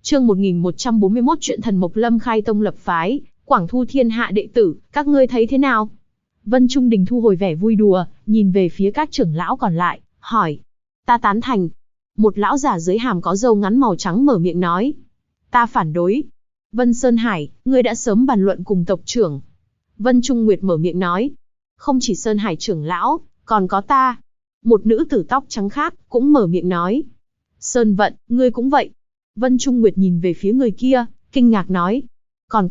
Chương 1141 chuyện thần Mộc Lâm khai tông lập phái, quảng thu thiên hạ đệ tử, các ngươi thấy thế nào? Vân Trung Đình thu hồi vẻ vui đùa, nhìn về phía các trưởng lão còn lại, hỏi. Ta tán thành. Một lão giả dưới hàm có râu ngắn màu trắng mở miệng nói. Ta phản đối. Vân Sơn Hải, ngươi đã sớm bàn luận cùng tộc trưởng. Vân Trung Nguyệt mở miệng nói. Không chỉ Sơn Hải trưởng lão, còn có ta. Một nữ tử tóc trắng khác, cũng mở miệng nói. Sơn Vận, ngươi cũng vậy. Vân Trung Nguyệt nhìn về phía người kia, kinh ngạc nói. Còn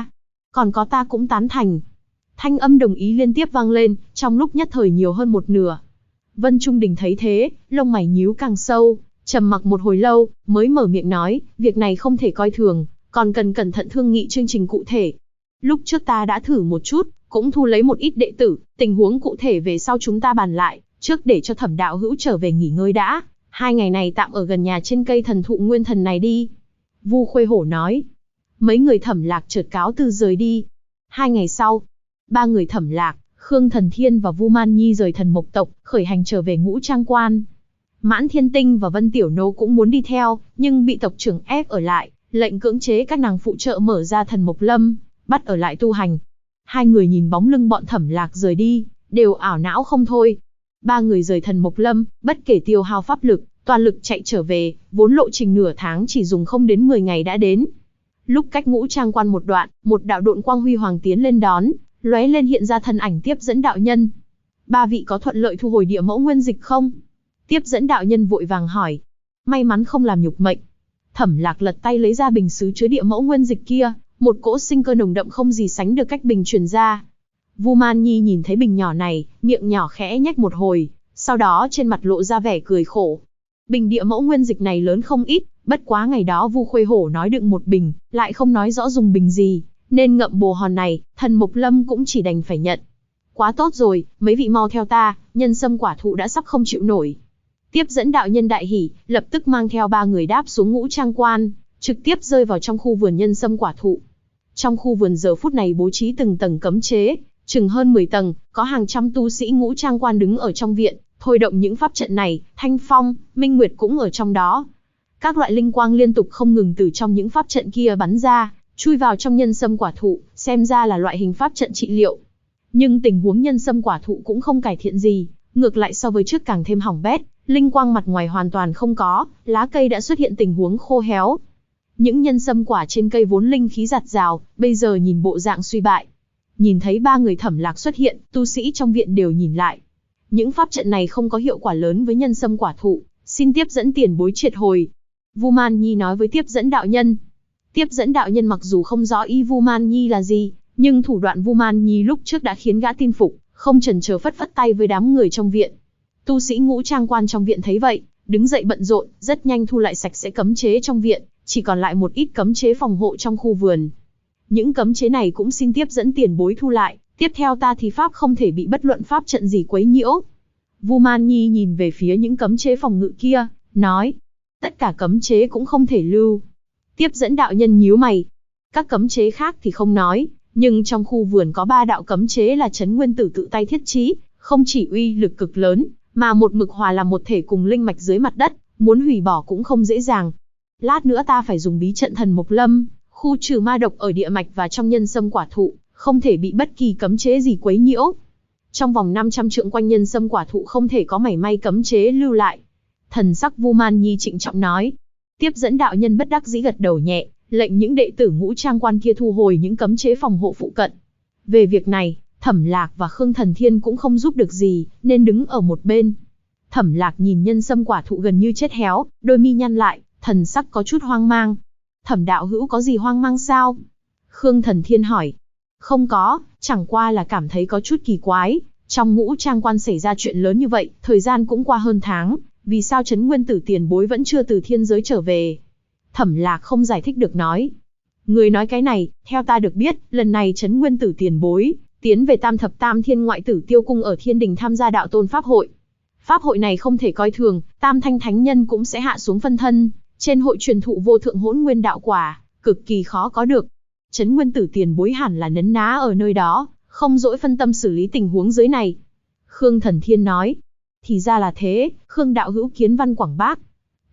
có ta cũng tán thành. Thanh âm đồng ý liên tiếp vang lên, trong lúc nhất thời nhiều hơn một nửa. Vân Trung Đình thấy thế, lông mày nhíu càng sâu, trầm mặc một hồi lâu, mới mở miệng nói, việc này không thể coi thường, còn cần cẩn thận thương nghị chương trình cụ thể. Lúc trước ta đã thử một chút, cũng thu lấy một ít đệ tử, tình huống cụ thể về sau chúng ta bàn lại, trước để cho Thẩm đạo hữu trở về nghỉ ngơi đã, 2 ngày này tạm ở gần nhà trên cây thần thụ nguyên thần này đi. Vu Khuê Hổ nói. Mấy người Thẩm Lạc chợt cáo từ rời đi. 2 ngày sau, 3 người Thẩm Lạc, Khương Thần Thiên và Vu Man Nhi rời Thần Mộc tộc, khởi hành trở về Ngũ Trang Quan. Mãn Thiên Tinh và Vân Tiểu Nô cũng muốn đi theo, nhưng bị tộc trưởng ép ở lại, lệnh cưỡng chế các nàng phụ trợ mở ra Thần Mộc Lâm, bắt ở lại tu hành. 2 người nhìn bóng lưng bọn Thẩm Lạc rời đi, đều ảo não không thôi. 3 người rời Thần Mộc Lâm, bất kể tiêu hao pháp lực, toàn lực chạy trở về, vốn lộ trình nửa tháng chỉ dùng không đến 10 ngày đã đến. Lúc cách Ngũ Trang Quan một đoạn, một đạo độn quang huy hoàng tiến lên đón, lóe lên hiện ra thân ảnh Tiếp Dẫn đạo nhân. 3 vị có thuận lợi thu hồi địa mẫu nguyên dịch không? Tiếp Dẫn đạo nhân vội vàng hỏi. May mắn không làm nhục mệnh. Thẩm Lạc lật tay lấy ra bình sứ chứa địa mẫu nguyên dịch kia, một cỗ sinh cơ nồng đậm không gì sánh được cách bình truyền ra. Vu Man Nhi nhìn thấy bình nhỏ này, miệng nhỏ khẽ nhếch một hồi, sau đó trên mặt lộ ra vẻ cười khổ. Bình địa mẫu nguyên dịch này lớn không ít, bất quá ngày đó Vu Khuê Hổ nói đựng một bình, lại không nói rõ dùng bình gì, nên ngậm bồ hòn này, Thần Mộc Lâm cũng chỉ đành phải nhận. Quá tốt rồi, mấy vị mau theo ta, nhân sâm quả thụ đã sắp không chịu nổi. Tiếp Dẫn đạo nhân đại hỉ, lập tức mang theo 3 người đáp xuống Ngũ Trang Quan, trực tiếp rơi vào trong khu vườn nhân sâm quả thụ. Trong khu vườn giờ phút này bố trí từng tầng cấm chế, chừng hơn 10 tầng, có hàng trăm tu sĩ Ngũ Trang Quan đứng ở trong viện, thôi động những pháp trận này, Thanh Phong, Minh Nguyệt cũng ở trong đó. Các loại linh quang liên tục không ngừng từ trong những pháp trận kia bắn ra, chui vào trong nhân sâm quả thụ, xem ra là loại hình pháp trận trị liệu. Nhưng tình huống nhân sâm quả thụ cũng không cải thiện gì, ngược lại so với trước càng thêm hỏng bét, linh quang mặt ngoài hoàn toàn không có, lá cây đã xuất hiện tình huống khô héo. Những nhân sâm quả trên cây vốn linh khí dạt dào, bây giờ nhìn bộ dạng suy bại. Nhìn thấy 3 người Thẩm Lạc xuất hiện, tu sĩ trong viện đều nhìn lại. Những pháp trận này không có hiệu quả lớn với nhân sâm quả thụ, xin Tiếp Dẫn tiền bối triệt hồi. Vu Man Nhi nói với Tiếp Dẫn đạo nhân. Tiếp Dẫn đạo nhân mặc dù không rõ ý Vu Man Nhi là gì, nhưng thủ đoạn Vu Man Nhi lúc trước đã khiến gã tin phục, không chần chờ phất phất tay với đám người trong viện. Tu sĩ Ngũ Trang Quan trong viện thấy vậy, đứng dậy bận rộn, rất nhanh thu lại sạch sẽ cấm chế trong viện, chỉ còn lại một ít cấm chế phòng hộ trong khu vườn. Những cấm chế này cũng xin Tiếp Dẫn tiền bối thu lại, tiếp theo ta thì pháp không thể bị bất luận pháp trận gì quấy nhiễu. Vu Man Nhi nhìn về phía những cấm chế phòng ngự kia, nói, tất cả cấm chế cũng không thể lưu. Tiếp Dẫn đạo nhân nhíu mày. Các cấm chế khác thì không nói, nhưng trong khu vườn có 3 đạo cấm chế là Chấn Nguyên Tử tự tay thiết trí, không chỉ uy lực cực lớn, mà một mực hòa làm một thể cùng linh mạch dưới mặt đất, muốn hủy bỏ cũng không dễ dàng. Lát nữa ta phải dùng bí trận Thần Mộc Lâm, khu trừ ma độc ở địa mạch và trong nhân sâm quả thụ, không thể bị bất kỳ cấm chế gì quấy nhiễu. Trong vòng 500 trượng quanh nhân sâm quả thụ không thể có mảy may cấm chế lưu lại. Thần sắc Vu Man Nhi trịnh trọng nói. Tiếp Dẫn đạo nhân bất đắc dĩ gật đầu nhẹ, lệnh những đệ tử Ngũ Trang Quan kia thu hồi những cấm chế phòng hộ phụ cận. Về việc này, Thẩm Lạc và Khương Thần Thiên cũng không giúp được gì, nên đứng ở một bên. Thẩm Lạc nhìn nhân sâm quả thụ gần như chết héo, đôi mi nhăn lại, thần sắc có chút hoang mang. Thẩm đạo hữu có gì hoang mang sao? Khương Thần Thiên hỏi. Không có, chẳng qua là cảm thấy có chút kỳ quái. Trong Ngũ Trang Quan xảy ra chuyện lớn như vậy, thời gian cũng qua hơn tháng, vì sao Chấn Nguyên Tử tiền bối vẫn chưa từ thiên giới trở về? Thẩm Lạc không giải thích được nói. Người nói cái này, theo ta được biết, lần này Chấn Nguyên Tử tiền bối tiến về Tam Thập Tam Thiên Ngoại Tử Tiêu Cung ở Thiên Đình tham gia đạo tôn pháp hội. Pháp hội này không thể coi thường, Tam Thanh Thánh Nhân cũng sẽ hạ xuống phân thân, trên hội truyền thụ vô thượng hỗn nguyên đạo quả, cực kỳ khó có được. Chấn Nguyên Tử tiền bối hẳn là nấn ná ở nơi đó, không dỗi phân tâm xử lý tình huống dưới này. Khương Thần Thiên nói. Thì ra là thế, Khương đạo hữu kiến văn quảng bác.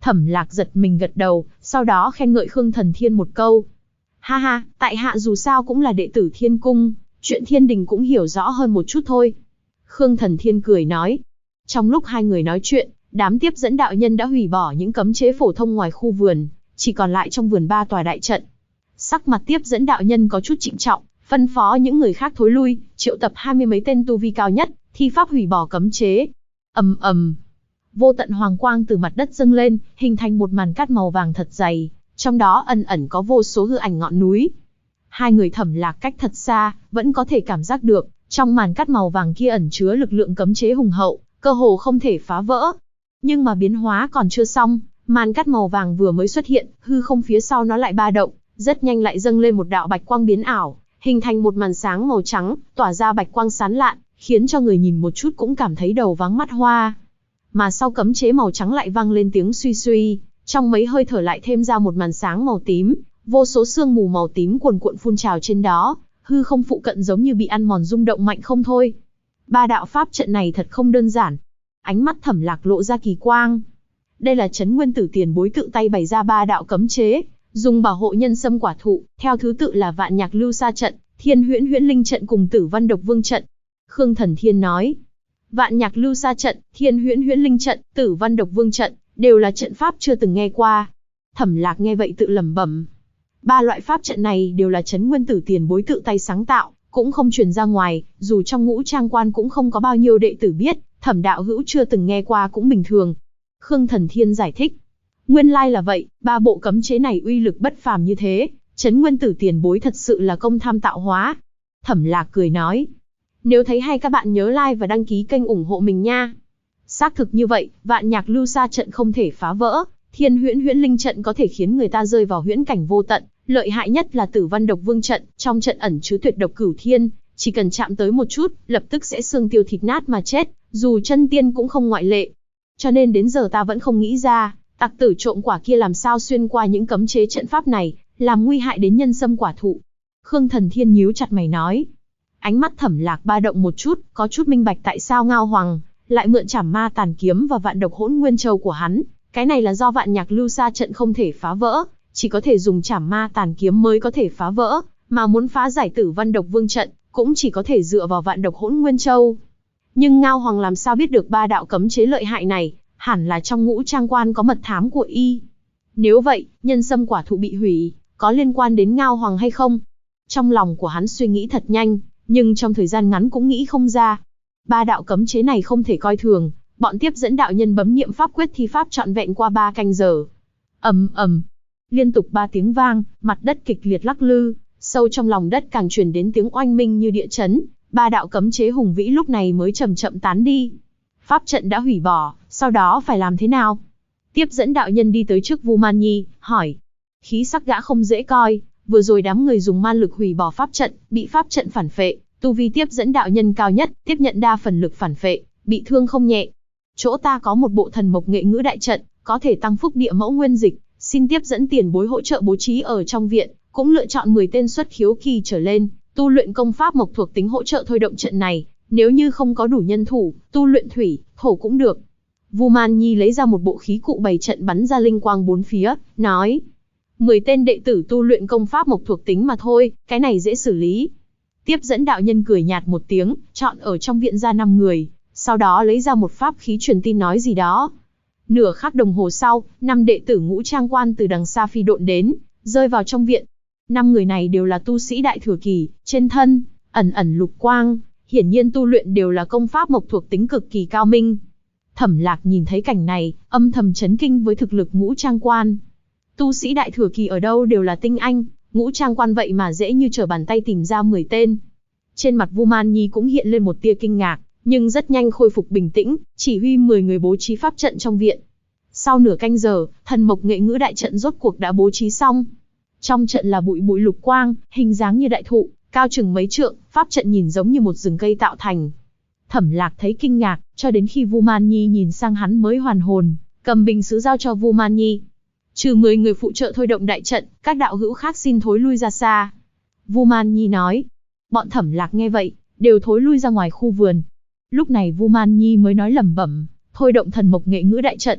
Thẩm Lạc giật mình gật đầu, sau đó khen ngợi Khương Thần Thiên một câu. Ha ha, tại hạ dù sao cũng là đệ tử Thiên Cung, chuyện thiên đình cũng hiểu rõ hơn một chút thôi. Khương Thần Thiên cười nói. Trong lúc hai người nói chuyện, đám tiếp dẫn đạo nhân đã hủy bỏ những cấm chế phổ thông ngoài khu vườn, chỉ còn lại trong vườn 3 tòa đại trận. Sắc mặt tiếp dẫn đạo nhân có chút trịnh trọng, phân phó những người khác thối lui, triệu tập 20 mấy tên tu vi cao nhất, thi pháp hủy bỏ cấm chế. Ầm ầm, vô tận hoàng quang từ mặt đất dâng lên, hình thành một màn cát màu vàng thật dày, trong đó ẩn ẩn có vô số hư ảnh ngọn núi. Hai người Thẩm Lạc cách thật xa, vẫn có thể cảm giác được, trong màn cát màu vàng kia ẩn chứa lực lượng cấm chế hùng hậu, cơ hồ không thể phá vỡ. Nhưng mà biến hóa còn chưa xong, màn cát màu vàng vừa mới xuất hiện, hư không phía sau nó lại ba động, rất nhanh lại dâng lên một đạo bạch quang biến ảo, hình thành một màn sáng màu trắng, tỏa ra bạch quang sáng lạn, khiến cho người nhìn một chút cũng cảm thấy đầu váng mắt hoa. Mà sau cấm chế màu trắng lại vang lên tiếng suy suy, trong mấy hơi thở lại thêm ra một màn sáng màu tím, vô số sương mù màu tím cuồn cuộn phun trào trên đó, hư không phụ cận giống như bị ăn mòn rung động mạnh không thôi. Ba đạo pháp trận này thật không đơn giản. Ánh mắt Thẩm Lạc lộ ra kỳ quang. Đây là Trấn Nguyên Tử tiền bối tự tay bày ra 3 đạo cấm chế, dùng bảo hộ nhân sâm quả thụ, theo thứ tự là Vạn Nhạc Lưu Sa trận, Thiên Huyễn Huyễn Linh trận cùng Tử Văn Độc Vương trận. Khương Thần Thiên nói, Vạn Nhạc Lưu Sa trận, Thiên Huyễn Huyễn Linh trận, Tử Văn Độc Vương trận, đều là trận pháp chưa từng nghe qua. Thẩm Lạc nghe vậy tự lẩm bẩm. 3 loại pháp trận này đều là Trấn Nguyên Tử tiền bối tự tay sáng tạo, cũng không truyền ra ngoài, dù trong Ngũ Trang Quan cũng không có bao nhiêu đệ tử biết, Thẩm đạo hữu chưa từng nghe qua cũng bình thường. Khương Thần Thiên giải thích. Nguyên lai là vậy, 3 bộ cấm chế này uy lực bất phàm như thế, Trấn Nguyên Tử tiền bối thật sự là công tham tạo hóa. Thẩm Lạc cười nói. Nếu thấy hay các bạn nhớ like và đăng ký kênh ủng hộ mình nha. Xác thực như vậy, Vạn Nhạc Lưu Sa trận không thể phá vỡ, Thiên Huyễn Huyễn Linh trận có thể khiến người ta rơi vào huyễn cảnh vô tận, lợi hại nhất là Tử Văn Độc Vương trận, trong trận ẩn chứa tuyệt độc cửu thiên, chỉ cần chạm tới một chút, lập tức sẽ xương tiêu thịt nát mà chết, dù chân tiên cũng không ngoại lệ. Cho nên đến giờ ta vẫn không nghĩ ra, tặc tử trộm quả kia làm sao xuyên qua những cấm chế trận pháp này, làm nguy hại đến nhân sâm quả thụ. Khương Thần Thiên nhíu chặt mày nói. Ánh mắt Thẩm Lạc ba động một chút, có chút minh bạch tại sao Ngao Hoàng lại mượn Trảm Ma Tàn Kiếm và Vạn Độc Hỗn Nguyên Châu của hắn. Cái này là do Vạn Nhạc Lưu Sa trận không thể phá vỡ, chỉ có thể dùng Trảm Ma Tàn Kiếm mới có thể phá vỡ, mà muốn phá giải Tử Văn Độc Vương trận, cũng chỉ có thể dựa vào Vạn Độc Hỗn Nguyên Châu. Nhưng Ngao Hoàng làm sao biết được 3 đạo cấm chế lợi hại này, hẳn là trong Ngũ Trang Quan có mật thám của y. Nếu vậy, nhân sâm quả thụ bị hủy, có liên quan đến Ngao Hoàng hay không? Trong lòng của hắn suy nghĩ thật nhanh, nhưng trong thời gian ngắn cũng nghĩ không ra. 3 đạo cấm chế này không thể coi thường, bọn tiếp dẫn đạo nhân bấm niệm pháp quyết thi pháp trọn vẹn qua 3 canh giờ. Ầm ầm, liên tục 3 tiếng vang, mặt đất kịch liệt lắc lư, sâu trong lòng đất càng truyền đến tiếng oanh minh như địa chấn. 3 đạo cấm chế hùng vĩ lúc này mới chậm chậm tán đi. Pháp trận đã hủy bỏ, sau đó phải làm thế nào? Tiếp dẫn đạo nhân đi tới trước Vu Man Nhi, hỏi. Khí sắc gã không dễ coi, vừa rồi đám người dùng man lực hủy bỏ pháp trận, bị pháp trận phản phệ, tu vi tiếp dẫn đạo nhân cao nhất, tiếp nhận đa phần lực phản phệ, bị thương không nhẹ. Chỗ ta có một bộ thần mộc nghệ ngữ đại trận, có thể tăng phúc địa mẫu nguyên dịch, xin tiếp dẫn tiền bối hỗ trợ bố trí ở trong viện, cũng lựa chọn 10 tên xuất khiếu kỳ trở lên, tu luyện công pháp mộc thuộc tính hỗ trợ thôi động trận này, nếu như không có đủ nhân thủ, tu luyện thủy, thổ cũng được. Vu Man Nhi lấy ra một bộ khí cụ bày trận bắn ra linh quang 4 phía, nói. 10 tên đệ tử tu luyện công pháp mộc thuộc tính mà thôi, cái này dễ xử lý. Tiếp dẫn đạo nhân cười nhạt một tiếng, chọn ở trong viện ra 5 người, sau đó lấy ra một pháp khí truyền tin nói gì đó. Nửa khắc đồng hồ sau, 5 đệ tử Ngũ Trang Quan từ đằng xa phi độn đến, rơi vào trong viện. 5 người này đều là tu sĩ đại thừa kỳ, trên thân ẩn ẩn lục quang, hiển nhiên tu luyện đều là công pháp mộc thuộc tính cực kỳ cao minh. Thẩm Lạc nhìn thấy cảnh này, âm thầm chấn kinh với thực lực Ngũ Trang Quan. Tu sĩ đại thừa kỳ ở đâu đều là tinh anh, Ngũ Trang Quan vậy mà dễ như trở bàn tay tìm ra 10 tên. Trên mặt Vu Man Nhi cũng hiện lên một tia kinh ngạc, nhưng rất nhanh khôi phục bình tĩnh, chỉ huy 10 người bố trí pháp trận trong viện. Sau nửa canh giờ, thần mộc nghệ ngữ đại trận rốt cuộc đã bố trí xong. Trong trận là bụi bụi lục quang, hình dáng như đại thụ, cao chừng mấy trượng, pháp trận nhìn giống như một rừng cây tạo thành. Thẩm Lạc thấy kinh ngạc, cho đến khi Vu Man Nhi nhìn sang hắn mới hoàn hồn, cầm bình sứ giao cho Vu Man Nhi. Trừ 10 người phụ trợ thôi động đại trận, các đạo hữu khác xin thối lui ra xa. Vu Man Nhi nói. Bọn Thẩm Lạc nghe vậy, đều thối lui ra ngoài khu vườn. Lúc này Vu Man Nhi mới nói lẩm bẩm, thôi động thần mộc nghệ ngữ đại trận.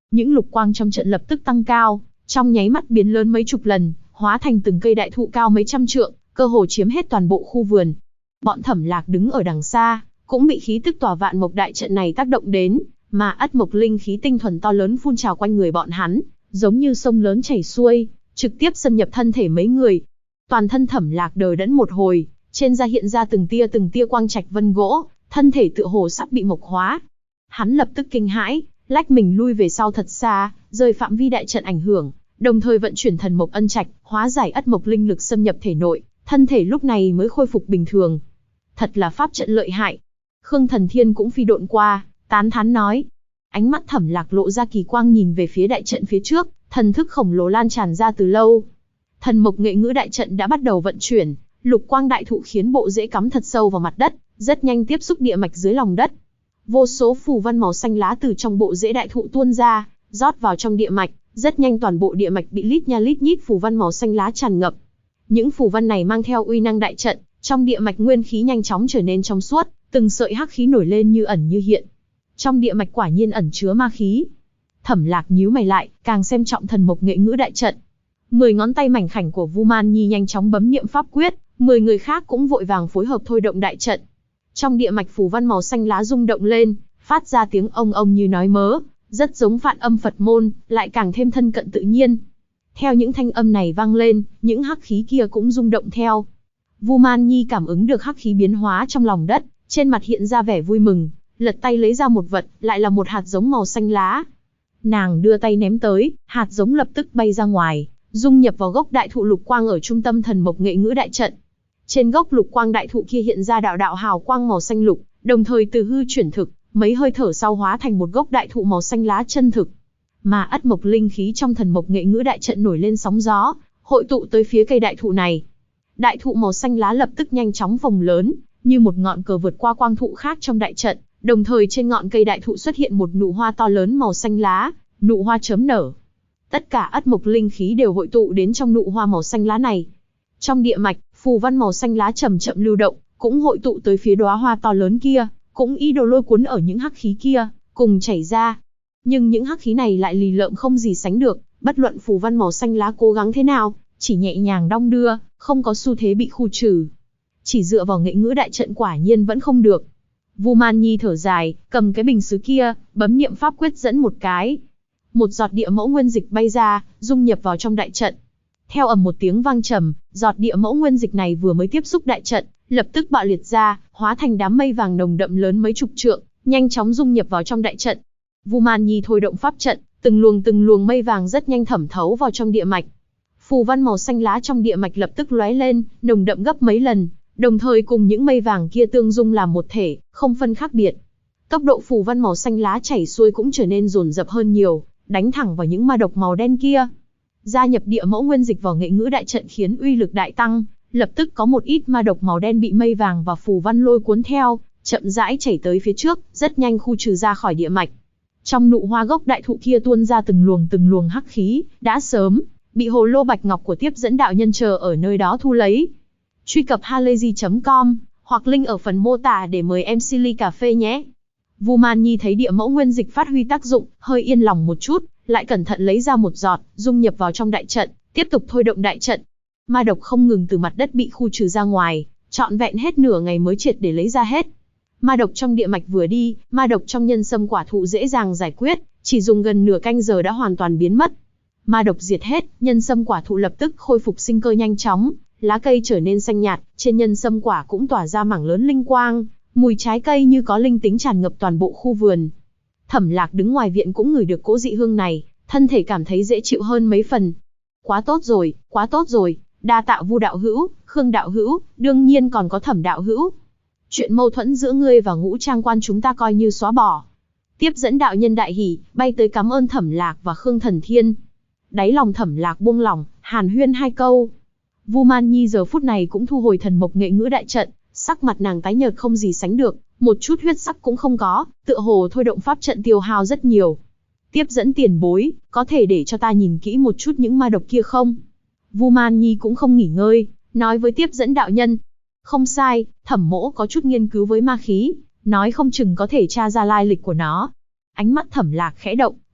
Những lục quang trong trận lập tức tăng cao, trong nháy mắt biến lớn mấy chục lần, hóa thành từng cây đại thụ cao mấy trăm trượng, cơ hồ chiếm hết toàn bộ khu vườn. Bọn Thẩm Lạc đứng ở đằng xa, cũng bị khí tức tòa Vạn Mộc đại trận này tác động đến, mà ất mộc linh khí tinh thuần to lớn phun trào quanh người bọn hắn, giống như sông lớn chảy xuôi, trực tiếp xâm nhập thân thể mấy người. Toàn thân Thẩm Lạc đờ đẫn một hồi, trên da hiện ra từng tia quang trạch vân gỗ, thân thể tựa hồ sắp bị mộc hóa. Hắn lập tức kinh hãi, lách mình lui về sau thật xa, rời phạm vi đại trận ảnh hưởng, đồng thời vận chuyển thần mộc ân trạch, hóa giải ất mộc linh lực xâm nhập thể nội, thân thể lúc này mới khôi phục bình thường. Thật là pháp trận lợi hại. Khương Thần Thiên cũng phi độn qua, tán thán nói. Ánh mắt Thẩm Lạc lộ ra kỳ quang nhìn về phía đại trận phía trước, thần thức khổng lồ lan tràn ra từ lâu. Thần mộc nghệ ngữ đại trận đã bắt đầu vận chuyển, lục quang đại thụ khiến bộ rễ cắm thật sâu vào mặt đất, rất nhanh tiếp xúc địa mạch dưới lòng đất. Vô số phù văn màu xanh lá từ trong bộ rễ đại thụ tuôn ra, rót vào trong địa mạch, rất nhanh toàn bộ địa mạch bị lít nha lít nhít phù văn màu xanh lá tràn ngập. Những phù văn này mang theo uy năng đại trận, trong địa mạch nguyên khí nhanh chóng trở nên trong suốt, từng sợi hắc khí nổi lên như ẩn như hiện. Trong địa mạch quả nhiên ẩn chứa ma khí. Thẩm Lạc nhíu mày lại, càng xem trọng thần mộc nghệ ngữ đại trận. 10 ngón tay mảnh khảnh của Vu Man Nhi nhanh chóng bấm niệm pháp quyết, 10 người khác cũng vội vàng phối hợp thôi động đại trận. Trong địa mạch phù văn màu xanh lá rung động lên, phát ra tiếng ông ông như nói mớ, rất giống Phạn Âm Phật môn, lại càng thêm thân cận tự nhiên. Theo những thanh âm này vang lên, những hắc khí kia cũng rung động theo. Vu Man Nhi cảm ứng được hắc khí biến hóa trong lòng đất, trên mặt hiện ra vẻ vui mừng, lật tay lấy ra một vật, lại là một hạt giống màu xanh lá. Nàng đưa tay ném tới, hạt giống lập tức bay ra ngoài, dung nhập vào gốc đại thụ lục quang ở trung tâm thần mộc nghệ ngữ đại trận. Trên gốc lục quang đại thụ kia hiện ra đạo đạo hào quang màu xanh lục, đồng thời từ hư chuyển thực, mấy hơi thở sau hóa thành một gốc đại thụ màu xanh lá chân thực. Mà ất mộc linh khí trong thần mộc nghệ ngữ đại trận nổi lên sóng gió, hội tụ tới phía cây đại thụ này. Đại thụ màu xanh lá lập tức nhanh chóng phồng lớn, như một ngọn cờ vượt qua quang thụ khác trong đại trận, đồng thời trên ngọn cây đại thụ xuất hiện một nụ hoa to lớn màu xanh lá, nụ hoa chớm nở. Tất cả ất mộc linh khí đều hội tụ đến trong nụ hoa màu xanh lá này. Trong địa mạch, phù văn màu xanh lá chậm chậm lưu động, cũng hội tụ tới phía đóa hoa to lớn kia, cũng ý đồ lôi cuốn ở những hắc khí kia, cùng chảy ra. Nhưng những hắc khí này lại lì lợm không gì sánh được, bất luận phù văn màu xanh lá cố gắng thế nào, chỉ nhẹ nhàng đong đưa, không có xu thế bị khu trừ. Chỉ dựa vào nghệ ngữ đại trận quả nhiên vẫn không được. Vu Man Nhi thở dài, cầm cái bình sứ kia, bấm niệm pháp quyết dẫn một cái. Một giọt địa mẫu nguyên dịch bay ra, dung nhập vào trong đại trận. Theo ầm một tiếng vang trầm, giọt địa mẫu nguyên dịch này vừa mới tiếp xúc đại trận, lập tức bạo liệt ra, hóa thành đám mây vàng nồng đậm lớn mấy chục trượng, nhanh chóng dung nhập vào trong đại trận. Vu Man Nhi thôi động pháp trận, từng luồng mây vàng rất nhanh thẩm thấu vào trong địa mạch. Phù văn màu xanh lá trong địa mạch lập tức lóe lên, nồng đậm gấp mấy lần, đồng thời cùng những mây vàng kia tương dung làm một thể, không phân khác biệt. Tốc độ phù văn màu xanh lá chảy xuôi cũng trở nên dồn dập hơn nhiều, đánh thẳng vào những ma độc màu đen kia. Gia nhập địa mẫu nguyên dịch vào nghệ ngữ đại trận khiến uy lực đại tăng, lập tức có một ít ma độc màu đen bị mây vàng và phù văn lôi cuốn theo, chậm rãi chảy tới phía trước, rất nhanh khu trừ ra khỏi địa mạch. Trong nụ hoa gốc đại thụ kia tuôn ra từng luồng hắc khí, đã sớm bị hồ lô bạch ngọc của tiếp dẫn đạo nhân chờ ở nơi đó thu lấy. Truy cập halayzi.com hoặc link ở phần mô tả để mời em Silly cà phê nhé. Vu Man Nhi thấy địa mẫu nguyên dịch phát huy tác dụng, hơi yên lòng một chút, lại cẩn thận lấy ra một giọt, dung nhập vào trong đại trận, tiếp tục thôi động đại trận. Ma độc không ngừng từ mặt đất bị khu trừ ra ngoài, trọn vẹn hết nửa ngày mới triệt để lấy ra hết. Ma độc trong địa mạch vừa đi, ma độc trong nhân sâm quả thụ dễ dàng giải quyết, chỉ dùng gần nửa canh giờ đã hoàn toàn biến mất. Ma độc diệt hết, nhân sâm quả thụ lập tức khôi phục sinh cơ nhanh chóng, lá cây trở nên xanh nhạt, trên nhân sâm quả cũng tỏa ra mảng lớn linh quang, mùi trái cây như có linh tính tràn ngập toàn bộ khu vườn. Thẩm Lạc đứng ngoài viện cũng ngửi được cỗ dị hương này, thân thể cảm thấy dễ chịu hơn mấy phần. Quá tốt rồi, đa tạ Vu đạo hữu, Khương đạo hữu, đương nhiên còn có Thẩm đạo hữu. Chuyện mâu thuẫn giữa ngươi và Ngũ Trang quan chúng ta coi như xóa bỏ. Tiếp dẫn đạo nhân đại hỉ, bay tới cảm ơn Thẩm Lạc và Khương Thần Thiên. Đáy lòng Thẩm Lạc buông lỏng, hàn huyên hai câu. Vu Man Nhi giờ phút này cũng thu hồi thần mộc nghệ ngữ đại trận, sắc mặt nàng tái nhợt không gì sánh được, một chút huyết sắc cũng không có, tựa hồ thôi động pháp trận tiêu hao rất nhiều. Tiếp dẫn tiền bối, có thể để cho ta nhìn kỹ một chút những ma độc kia không? Vu Man Nhi cũng không nghỉ ngơi, nói với tiếp dẫn đạo nhân. Không sai, Thẩm mỗ có chút nghiên cứu với ma khí, nói không chừng có thể tra ra lai lịch của nó. Ánh mắt Thẩm Lạc khẽ động,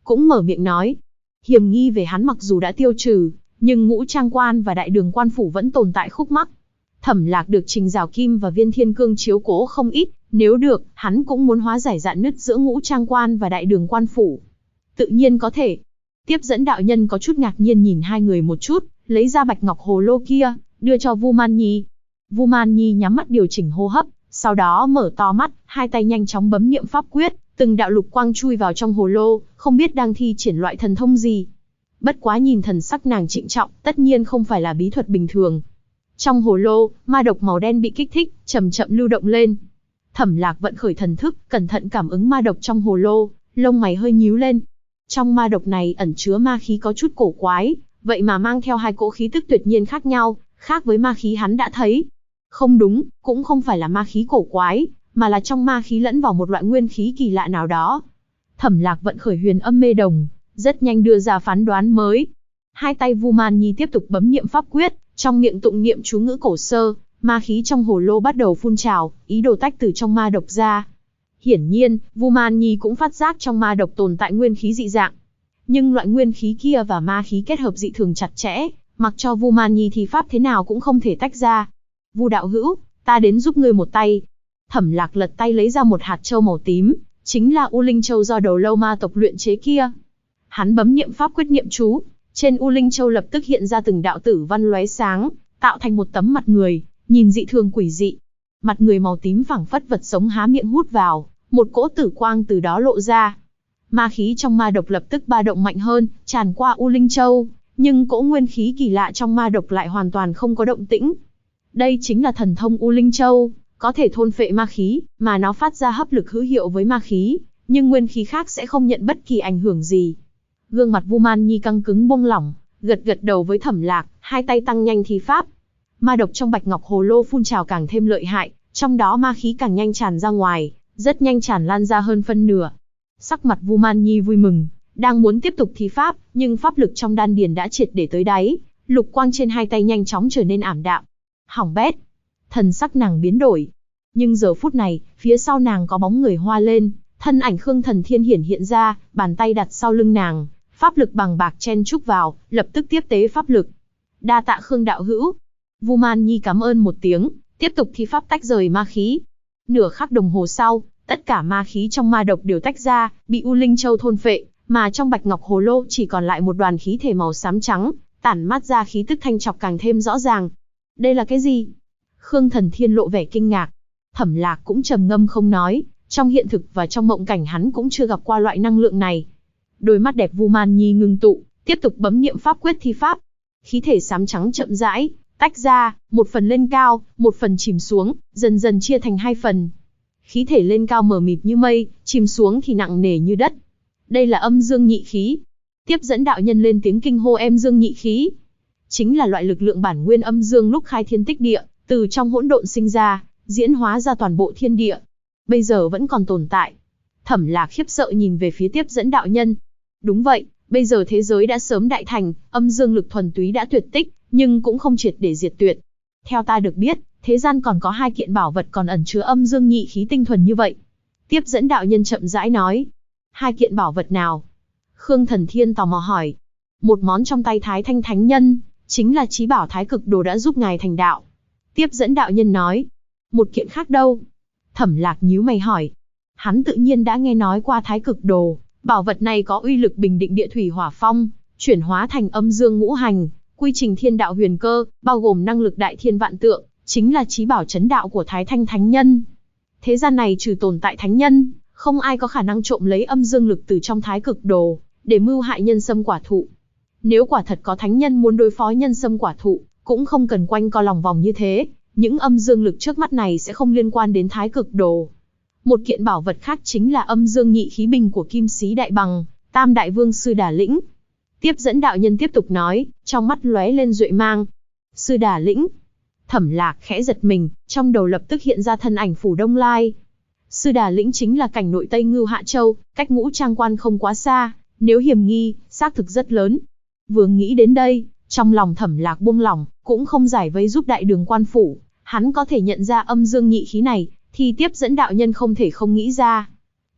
cũng mở miệng nói. Hiểm nghi về hắn mặc dù đã tiêu trừ, nhưng Ngũ Trang Quan và Đại Đường Quan Phủ vẫn tồn tại khúc mắc. Thẩm Lạc được Trình Giảo Kim và Viên Thiên Cương chiếu cố không ít, nếu được, hắn cũng muốn hóa giải rạn nứt giữa Ngũ Trang Quan và Đại Đường Quan Phủ. Tự nhiên có thể. Tiếp dẫn đạo nhân có chút ngạc nhiên nhìn hai người một chút, lấy ra bạch ngọc hồ lô kia, đưa cho Vu Man Nhi. Vu Man Nhi nhắm mắt điều chỉnh hô hấp, sau đó mở to mắt, hai tay nhanh chóng bấm niệm pháp quyết, từng đạo lục quang chui vào trong hồ lô, không biết đang thi triển loại thần thông gì. Bất quá nhìn thần sắc nàng trịnh trọng, tất nhiên không phải là bí thuật bình thường. Trong hồ lô, ma độc màu đen bị kích thích, chậm chậm lưu động lên. Thẩm Lạc vận khởi thần thức, cẩn thận cảm ứng ma độc trong hồ lô, lông mày hơi nhíu lên. Trong ma độc này ẩn chứa ma khí có chút cổ quái, vậy mà mang theo hai cỗ khí tức tuyệt nhiên khác nhau, khác với ma khí hắn đã thấy. Không đúng, cũng không phải là ma khí cổ quái, mà là trong ma khí lẫn vào một loại nguyên khí kỳ lạ nào đó. Thẩm Lạc vận khởi huyền âm mê đồng, rất nhanh đưa ra phán đoán mới. Hai tay Vu Man Nhi tiếp tục bấm niệm pháp quyết, trong miệng tụng niệm chú ngữ cổ sơ, ma khí trong hồ lô bắt đầu phun trào, ý đồ tách từ trong ma độc ra. Hiển nhiên, Vu Man Nhi cũng phát giác trong ma độc tồn tại nguyên khí dị dạng. Nhưng loại nguyên khí kia và ma khí kết hợp dị thường chặt chẽ, mặc cho Vu Man Nhi thi pháp thế nào cũng không thể tách ra. Vu đạo hữu, ta đến giúp ngươi một tay. Thẩm Lạc lật tay lấy ra một hạt châu màu tím, chính là U Linh Châu do đầu lâu ma tộc luyện chế kia. Hắn bấm niệm pháp quyết niệm chú, trên U Linh Châu lập tức hiện ra từng đạo tử văn lóe sáng, tạo thành một tấm mặt người, nhìn dị thường quỷ dị. Mặt người màu tím phảng phất vật sống há miệng hút vào, một cỗ tử quang từ đó lộ ra. Ma khí trong ma độc lập tức ba động mạnh hơn, tràn qua U Linh Châu, nhưng cỗ nguyên khí kỳ lạ trong ma độc lại hoàn toàn không có động tĩnh. Đây chính là thần thông U Linh Châu, có thể thôn phệ ma khí, mà nó phát ra hấp lực hữu hiệu với ma khí, nhưng nguyên khí khác sẽ không nhận bất kỳ ảnh hưởng gì. Gương mặt Vu Man Nhi căng cứng buông lỏng, gật gật đầu với Thẩm Lạc, hai tay tăng nhanh thi pháp. Ma độc trong bạch ngọc hồ lô phun trào càng thêm lợi hại, trong đó ma khí càng nhanh tràn ra ngoài, rất nhanh tràn lan ra hơn phân nửa. Sắc mặt Vu Man Nhi vui mừng, đang muốn tiếp tục thi pháp, nhưng pháp lực trong đan điền đã triệt để tới đáy, lục quang trên hai tay nhanh chóng trở nên ảm đạm. Hỏng bét. Thần sắc nàng biến đổi. Nhưng giờ phút này, phía sau nàng có bóng người hoa lên, thân ảnh Khương Thần Thiên hiện ra, bàn tay đặt sau lưng nàng, pháp lực bằng bạc chen chúc vào, lập tức tiếp tế pháp lực. Đa tạ Khương đạo hữu. Vu Man Nhi cảm ơn một tiếng, tiếp tục thi pháp tách rời ma khí. Nửa khắc đồng hồ sau, tất cả ma khí trong ma độc đều tách ra, bị U Linh Châu thôn phệ, mà trong bạch ngọc hồ lô chỉ còn lại một đoàn khí thể màu xám trắng, tản mát ra khí tức thanh trọc càng thêm rõ ràng. Đây là cái gì? Khương Thần Thiên lộ vẻ kinh ngạc. Thẩm Lạc cũng trầm ngâm không nói, trong hiện thực và trong mộng cảnh hắn cũng chưa gặp qua loại năng lượng này. Đôi mắt đẹp Vu Man Nhi ngưng tụ, tiếp tục bấm niệm pháp quyết thi pháp. Khí thể xám trắng chậm rãi tách ra, một phần lên cao, một phần chìm xuống, dần dần chia thành hai phần. Khí thể lên cao mờ mịt như mây, chìm xuống thì nặng nề như đất. Đây là âm dương nhị khí. Tiếp dẫn đạo nhân lên tiếng kinh hô em dương nhị khí. Chính là loại lực lượng bản nguyên âm dương lúc khai thiên tích địa, từ trong hỗn độn sinh ra, diễn hóa ra toàn bộ thiên địa. Bây giờ vẫn còn tồn tại. Thẩm Lạc khiếp sợ nhìn về phía tiếp dẫn đạo nhân. Đúng vậy, bây giờ thế giới đã sớm đại thành, âm dương lực thuần túy đã tuyệt tích, nhưng cũng không triệt để diệt tuyệt. Theo ta được biết, thế gian còn có hai kiện bảo vật còn ẩn chứa âm dương nhị khí tinh thuần như vậy. Tiếp dẫn đạo nhân chậm rãi nói. Hai kiện bảo vật nào? Khương Thần Thiên tò mò hỏi. Một món trong tay Thái Thanh Thánh Nhân, chính là chí bảo Thái Cực Đồ đã giúp ngài thành đạo. Tiếp dẫn đạo nhân nói. Một kiện khác đâu? Thẩm Lạc nhíu mày hỏi. Hắn tự nhiên đã nghe nói qua Thái Cực Đồ, bảo vật này có uy lực bình định địa thủy hỏa phong, chuyển hóa thành âm dương ngũ hành, quy trình thiên đạo huyền cơ, bao gồm năng lực đại thiên vạn tượng, chính là chí bảo chấn đạo của Thái Thanh Thánh Nhân. Thế gian này trừ tồn tại thánh nhân, không ai có khả năng trộm lấy âm dương lực từ trong Thái Cực Đồ, để mưu hại nhân sâm quả thụ. Nếu quả thật có thánh nhân muốn đối phó nhân sâm quả thụ, cũng không cần quanh co lòng vòng như thế, những âm dương lực trước mắt này sẽ không liên quan đến Thái Cực Đồ. Một kiện bảo vật khác chính là âm dương nhị khí bình của Kim Sĩ Đại Bằng, Tam Đại Vương Sư Đà Lĩnh. Tiếp dẫn đạo nhân tiếp tục nói, trong mắt lóe lên duệ mang. Sư Đà Lĩnh. Thẩm Lạc khẽ giật mình, trong đầu lập tức hiện ra thân ảnh Phủ Đông Lai. Sư Đà Lĩnh chính là cảnh nội Tây Ngưu Hạ Châu, cách Ngũ Trang Quan không quá xa, nếu hiểm nghi, xác thực rất lớn. Vừa nghĩ đến đây, trong lòng Thẩm Lạc buông lỏng, cũng không giải vây giúp Đại Đường Quan Phủ, hắn có thể nhận ra âm dương nhị khí này, thì tiếp dẫn đạo nhân không thể không nghĩ ra.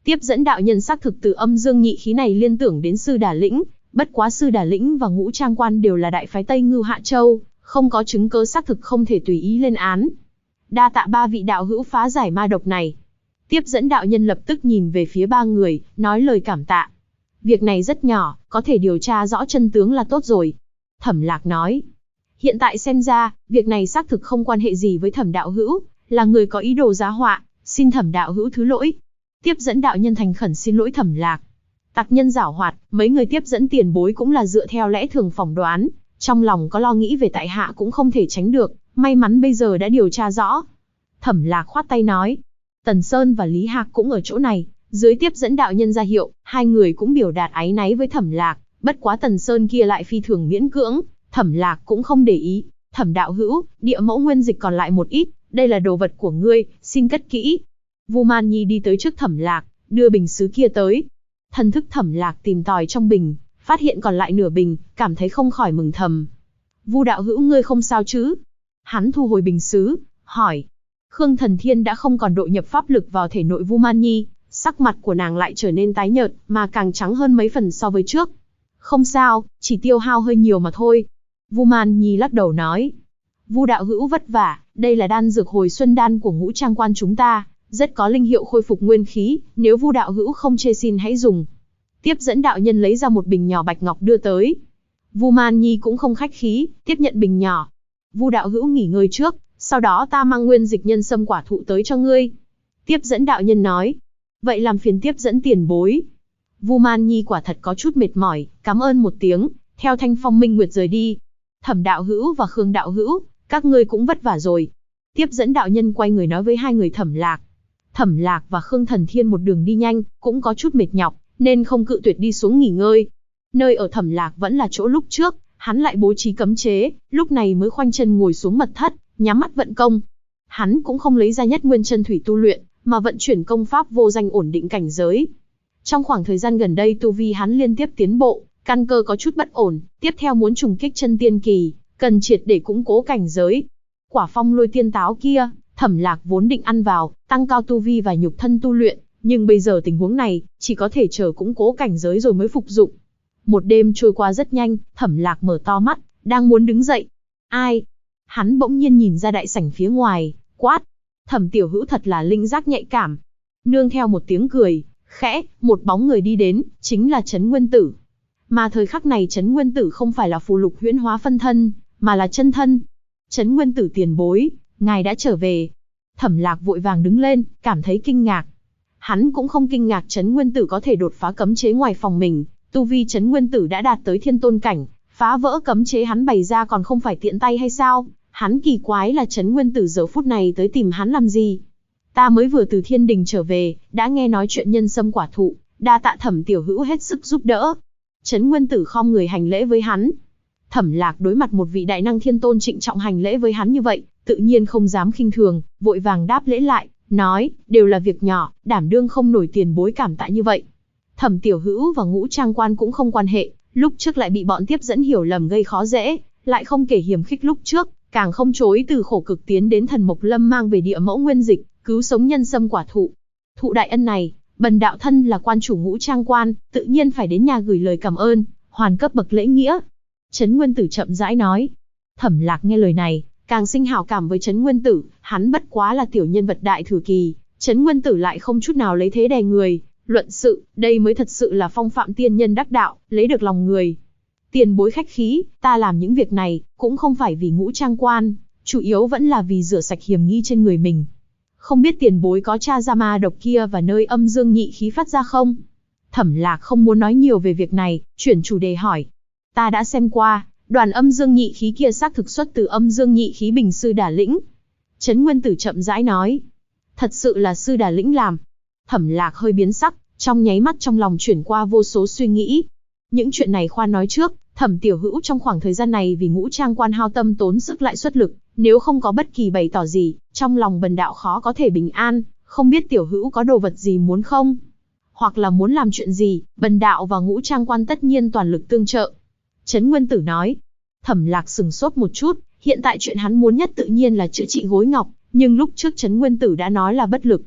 Tiếp dẫn đạo nhân xác thực từ âm dương nhị khí này liên tưởng đến Sư Đà Lĩnh, bất quá Sư Đà Lĩnh và Ngũ Trang Quan đều là đại phái Tây Ngưu Hạ Châu, không có chứng cứ xác thực không thể tùy ý lên án. Đa tạ ba vị đạo hữu phá giải ma độc này. Tiếp dẫn đạo nhân lập tức nhìn về phía ba người, nói lời cảm tạ. Việc này rất nhỏ, có thể điều tra rõ chân tướng là tốt rồi. Thẩm Lạc nói. Hiện tại xem ra, việc này xác thực không quan hệ gì với Thẩm đạo hữu, là người có ý đồ giá họa, xin Thẩm đạo hữu thứ lỗi. Tiếp dẫn đạo nhân thành khẩn xin lỗi Thẩm Lạc. Tặc nhân giảo hoạt, mấy người tiếp dẫn tiền bối cũng là dựa theo lẽ thường phỏng đoán, trong lòng có lo nghĩ về tại hạ cũng không thể tránh được, may mắn bây giờ đã điều tra rõ. Thẩm Lạc khoát tay nói. Tần Sơn và Lý Hạc cũng ở chỗ này, dưới tiếp dẫn đạo nhân ra hiệu, hai người cũng biểu đạt áy náy với Thẩm Lạc, bất quá Tần Sơn kia lại phi thường miễn cưỡng, Thẩm Lạc cũng không để ý. Thẩm đạo hữu, địa mẫu nguyên dịch còn lại một ít, đây là đồ vật của ngươi, xin cất kỹ. Vu Man Nhi đi tới trước Thẩm Lạc, đưa bình sứ kia tới. Thần thức Thẩm Lạc tìm tòi trong bình, phát hiện còn lại nửa bình, cảm thấy không khỏi mừng thầm. Vu đạo hữu ngươi không sao chứ? Hắn thu hồi bình sứ, hỏi. Khương Thần Thiên đã không còn độ nhập pháp lực vào thể nội Vu Man Nhi, sắc mặt của nàng lại trở nên tái nhợt, mà càng trắng hơn mấy phần so với trước. Không sao, chỉ tiêu hao hơi nhiều mà thôi. Vu Man Nhi lắc đầu nói. Vu đạo hữu vất vả, đây là đan dược hồi xuân đan của Ngũ Trang Quan chúng ta, rất có linh hiệu khôi phục nguyên khí, nếu Vu đạo hữu không chê xin hãy dùng. Tiếp dẫn đạo nhân lấy ra một bình nhỏ bạch ngọc đưa tới. Vu Man Nhi cũng không khách khí, tiếp nhận bình nhỏ. Vu đạo hữu nghỉ ngơi trước, sau đó ta mang nguyên dịch nhân sâm quả thụ tới cho ngươi. Tiếp dẫn đạo nhân nói. Vậy làm phiền tiếp dẫn tiền bối. Vu Man Nhi quả thật có chút mệt mỏi, cảm ơn một tiếng, theo Thanh Phong Minh Nguyệt rời đi. Thẩm đạo hữu và Khương đạo hữu, các ngươi cũng vất vả rồi. Tiếp dẫn đạo nhân quay người nói với hai người Thẩm Lạc. Thẩm Lạc và Khương Thần Thiên một đường đi nhanh, cũng có chút mệt nhọc, nên không cự tuyệt đi xuống nghỉ ngơi. Nơi ở Thẩm Lạc vẫn là chỗ lúc trước, hắn lại bố trí cấm chế, lúc này mới khoanh chân ngồi xuống mật thất, nhắm mắt vận công. Hắn cũng không lấy ra Nhất Nguyên Chân Thủy tu luyện, mà vận chuyển công pháp vô danh ổn định cảnh giới. Trong khoảng thời gian gần đây tu vi hắn liên tiếp tiến bộ, căn cơ có chút bất ổn, tiếp theo muốn trùng kích chân tiên kỳ, cần triệt để củng cố cảnh giới. Quả phong lôi tiên táo kia, Thẩm Lạc vốn định ăn vào, tăng cao tu vi và nhục thân tu luyện, nhưng bây giờ tình huống này, chỉ có thể chờ củng cố cảnh giới rồi mới phục dụng. Một đêm trôi qua rất nhanh, Thẩm Lạc mở to mắt, đang muốn đứng dậy. Ai? Hắn bỗng nhiên nhìn ra đại sảnh phía ngoài, quát. Thẩm tiểu hữu thật là linh giác nhạy cảm. Nương theo một tiếng cười, khẽ, một bóng người đi đến, chính là Trấn Nguyên Tử. Mà thời khắc này Trấn Nguyên Tử không phải là phù lục huyễn hóa phân thân, mà là chân thân. Trấn Nguyên Tử tiền bối, ngài đã trở về. Thẩm Lạc vội vàng đứng lên, cảm thấy kinh ngạc. Hắn cũng không kinh ngạc Trấn Nguyên Tử có thể đột phá cấm chế ngoài phòng mình, tu vi Trấn Nguyên Tử đã đạt tới thiên tôn cảnh, phá vỡ cấm chế hắn bày ra còn không phải tiện tay hay sao? Hắn kỳ quái là Trấn Nguyên Tử giờ phút này tới tìm hắn làm gì? Ta mới vừa từ Thiên Đình trở về, đã nghe nói chuyện nhân sâm quả thụ, đa tạ Thẩm tiểu hữu hết sức giúp đỡ. Trấn Nguyên Tử khom người hành lễ với hắn. Thẩm Lạc đối mặt một vị đại năng thiên tôn trịnh trọng hành lễ với hắn như vậy, tự nhiên không dám khinh thường, vội vàng đáp lễ lại, nói, đều là việc nhỏ, đảm đương không nổi tiền bối cảm tạ như vậy. Thẩm tiểu hữu và Ngũ Trang Quan cũng không quan hệ, lúc trước lại bị bọn tiếp dẫn hiểu lầm gây khó dễ, lại không kể hiềm khích lúc trước, càng không chối từ khổ cực tiến đến Thần Mộc Lâm mang về địa mẫu nguyên dịch, cứu sống nhân sâm quả thụ. Thụ đại ân này, bần đạo thân là quan chủ Ngũ Trang Quan, tự nhiên phải đến nhà gửi lời cảm ơn, hoàn cấp bậc lễ nghĩa. Trấn Nguyên Tử chậm rãi nói. Thẩm Lạc nghe lời này, càng sinh hảo cảm với Trấn Nguyên Tử, hắn bất quá là tiểu nhân vật đại thừa kỳ, Trấn Nguyên Tử lại không chút nào lấy thế đè người, luận sự, đây mới thật sự là phong phạm tiên nhân đắc đạo, lấy được lòng người. Tiền bối khách khí, ta làm những việc này, cũng không phải vì Ngũ Trang Quan, chủ yếu vẫn là vì rửa sạch hiểm nghi trên người mình. Không biết tiền bối có tra ra ma độc kia và nơi âm dương nhị khí phát ra không? Thẩm Lạc không muốn nói nhiều về việc này, chuyển chủ đề hỏi. Ta đã xem qua, đoàn âm dương nhị khí kia xác thực xuất từ âm dương nhị khí bình Sư Đà Lĩnh. Trấn Nguyên Tử chậm rãi nói. Thật sự là Sư Đà Lĩnh làm. Thẩm Lạc hơi biến sắc, trong nháy mắt trong lòng chuyển qua vô số suy nghĩ. Những chuyện này khoan nói trước, Thẩm tiểu hữu trong khoảng thời gian này vì Ngũ Trang Quan hao tâm tốn sức lại xuất lực, nếu không có bất kỳ bày tỏ gì, trong lòng bần đạo khó có thể bình an, không biết tiểu hữu có đồ vật gì muốn không? Hoặc là muốn làm chuyện gì, bần đạo và Ngũ Trang Quan tất nhiên toàn lực tương trợ. Trấn Nguyên Tử nói. Thẩm Lạc sừng sốt một chút, hiện tại chuyện hắn muốn nhất tự nhiên là chữa trị gối ngọc, nhưng lúc trước Trấn Nguyên Tử đã nói là bất lực.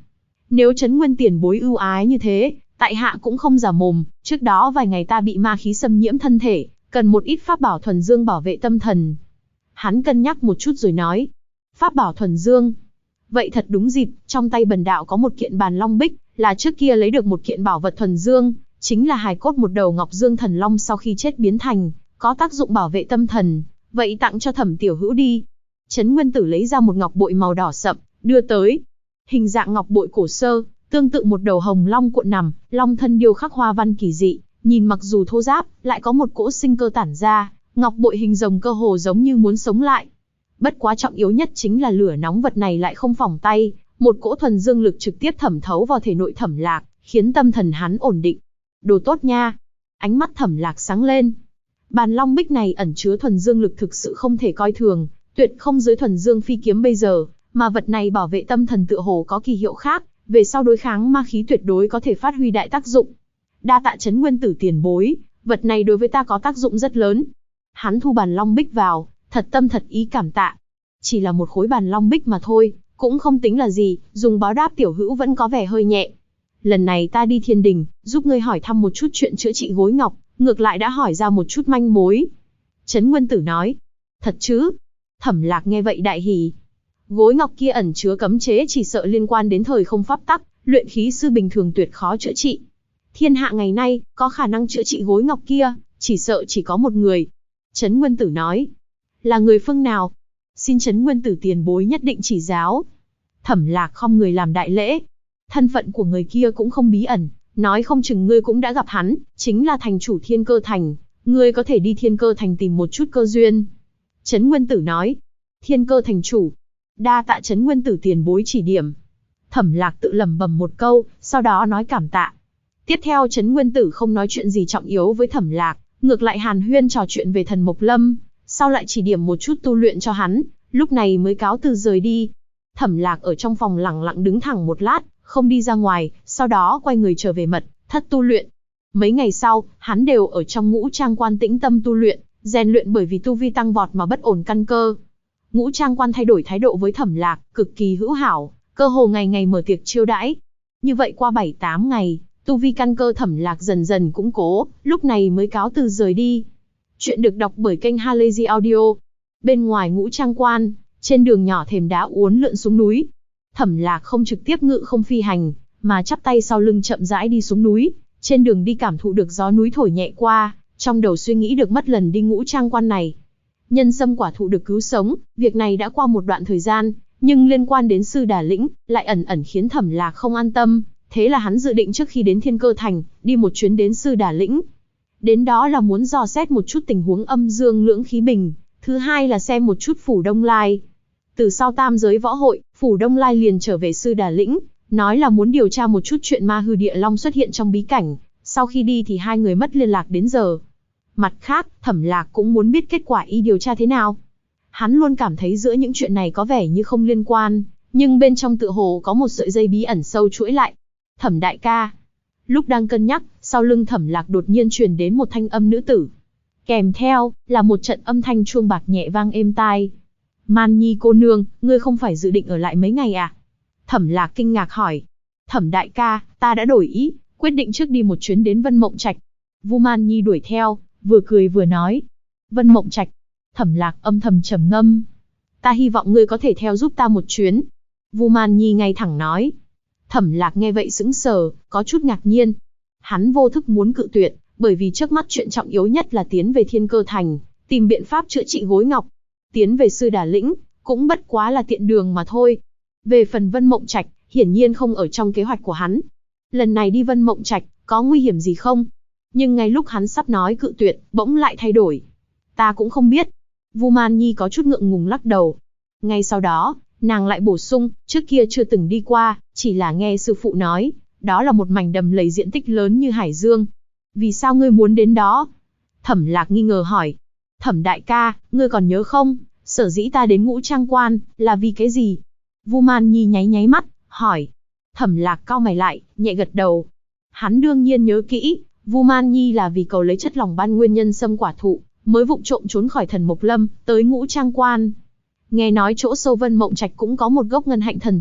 Nếu Trấn Nguyên tiền bối ưu ái như thế, tại hạ cũng không giả mồm, trước đó vài ngày ta bị ma khí xâm nhiễm thân thể, cần một ít pháp bảo thuần dương bảo vệ tâm thần. Hắn cân nhắc một chút rồi nói, pháp bảo thuần dương. Vậy thật đúng dịp, trong tay bần đạo có một kiện bàn long bích, là trước kia lấy được một kiện bảo vật thuần dương, chính là hài cốt một đầu ngọc dương thần long sau khi chết biến thành, có tác dụng bảo vệ tâm thần, vậy tặng cho Thẩm tiểu hữu đi. Trấn Nguyên Tử lấy ra một ngọc bội màu đỏ sậm, đưa tới. Hình dạng ngọc bội cổ sơ, tương tự một đầu hồng long cuộn nằm, long thân điêu khắc hoa văn kỳ dị, nhìn mặc dù thô ráp, lại có một cỗ sinh cơ tản ra, ngọc bội hình rồng cơ hồ giống như muốn sống lại. Bất quá trọng yếu nhất chính là lửa nóng vật này lại không phỏng tay, một cỗ thuần dương lực trực tiếp thẩm thấu vào thể nội Thẩm Lạc, khiến tâm thần hắn ổn định. Đồ tốt nha. Ánh mắt Thẩm Lạc sáng lên. Bàn long bích này ẩn chứa thuần dương lực thực sự không thể coi thường, tuyệt không dưới thuần dương phi kiếm bây giờ, mà vật này bảo vệ tâm thần tựa hồ có kỳ hiệu khác, về sau đối kháng ma khí tuyệt đối có thể phát huy đại tác dụng. Đa tạ Trấn Nguyên Tử tiền bối, vật này đối với ta có tác dụng rất lớn. Hắn thu bàn long bích vào, thật tâm thật ý cảm tạ. Chỉ là một khối bàn long bích mà thôi, cũng không tính là gì, dùng báo đáp tiểu hữu vẫn có vẻ hơi nhẹ. Lần này ta đi thiên đình, giúp ngươi hỏi thăm một chút chuyện chữa trị gối ngọc, ngược lại đã hỏi ra một chút manh mối. Trấn Nguyên Tử nói, thật chứ? Thẩm Lạc nghe vậy đại hỉ. Gối ngọc kia ẩn chứa cấm chế chỉ sợ liên quan đến thời không pháp tắc, luyện khí sư bình thường tuyệt khó chữa trị. Thiên hạ ngày nay, có khả năng chữa trị gối ngọc kia, chỉ sợ chỉ có một người. Trấn Nguyên Tử nói, là người phương nào? Xin Trấn Nguyên Tử tiền bối nhất định chỉ giáo. Thẩm Lạc khom người làm đại lễ. Thân phận của người kia cũng không bí ẩn, nói không chừng ngươi cũng đã gặp hắn, chính là thành chủ Thiên Cơ Thành, ngươi có thể đi Thiên Cơ Thành tìm một chút cơ duyên. Trấn Nguyên Tử nói, Thiên Cơ Thành chủ, đa tạ Trấn Nguyên Tử tiền bối chỉ điểm. Thẩm Lạc tự lẩm bẩm một câu, sau đó nói cảm tạ. Tiếp theo Trấn Nguyên Tử không nói chuyện gì trọng yếu với Thẩm Lạc, ngược lại hàn huyên trò chuyện về Thần Mộc Lâm, sau lại chỉ điểm một chút tu luyện cho hắn, lúc này mới cáo từ rời đi. Thẩm Lạc ở trong phòng lặng lặng đứng thẳng một lát, không đi ra ngoài, sau đó quay người trở về mật thất tu luyện. Mấy ngày sau, hắn đều ở trong Ngũ Trang Quan tĩnh tâm tu luyện, rèn luyện bởi vì tu vi tăng vọt mà bất ổn căn cơ. Ngũ Trang Quan thay đổi thái độ với Thẩm Lạc, cực kỳ hữu hảo, cơ hồ ngày ngày mở tiệc chiêu đãi. Như vậy qua 7-8 ngày, tu vi căn cơ Thẩm Lạc dần dần củng cố, lúc này mới cáo từ rời đi. Chuyện được đọc bởi kênh Halazy Audio. Bên ngoài Ngũ Trang Quan, trên đường nhỏ thềm đá uốn lượn xuống núi. Thẩm Lạc không trực tiếp ngự không phi hành, mà chắp tay sau lưng chậm rãi đi xuống núi. Trên đường đi cảm thụ được gió núi thổi nhẹ qua, trong đầu suy nghĩ được mất lần đi Ngũ Trang Quan này. Nhân sâm quả thụ được cứu sống, việc này đã qua một đoạn thời gian, nhưng liên quan đến Sư Đà Lĩnh, lại ẩn ẩn khiến Thẩm Lạc không an tâm. Thế là hắn dự định trước khi đến Thiên Cơ Thành, đi một chuyến đến Sư Đà Lĩnh. Đến đó là muốn dò xét một chút tình huống âm dương lưỡng khí bình, thứ hai là xem một chút Phủ Đông Lai. Từ sau tam giới võ hội, Phủ Đông Lai liền trở về Sư Đà Lĩnh, nói là muốn điều tra một chút chuyện ma hư địa long xuất hiện trong bí cảnh, sau khi đi thì hai người mất liên lạc đến giờ. Mặt khác, Thẩm Lạc cũng muốn biết kết quả y điều tra thế nào. Hắn luôn cảm thấy giữa những chuyện này có vẻ như không liên quan, nhưng bên trong tựa hồ có một sợi dây bí ẩn sâu chuỗi lại. Thẩm đại ca. Lúc đang cân nhắc, sau lưng Thẩm Lạc đột nhiên truyền đến một thanh âm nữ tử. Kèm theo, là một trận âm thanh chuông bạc nhẹ vang êm tai. Man Nhi cô nương, ngươi không phải dự định ở lại mấy ngày à? Thẩm Lạc kinh ngạc hỏi. Thẩm đại ca, ta đã đổi ý, quyết định trước đi một chuyến đến Vân Mộng Trạch. Vu Man Nhi đuổi theo, vừa cười vừa nói. Vân Mộng Trạch. Thẩm Lạc âm thầm trầm ngâm. Ta hy vọng ngươi có thể theo giúp ta một chuyến. Vu Man Nhi ngay thẳng nói. Thẩm Lạc nghe vậy sững sờ, có chút ngạc nhiên. Hắn vô thức muốn cự tuyệt, bởi vì trước mắt chuyện trọng yếu nhất là tiến về Thiên Cơ Thành, tìm biện pháp chữa trị gối ngọc. Tiến về Sư Đà Lĩnh, cũng bất quá là tiện đường mà thôi. Về phần Vân Mộng Trạch, hiển nhiên không ở trong kế hoạch của hắn. Lần này đi Vân Mộng Trạch, có nguy hiểm gì không? Nhưng ngay lúc hắn sắp nói cự tuyệt, bỗng lại thay đổi. Ta cũng không biết. Vu Man Nhi có chút ngượng ngùng lắc đầu. Ngay sau đó, nàng lại bổ sung, trước kia chưa từng đi qua, chỉ là nghe sư phụ nói, đó là một mảnh đầm lầy diện tích lớn như hải dương. Vì sao ngươi muốn đến đó? Thẩm Lạc nghi ngờ hỏi. Thẩm đại ca, ngươi còn nhớ không? Sở dĩ ta đến Ngũ Trang Quan, là vì cái gì? Vu Man Nhi nháy nháy mắt, hỏi. Thẩm Lạc cau mày lại, nhẹ gật đầu. Hắn đương nhiên nhớ kỹ, Vu Man Nhi là vì cầu lấy chất lỏng ban nguyên nhân sâm quả thụ, mới vụng trộm trốn khỏi Thần Mộc Lâm, tới Ngũ Trang Quan. Nghe nói chỗ sâu Vân Mộng Trạch cũng có một gốc ngân hạnh thần thụ,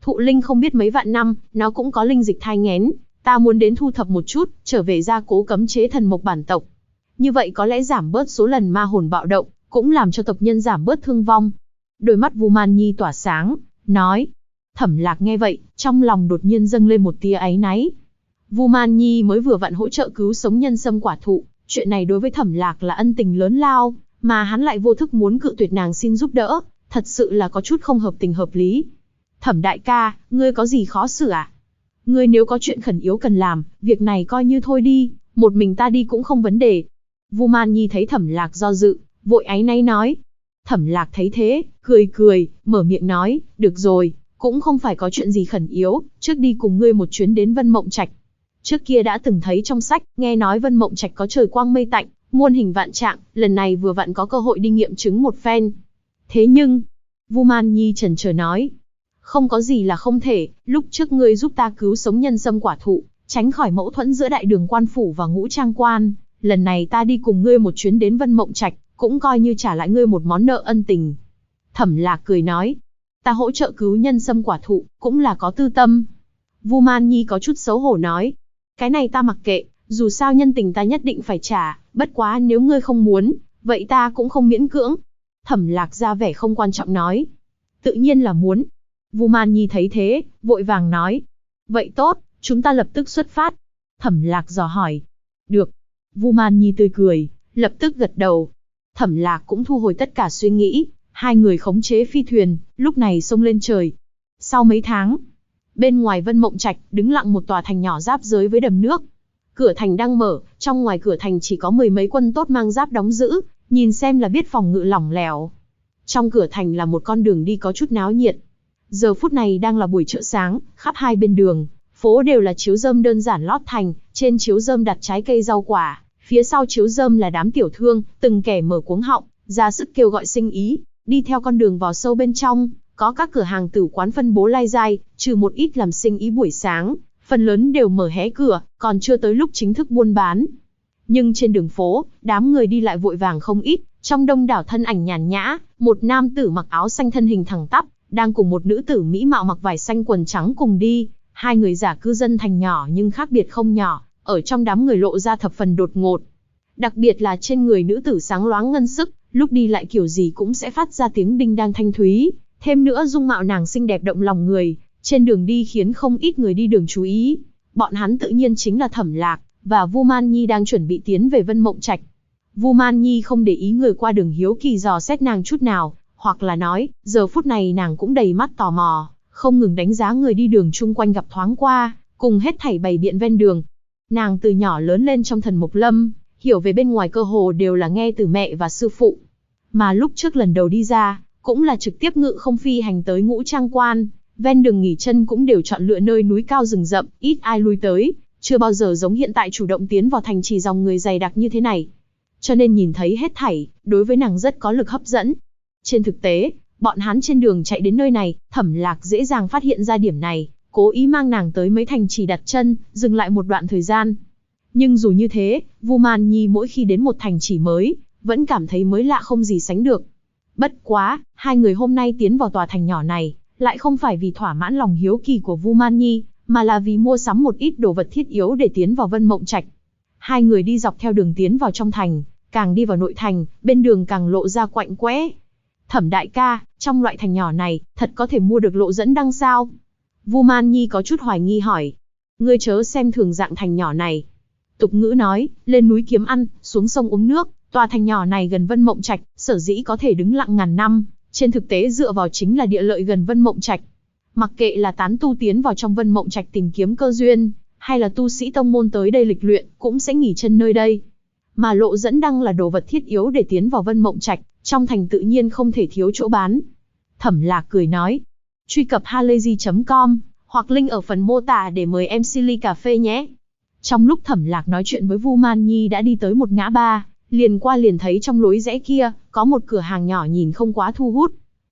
Thụ linh không biết mấy vạn năm, nó cũng có linh dịch thai nghén. Ta muốn đến thu thập một chút, trở về gia cố cấm chế thần mộc bản tộc. Như vậy có lẽ giảm bớt số lần ma hồn bạo động, cũng làm cho tộc nhân giảm bớt thương vong. Đôi mắt Vu Man Nhi tỏa sáng, nói. Thẩm Lạc nghe vậy, trong lòng đột nhiên dâng lên một tia áy náy. Vu Man Nhi mới vừa vặn hỗ trợ cứu sống nhân sâm quả thụ, chuyện này đối với Thẩm Lạc là ân tình lớn lao, mà hắn lại vô thức muốn cự tuyệt nàng xin giúp đỡ, thật sự là có chút không hợp tình hợp lý. Thẩm đại ca, ngươi có gì khó xử à? Ngươi nếu có chuyện khẩn yếu cần làm, việc này coi như thôi đi, một mình ta đi cũng không vấn đề. Vu Man Nhi thấy Thẩm Lạc do dự, vội áy náy nói. Thẩm Lạc thấy thế, cười cười, mở miệng nói, được rồi, cũng không phải có chuyện gì khẩn yếu, trước đi cùng ngươi một chuyến đến Vân Mộng Trạch. Trước kia đã từng thấy trong sách, nghe nói Vân Mộng Trạch có trời quang mây tạnh, muôn hình vạn trạng, lần này vừa vặn có cơ hội đi nghiệm chứng một phen. Thế nhưng, Vu Man Nhi chần chờ nói, không có gì là không thể, lúc trước ngươi giúp ta cứu sống nhân sâm quả thụ, tránh khỏi mâu thuẫn giữa Đại Đường Quan phủ và Ngũ Trang Quan, lần này ta đi cùng ngươi một chuyến đến Vân Mộng Trạch, cũng coi như trả lại ngươi một món nợ ân tình. Thẩm Lạc cười nói, ta hỗ trợ cứu nhân sâm quả thụ, cũng là có tư tâm. Vu Man Nhi có chút xấu hổ nói, cái này ta mặc kệ, dù sao nhân tình ta nhất định phải trả, bất quá nếu ngươi không muốn, vậy ta cũng không miễn cưỡng. Thẩm Lạc ra vẻ không quan trọng nói, tự nhiên là muốn. Vu Man Nhi thấy thế, vội vàng nói, vậy tốt, chúng ta lập tức xuất phát. Thẩm Lạc dò hỏi, được. Vu Man Nhi tươi cười, lập tức gật đầu. Thẩm Lạc cũng thu hồi tất cả suy nghĩ, hai người khống chế phi thuyền, lúc này xông lên trời. Sau mấy tháng, bên ngoài Vân Mộng Trạch đứng lặng một tòa thành nhỏ giáp giới với đầm nước. Cửa thành đang mở, trong ngoài cửa thành chỉ có mười mấy quân tốt mang giáp đóng giữ, nhìn xem là biết phòng ngự lỏng lẻo. Trong cửa thành là một con đường đi có chút náo nhiệt. Giờ phút này đang là buổi chợ sáng, khắp hai bên đường, phố đều là chiếu rơm đơn giản lót thành, trên chiếu rơm đặt trái cây rau quả, phía sau chiếu rơm là đám tiểu thương, từng kẻ mở cuống họng, ra sức kêu gọi sinh ý. Đi theo con đường vào sâu bên trong, có các cửa hàng tử quán phân bố lai dai, trừ một ít làm sinh ý buổi sáng, phần lớn đều mở hé cửa, còn chưa tới lúc chính thức buôn bán. Nhưng trên đường phố, đám người đi lại vội vàng không ít, trong đông đảo thân ảnh nhàn nhã, một nam tử mặc áo xanh thân hình thẳng tắp, đang cùng một nữ tử mỹ mạo mặc vải xanh quần trắng cùng đi. Hai người giả cư dân thành nhỏ nhưng khác biệt không nhỏ, ở trong đám người lộ ra thập phần đột ngột. Đặc biệt là trên người nữ tử sáng loáng ngân sức, lúc đi lại kiểu gì cũng sẽ phát ra tiếng đinh đang thanh thúy. Thêm nữa dung mạo nàng xinh đẹp động lòng người, trên đường đi khiến không ít người đi đường chú ý. Bọn hắn tự nhiên chính là Thẩm Lạc và Vu Man Nhi đang chuẩn bị tiến về Vân Mộng Trạch. Vu Man Nhi không để ý người qua đường hiếu kỳ dò xét nàng chút nào, hoặc là nói, giờ phút này nàng cũng đầy mắt tò mò, không ngừng đánh giá người đi đường chung quanh gặp thoáng qua, cùng hết thảy bày biện ven đường. Nàng từ nhỏ lớn lên trong thần mộc lâm, hiểu về bên ngoài cơ hồ đều là nghe từ mẹ và sư phụ. Mà lúc trước lần đầu đi ra, cũng là trực tiếp ngự không phi hành tới Ngũ Trang Quan, ven đường nghỉ chân cũng đều chọn lựa nơi núi cao rừng rậm, ít ai lui tới, chưa bao giờ giống hiện tại chủ động tiến vào thành trì dòng người dày đặc như thế này. Cho nên nhìn thấy hết thảy, đối với nàng rất có lực hấp dẫn. Trên thực tế, bọn hắn trên đường chạy đến nơi này, Thẩm Lạc dễ dàng phát hiện ra điểm này, cố ý mang nàng tới mấy thành trì đặt chân, dừng lại một đoạn thời gian. Nhưng dù như thế, Vu Man Nhi mỗi khi đến một thành trì mới, vẫn cảm thấy mới lạ không gì sánh được. Bất quá, hai người hôm nay tiến vào tòa thành nhỏ này, lại không phải vì thỏa mãn lòng hiếu kỳ của Vu Man Nhi, mà là vì mua sắm một ít đồ vật thiết yếu để tiến vào Vân Mộng Trạch. Hai người đi dọc theo đường tiến vào trong thành, càng đi vào nội thành, bên đường càng lộ ra quạnh quẽ. Thẩm đại ca, trong loại thành nhỏ này, thật có thể mua được lộ dẫn đăng sao? Vu Man Nhi có chút hoài nghi hỏi. Ngươi chớ xem thường dạng thành nhỏ này. Tục ngữ nói, lên núi kiếm ăn, xuống sông uống nước. Tòa thành nhỏ này gần Vân Mộng Trạch, sở dĩ có thể đứng lặng ngàn năm, trên thực tế dựa vào chính là địa lợi gần Vân Mộng Trạch. Mặc kệ là tán tu tiến vào trong Vân Mộng Trạch tìm kiếm cơ duyên, hay là tu sĩ tông môn tới đây lịch luyện, cũng sẽ nghỉ chân nơi đây. Mà lộ dẫn đăng là đồ vật thiết yếu để tiến vào Vân Mộng Trạch, trong thành tự nhiên không thể thiếu chỗ bán. Thẩm Lạc cười nói, truy cập halayzi.com, hoặc link ở phần mô tả để mời em Silly cà phê nhé. Trong lúc Thẩm Lạc nói chuyện với Vu Man Nhi đã đi tới một ngã ba, liền qua liền thấy trong lối rẽ kia, có một cửa hàng nhỏ nhìn không quá thu hút.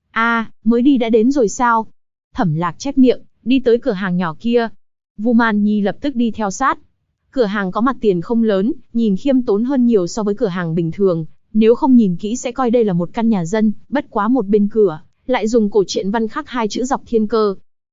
Mới đi đã đến rồi sao? Thẩm Lạc chép miệng, đi tới cửa hàng nhỏ kia. Vu Man Nhi lập tức đi theo sát. Cửa hàng có mặt tiền không lớn, nhìn khiêm tốn hơn nhiều so với cửa hàng bình thường, nếu không nhìn kỹ sẽ coi đây là một căn nhà dân, bất quá một bên cửa lại dùng cổ truyện văn khắc hai chữ dọc thiên cơ.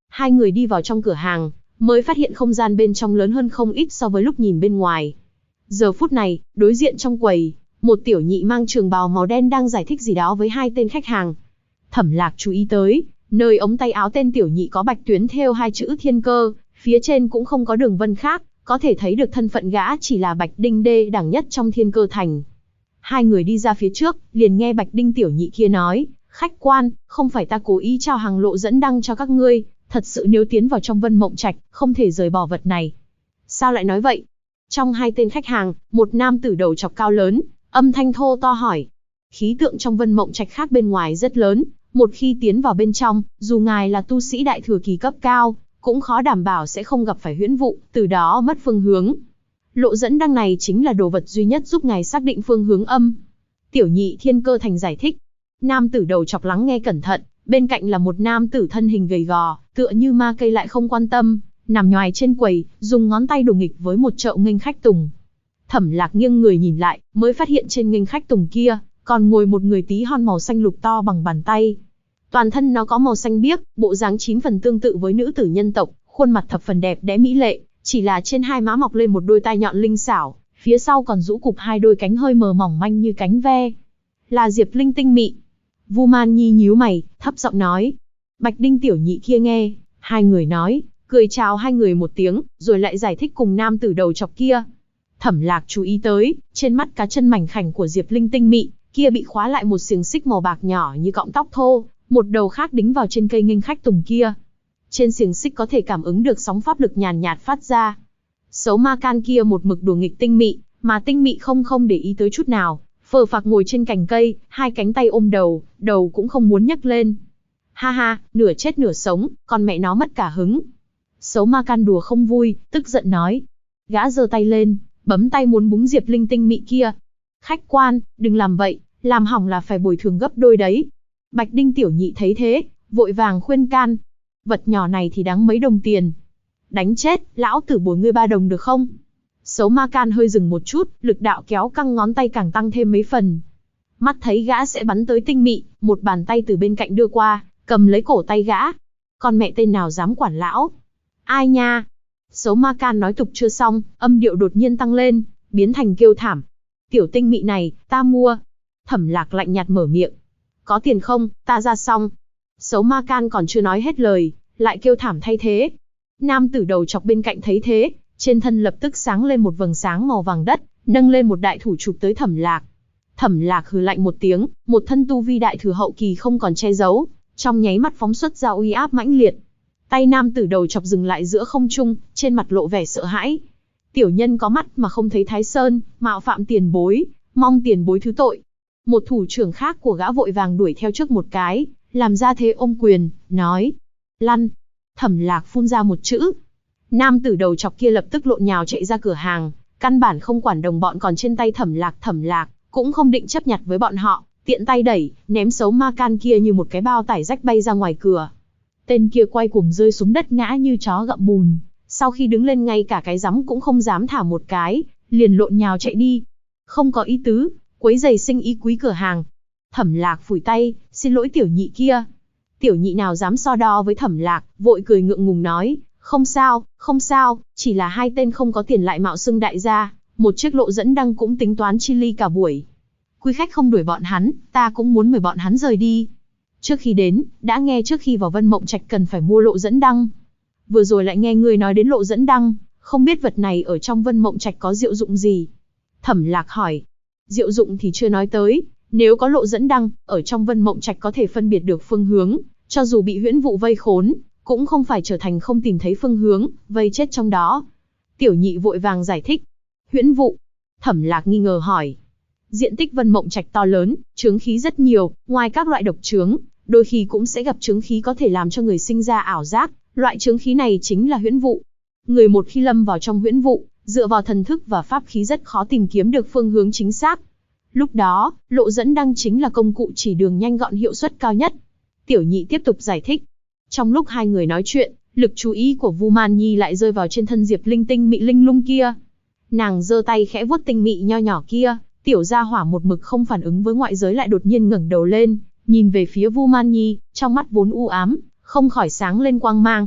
Hai người đi vào trong cửa hàng, mới phát hiện không gian bên trong lớn hơn không ít so với lúc nhìn bên ngoài. Giờ phút này, đối diện trong quầy, một tiểu nhị mang trường bào màu đen đang giải thích gì đó với hai tên khách hàng. Thẩm Lạc chú ý tới, nơi ống tay áo tên tiểu nhị có bạch tuyến thêu hai chữ Thiên Cơ, phía trên cũng không có đường vân khác, có thể thấy được thân phận gã chỉ là Bạch Đinh đê đẳng nhất trong Thiên Cơ thành. Hai người đi ra phía trước, liền nghe Bạch Đinh tiểu nhị kia nói, khách quan, không phải ta cố ý trao hàng Lộ Dẫn Đăng cho các ngươi, thật sự nếu tiến vào trong Vân Mộng Trạch, không thể rời bỏ vật này. Sao lại nói vậy? Trong hai tên khách hàng, một nam tử đầu chọc cao lớn, âm thanh thô to hỏi. Khí tượng trong Vân Mộng Trạch khác bên ngoài rất lớn, một khi tiến vào bên trong, dù ngài là tu sĩ đại thừa kỳ cấp cao, cũng khó đảm bảo sẽ không gặp phải huyễn vụ, từ đó mất phương hướng. Lộ Dẫn Đăng này chính là đồ vật duy nhất giúp ngài xác định phương hướng âm. Tiểu nhị Thiên Cơ thành giải thích. Nam tử đầu chọc lắng nghe cẩn thận, bên cạnh là một nam tử thân hình gầy gò, tựa như ma cây lại không quan tâm, nằm nhoài trên quầy, dùng ngón tay đùa nghịch với một chậu nghênh khách tùng. Thẩm Lạc nghiêng người nhìn lại, mới phát hiện trên nghênh khách tùng kia, còn ngồi một người tí hon màu xanh lục to bằng bàn tay. Toàn thân nó có màu xanh biếc, bộ dáng 9 phần tương tự với nữ tử nhân tộc, khuôn mặt thập phần đẹp đẽ mỹ lệ, chỉ là trên hai má mọc lên một đôi tai nhọn linh xảo, phía sau còn rũ cụp hai đôi cánh hơi mờ mỏng manh như cánh ve. Là Diệp Linh tinh mị. Vu Man Nhi nhíu mày, thấp giọng nói. Bạch Đinh tiểu nhị kia nghe, hai người nói, cười chào hai người một tiếng, rồi lại giải thích cùng nam tử đầu chọc kia. Thẩm Lạc chú ý tới, trên mắt cá chân mảnh khảnh của Diệp Linh tinh mị kia bị khóa lại một xiềng xích màu bạc nhỏ như cọng tóc thô, một đầu khác đính vào trên cây nghênh khách tùng kia. Trên xiềng xích có thể cảm ứng được sóng pháp lực nhàn nhạt phát ra. Xấu ma can kia một mực đùa nghịch tinh mị, mà tinh mị không để ý tới chút nào, phờ phạc ngồi trên cành cây, hai cánh tay ôm đầu, đầu cũng không muốn nhấc lên. Ha ha, nửa chết nửa sống, còn mẹ nó mất cả hứng. Xấu ma can đùa không vui, tức giận nói. Gã giơ tay lên, bấm tay muốn búng Diệp Linh tinh mị kia. Khách quan, đừng làm vậy, làm hỏng là phải bồi thường gấp đôi đấy. Bạch Đinh tiểu nhị thấy thế, vội vàng khuyên can. Vật nhỏ này thì đáng mấy đồng tiền. Đánh chết, lão tử bồi ngươi 3 đồng được không? Xấu ma can hơi dừng một chút, lực đạo kéo căng ngón tay càng tăng thêm mấy phần. Mắt thấy gã sẽ bắn tới tinh mị, một bàn tay từ bên cạnh đưa qua, cầm lấy cổ tay gã. Con mẹ tên nào dám quản lão? Ai nha? Xấu ma can nói tục chưa xong, âm điệu đột nhiên tăng lên, biến thành kêu thảm. Tiểu tinh mị này, ta mua. Thẩm Lạc lạnh nhạt mở miệng. Có tiền không, ta ra xong. Xấu ma can còn chưa nói hết lời, lại kêu thảm thay thế. Nam tử đầu chọc bên cạnh thấy thế, trên thân lập tức sáng lên một vầng sáng màu vàng đất, nâng lên một đại thủ chụp tới Thẩm Lạc. Thẩm Lạc hừ lạnh một tiếng, một thân tu vi đại thừa hậu kỳ không còn che giấu, trong nháy mắt phóng xuất ra uy áp mãnh liệt. Tay nam tử đầu chọc dừng lại giữa không trung, trên mặt lộ vẻ sợ hãi. Tiểu nhân có mắt mà không thấy Thái Sơn, mạo phạm tiền bối, mong tiền bối thứ tội. Một thủ trưởng khác của gã vội vàng đuổi theo trước một cái, làm ra thế ôm quyền, nói. Lăn. Thẩm Lạc phun ra một chữ. Nam tử đầu chọc kia lập tức lộn nhào chạy ra cửa hàng, căn bản không quản đồng bọn còn trên tay Thẩm Lạc cũng không định chấp nhặt với bọn họ, tiện tay đẩy, ném xấu ma can kia như một cái bao tải rách bay ra ngoài cửa. Tên kia quay cuồng rơi xuống đất ngã như chó gặm bùn, sau khi đứng lên ngay cả cái rắm cũng không dám thả một cái, liền lộn nhào chạy đi. Không có ý tứ, quấy giày sinh ý quý cửa hàng. Thẩm Lạc phủi tay, xin lỗi tiểu nhị kia. Tiểu nhị nào dám so đo với Thẩm Lạc, vội cười ngượng ngùng nói, không sao, chỉ là hai tên không có tiền lại mạo xưng đại gia, một chiếc Lộ Dẫn Đăng cũng tính toán chi ly cả buổi. Quý khách không đuổi bọn hắn, ta cũng muốn mời bọn hắn rời đi. Trước khi đến, đã nghe trước khi vào Vân Mộng Trạch cần phải mua Lộ Dẫn Đăng. Vừa rồi lại nghe người nói đến Lộ Dẫn Đăng, không biết vật này ở trong Vân Mộng Trạch có diệu dụng gì. Thẩm Lạc hỏi. Diệu dụng thì chưa nói tới, nếu có Lộ Dẫn Đăng, ở trong Vân Mộng Trạch có thể phân biệt được phương hướng, cho dù bị huyễn vụ vây khốn, cũng không phải trở thành không tìm thấy phương hướng, vây chết trong đó. Tiểu nhị vội vàng giải thích. Huyễn vụ? Thẩm Lạc nghi ngờ hỏi. Diện tích Vân Mộng Trạch to lớn, chướng khí rất nhiều, ngoài các loại độc chướng, đôi khi cũng sẽ gặp chướng khí có thể làm cho người sinh ra ảo giác, loại chướng khí này chính là huyễn vụ. Người một khi lâm vào trong huyễn vụ, dựa vào thần thức và pháp khí rất khó tìm kiếm được phương hướng chính xác. Lúc đó, Lộ Dẫn Đăng chính là công cụ chỉ đường nhanh gọn hiệu suất cao nhất. Tiểu nhị tiếp tục giải thích. Trong lúc hai người nói chuyện, lực chú ý của Vu Man Nhi lại rơi vào trên thân Diệp Linh tinh mị linh lung kia. Nàng giơ tay khẽ vuốt tinh mị nho nhỏ kia, tiểu gia hỏa một mực không phản ứng với ngoại giới lại đột nhiên ngẩng đầu lên, nhìn về phía Vu Man Nhi, trong mắt vốn u ám, không khỏi sáng lên quang mang.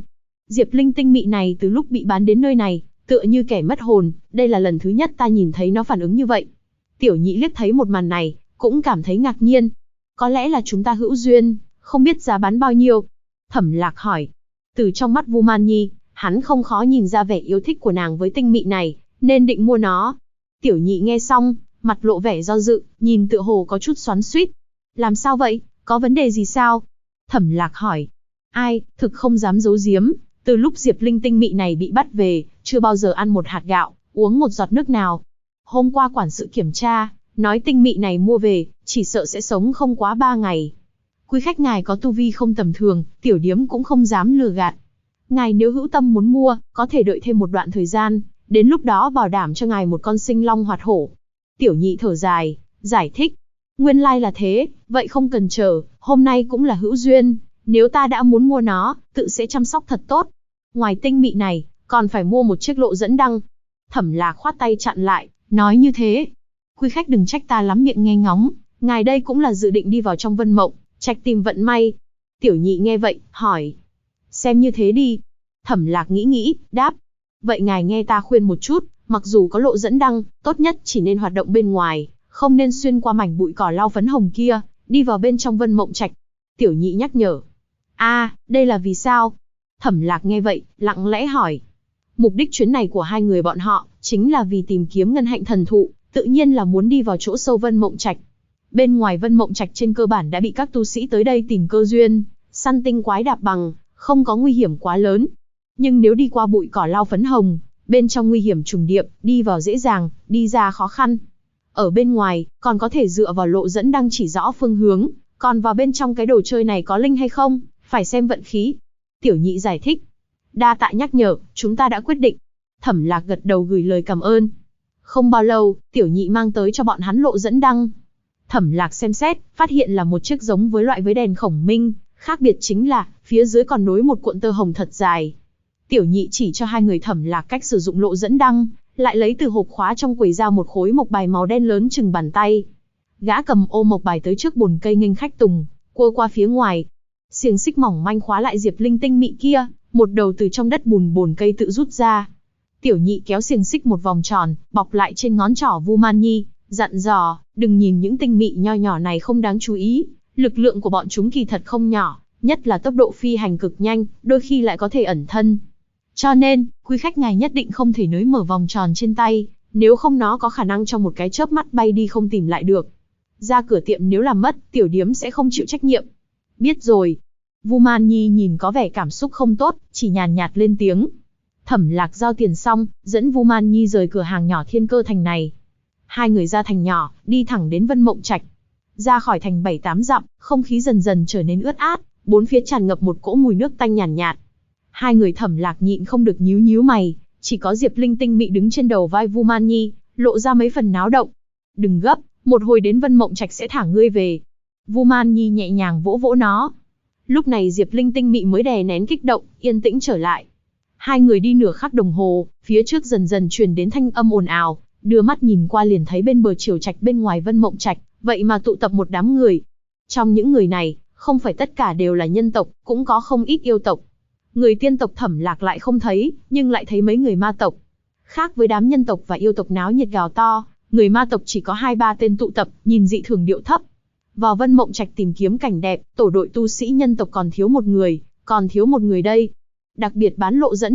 Diệp Linh tinh mị này từ lúc bị bán đến nơi này, tựa như kẻ mất hồn, đây là lần thứ nhất ta nhìn thấy nó phản ứng như vậy. Tiểu Nhị liếc thấy một màn này, cũng cảm thấy ngạc nhiên. Có lẽ là chúng ta hữu duyên, không biết giá bán bao nhiêu? Thẩm Lạc hỏi. Từ trong mắt Vu Man Nhi, hắn không khó nhìn ra vẻ yêu thích của nàng với tinh mị này, nên định mua nó. Tiểu Nhị nghe xong, mặt lộ vẻ do dự, nhìn tựa hồ có chút xoắn xuýt. Làm sao vậy, có vấn đề gì sao? Thẩm Lạc hỏi. Ai, thực không dám giấu giếm, từ lúc Diệp Linh tinh mị này bị bắt về, chưa bao giờ ăn một hạt gạo, uống một giọt nước nào. Hôm qua quản sự kiểm tra, nói tinh mị này mua về, chỉ sợ sẽ sống không quá 3 ngày. Quý khách ngài có tu vi không tầm thường, tiểu điếm cũng không dám lừa gạt. Ngài nếu hữu tâm muốn mua, có thể đợi thêm một đoạn thời gian, đến lúc đó bảo đảm cho ngài một con sinh long hoạt hổ. Tiểu Nhị thở dài, giải thích. Nguyên lai là thế, vậy không cần chờ, hôm nay cũng là hữu duyên, nếu ta đã muốn mua nó, tự sẽ chăm sóc thật tốt. Ngoài tinh mị này, còn phải mua một chiếc lộ dẫn đăng. Thẩm Lạc khoát tay chặn lại, nói như thế. Quý khách đừng trách ta lắm miệng nghe ngóng, ngài đây cũng là dự định đi vào trong Vân Mộng Trạch tìm vận may. Tiểu Nhị nghe vậy, hỏi. Xem như thế đi. Thẩm Lạc nghĩ, đáp. Vậy ngài nghe ta khuyên một chút, mặc dù có lộ dẫn đăng, tốt nhất chỉ nên hoạt động bên ngoài, không nên xuyên qua mảnh bụi cỏ lau phấn hồng kia, đi vào bên trong Vân Mộng Trạch. Tiểu Nhị nhắc nhở. Đây là vì sao? Thẩm Lạc nghe vậy, lặng lẽ hỏi. Mục đích chuyến này của hai người bọn họ, chính là vì tìm kiếm ngân hạnh thần thụ, tự nhiên là muốn đi vào chỗ sâu Vân Mộng Trạch. Bên ngoài Vân Mộng Trạch trên cơ bản đã bị các tu sĩ tới đây tìm cơ duyên, săn tinh quái đạp bằng, không có nguy hiểm quá lớn. Nhưng nếu đi qua bụi cỏ lau phấn hồng, bên trong nguy hiểm trùng điệp, đi vào dễ dàng, đi ra khó khăn. Ở bên ngoài, còn có thể dựa vào lộ dẫn đăng chỉ rõ phương hướng, còn vào bên trong cái đồ chơi này có linh hay không, phải xem vận khí. Tiểu Nhị giải thích. Đa tạ nhắc nhở, chúng ta đã quyết định. Thẩm Lạc gật đầu gửi lời cảm ơn. Không bao lâu, Tiểu Nhị mang tới cho bọn hắn lộ dẫn đăng. Thẩm Lạc xem xét, phát hiện là một chiếc giống với loại với đèn khổng minh, khác biệt chính là, phía dưới còn nối một cuộn tơ hồng thật dài. Tiểu Nhị chỉ cho hai người Thẩm Lạc cách sử dụng lộ dẫn đăng, lại lấy từ hộp khóa trong quầy ra một khối mộc bài màu đen lớn chừng bàn tay. Gã cầm ô mộc bài tới trước bồn cây nghênh khách tùng, cua qua phía ngoài. Xiềng xích mỏng manh khóa lại Diệp Linh tinh mị kia, một đầu từ trong đất bùn bồn cây tự rút ra. Tiểu Nhị kéo xiềng xích một vòng tròn, bọc lại trên ngón trỏ Vu Man Nhi, dặn dò, đừng nhìn những tinh mị nho nhỏ này không đáng chú ý, lực lượng của bọn chúng kỳ thật không nhỏ, nhất là tốc độ phi hành cực nhanh, đôi khi lại có thể ẩn thân. Cho nên, quý khách ngài nhất định không thể nới mở vòng tròn trên tay, nếu không nó có khả năng trong một cái chớp mắt bay đi không tìm lại được. Ra cửa tiệm nếu làm mất, tiểu điếm sẽ không chịu trách nhiệm. Biết rồi. Vu Man Nhi nhìn có vẻ cảm xúc không tốt, chỉ nhàn nhạt lên tiếng. Thẩm Lạc giao tiền xong, dẫn Vu Man Nhi rời cửa hàng nhỏ Thiên Cơ Thành này. Hai người ra thành nhỏ, đi thẳng đến Vân Mộng Trạch. Ra khỏi thành 7-8 dặm, không khí dần dần trở nên ướt át, bốn phía tràn ngập một cỗ mùi nước tanh nhàn nhạt. Hai người Thẩm Lạc nhịn không được nhíu nhíu mày, chỉ có Diệp Linh tinh mị đứng trên đầu vai Vu Man Nhi, lộ ra mấy phần náo động. Đừng gấp, một hồi đến Vân Mộng Trạch sẽ thả ngươi về. Vu Man Nhi nhẹ nhàng vỗ vỗ nó. Lúc này Diệp Linh tinh mị mới đè nén kích động, yên tĩnh trở lại. Hai người đi nửa khắc đồng hồ, phía trước dần dần truyền đến thanh âm ồn ào, đưa mắt nhìn qua liền thấy bên bờ Triều Trạch bên ngoài Vân Mộng Trạch, vậy mà tụ tập một đám người. Trong những người này, không phải tất cả đều là nhân tộc, cũng có không ít yêu tộc. Người tiên tộc Thẩm Lạc lại không thấy, nhưng lại thấy mấy người ma tộc. Khác với đám nhân tộc và yêu tộc náo nhiệt gào to, người ma tộc chỉ có 2-3 tên tụ tập, nhìn dị thường điệu thấp. Vào Vân Mộng Trạch tìm kiếm cảnh đẹp, tổ đội tu sĩ nhân tộc còn thiếu một người đây. Đặc biệt bán lộ dẫn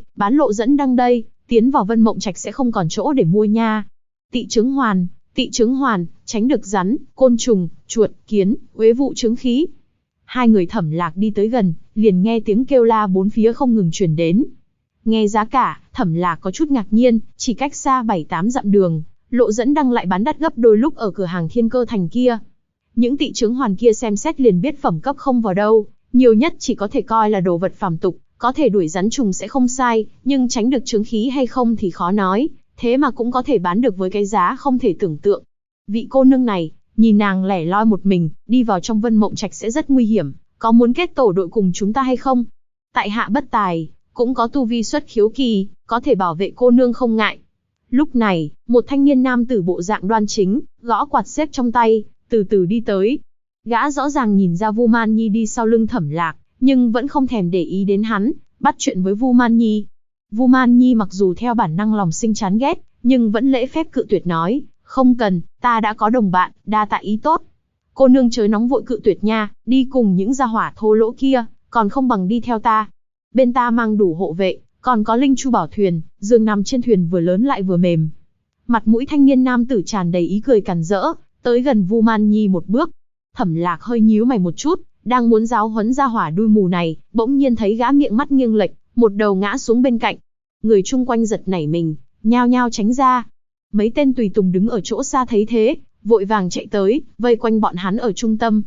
đăng đây, tiến vào Vân Mộng Trạch sẽ không còn chỗ để mua nha. Tị trứng hoàn, tránh được rắn, côn trùng, chuột, kiến, uế vụ trướng khí. Hai người Thẩm Lạc đi tới gần, liền nghe tiếng kêu la bốn phía không ngừng truyền đến. Nghe giá cả, Thẩm Lạc có chút ngạc nhiên, chỉ cách xa 7-8 dặm đường, lộ dẫn đăng lại bán đắt gấp đôi lúc ở cửa hàng Thiên Cơ Thành kia. Những tị trứng hoàn kia xem xét liền biết phẩm cấp không vào đâu, nhiều nhất chỉ có thể coi là đồ vật phàm tục, có thể đuổi rắn trùng sẽ không sai, nhưng tránh được trướng khí hay không thì khó nói, thế mà cũng có thể bán được với cái giá không thể tưởng tượng. Vị cô nương này, nhìn nàng lẻ loi một mình, đi vào trong Vân Mộng Trạch sẽ rất nguy hiểm, có muốn kết tổ đội cùng chúng ta hay không? Tại hạ bất tài, cũng có tu vi xuất khiếu kỳ, có thể bảo vệ cô nương không ngại. Lúc này, một thanh niên nam tử bộ dạng đoan chính, gõ quạt xếp trong tay, từ từ đi tới. Gã rõ ràng nhìn ra Vu Man Nhi đi sau lưng Thẩm Lạc, nhưng vẫn không thèm để ý đến hắn, bắt chuyện với Vu Man Nhi. Vu Man Nhi mặc dù theo bản năng lòng sinh chán ghét, nhưng vẫn lễ phép cự tuyệt nói, không cần, ta đã có đồng bạn, đa tạ ý tốt. Cô nương chớ nóng vội cự tuyệt nha, đi cùng những gia hỏa thô lỗ kia, còn không bằng đi theo ta. Bên ta mang đủ hộ vệ, còn có linh chu bảo thuyền, giường nằm trên thuyền vừa lớn lại vừa mềm. Mặt mũi thanh niên nam tử tràn đầy ý cười càn rỡ, tới gần Vu Man Nhi một bước. Thẩm Lạc hơi nhíu mày một chút, đang muốn giáo huấn gia hỏa đuôi mù này, bỗng nhiên thấy gã miệng mắt nghiêng lệch, một đầu ngã xuống bên cạnh. Người chung quanh giật nảy mình, nhao nhao tránh ra. Mấy tên tùy tùng đứng ở chỗ xa thấy thế, vội vàng chạy tới, vây quanh bọn hắn ở trung tâm.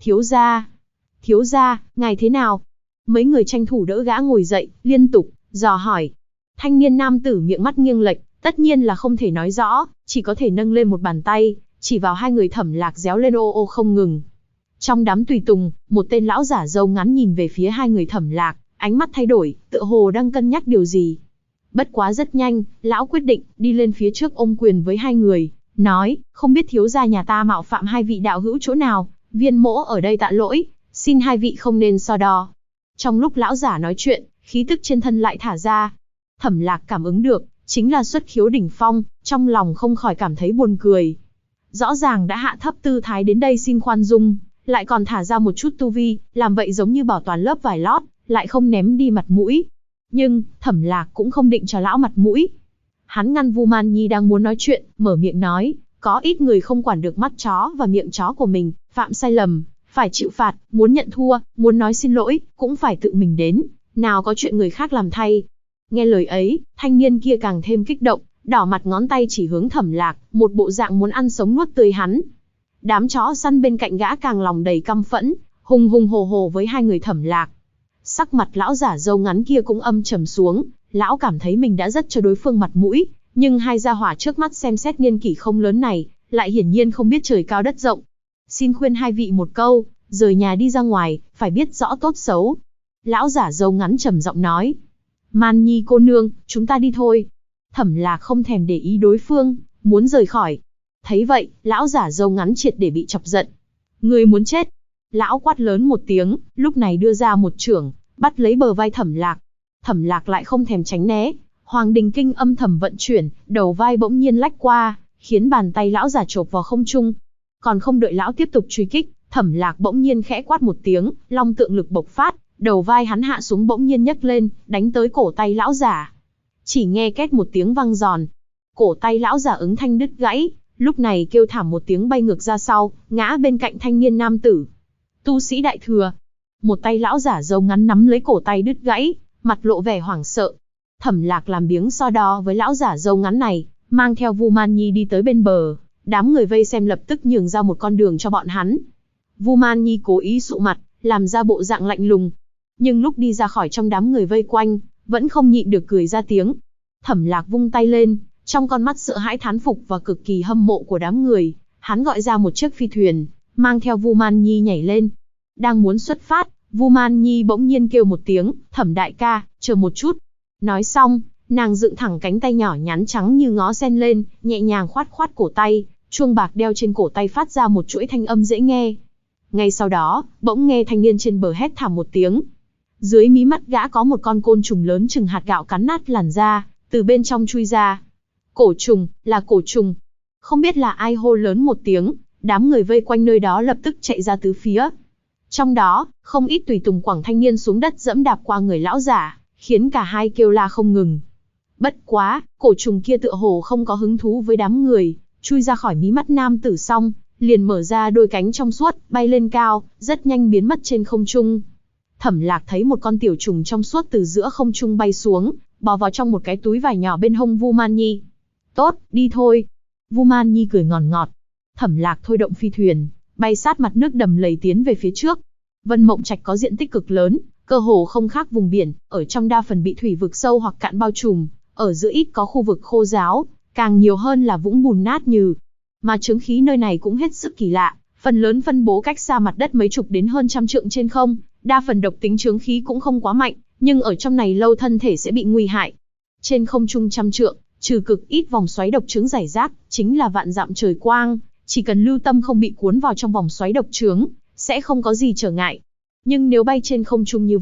Thiếu gia, ngài thế nào? Mấy người tranh thủ đỡ gã ngồi dậy, liên tục dò hỏi. Thanh niên nam tử miệng mắt nghiêng lệch, tất nhiên là không thể nói rõ, chỉ có thể nâng lên một bàn tay, chỉ vào hai người Thẩm Lạc réo lên ô ô không ngừng. Trong đám tùy tùng, một tên lão giả râu ngắn nhìn về phía hai người Thẩm Lạc, ánh mắt thay đổi, tựa hồ đang cân nhắc điều gì. Bất quá rất nhanh, lão quyết định đi lên phía trước ôm quyền với hai người, nói, không biết thiếu gia nhà ta mạo phạm hai vị đạo hữu chỗ nào, viên mỗ ở đây tạ lỗi, xin hai vị không nên so đo. Trong lúc lão giả nói chuyện, khí tức trên thân lại thả ra. Thẩm Lạc cảm ứng được, chính là xuất khiếu đỉnh phong, trong lòng không khỏi cảm thấy buồn cười. Rõ ràng đã hạ thấp tư thái đến đây xin khoan dung, lại còn thả ra một chút tu vi, làm vậy giống như bảo toàn lớp vải lót, lại không ném đi mặt mũi. Nhưng, Thẩm Lạc cũng không định cho lão mặt mũi. Hắn ngăn Vu Man Nhi đang muốn nói chuyện, mở miệng nói, có ít người không quản được mắt chó và miệng chó của mình, phạm sai lầm, phải chịu phạt, muốn nhận thua, muốn nói xin lỗi, cũng phải tự mình đến, nào có chuyện người khác làm thay. Nghe lời ấy, thanh niên kia càng thêm kích động, đỏ mặt ngón tay chỉ hướng Thẩm Lạc, một bộ dạng muốn ăn sống nuốt tươi hắn. Đám chó săn bên cạnh gã càng lòng đầy căm phẫn, hùng hùng hổ hổ với hai người Thẩm Lạc. Sắc mặt lão giả râu ngắn kia cũng âm trầm xuống, lão cảm thấy mình đã rất cho đối phương mặt mũi, nhưng hai gia hỏa trước mắt xem xét niên kỷ không lớn này, lại hiển nhiên không biết trời cao đất rộng. Xin khuyên hai vị một câu, rời nhà đi ra ngoài, phải biết rõ tốt xấu. Lão giả râu ngắn trầm giọng nói. Man Nhi cô nương, chúng ta đi thôi. Thẩm Lạc không thèm để ý đối phương, muốn rời khỏi. Thấy vậy, lão giả râu ngắn triệt để bị chọc giận. Người muốn chết. Lão quát lớn một tiếng, lúc này đưa ra một chưởng, bắt lấy bờ vai Thẩm Lạc. Thẩm Lạc lại không thèm tránh né, Hoàng Đình Kinh âm thầm vận chuyển, đầu vai bỗng nhiên lách qua, khiến bàn tay lão giả chộp vào không trung. Còn không đợi lão tiếp tục truy kích, Thẩm Lạc bỗng nhiên khẽ quát một tiếng, long tượng lực bộc phát, đầu vai hắn hạ xuống bỗng nhiên nhấc lên, đánh tới cổ tay lão giả. Chỉ nghe két một tiếng vang giòn, cổ tay lão giả ứng thanh đứt gãy, lúc này kêu thảm một tiếng bay ngược ra sau, ngã bên cạnh thanh niên nam tử. Tu sĩ đại thừa. Một tay lão giả râu ngắn nắm lấy cổ tay đứt gãy, mặt lộ vẻ hoảng sợ. Thẩm Lạc làm biếng so đo với lão giả râu ngắn này, mang theo Vu Man Nhi đi tới bên bờ, đám người vây xem lập tức nhường ra một con đường cho bọn hắn. Vu Man Nhi cố ý sụ mặt, làm ra bộ dạng lạnh lùng, nhưng lúc đi ra khỏi trong đám người vây quanh, vẫn không nhịn được cười ra tiếng. Thẩm Lạc vung tay lên, trong con mắt sợ hãi thán phục và cực kỳ hâm mộ của đám người, hắn gọi ra một chiếc phi thuyền, mang theo Vu Man Nhi nhảy lên. Đang muốn xuất phát, Vu Man Nhi bỗng nhiên kêu một tiếng, Thẩm đại ca, chờ một chút. Nói xong, nàng dựng thẳng cánh tay nhỏ nhắn trắng như ngó sen lên, nhẹ nhàng khoát khoát cổ tay, chuông bạc đeo trên cổ tay phát ra một chuỗi thanh âm dễ nghe. Ngay sau đó, bỗng nghe thanh niên trên bờ hét thảm một tiếng. Dưới mí mắt gã có một con côn trùng lớn chừng hạt gạo cắn nát làn da, từ bên trong chui ra. Cổ trùng, là cổ trùng. Không biết là ai hô lớn một tiếng, đám người vây quanh nơi đó lập tức chạy ra tứ phía. Trong đó, không ít tùy tùng quẳng thanh niên xuống đất dẫm đạp qua người lão giả, khiến cả hai kêu la không ngừng. Bất quá, cổ trùng kia tựa hồ không có hứng thú với đám người, chui ra khỏi mí mắt nam tử xong, liền mở ra đôi cánh trong suốt, bay lên cao, rất nhanh biến mất trên không trung. Thẩm Lạc thấy một con tiểu trùng trong suốt từ giữa không trung bay xuống, bò vào trong một cái túi vải nhỏ bên hông Vu Man Nhi. Tốt, đi thôi. Vu Man Nhi cười ngọt ngọt. Thẩm Lạc thôi động phi thuyền, bay sát mặt nước đầm lầy tiến về phía trước. Vân Mộng Trạch có diện tích cực lớn, cơ hồ không khác vùng biển, ở trong đa phần bị thủy vực sâu hoặc cạn bao trùm, ở giữa ít có khu vực khô ráo, càng nhiều hơn là vũng bùn nát nhừ. Mà chướng khí nơi này cũng hết sức kỳ lạ, phần lớn phân bố cách xa mặt đất mấy chục đến hơn trăm trượng trên không, đa phần độc tính chướng khí cũng không quá mạnh, nhưng ở trong này lâu thân thể sẽ bị nguy hại. Trên không trung trăm trượng, trừ cực ít vòng xoáy độc chướng rải rác, chính là vạn dặm trời quang, chỉ cần lưu tâm không bị cuốn vào trong vòng xoáy độc chướng, sẽ không có gì trở ngại. Nhưng nếu bay trên không trung như vậy,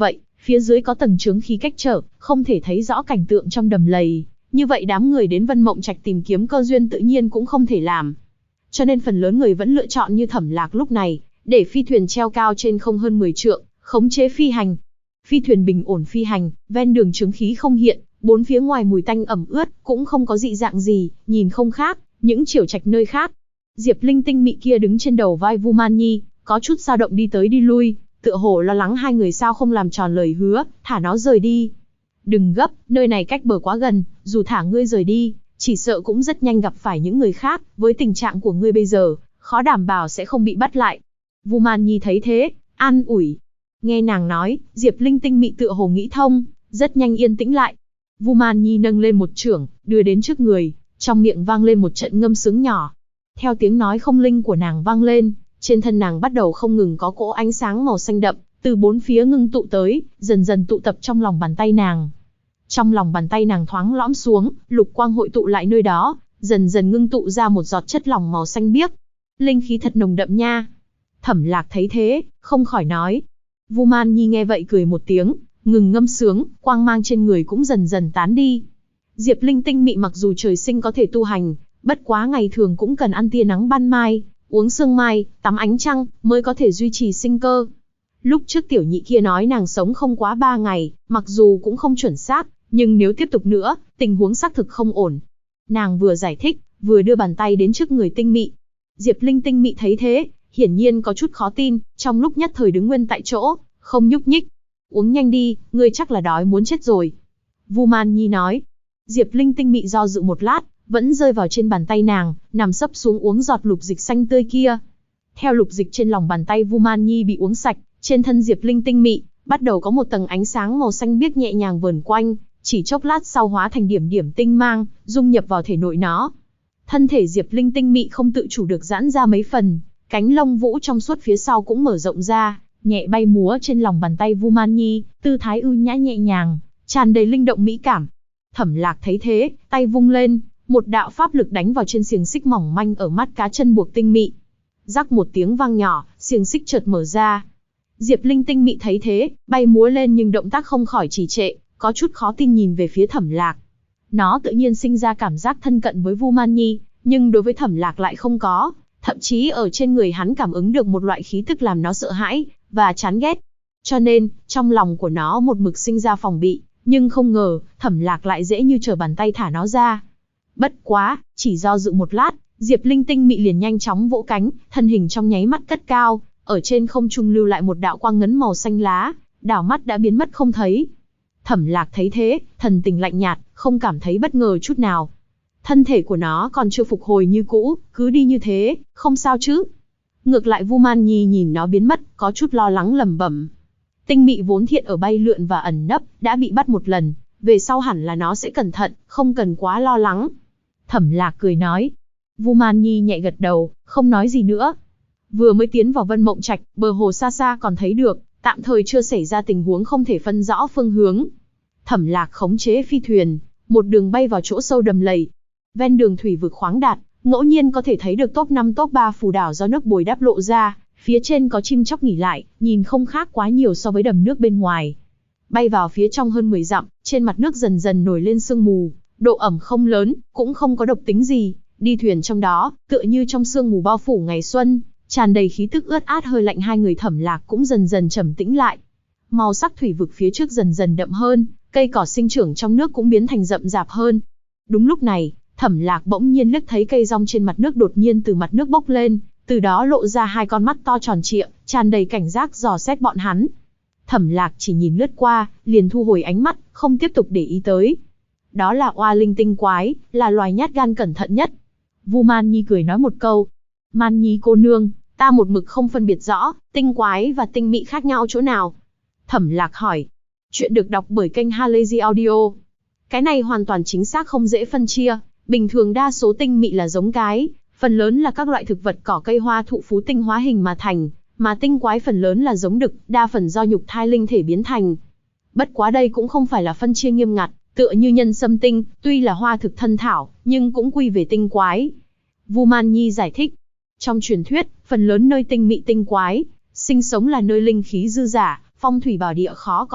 phía dưới có tầng chướng khí cách trở, không thể thấy rõ cảnh tượng trong đầm lầy. Như vậy đám người đến Vân Mộng Trạch tìm kiếm cơ duyên tự nhiên cũng không thể làm. Cho nên phần lớn người vẫn lựa chọn như Thẩm Lạc lúc này, để phi thuyền treo cao trên không hơn 10 trượng, khống chế phi hành. Phi thuyền bình ổn phi hành, ven đường chướng khí không hiện, bốn phía ngoài mùi tanh ẩm ướt, cũng không có dị dạng gì, nhìn không khác những triều trạch nơi khác. Diệp Linh tinh mị kia đứng trên đầu vai Vu Man Nhi, có chút dao động đi tới đi lui, tựa hồ lo lắng hai người sao không làm tròn lời hứa, thả nó rời đi. Đừng gấp, nơi này cách bờ quá gần, dù thả ngươi rời đi, chỉ sợ cũng rất nhanh gặp phải những người khác, với tình trạng của ngươi bây giờ, khó đảm bảo sẽ không bị bắt lại. Vu Man Nhi thấy thế, an ủi. Nghe nàng nói, Diệp Linh tinh mị tựa hồ nghĩ thông, rất nhanh yên tĩnh lại. Vu Man Nhi nâng lên một chưởng, đưa đến trước người, trong miệng vang lên một trận ngâm sướng nhỏ. Theo tiếng nói không linh của nàng vang lên, trên thân nàng bắt đầu không ngừng có cỗ ánh sáng màu xanh đậm, từ bốn phía ngưng tụ tới, dần dần tụ tập trong lòng bàn tay nàng. Trong lòng bàn tay nàng thoáng lõm xuống, lục quang hội tụ lại nơi đó, dần dần ngưng tụ ra một giọt chất lỏng màu xanh biếc. Linh khí thật nồng đậm nha. Thẩm Lạc thấy thế, không khỏi nói. Vu Man Nhi nghe vậy cười một tiếng, ngừng ngâm sướng, quang mang trên người cũng dần dần tán đi. Diệp Linh tinh mị mặc dù trời sinh có thể tu hành, bất quá ngày thường cũng cần ăn tia nắng ban mai, uống sương mai, tắm ánh trăng, mới có thể duy trì sinh cơ. Lúc trước tiểu nhị kia nói nàng sống không quá 3 ngày, mặc dù cũng không chuẩn xác, nhưng nếu tiếp tục nữa, tình huống xác thực không ổn. Nàng vừa giải thích, vừa đưa bàn tay đến trước người tinh mị. Diệp Linh tinh mị thấy thế, hiển nhiên có chút khó tin, trong lúc nhất thời đứng nguyên tại chỗ, không nhúc nhích. Uống nhanh đi, ngươi chắc là đói muốn chết rồi. Vu Man Nhi nói. Diệp Linh tinh mị do dự một lát, vẫn rơi vào trên bàn tay nàng, nằm sấp xuống uống giọt lục dịch xanh tươi kia. Theo lục dịch trên lòng bàn tay Vu Man Nhi bị uống sạch, trên thân Diệp Linh tinh mị bắt đầu có một tầng ánh sáng màu xanh biếc nhẹ nhàng vờn quanh, chỉ chốc lát sau hóa thành điểm điểm tinh mang, dung nhập vào thể nội nó. Thân thể Diệp Linh tinh mị không tự chủ được giãn ra mấy phần, cánh lông vũ trong suốt phía sau cũng mở rộng ra, nhẹ bay múa trên lòng bàn tay Vu Man Nhi, tư thái ưu nhã nhẹ nhàng, tràn đầy linh động mỹ cảm. Thẩm Lạc thấy thế, tay vung lên, một đạo pháp lực đánh vào trên xiềng xích mỏng manh ở mắt cá chân buộc tinh mị. Rắc một tiếng vang nhỏ, xiềng xích chợt mở ra. Diệp Linh tinh mị thấy thế, bay múa lên nhưng động tác không khỏi trì trệ, có chút khó tin nhìn về phía Thẩm Lạc. Nó tự nhiên sinh ra cảm giác thân cận với Vu Man Nhi, nhưng đối với Thẩm Lạc lại không có, thậm chí ở trên người hắn cảm ứng được một loại khí tức làm nó sợ hãi và chán ghét. Cho nên, trong lòng của nó một mực sinh ra phòng bị, nhưng không ngờ, Thẩm Lạc lại dễ như trở bàn tay thả nó ra. Bất quá, chỉ do dự một lát, Diệp Linh tinh mị liền nhanh chóng vỗ cánh, thân hình trong nháy mắt cất cao, ở trên không trung lưu lại một đạo quang ngấn màu xanh lá, đảo mắt đã biến mất không thấy. Thẩm Lạc thấy thế, thần tình lạnh nhạt, không cảm thấy bất ngờ chút nào. Thân thể của nó còn chưa phục hồi như cũ, cứ đi như thế, không sao chứ. Ngược lại Vu Man Nhi nhìn nó biến mất, có chút lo lắng lẩm bẩm. Tinh mị vốn thiện ở bay lượn và ẩn nấp, đã bị bắt một lần, về sau hẳn là nó sẽ cẩn thận, không cần quá lo lắng. Thẩm Lạc cười nói. Vu Man Nhi nhẹ gật đầu, không nói gì nữa. Vừa mới tiến vào Vân Mộng Trạch, bờ hồ xa xa còn thấy được, tạm thời chưa xảy ra tình huống không thể phân rõ phương hướng. Thẩm Lạc khống chế phi thuyền, một đường bay vào chỗ sâu đầm lầy. Ven đường thủy vực khoáng đạt, ngẫu nhiên có thể thấy được top 5 top 3 phù đảo do nước bồi đắp lộ ra, phía trên có chim chóc nghỉ lại, nhìn không khác quá nhiều so với đầm nước bên ngoài. Bay vào phía trong hơn 10 dặm, trên mặt nước dần dần nổi lên sương mù, độ ẩm không lớn, cũng không có độc tính gì, đi thuyền trong đó, tựa như trong sương mù bao phủ ngày xuân, tràn đầy khí tức ướt át hơi lạnh. Hai người Thẩm Lạc cũng dần dần trầm tĩnh lại. Màu sắc thủy vực phía trước dần dần đậm hơn, cây cỏ sinh trưởng trong nước cũng biến thành rậm rạp hơn. Đúng lúc này, Thẩm Lạc bỗng nhiên liếc thấy cây rong trên mặt nước đột nhiên từ mặt nước bốc lên, từ đó lộ ra hai con mắt to tròn trịa, tràn đầy cảnh giác dò xét bọn hắn. Thẩm Lạc chỉ nhìn lướt qua, liền thu hồi ánh mắt, không tiếp tục để ý tới. Đó là oa linh tinh quái, là loài nhát gan cẩn thận nhất. Vu Man Nhi cười nói một câu. Man Nhi cô nương, ta một mực không phân biệt rõ, tinh quái và tinh mị khác nhau chỗ nào. Thẩm Lạc hỏi. Chuyện được đọc bởi kênh Halazy Audio. Cái này hoàn toàn chính xác không dễ phân chia. Bình thường đa số tinh mị là giống cái, phần lớn là các loại thực vật cỏ cây hoa thụ phú tinh hóa hình mà thành, mà tinh quái phần lớn là giống đực, đa phần do nhục thai linh thể biến thành. Bất quá đây cũng không phải là phân chia nghiêm ngặt, tựa như nhân sâm tinh, tuy là hoa thực thân thảo, nhưng cũng quy về tinh quái. Vu Man Nhi giải thích. Trong truyền thuyết, phần lớn nơi tinh mị tinh quái sinh sống là nơi linh khí dư dả, phong thủy bảo địa khó có được,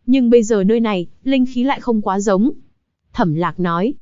nhưng bây giờ nơi này, linh khí lại không quá giống. Thẩm Lạc nói,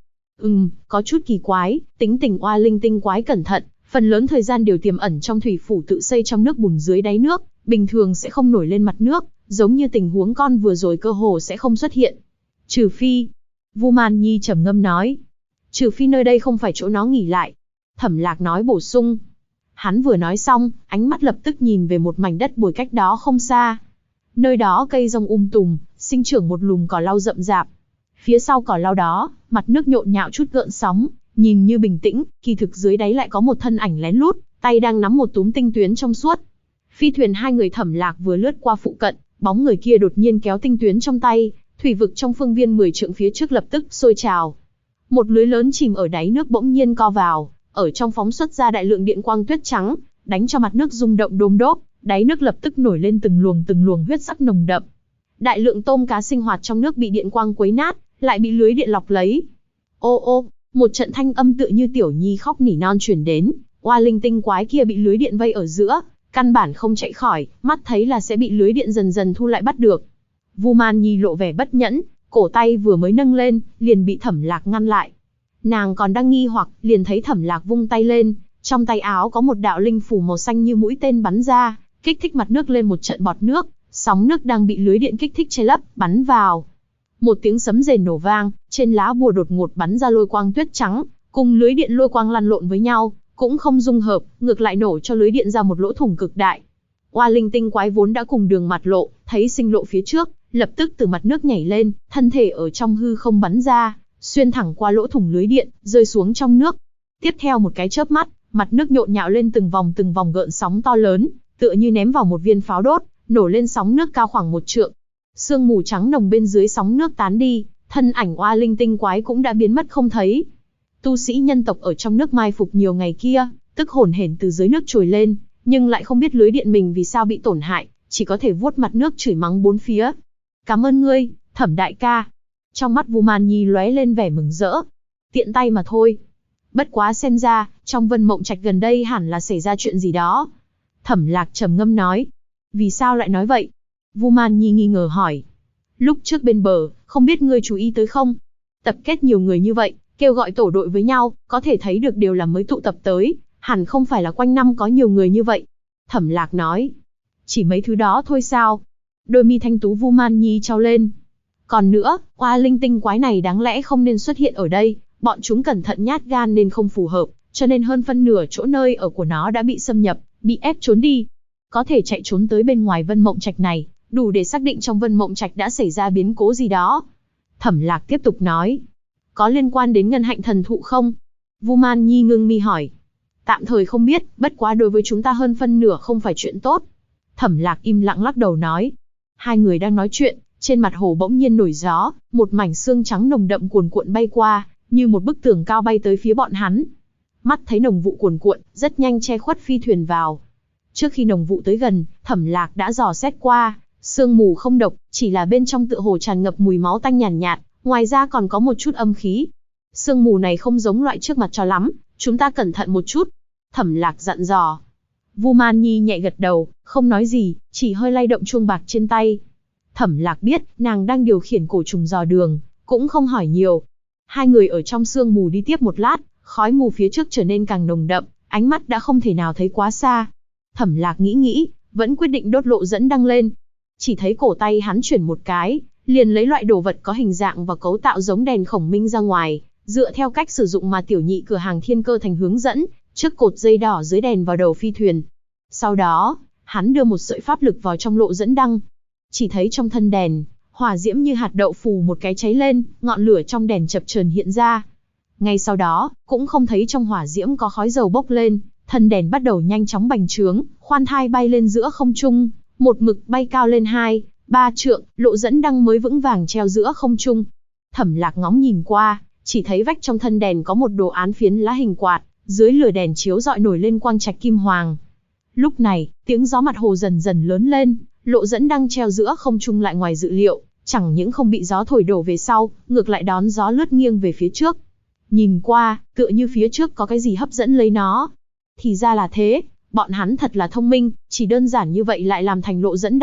có chút kỳ quái, tính tình oa linh tinh quái cẩn thận, phần lớn thời gian đều tiềm ẩn trong thủy phủ tự xây trong nước bùn dưới đáy nước, bình thường sẽ không nổi lên mặt nước, giống như tình huống con vừa rồi cơ hồ sẽ không xuất hiện. Trừ phi, Vu Man Nhi trầm ngâm nói, trừ phi nơi đây không phải chỗ nó nghỉ lại. Thẩm Lạc nói bổ sung. Hắn vừa nói xong, ánh mắt lập tức nhìn về một mảnh đất bồi cách đó không xa. Nơi đó cây rong tùm, sinh trưởng một lùm cỏ lau rậm rạp. Phía sau cỏ lau đó, mặt nước nhộn nhạo chút gợn sóng, nhìn như bình tĩnh, kỳ thực dưới đáy lại có một thân ảnh lén lút, tay đang nắm một túm tinh tuyến trong suốt. Phi thuyền hai người Thẩm Lạc vừa lướt qua phụ cận, bóng người kia đột nhiên kéo tinh tuyến trong tay, thủy vực trong phương viên 10 trượng phía trước lập tức sôi trào. Một lưới lớn chìm ở đáy nước bỗng nhiên co vào, ở trong phóng xuất ra đại lượng điện quang tuyết trắng, đánh cho mặt nước rung động đôm đốp, đáy nước lập tức nổi lên từng luồng huyết sắc nồng đậm. Đại lượng tôm cá sinh hoạt trong nước bị điện quang quấy nát, lại bị lưới điện lọc lấy. Ô ô, một trận thanh âm tựa như tiểu nhi khóc nỉ non truyền đến, oa linh tinh quái kia bị lưới điện vây ở giữa, căn bản không chạy khỏi, mắt thấy là sẽ bị lưới điện dần dần thu lại bắt được. Vu Man Nhi lộ vẻ bất nhẫn, cổ tay vừa mới nâng lên, liền bị Thẩm Lạc ngăn lại. Nàng còn đang nghi hoặc, liền thấy Thẩm Lạc vung tay lên, trong tay áo có một đạo linh phủ màu xanh như mũi tên bắn ra, kích thích mặt nước lên một trận bọt nước, sóng nước đang bị lưới điện kích thích che lấp, bắn vào. Một tiếng sấm rền nổ vang, trên lá bùa đột ngột bắn ra lôi quang tuyết trắng, cùng lưới điện lôi quang lăn lộn với nhau, cũng không dung hợp, ngược lại nổ cho lưới điện ra một lỗ thủng cực đại. Oa linh tinh quái vốn đã cùng đường mặt lộ, thấy sinh lộ phía trước, lập tức từ mặt nước nhảy lên, thân thể ở trong hư không bắn ra, xuyên thẳng qua lỗ thủng lưới điện, rơi xuống trong nước. Tiếp theo một cái chớp mắt, mặt nước nhộn nhạo lên từng vòng gợn sóng to lớn, tựa như ném vào một viên pháo đốt, nổ lên sóng nước cao khoảng 1 trượng. Sương mù trắng nồng bên dưới sóng nước tán đi, thân ảnh oa linh tinh quái cũng đã biến mất không thấy. Tu sĩ nhân tộc ở trong nước mai phục nhiều ngày kia, tức hổn hển từ dưới nước trồi lên, nhưng lại không biết lưới điện mình vì sao bị tổn hại, chỉ có thể vuốt mặt nước chửi mắng bốn phía. Cảm ơn ngươi, Thẩm đại ca. Trong mắt Vu Man Nhi lóe lên vẻ mừng rỡ. Tiện tay mà thôi. Bất quá xem ra, trong Vân Mộng Trạch gần đây hẳn là xảy ra chuyện gì đó. Thẩm Lạc trầm ngâm nói. Vì sao lại nói vậy? Vu Man Nhi nghi ngờ hỏi. Lúc trước bên bờ, không biết ngươi chú ý tới không? Tập kết nhiều người như vậy, kêu gọi tổ đội với nhau, có thể thấy được đều là mới tụ tập tới, hẳn không phải là quanh năm có nhiều người như vậy. Thẩm Lạc nói. Chỉ mấy thứ đó thôi sao? Đôi mi thanh tú Vu Man Nhi trao lên. Còn nữa, oa linh tinh quái này đáng lẽ không nên xuất hiện ở đây, bọn chúng cẩn thận nhát gan nên không phù hợp, cho nên hơn phân nửa chỗ nơi ở của nó đã bị xâm nhập, bị ép trốn đi. Có thể chạy trốn tới bên ngoài Vân Mộng Trạch này, đủ để xác định trong Vân Mộng Trạch đã xảy ra biến cố gì đó. Thẩm Lạc tiếp tục nói. Có liên quan đến ngân hạnh thần thụ không? Vu Man Nhi ngưng mi hỏi. Tạm thời không biết, bất quá đối với chúng ta hơn phân nửa không phải chuyện tốt. Thẩm Lạc im lặng lắc đầu nói. Hai người đang nói chuyện, trên mặt hồ bỗng nhiên nổi gió, một mảnh xương trắng nồng đậm cuồn cuộn bay qua, như một bức tường cao bay tới phía bọn hắn. Mắt thấy nồng vụ cuồn cuộn, rất nhanh che khuất phi thuyền vào. Trước khi nồng vụ tới gần, Thẩm Lạc đã dò xét qua, sương mù không độc, chỉ là bên trong tựa hồ tràn ngập mùi máu tanh nhàn nhạt, ngoài ra còn có một chút âm khí. Sương mù này không giống loại trước mặt cho lắm, chúng ta cẩn thận một chút. Thẩm Lạc dặn dò. Vu Man Nhi nhẹ gật đầu, không nói gì, chỉ hơi lay động chuông bạc trên tay. Thẩm Lạc biết, nàng đang điều khiển cổ trùng dò đường, cũng không hỏi nhiều. Hai người ở trong sương mù đi tiếp một lát, khói mù phía trước trở nên càng nồng đậm, ánh mắt đã không thể nào thấy quá xa. Thẩm Lạc nghĩ, vẫn quyết định đốt lộ dẫn đăng lên. Chỉ thấy cổ tay hắn chuyển một cái, liền lấy loại đồ vật có hình dạng và cấu tạo giống đèn khổng minh ra ngoài, dựa theo cách sử dụng mà tiểu nhị cửa hàng Thiên Cơ Thành hướng dẫn, trước cột dây đỏ dưới đèn vào đầu phi thuyền. Sau đó, hắn đưa một sợi pháp lực vào trong lộ dẫn đăng. Chỉ thấy trong thân đèn, hỏa diễm như hạt đậu phù một cái cháy lên, ngọn lửa trong đèn chập chờn hiện ra. Ngay sau đó, cũng không thấy trong hỏa diễm có khói dầu bốc lên, thân đèn bắt đầu nhanh chóng bành trướng, khoan thai bay lên giữa không trung, một mực bay cao lên 2-3 trượng, lộ dẫn đăng mới vững vàng treo giữa không trung. Thẩm Lạc ngóng nhìn qua, chỉ thấy vách trong thân đèn có một đồ án phiến lá hình quạt, dưới lửa đèn chiếu rọi nổi lên quang trạch kim hoàng. Lúc này, tiếng gió mặt hồ dần dần lớn lên, lộ dẫn đăng treo giữa không trung lại ngoài dự liệu, chẳng những không bị gió thổi đổ về sau, ngược lại đón gió lướt nghiêng về phía trước. Nhìn qua, tựa như phía trước có cái gì hấp dẫn lấy nó. Thì ra là thế, bọn hắn thật là thông minh, chỉ đơn giản như vậy lại làm thành lộ dẫn đăng,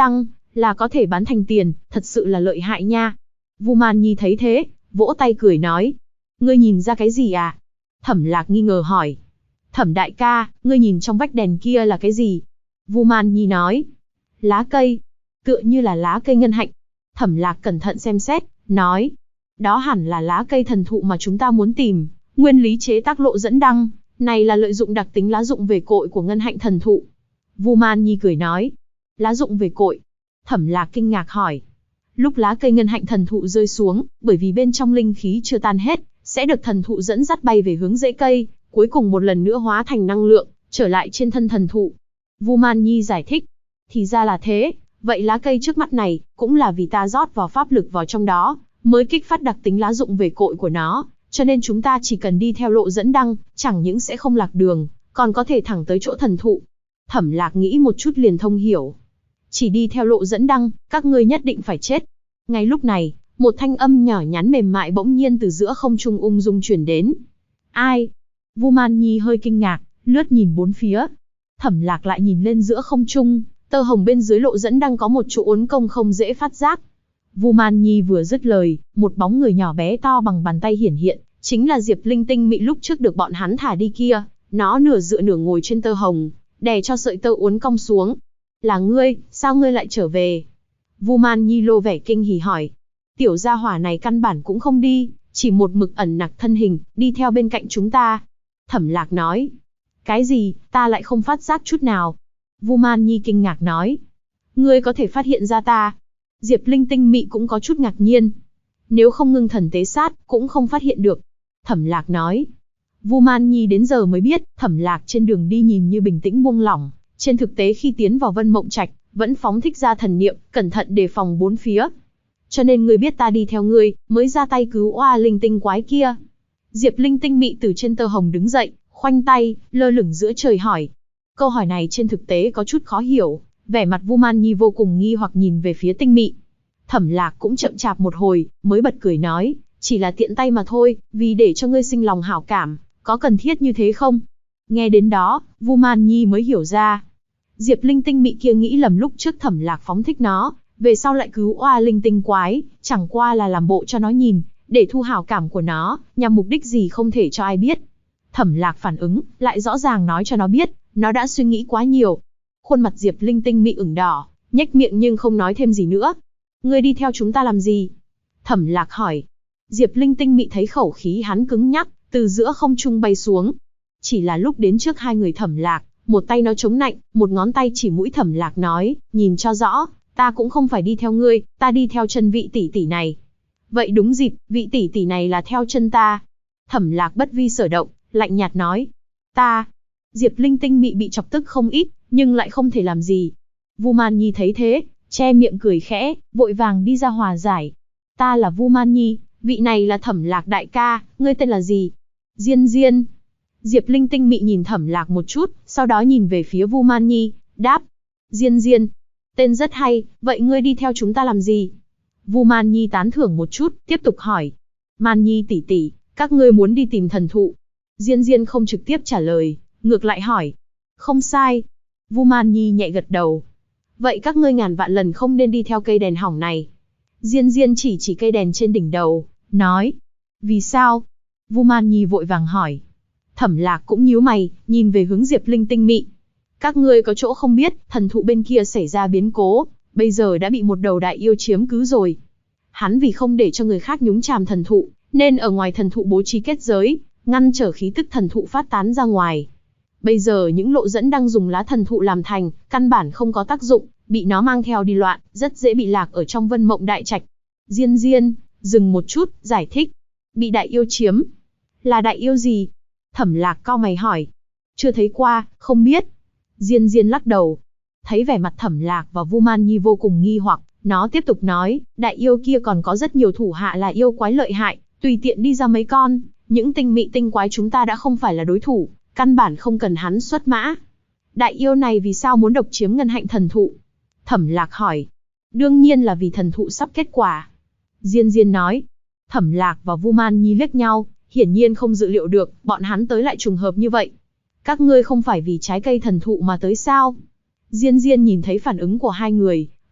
là có thể bán thành tiền, thật sự là lợi hại nha. Vu Man Nhi thấy thế, vỗ tay cười nói. Ngươi nhìn ra cái gì à? Thẩm Lạc nghi ngờ hỏi. Thẩm đại ca, ngươi nhìn trong vách đèn kia là cái gì? Vu Man Nhi nói. Lá cây. Tựa như là lá cây ngân hạnh. Thẩm Lạc cẩn thận xem xét, nói. Đó hẳn là lá cây thần thụ mà chúng ta muốn tìm. Nguyên lý chế tác lộ dẫn đăng, này là lợi dụng đặc tính lá dụng về cội của ngân hạnh thần thụ. Vu Man Nhi cười nói. Lá dụng về cội. Thẩm Lạc kinh ngạc hỏi. Lúc lá cây ngân hạnh thần thụ rơi xuống, bởi vì bên trong linh khí chưa tan hết, sẽ được thần thụ dẫn dắt bay về hướng rễ cây, cuối cùng một lần nữa hóa thành năng lượng, trở lại trên thân thần thụ. Vu Man Nhi giải thích. Thì ra là thế, vậy lá cây trước mắt này, cũng là vì ta rót vào pháp lực vào trong đó, mới kích phát đặc tính lá dụng về cội của nó, cho nên chúng ta chỉ cần đi theo lộ dẫn đăng, chẳng những sẽ không lạc đường, còn có thể thẳng tới chỗ thần thụ. Thẩm Lạc nghĩ một chút liền thông hiểu. Chỉ đi theo lộ dẫn đăng, các ngươi nhất định phải chết. Ngay lúc này, một thanh âm nhỏ nhắn mềm mại bỗng nhiên từ giữa không trung ung dung truyền đến. Ai? Vu Man Nhi hơi kinh ngạc, lướt nhìn bốn phía. Thẩm Lạc lại nhìn lên giữa không trung, tơ hồng bên dưới lộ dẫn đăng có một chỗ uốn cong không dễ phát giác. Vu Man Nhi vừa dứt lời, một bóng người nhỏ bé to bằng bàn tay hiển hiện, chính là Diệp Linh Tinh Mị lúc trước được bọn hắn thả đi kia. Nó nửa dựa nửa ngồi trên tơ hồng, đè cho sợi tơ uốn cong xuống. Là ngươi, sao ngươi lại trở về? Vu Man Nhi lộ vẻ kinh hỉ hỏi. Tiểu gia hỏa này căn bản cũng không đi, chỉ một mực ẩn nặc thân hình, đi theo bên cạnh chúng ta. Thẩm Lạc nói. Cái gì, ta lại không phát giác chút nào. Vu Man Nhi kinh ngạc nói. Ngươi có thể phát hiện ra ta? Diệp Linh Tinh Mị cũng có chút ngạc nhiên. Nếu không ngưng thần tế sát, cũng không phát hiện được. Thẩm Lạc nói. Vu Man Nhi đến giờ mới biết, Thẩm Lạc trên đường đi nhìn như bình tĩnh buông lỏng, trên thực tế khi tiến vào Vân Mộng Trạch, vẫn phóng thích ra thần niệm, cẩn thận đề phòng bốn phía. Cho nên ngươi biết ta đi theo ngươi, mới ra tay cứu oa linh tinh quái kia. Diệp Linh Tinh Mị từ trên tơ hồng đứng dậy, khoanh tay, lơ lửng giữa trời hỏi. Câu hỏi này trên thực tế có chút khó hiểu, vẻ mặt Vu Man Nhi vô cùng nghi hoặc nhìn về phía Tinh Mị. Thẩm Lạc cũng chậm chạp một hồi, mới bật cười nói, chỉ là tiện tay mà thôi, vì để cho ngươi sinh lòng hảo cảm, có cần thiết như thế không? Nghe đến đó, Vu Man Nhi mới hiểu ra. Diệp Linh Tinh Mị kia nghĩ lầm lúc trước Thẩm Lạc phóng thích nó, về sau lại cứu oa linh tinh quái, chẳng qua là làm bộ cho nó nhìn, để thu hảo cảm của nó, nhằm mục đích gì không thể cho ai biết. Thẩm Lạc phản ứng, lại rõ ràng nói cho nó biết, nó đã suy nghĩ quá nhiều. Khuôn mặt Diệp Linh Tinh Mị ửng đỏ, nhếch miệng nhưng không nói thêm gì nữa. Ngươi đi theo chúng ta làm gì? Thẩm Lạc hỏi. Diệp Linh Tinh Mị thấy khẩu khí hắn cứng nhắc, từ giữa không trung bay xuống. Chỉ là lúc đến trước hai người Thẩm Lạc, một tay nó chống nạnh, một ngón tay chỉ mũi Thẩm Lạc nói, nhìn cho rõ, ta cũng không phải đi theo ngươi, ta đi theo chân vị tỷ tỷ này. Vậy đúng dịp, vị tỷ tỷ này là theo chân ta. Thẩm Lạc bất vi sở động, lạnh nhạt nói. Ta. Diệp Linh Tinh Mị bị chọc tức không ít, nhưng lại không thể làm gì. Vu Man Nhi thấy thế, che miệng cười khẽ, vội vàng đi ra hòa giải. Ta là Vu Man Nhi, vị này là Thẩm Lạc đại ca, ngươi tên là gì? Diên Diên. Diệp Linh Tinh Mị nhìn Thẩm Lạc một chút, sau đó nhìn về phía Vu Man Nhi, đáp. Diên Diên. Tên rất hay, vậy ngươi đi theo chúng ta làm gì? Vu Man Nhi tán thưởng một chút, tiếp tục hỏi. Man Nhi tỷ tỷ, các ngươi muốn đi tìm thần thụ. Diên Diên không trực tiếp trả lời, ngược lại hỏi. Không sai. Vu Man Nhi nhẹ gật đầu. Vậy các ngươi ngàn vạn lần không nên đi theo cây đèn hỏng này. Diên Diên chỉ cây đèn trên đỉnh đầu, nói. Vì sao? Vu Man Nhi vội vàng hỏi. Thẩm Lạc cũng nhíu mày, nhìn về hướng Diệp Linh Tinh Mị. Các ngươi có chỗ không biết, thần thụ bên kia xảy ra biến cố, bây giờ đã bị một đầu đại yêu chiếm cứ rồi. Hắn vì không để cho người khác nhúng chàm thần thụ, nên ở ngoài thần thụ bố trí kết giới, ngăn trở khí tức thần thụ phát tán ra ngoài. Bây giờ những lộ dẫn đang dùng lá thần thụ làm thành, căn bản không có tác dụng, bị nó mang theo đi loạn, rất dễ bị lạc ở trong Vân Mộng Đại Trạch. Diên Diên, dừng một chút, giải thích. Bị đại yêu chiếm. Là đại yêu gì? Thẩm Lạc cau mày hỏi. Chưa thấy qua, không biết. Diên Diên lắc đầu. Thấy vẻ mặt Thẩm Lạc và Vu Man Nhi vô cùng nghi hoặc, nó tiếp tục nói, đại yêu kia còn có rất nhiều thủ hạ là yêu quái lợi hại, tùy tiện đi ra mấy con, những tinh mị tinh quái chúng ta đã không phải là đối thủ, căn bản không cần hắn xuất mã. Đại yêu này vì sao muốn độc chiếm ngân hạnh thần thụ? Thẩm Lạc hỏi. Đương nhiên là vì thần thụ sắp kết quả. Diên Diên nói. Thẩm Lạc và Vu Man Nhi liếc nhau, hiển nhiên không dự liệu được, bọn hắn tới lại trùng hợp như vậy. Các ngươi không phải vì trái cây thần thụ mà tới sao? Diên Diên nhìn thấy phản ứng của hai người,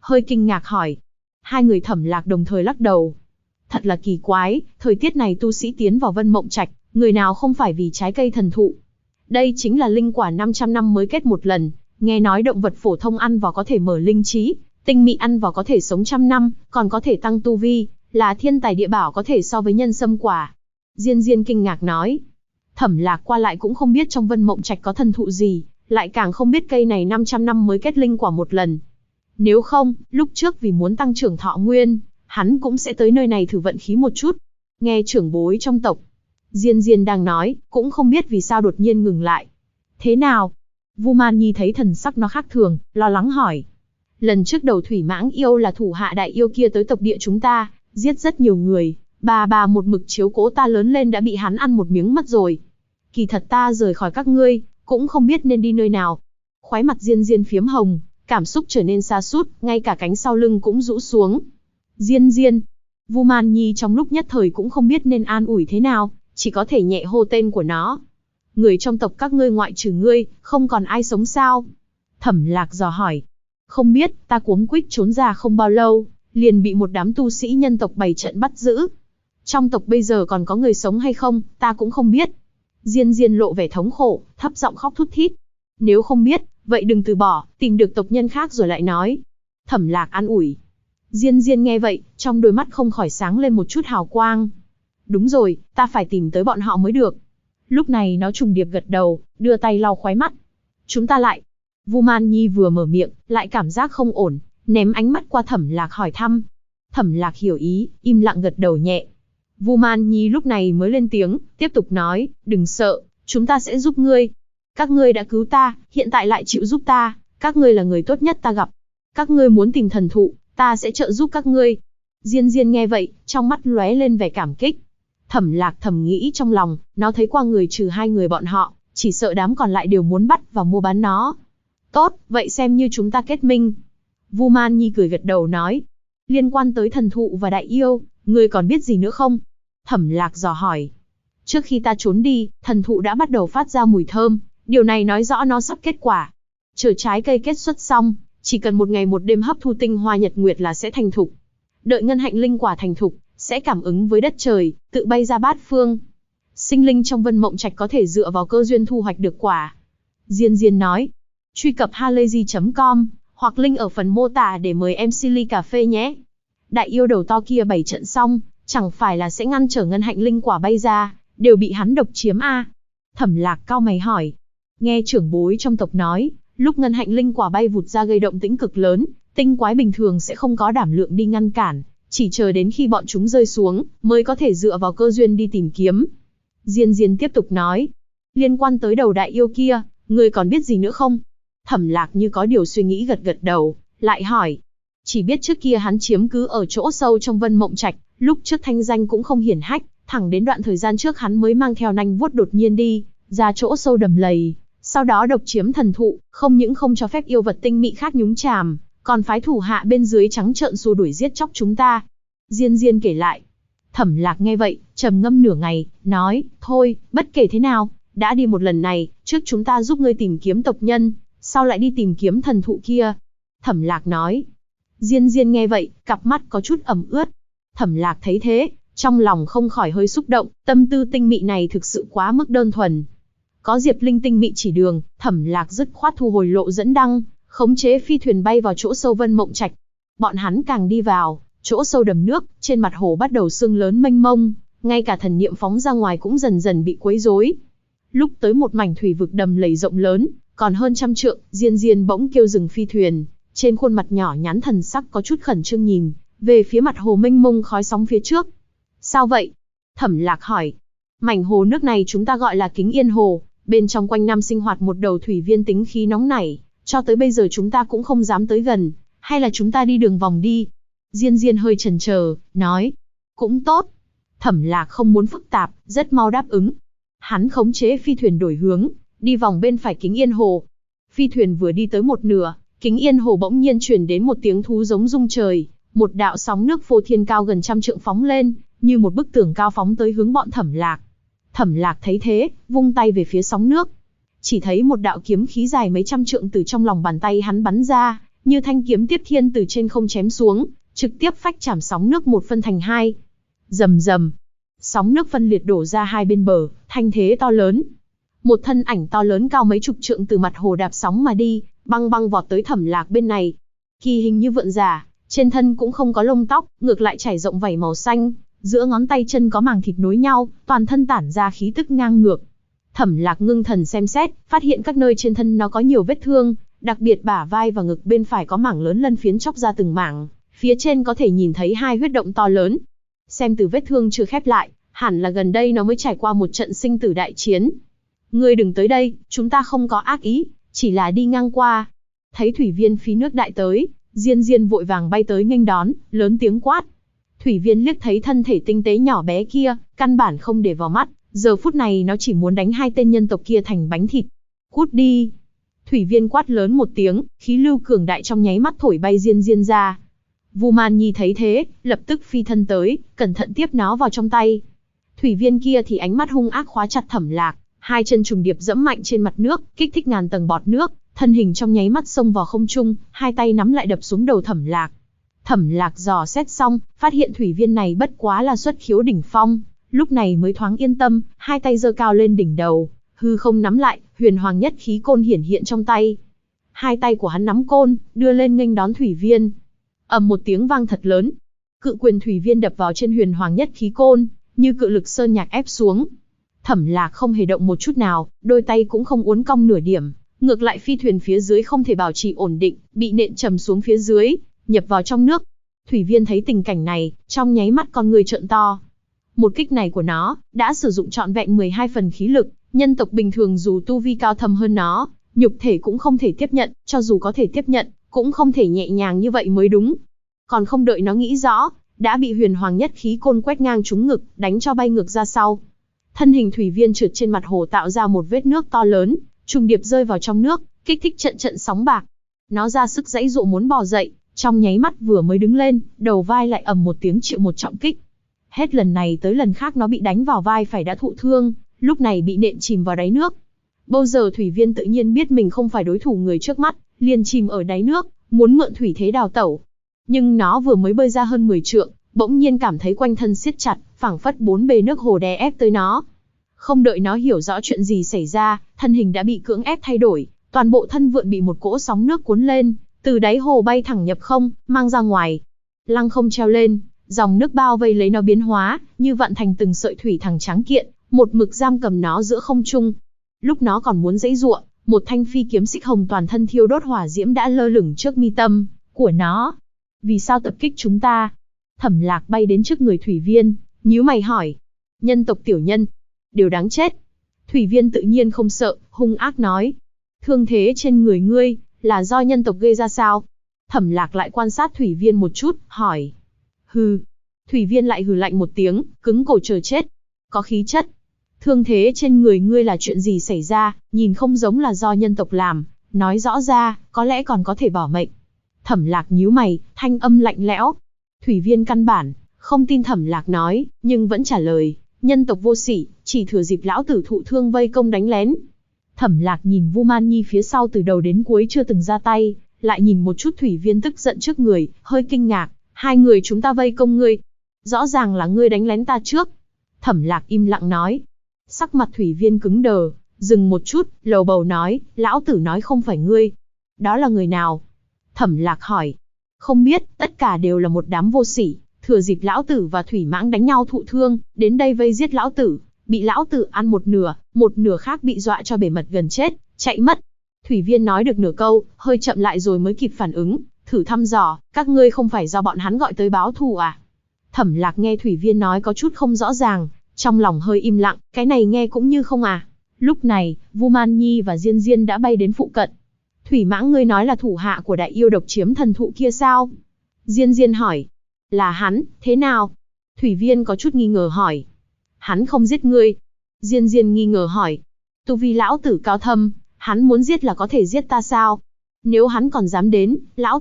hơi kinh ngạc hỏi. Hai người Thẩm Lạc đồng thời lắc đầu. Thật là kỳ quái, thời tiết này tu sĩ tiến vào Vân Mộng Trạch, người nào không phải vì trái cây thần thụ. Đây chính là linh quả 500 năm mới kết một lần, nghe nói động vật phổ thông ăn vào có thể mở linh trí, tinh mị ăn vào có thể sống trăm năm, còn có thể tăng tu vi, là thiên tài địa bảo có thể so với nhân sâm quả. Diên Diên kinh ngạc nói. Thẩm Lạc qua lại cũng không biết trong Vân Mộng Trạch có thần thụ gì, lại càng không biết cây này 500 năm mới kết linh quả một lần. Nếu không, lúc trước vì muốn tăng trưởng thọ nguyên, hắn cũng sẽ tới nơi này thử vận khí một chút. Nghe trưởng bối trong tộc, Diên Diên đang nói, cũng không biết vì sao đột nhiên ngừng lại. Thế nào? Vu Man Nhi thấy thần sắc nó khác thường, lo lắng hỏi. Lần trước đầu thủy mãng yêu là thủ hạ đại yêu kia tới tộc địa chúng ta, giết rất nhiều người, bà một mực chiếu cố ta lớn lên đã bị hắn ăn một miếng mất rồi. Kỳ thật ta rời khỏi các ngươi, cũng không biết nên đi nơi nào. Khóe mặt Diên Diên phiếm hồng, cảm xúc trở nên sa sút, ngay cả cánh sau lưng cũng rũ xuống. Diên Diên, Vu Man Nhi trong lúc nhất thời cũng không biết nên an ủi thế nào, chỉ có thể nhẹ hô tên của nó. Người trong tộc các ngươi ngoại trừ ngươi, không còn ai sống sao? Thẩm Lạc dò hỏi. Không biết, ta cuống quýt trốn ra không bao lâu, liền bị một đám tu sĩ nhân tộc bày trận bắt giữ. Trong tộc bây giờ còn có người sống hay không, ta cũng không biết. Diên Diên lộ vẻ thống khổ, thấp giọng khóc thút thít. Nếu không biết, vậy đừng từ bỏ, tìm được tộc nhân khác rồi lại nói. Thẩm Lạc an ủi. Diên Diên nghe vậy, trong đôi mắt không khỏi sáng lên một chút hào quang. Đúng rồi, ta phải tìm tới bọn họ mới được. Lúc này nó trùng điệp gật đầu, đưa tay lau khóe mắt. Chúng ta lại. Vu Man Nhi vừa mở miệng, lại cảm giác không ổn, ném ánh mắt qua Thẩm Lạc hỏi thăm. Thẩm Lạc hiểu ý, im lặng gật đầu nhẹ. Vu Man Nhi lúc này mới lên tiếng, tiếp tục nói, đừng sợ, chúng ta sẽ giúp ngươi. Các ngươi đã cứu ta, hiện tại lại chịu giúp ta, các ngươi là người tốt nhất ta gặp. Các ngươi muốn tìm thần thụ, ta sẽ trợ giúp các ngươi. Diên Diên nghe vậy, trong mắt lóe lên vẻ cảm kích. Thẩm Lạc thầm nghĩ trong lòng, nó thấy qua người trừ hai người bọn họ, chỉ sợ đám còn lại đều muốn bắt và mua bán nó. Tốt, vậy xem như chúng ta kết minh. Vu Man Nhi cười gật đầu nói. Liên quan tới thần thụ và đại yêu, ngươi còn biết gì nữa không? Thẩm Lạc dò hỏi. Trước khi ta trốn đi, thần thụ đã bắt đầu phát ra mùi thơm, điều này nói rõ nó sắp kết quả. Chờ trái cây kết xuất xong, chỉ cần một ngày một đêm hấp thu tinh hoa nhật nguyệt là sẽ thành thục. Đợi ngân hạnh linh quả thành thục, sẽ cảm ứng với đất trời, tự bay ra bát phương. Sinh linh trong Vân Mộng Trạch có thể dựa vào cơ duyên thu hoạch được quả. Diên Diên nói. Truy cập halayzi.com, hoặc link ở phần mô tả để mời em Silly cà phê nhé. Đại yêu đầu to kia bày trận xong, chẳng phải là sẽ ngăn trở ngân hạnh linh quả bay ra, đều bị hắn độc chiếm a? Thẩm Lạc cau mày hỏi. Nghe trưởng bối trong tộc nói, lúc ngân hạnh linh quả bay vụt ra gây động tĩnh cực lớn, tinh quái bình thường sẽ không có đảm lượng đi ngăn cản, chỉ chờ đến khi bọn chúng rơi xuống, mới có thể dựa vào cơ duyên đi tìm kiếm. Diên Diên tiếp tục nói. Liên quan tới đầu đại yêu kia, ngươi còn biết gì nữa không? Thẩm Lạc như có điều suy nghĩ gật gật đầu, lại hỏi. Chỉ biết trước kia hắn chiếm cứ ở chỗ sâu trong Vân Mộng Trạch, lúc trước thanh danh cũng không hiển hách, thẳng đến đoạn thời gian trước hắn mới mang theo nanh vuốt đột nhiên đi, ra chỗ sâu đầm lầy, sau đó độc chiếm thần thụ, không những không cho phép yêu vật tinh mị khác nhúng chàm, còn phái thủ hạ bên dưới trắng trợn xua đuổi giết chóc chúng ta. Diên Diên kể lại. Thẩm Lạc nghe vậy, trầm ngâm nửa ngày, nói, thôi, bất kể thế nào, đã đi một lần này, trước chúng ta giúp ngươi tìm kiếm tộc nhân, sau lại đi tìm kiếm thần thụ kia. Thẩm Lạc nói. Diên Diên nghe vậy, cặp mắt có chút ẩm ướt. Thẩm Lạc thấy thế, trong lòng không khỏi hơi xúc động, tâm tư tinh mị này thực sự quá mức đơn thuần. Có Diệp Linh tinh mị chỉ đường, Thẩm Lạc dứt khoát thu hồi lộ dẫn đăng, khống chế phi thuyền bay vào chỗ sâu Vân Mộng Trạch. Bọn hắn càng đi vào chỗ sâu đầm nước, trên mặt hồ bắt đầu sương lớn mênh mông, ngay cả thần niệm phóng ra ngoài cũng dần dần bị quấy rối. Lúc tới một mảnh thủy vực đầm lầy rộng lớn, còn hơn 100 trượng, Diên Diên bỗng kêu dừng phi thuyền, trên khuôn mặt nhỏ nhắn thần sắc có chút khẩn trương nhìn về phía mặt hồ mênh mông khói sóng phía trước. Sao vậy? Thẩm Lạc hỏi. Mảnh hồ nước này chúng ta gọi là Kính Yên Hồ, bên trong quanh năm sinh hoạt một đầu thủy viên tính khí nóng nảy, cho tới bây giờ chúng ta cũng không dám tới gần, hay là chúng ta đi đường vòng đi? Diên Diên hơi chần chờ, nói. Cũng tốt. Thẩm Lạc không muốn phức tạp, rất mau đáp ứng. Hắn khống chế phi thuyền đổi hướng, đi vòng bên phải Kính Yên Hồ. Phi thuyền vừa đi tới một nửa, Kính Yên Hồ bỗng nhiên truyền đến một tiếng thú giống rung trời, một đạo sóng nước phô thiên cao gần 100 trượng phóng lên, như một bức tường cao phóng tới hướng bọn Thẩm Lạc. Thẩm Lạc thấy thế, vung tay về phía sóng nước. Chỉ thấy một đạo kiếm khí dài mấy trăm trượng từ trong lòng bàn tay hắn bắn ra, như thanh kiếm tiếp thiên từ trên không chém xuống, trực tiếp phách chảm sóng nước một phân thành hai. Rầm rầm, sóng nước phân liệt đổ ra hai bên bờ, thanh thế to lớn. Một thân ảnh to lớn cao mấy chục trượng từ mặt hồ đạp sóng mà đi, băng băng vọt tới Thẩm Lạc bên này. Kỳ hình như vượn già, trên thân cũng không có lông tóc, ngược lại trải rộng vảy màu xanh, giữa ngón tay chân có màng thịt nối nhau, toàn thân tản ra khí tức ngang ngược. Thẩm Lạc ngưng thần xem xét, phát hiện các nơi trên thân nó có nhiều vết thương, đặc biệt bả vai và ngực bên phải có mảng lớn lân phiến chóc ra từng mảng, phía trên có thể nhìn thấy hai huyết động to lớn. Xem từ vết thương chưa khép lại, hẳn là gần đây nó mới trải qua một trận sinh tử đại chiến. Ngươi đừng tới đây, chúng ta không có ác ý, chỉ là đi ngang qua. Thấy thủy viên phi nước đại tới, Diên Diên vội vàng bay tới nghênh đón, lớn tiếng quát. Thủy viên liếc thấy thân thể tinh tế nhỏ bé kia, căn bản không để vào mắt, giờ phút này nó chỉ muốn đánh hai tên nhân tộc kia thành bánh thịt. Cút đi! Thủy viên quát lớn một tiếng, khí lưu cường đại trong nháy mắt thổi bay Diên Diên ra. Vu Man Nhi thấy thế, lập tức phi thân tới, cẩn thận tiếp nó vào trong tay. Thủy viên kia thì ánh mắt hung ác khóa chặt Thẩm Lạc, hai chân trùng điệp dẫm mạnh trên mặt nước, kích thích ngàn tầng bọt nước, thân hình trong nháy mắt xông vào không trung, hai tay nắm lại đập xuống đầu Thẩm Lạc. Thẩm Lạc dò xét xong, phát hiện thủy viên này bất quá là xuất khiếu đỉnh phong, lúc này mới thoáng yên tâm, hai tay giơ cao lên đỉnh đầu, hư không nắm lại, huyền hoàng nhất khí côn hiển hiện trong tay. Hai tay của hắn nắm côn, đưa lên nghênh đón thủy viên. Ầm một tiếng vang thật lớn, cự quyền thủy viên đập vào trên huyền hoàng nhất khí côn, như cự lực sơn nhạc ép xuống. Thẩm Lạc không hề động một chút nào, đôi tay cũng không uốn cong nửa điểm, ngược lại phi thuyền phía dưới không thể bảo trì ổn định, bị nện trầm xuống phía dưới, nhập vào trong nước. Thủy viên thấy tình cảnh này, trong nháy mắt con người trợn to. Một kích này của nó, đã sử dụng trọn vẹn 12 phần khí lực, nhân tộc bình thường dù tu vi cao thâm hơn nó, nhục thể cũng không thể tiếp nhận, cho dù có thể tiếp nhận, cũng không thể nhẹ nhàng như vậy mới đúng. Còn không đợi nó nghĩ rõ, đã bị huyền hoàng nhất khí côn quét ngang trúng ngực, đánh cho bay ngược ra sau. Thân hình thủy viên trượt trên mặt hồ tạo ra một vết nước to lớn, trùng điệp rơi vào trong nước, kích thích trận trận sóng bạc. Nó ra sức giãy giụa muốn bò dậy, trong nháy mắt vừa mới đứng lên, đầu vai lại ầm một tiếng chịu một trọng kích. Hết lần này tới lần khác nó bị đánh vào vai phải đã thụ thương, lúc này bị nện chìm vào đáy nước. Bây giờ thủy viên tự nhiên biết mình không phải đối thủ người trước mắt, liền chìm ở đáy nước, muốn mượn thủy thế đào tẩu. Nhưng nó vừa mới bơi ra hơn 10 trượng, bỗng nhiên cảm thấy quanh thân siết chặt, phảng phất bốn bề nước hồ đè ép tới nó. Không đợi nó hiểu rõ chuyện gì xảy ra, thân hình đã bị cưỡng ép thay đổi, toàn bộ thân vượn bị một cỗ sóng nước cuốn lên, từ đáy hồ bay thẳng nhập không, mang ra ngoài. Lăng không treo lên, dòng nước bao vây lấy nó biến hóa, như vặn thành từng sợi thủy thẳng trắng kiện, một mực giam cầm nó giữa không trung. Lúc nó còn muốn giãy giụa, một thanh phi kiếm xích hồng toàn thân thiêu đốt hỏa diễm đã lơ lửng trước mi tâm của nó. Vì sao tập kích chúng ta? Thẩm Lạc bay đến trước người thủy viên, nhíu mày hỏi. Nhân tộc tiểu nhân, đều đáng chết. Thủy viên tự nhiên không sợ, hung ác nói. Thương thế trên người ngươi, là do nhân tộc gây ra sao? Thẩm Lạc lại quan sát thủy viên một chút, hỏi. Hừ. Thủy viên lại hừ lạnh một tiếng, cứng cổ chờ chết. Có khí chất. Thương thế trên người ngươi là chuyện gì xảy ra, nhìn không giống là do nhân tộc làm, nói rõ ra, có lẽ còn có thể bỏ mệnh. Thẩm Lạc nhíu mày, thanh âm lạnh lẽo. Thủy viên căn bản không tin Thẩm Lạc nói, nhưng vẫn trả lời, nhân tộc vô sỉ, chỉ thừa dịp lão tử thụ thương vây công đánh lén. Thẩm Lạc nhìn Vu Man Nhi phía sau từ đầu đến cuối chưa từng ra tay, lại nhìn một chút thủy viên tức giận trước người, hơi kinh ngạc, hai người chúng ta vây công ngươi, rõ ràng là ngươi đánh lén ta trước. Thẩm Lạc im lặng nói. Sắc mặt thủy viên cứng đờ, dừng một chút, lầu bầu nói, lão tử nói không phải ngươi. Đó là người nào? Thẩm Lạc hỏi. Không biết, tất cả đều là một đám vô sỉ, thừa dịp lão tử và thủy mãng đánh nhau thụ thương, đến đây vây giết lão tử, bị lão tử ăn một nửa khác bị dọa cho bể mật gần chết, chạy mất. Thủy viên nói được nửa câu, hơi chậm lại rồi mới kịp phản ứng, thử thăm dò, các ngươi không phải do bọn hắn gọi tới báo thù à? Thẩm Lạc nghe thủy viên nói có chút không rõ ràng, trong lòng hơi im lặng, cái này nghe cũng như không à. Lúc này, Vu Man Nhi và Diên Diên đã bay đến phụ cận. Thủy mãng ngươi nói là thủ hạ của đại yêu độc chiếm thần thụ kia sao? Diên Diên hỏi. Là hắn, thế nào? Thủy viên có chút nghi ngờ hỏi. Hắn không giết ngươi. Diên Diên nghi ngờ hỏi. Tu vi lão tử cao thâm, hắn muốn giết là có thể giết ta sao? Nếu hắn còn dám đến, lão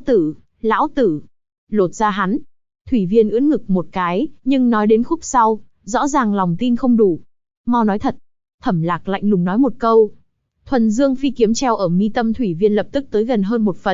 tử, lột ra hắn. Thủy viên ưỡn ngực một cái, nhưng nói đến khúc sau, rõ ràng lòng tin không đủ. Mau nói thật. Thẩm Lạc lạnh lùng nói một câu. Thuần Dương phi kiếm treo ở mi tâm thủy viên lập tức tới gần hơn một phần,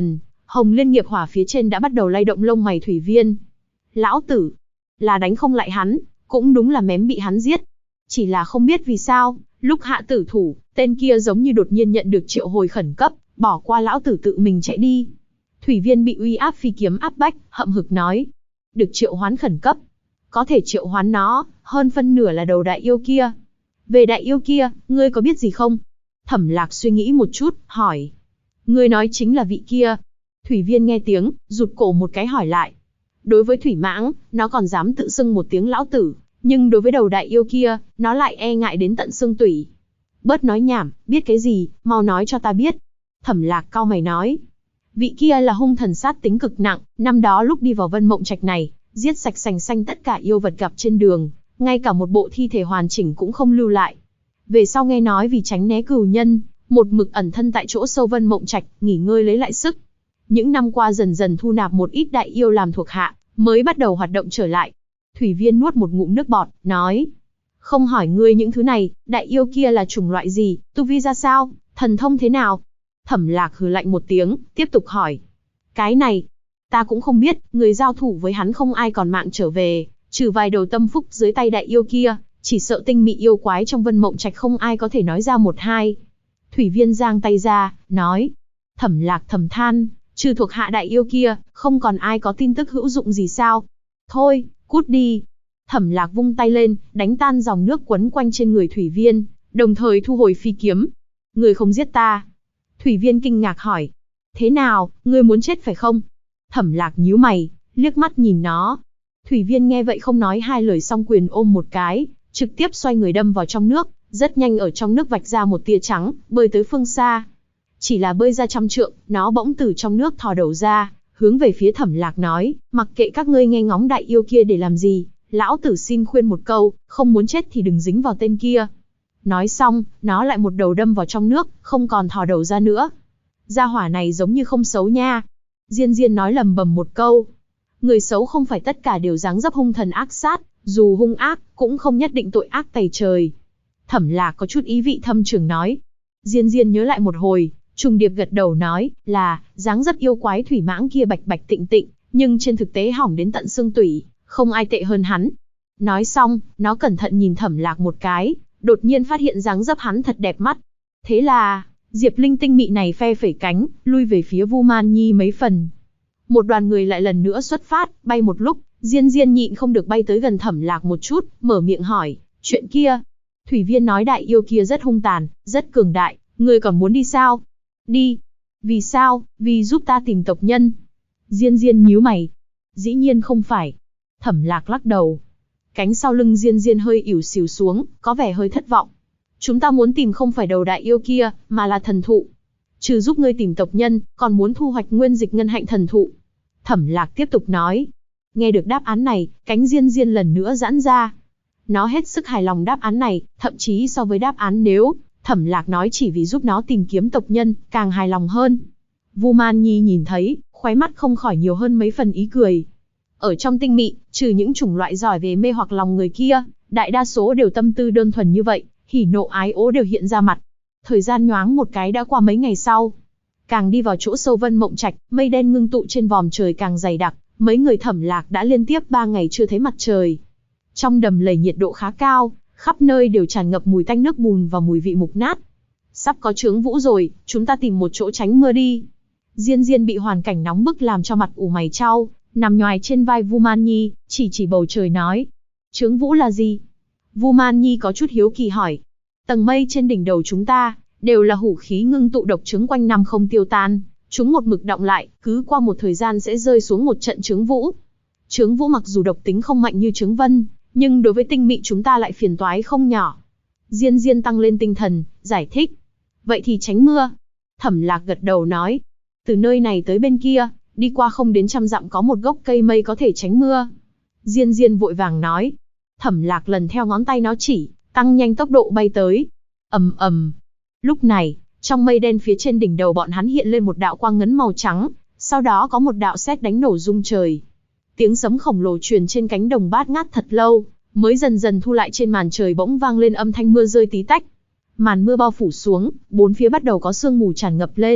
Hồng Liên nghiệp hỏa phía trên đã bắt đầu lay động lông mày Thủy Viên. Lão tử, là đánh không lại hắn, cũng đúng là mém bị hắn giết. Chỉ là không biết vì sao, lúc hạ tử thủ, tên kia giống như đột nhiên nhận được triệu hồi khẩn cấp, bỏ qua lão tử tự mình chạy đi. Thủy Viên bị uy áp phi kiếm áp bách, hậm hực nói. Được triệu hoán khẩn cấp. Có thể triệu hoán nó, hơn phân nửa là đầu đại yêu kia. Về đại yêu kia, ngươi có biết gì không? Thẩm Lạc suy nghĩ một chút, hỏi. Ngươi nói chính là vị kia. Thủy Viên nghe tiếng, rụt cổ một cái hỏi lại. Đối với thủy mãng, nó còn dám tự xưng một tiếng lão tử, nhưng đối với đầu đại yêu kia, nó lại e ngại đến tận xương tủy. Bớt nói nhảm, biết cái gì, mau nói cho ta biết. Thẩm Lạc cau mày nói. Vị kia là hung thần sát tính cực nặng, năm đó lúc đi vào Vân Mộng Trạch này, giết sạch sành xanh tất cả yêu vật gặp trên đường, ngay cả một bộ thi thể hoàn chỉnh cũng không lưu lại. Về sau nghe nói vì tránh né cừu nhân, một mực ẩn thân tại chỗ sâu Vân Mộng Trạch, nghỉ ngơi lấy lại sức. Những năm qua dần dần thu nạp một ít đại yêu làm thuộc hạ, mới bắt đầu hoạt động trở lại. Thủy Viên nuốt một ngụm nước bọt, nói. Không hỏi ngươi những thứ này, đại yêu kia là chủng loại gì, tu vi ra sao, thần thông thế nào? Thẩm Lạc hừ lạnh một tiếng, tiếp tục hỏi. Cái này, ta cũng không biết, người giao thủ với hắn không ai còn mạng trở về, trừ vài đầu tâm phúc dưới tay đại yêu kia, chỉ sợ tinh mị yêu quái trong Vân Mộng Trạch không ai có thể nói ra một hai. Thủy Viên giang tay ra, nói. Thẩm Lạc thầm than, trừ thuộc hạ đại yêu kia, không còn ai có tin tức hữu dụng gì sao? Thôi, cút đi. Thẩm Lạc vung tay lên, đánh tan dòng nước quấn quanh trên người Thủy Viên, đồng thời thu hồi phi kiếm. Người không giết ta. Thủy Viên kinh ngạc hỏi. Thế nào, ngươi muốn chết phải không? Thẩm Lạc nhíu mày, liếc mắt nhìn nó. Thủy Viên nghe vậy không nói hai lời, song quyền ôm một cái, trực tiếp xoay người đâm vào trong nước, rất nhanh ở trong nước vạch ra một tia trắng, bơi tới phương xa. Chỉ là bơi ra 100 trượng, nó bỗng từ trong nước thò đầu ra, hướng về phía Thẩm Lạc nói, mặc kệ các ngươi nghe ngóng đại yêu kia để làm gì, lão tử xin khuyên một câu, không muốn chết thì đừng dính vào tên kia. Nói xong, nó lại một đầu đâm vào trong nước, không còn thò đầu ra nữa. Gia hỏa này giống như không xấu nha. Diên Diên nói lầm bầm một câu. Người xấu không phải tất cả đều dáng dấp hung thần ác sát, dù hung ác, cũng không nhất định tội ác tày trời. Thẩm Lạc có chút ý vị thâm trường nói. Diên Diên nhớ lại một hồi, trùng điệp gật đầu nói, là, dáng dấp yêu quái thủy mãng kia bạch bạch tịnh tịnh, nhưng trên thực tế hỏng đến tận xương tủy, không ai tệ hơn hắn. Nói xong, nó cẩn thận nhìn Thẩm Lạc một cái, đột nhiên phát hiện dáng dấp hắn thật đẹp mắt. Thế là, Diệp Linh tinh mị này phe phẩy cánh, lui về phía Vu Man Nhi mấy phần. Một đoàn người lại lần nữa xuất phát, bay một lúc, Diên Diên nhịn không được bay tới gần Thẩm Lạc một chút, mở miệng hỏi, chuyện kia. Thủy Viên nói đại yêu kia rất hung tàn, rất cường đại, ngươi còn muốn đi sao? Đi. Vì sao? Vì giúp ta tìm tộc nhân. Diên Diên nhíu mày. Dĩ nhiên không phải. Thẩm Lạc lắc đầu. Cánh sau lưng Diên Diên hơi ỉu xìu xuống, có vẻ hơi thất vọng. Chúng ta muốn tìm không phải đầu đại yêu kia, mà là thần thụ. Trừ giúp ngươi tìm tộc nhân, còn muốn thu hoạch nguyên dịch ngân hạnh thần thụ. Thẩm Lạc tiếp tục nói. Nghe được đáp án này, cánh Diên Diên lần nữa giãn ra. Nó hết sức hài lòng đáp án này, thậm chí so với đáp án nếu Thẩm Lạc nói chỉ vì giúp nó tìm kiếm tộc nhân, càng hài lòng hơn. Vu Man Nhi nhìn thấy, khóe mắt không khỏi nhiều hơn mấy phần ý cười. Ở trong tinh mị, trừ những chủng loại giỏi về mê hoặc lòng người kia, đại đa số đều tâm tư đơn thuần như vậy, hỉ nộ ái ố đều hiện ra mặt. Thời gian nhoáng một cái đã qua mấy ngày sau. Càng đi vào chỗ sâu Vân Mộng Trạch, mây đen ngưng tụ trên vòm trời càng dày đặc, mấy người Thẩm Lạc đã liên tiếp 3 ngày chưa thấy mặt trời. Trong đầm lầy nhiệt độ khá cao, khắp nơi đều tràn ngập mùi tanh nước bùn và mùi vị mục nát. Sắp có chướng vũ rồi, chúng ta tìm một chỗ tránh mưa đi. Diên Diên bị hoàn cảnh nóng bức làm cho mặt ủ mày chau, nằm nhoài trên vai Vu Man Nhi, chỉ bầu trời nói. Chướng vũ là gì? Vu Man Nhi có chút hiếu kỳ hỏi. Tầng mây trên đỉnh đầu chúng ta, đều là hủ khí ngưng tụ độc chướng quanh năm không tiêu tan. Chúng một mực đọng lại, cứ qua một thời gian sẽ rơi xuống một trận chướng vũ. Chướng vũ mặc dù độc tính không mạnh như chướng vân, nhưng đối với tinh mị chúng ta lại phiền toái không nhỏ. Diên Diên tăng lên tinh thần, giải thích. Vậy thì tránh mưa. Thẩm Lạc gật đầu nói. Từ nơi này tới bên kia, đi qua không đến 100 dặm có một gốc cây mây có thể tránh mưa. Diên Diên vội vàng nói. Thẩm Lạc lần theo ngón tay nó chỉ, tăng nhanh tốc độ bay tới. Ầm ầm. Lúc này, trong mây đen phía trên đỉnh đầu bọn hắn hiện lên một đạo quang ngấn màu trắng, sau đó có một đạo sét đánh nổ rung trời. Tiếng sấm khổng lồ truyền trên cánh đồng bát ngát thật lâu, mới dần dần thu lại trên màn trời bỗng vang lên âm thanh mưa rơi tí tách. Màn mưa bao phủ xuống, bốn phía bắt đầu có sương mù tràn ngập lên,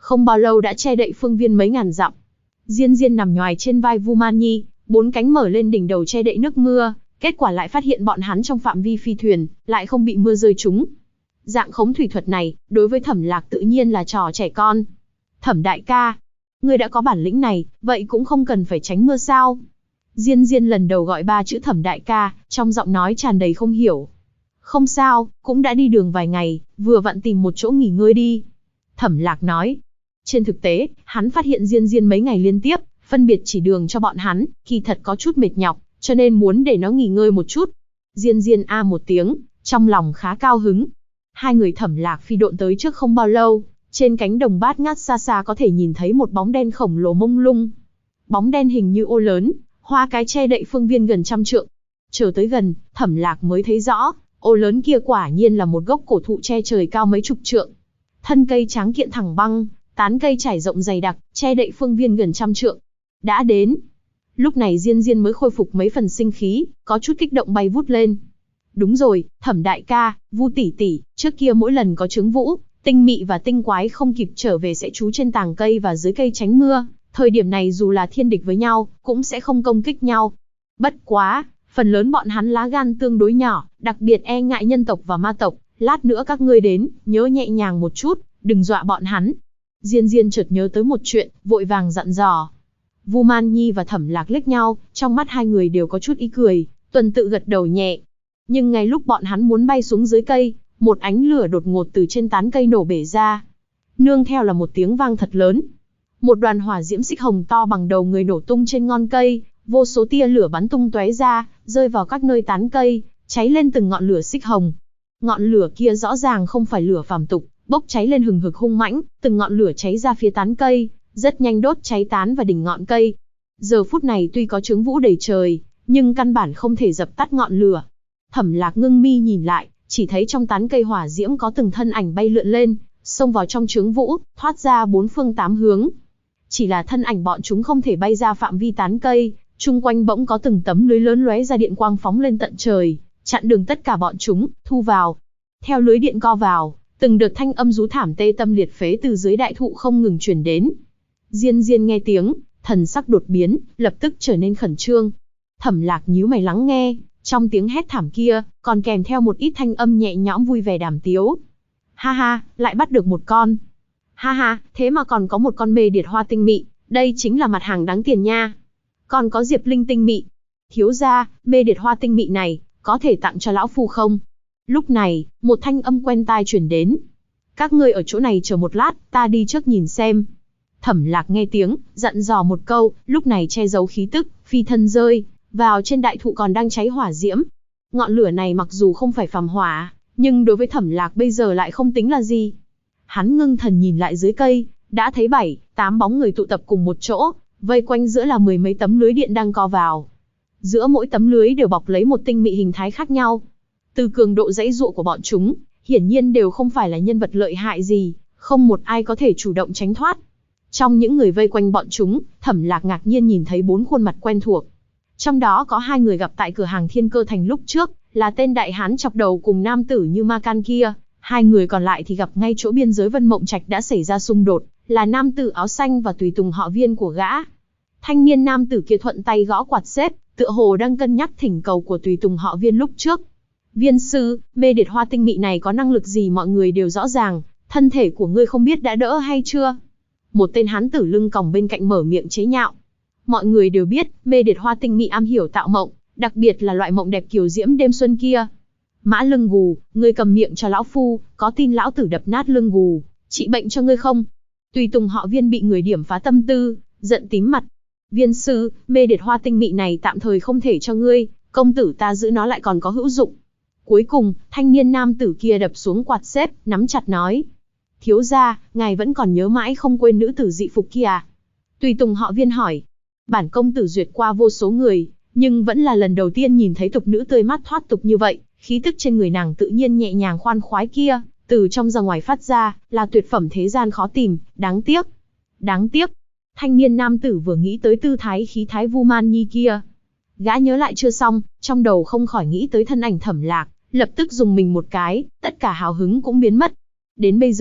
không bao lâu đã che đậy phương viên mấy ngàn dặm. Diên Diên nằm nhoài trên vai Vu Man Nhi, bốn cánh mở lên đỉnh đầu che đậy nước mưa, kết quả lại phát hiện bọn hắn trong phạm vi phi thuyền, lại không bị mưa rơi trúng. Dạng khống thủy thuật này, đối với Thẩm Lạc tự nhiên là trò trẻ con. Thẩm đại ca, ngươi đã có bản lĩnh này, vậy cũng không cần phải tránh mưa sao? Diên Diên lần đầu gọi ba chữ Thẩm đại ca, trong giọng nói tràn đầy không hiểu. Không sao, cũng đã đi đường vài ngày, vừa vặn tìm một chỗ nghỉ ngơi đi. Thẩm Lạc nói. Trên thực tế, hắn phát hiện Diên Diên mấy ngày liên tiếp, phân biệt chỉ đường cho bọn hắn, kỳ thật có chút mệt nhọc, cho nên muốn để nó nghỉ ngơi một chút. Diên Diên a một tiếng, trong lòng khá cao hứng. Hai người Thẩm Lạc phi độn tới trước không bao lâu, trên cánh đồng bát ngát xa xa có thể nhìn thấy một bóng đen khổng lồ mông lung. Bóng đen hình như ô lớn, hoa cái che đậy phương viên gần 100 trượng. Chờ tới gần, Thẩm Lạc mới thấy rõ, ô lớn kia quả nhiên là một gốc cổ thụ che trời cao mấy chục trượng. Thân cây tráng kiện thẳng băng, tán cây trải rộng dày đặc, che đậy phương viên gần 100 trượng. Đã đến. Lúc này Diên Diên mới khôi phục mấy phần sinh khí, có chút kích động bay vút lên. Đúng rồi, Thẩm đại ca, Vu tỷ tỷ, trước kia mỗi lần có trứng vũ, tinh mị và tinh quái không kịp trở về sẽ trú trên tàng cây và dưới cây tránh mưa, thời điểm này dù là thiên địch với nhau, cũng sẽ không công kích nhau. Bất quá, phần lớn bọn hắn lá gan tương đối nhỏ, đặc biệt e ngại nhân tộc và ma tộc, lát nữa các ngươi đến, nhớ nhẹ nhàng một chút, đừng dọa bọn hắn. Diên Diên chợt nhớ tới một chuyện, vội vàng dặn dò. Vu Man Nhi và Thẩm Lạc liếc nhau, trong mắt hai người đều có chút ý cười, tuần tự gật đầu nhẹ. Nhưng ngay lúc bọn hắn muốn bay xuống dưới cây, một ánh lửa đột ngột từ trên tán cây nổ bể ra. Nương theo là một tiếng vang thật lớn. Một đoàn hỏa diễm xích hồng to bằng đầu người nổ tung trên ngọn cây, vô số tia lửa bắn tung tóe ra, rơi vào các nơi tán cây, cháy lên từng ngọn lửa xích hồng. Ngọn lửa kia rõ ràng không phải lửa phàm tục, bốc cháy lên hừng hực hung mãnh, từng ngọn lửa cháy ra phía tán cây, rất nhanh đốt cháy tán và đỉnh ngọn cây. Giờ phút này tuy có trướng vũ đầy trời, nhưng căn bản không thể dập tắt ngọn lửa. Thẩm Lạc ngưng mi nhìn lại, chỉ thấy trong tán cây hỏa diễm có từng thân ảnh bay lượn lên, xông vào trong trướng vũ, thoát ra bốn phương tám hướng. Chỉ là thân ảnh bọn chúng không thể bay ra phạm vi tán cây, chung quanh bỗng có từng tấm lưới lớn lóe ra điện quang phóng lên tận trời, chặn đường tất cả bọn chúng, thu vào. Theo lưới điện co vào, từng đợt thanh âm rú thảm tê tâm liệt phế từ dưới đại thụ không ngừng truyền đến. Diên Diên nghe tiếng, thần sắc đột biến, lập tức trở nên khẩn trương. Thẩm Lạc nhíu mày lắng nghe, trong tiếng hét thảm kia, còn kèm theo một ít thanh âm nhẹ nhõm vui vẻ đàm tiếu. Ha ha, lại bắt được một con. Ha ha, thế mà còn có một con mê điệt hoa tinh mị, đây chính là mặt hàng đáng tiền nha. Còn có Diệp Linh tinh mị. Thiếu gia, mê điệt hoa tinh mị này, có thể tặng cho lão phu không? Lúc này, một thanh âm quen tai truyền đến. Các ngươi ở chỗ này chờ một lát, ta đi trước nhìn xem. Thẩm Lạc nghe tiếng, dặn dò một câu, lúc này che giấu khí tức, phi thân rơi vào trên đại thụ còn đang cháy hỏa diễm. Ngọn lửa này mặc dù không phải phàm hỏa, nhưng đối với Thẩm Lạc bây giờ lại không tính là gì. Hắn ngưng thần nhìn lại dưới cây, đã thấy 7-8 bóng người tụ tập cùng một chỗ, vây quanh giữa là 10 mấy tấm lưới điện đang co vào. Giữa mỗi tấm lưới đều bọc lấy một tinh mị hình thái khác nhau. Từ cường độ giãy giụa của bọn chúng, hiển nhiên đều không phải là nhân vật lợi hại gì, không một ai có thể chủ động tránh thoát. Trong những người vây quanh bọn chúng, Thẩm Lạc ngạc nhiên nhìn thấy 4 khuôn mặt quen thuộc. Trong đó có 2 người gặp tại cửa hàng Thiên Cơ Thành lúc trước, là tên đại hán chọc đầu cùng nam tử như ma can kia. 2 người còn lại thì gặp ngay chỗ biên giới Vân Mộng Trạch đã xảy ra xung đột, là nam tử áo xanh và tùy tùng họ Viên của gã. Thanh niên nam tử kia thuận tay gõ quạt xếp, tựa hồ đang cân nhắc thỉnh cầu của tùy tùng họ Viên lúc trước. Viên sư, mê điệt hoa tinh mị này có năng lực gì mọi người đều rõ ràng, thân thể của ngươi không biết đã đỡ hay chưa? Một tên hán tử lưng còng bên cạnh mở miệng chế nhạo. Mọi người đều biết, mê điệt hoa tinh mị am hiểu tạo mộng, đặc biệt là loại mộng đẹp kiều diễm đêm xuân kia. Mã Lưng Gù, ngươi cầm miệng cho lão phu, có tin lão tử đập nát lưng gù, trị bệnh cho ngươi không? Tùy tùng họ Viên bị người điểm phá tâm tư, giận tím mặt. Viên sư, mê điệt hoa tinh mị này tạm thời không thể cho ngươi, công tử ta giữ nó lại còn có hữu dụng. Cuối cùng, thanh niên nam tử kia đập xuống quạt xếp, nắm chặt nói. Thiếu gia, ngài vẫn còn nhớ mãi không quên nữ tử dị phục kia à? Tùy tùng họ Viên hỏi. Bản công tử duyệt qua vô số người, nhưng vẫn là lần đầu tiên nhìn thấy tục nữ tươi mát thoát tục như vậy, khí tức trên người nàng tự nhiên nhẹ nhàng khoan khoái kia, từ trong ra ngoài phát ra, là tuyệt phẩm thế gian khó tìm, đáng tiếc. Đáng tiếc. Thanh niên nam tử vừa nghĩ tới tư thái khí thái Vu Man Nhi kia. Gã nhớ lại chưa xong, trong đầu không khỏi nghĩ tới thân ảnh Thẩm Lạc, lập tức dùng mình một cái, tất cả hào hứng cũng biến mất. Đến bây giờ,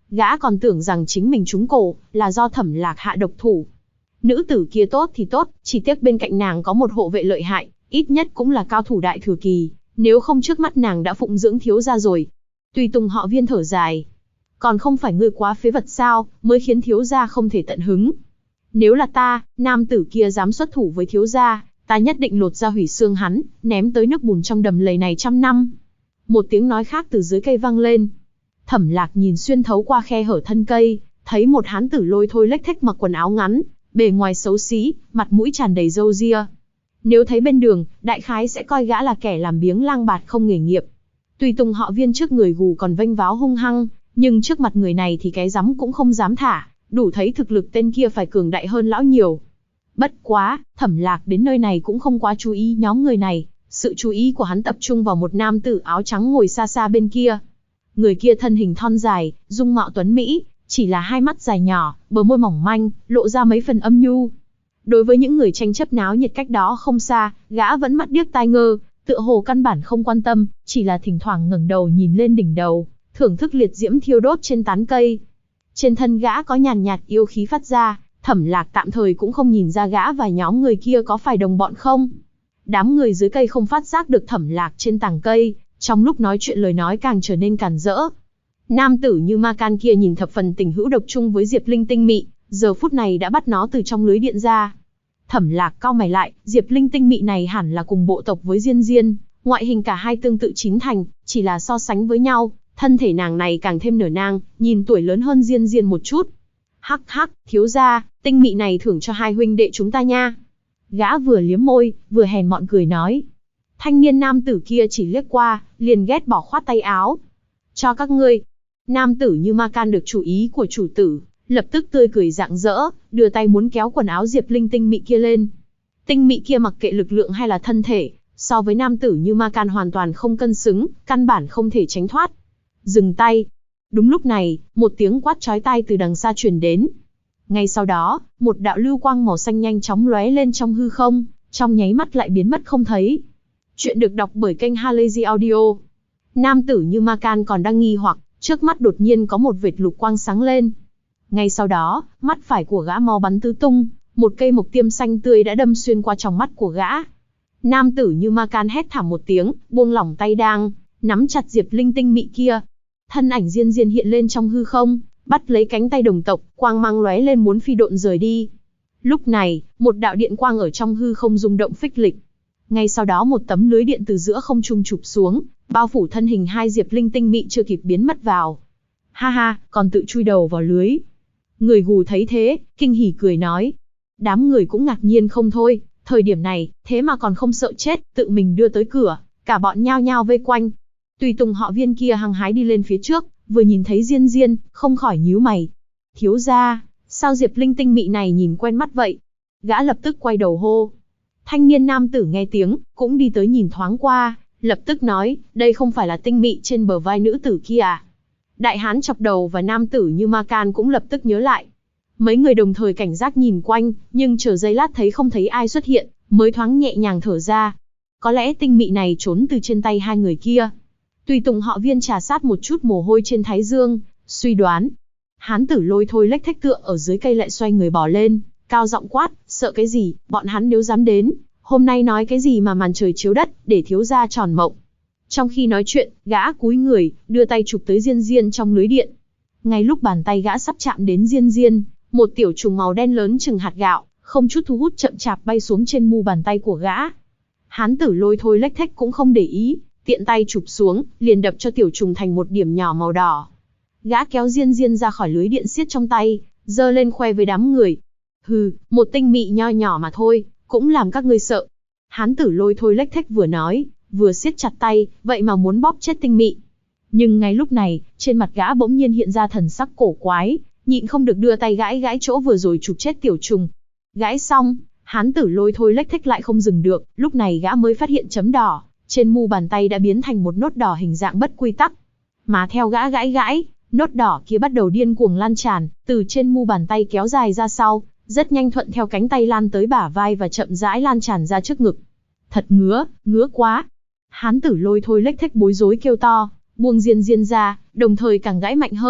Gã còn tưởng rằng chính mình trúng cổ, là do Thẩm Lạc hạ độc thủ. Nữ tử kia tốt thì tốt, chỉ tiếc bên cạnh nàng có một hộ vệ lợi hại, ít nhất cũng là cao thủ đại thừa kỳ, nếu không trước mắt nàng đã phụng dưỡng thiếu gia rồi. Tùy Tùng họ Viên thở dài. Còn không phải ngươi quá phế vật sao, mới khiến thiếu gia không thể tận hứng. Nếu là ta, nam tử kia dám xuất thủ với thiếu gia, ta nhất định lột da hủy xương hắn, ném tới nước bùn trong đầm lầy này 100 năm. Một tiếng nói khác từ dưới cây vang lên. Thẩm Lạc nhìn xuyên thấu qua khe hở thân cây, thấy một hán tử lôi thôi lếch thếch mặc quần áo ngắn, bề ngoài xấu xí, mặt mũi tràn đầy râu ria. Nếu thấy bên đường, đại khái sẽ coi gã là kẻ làm biếng lang bạt không nghề nghiệp. Tùy Tùng họ Viên trước người gù còn vênh váo hung hăng, nhưng trước mặt người này thì cái rắm cũng không dám thả, đủ thấy thực lực tên kia phải cường đại hơn lão nhiều. Bất quá, Thẩm Lạc đến nơi này cũng không quá chú ý nhóm người này, sự chú ý của hắn tập trung vào một nam tử áo trắng ngồi xa xa bên kia. Người kia thân hình thon dài, dung mạo tuấn mỹ, chỉ là hai mắt dài nhỏ, bờ môi mỏng manh, lộ ra mấy phần âm nhu. Đối với những người tranh chấp náo nhiệt cách đó không xa, gã vẫn mắt điếc tai ngơ, tựa hồ căn bản không quan tâm, chỉ là thỉnh thoảng ngẩng đầu nhìn lên đỉnh đầu, thưởng thức liệt diễm thiêu đốt trên tán cây. Trên thân gã có nhàn nhạt yêu khí phát ra, Thẩm Lạc tạm thời cũng không nhìn ra gã và nhóm người kia có phải đồng bọn không. Đám người dưới cây không phát giác được Thẩm Lạc trên tàng cây, trong lúc nói chuyện lời nói càng trở nên càn rỡ. Nam tử như ma can kia nhìn thập phần tình hữu độc chung với Diệp Linh tinh mị, giờ phút này đã bắt nó từ trong lưới điện ra. Thẩm Lạc cau mày lại, Diệp Linh tinh mị này hẳn là cùng bộ tộc với Diên Diên, ngoại hình cả hai tương tự chín thành, chỉ là so sánh với nhau, thân thể nàng này càng thêm nở nang, nhìn tuổi lớn hơn Diên Diên một chút. Hắc hắc, thiếu gia, tinh mị này thưởng cho hai huynh đệ chúng ta nha. Gã vừa liếm môi, vừa hèn mọn cười nói. Thanh niên nam tử kia chỉ liếc qua, liền ghét bỏ khoát tay áo. Cho các ngươi. Nam tử như ma can được chủ ý của chủ tử, lập tức tươi cười rạng rỡ, đưa tay muốn kéo quần áo Diệp Linh tinh mị kia lên. Tinh mị kia mặc kệ lực lượng hay là thân thể, so với nam tử như ma can hoàn toàn không cân xứng, căn bản không thể tránh thoát. Dừng tay. Đúng lúc này, một tiếng quát chói tai từ đằng xa truyền đến. Ngay sau đó, một đạo lưu quang màu xanh nhanh chóng lóe lên trong hư không, trong nháy mắt lại biến mất không thấy. Chuyện được đọc bởi kênh Halazy Audio. Nam tử như ma can còn đang nghi hoặc, trước mắt đột nhiên có một vệt lục quang sáng lên. Ngay sau đó, mắt phải của gã mau bắn tứ tung, một cây mộc tiêm xanh tươi đã đâm xuyên qua trong mắt của gã. Nam tử như ma can hét thảm một tiếng, buông lỏng tay đang nắm chặt Diệp Linh tinh mị kia. Thân ảnh Diên Diên hiện lên trong hư không, bắt lấy cánh tay đồng tộc, quang mang lóe lên muốn phi độn rời đi. Lúc này, một đạo điện quang ở trong hư không rung động phích lịch. Ngay sau đó một tấm lưới điện từ giữa không trung chụp xuống, bao phủ thân hình hai Diệp Linh tinh mị chưa kịp biến mất vào. Ha ha, còn tự chui đầu vào lưới. Người gù thấy thế, kinh hỉ cười nói. Đám người cũng ngạc nhiên không thôi, thời điểm này, thế mà còn không sợ chết, tự mình đưa tới cửa, cả bọn nhao nhao vây quanh. Tùy Tùng họ Viên kia hăng hái đi lên phía trước, vừa nhìn thấy Diên Diên, không khỏi nhíu mày. Thiếu gia, sao Diệp Linh tinh mị này nhìn quen mắt vậy? Gã lập tức quay đầu hô. Thanh niên nam tử nghe tiếng, cũng đi tới nhìn thoáng qua, lập tức nói, đây không phải là tinh mị trên bờ vai nữ tử kia à? Đại hán chọc đầu và nam tử như ma can cũng lập tức nhớ lại. Mấy người đồng thời cảnh giác nhìn quanh, nhưng chờ giây lát thấy không thấy ai xuất hiện, mới thoáng nhẹ nhàng thở ra. Có lẽ tinh mị này trốn từ trên tay hai người kia. Tùy Tùng họ Viên trà sát một chút mồ hôi trên thái dương, suy đoán. Hán tử lôi thôi lếch thếch tựa ở dưới cây lại xoay người bò lên, cao giọng quát, sợ cái gì, bọn hắn nếu dám đến, hôm nay nói cái gì mà màn trời chiếu đất, để thiếu gia tròn mộng. Trong khi nói chuyện, gã cúi người, đưa tay chụp tới Diên Diên trong lưới điện. Ngay lúc bàn tay gã sắp chạm đến Diên Diên, một tiểu trùng màu đen lớn chừng hạt gạo, không chút thu hút chậm chạp bay xuống trên mu bàn tay của gã. Hán tử lôi thôi lếch thếch cũng không để ý, tiện tay chụp xuống, liền đập cho tiểu trùng thành một điểm nhỏ màu đỏ. Gã kéo Diên Diên ra khỏi lưới điện xiết trong tay, giơ lên khoe với đám người. Hừ, một tinh mị nho nhỏ mà thôi, cũng làm các ngươi sợ. Hán tử lôi thôi lếch thếch vừa nói, vừa siết chặt tay, vậy mà muốn bóp chết tinh mị. Nhưng ngay lúc này, trên mặt gã bỗng nhiên hiện ra thần sắc cổ quái, nhịn không được đưa tay gãi gãi chỗ vừa rồi chụp chết tiểu trùng. Gãi xong, hán tử lôi thôi lếch thếch lại không dừng được, lúc này gã mới phát hiện chấm đỏ trên mu bàn tay đã biến thành một nốt đỏ hình dạng bất quy tắc. Mà theo gã gãi gãi, nốt đỏ kia bắt đầu điên cuồng lan tràn, từ trên mu bàn tay kéo dài ra sau, rất nhanh thuận theo cánh tay lan tới bả vai và chậm rãi lan tràn ra trước ngực. Thật ngứa, ngứa quá. Hán tử lôi thôi lếch thếch bối rối kêu to, buông Diên Diên ra, đồng thời càng gãi mạnh hơn,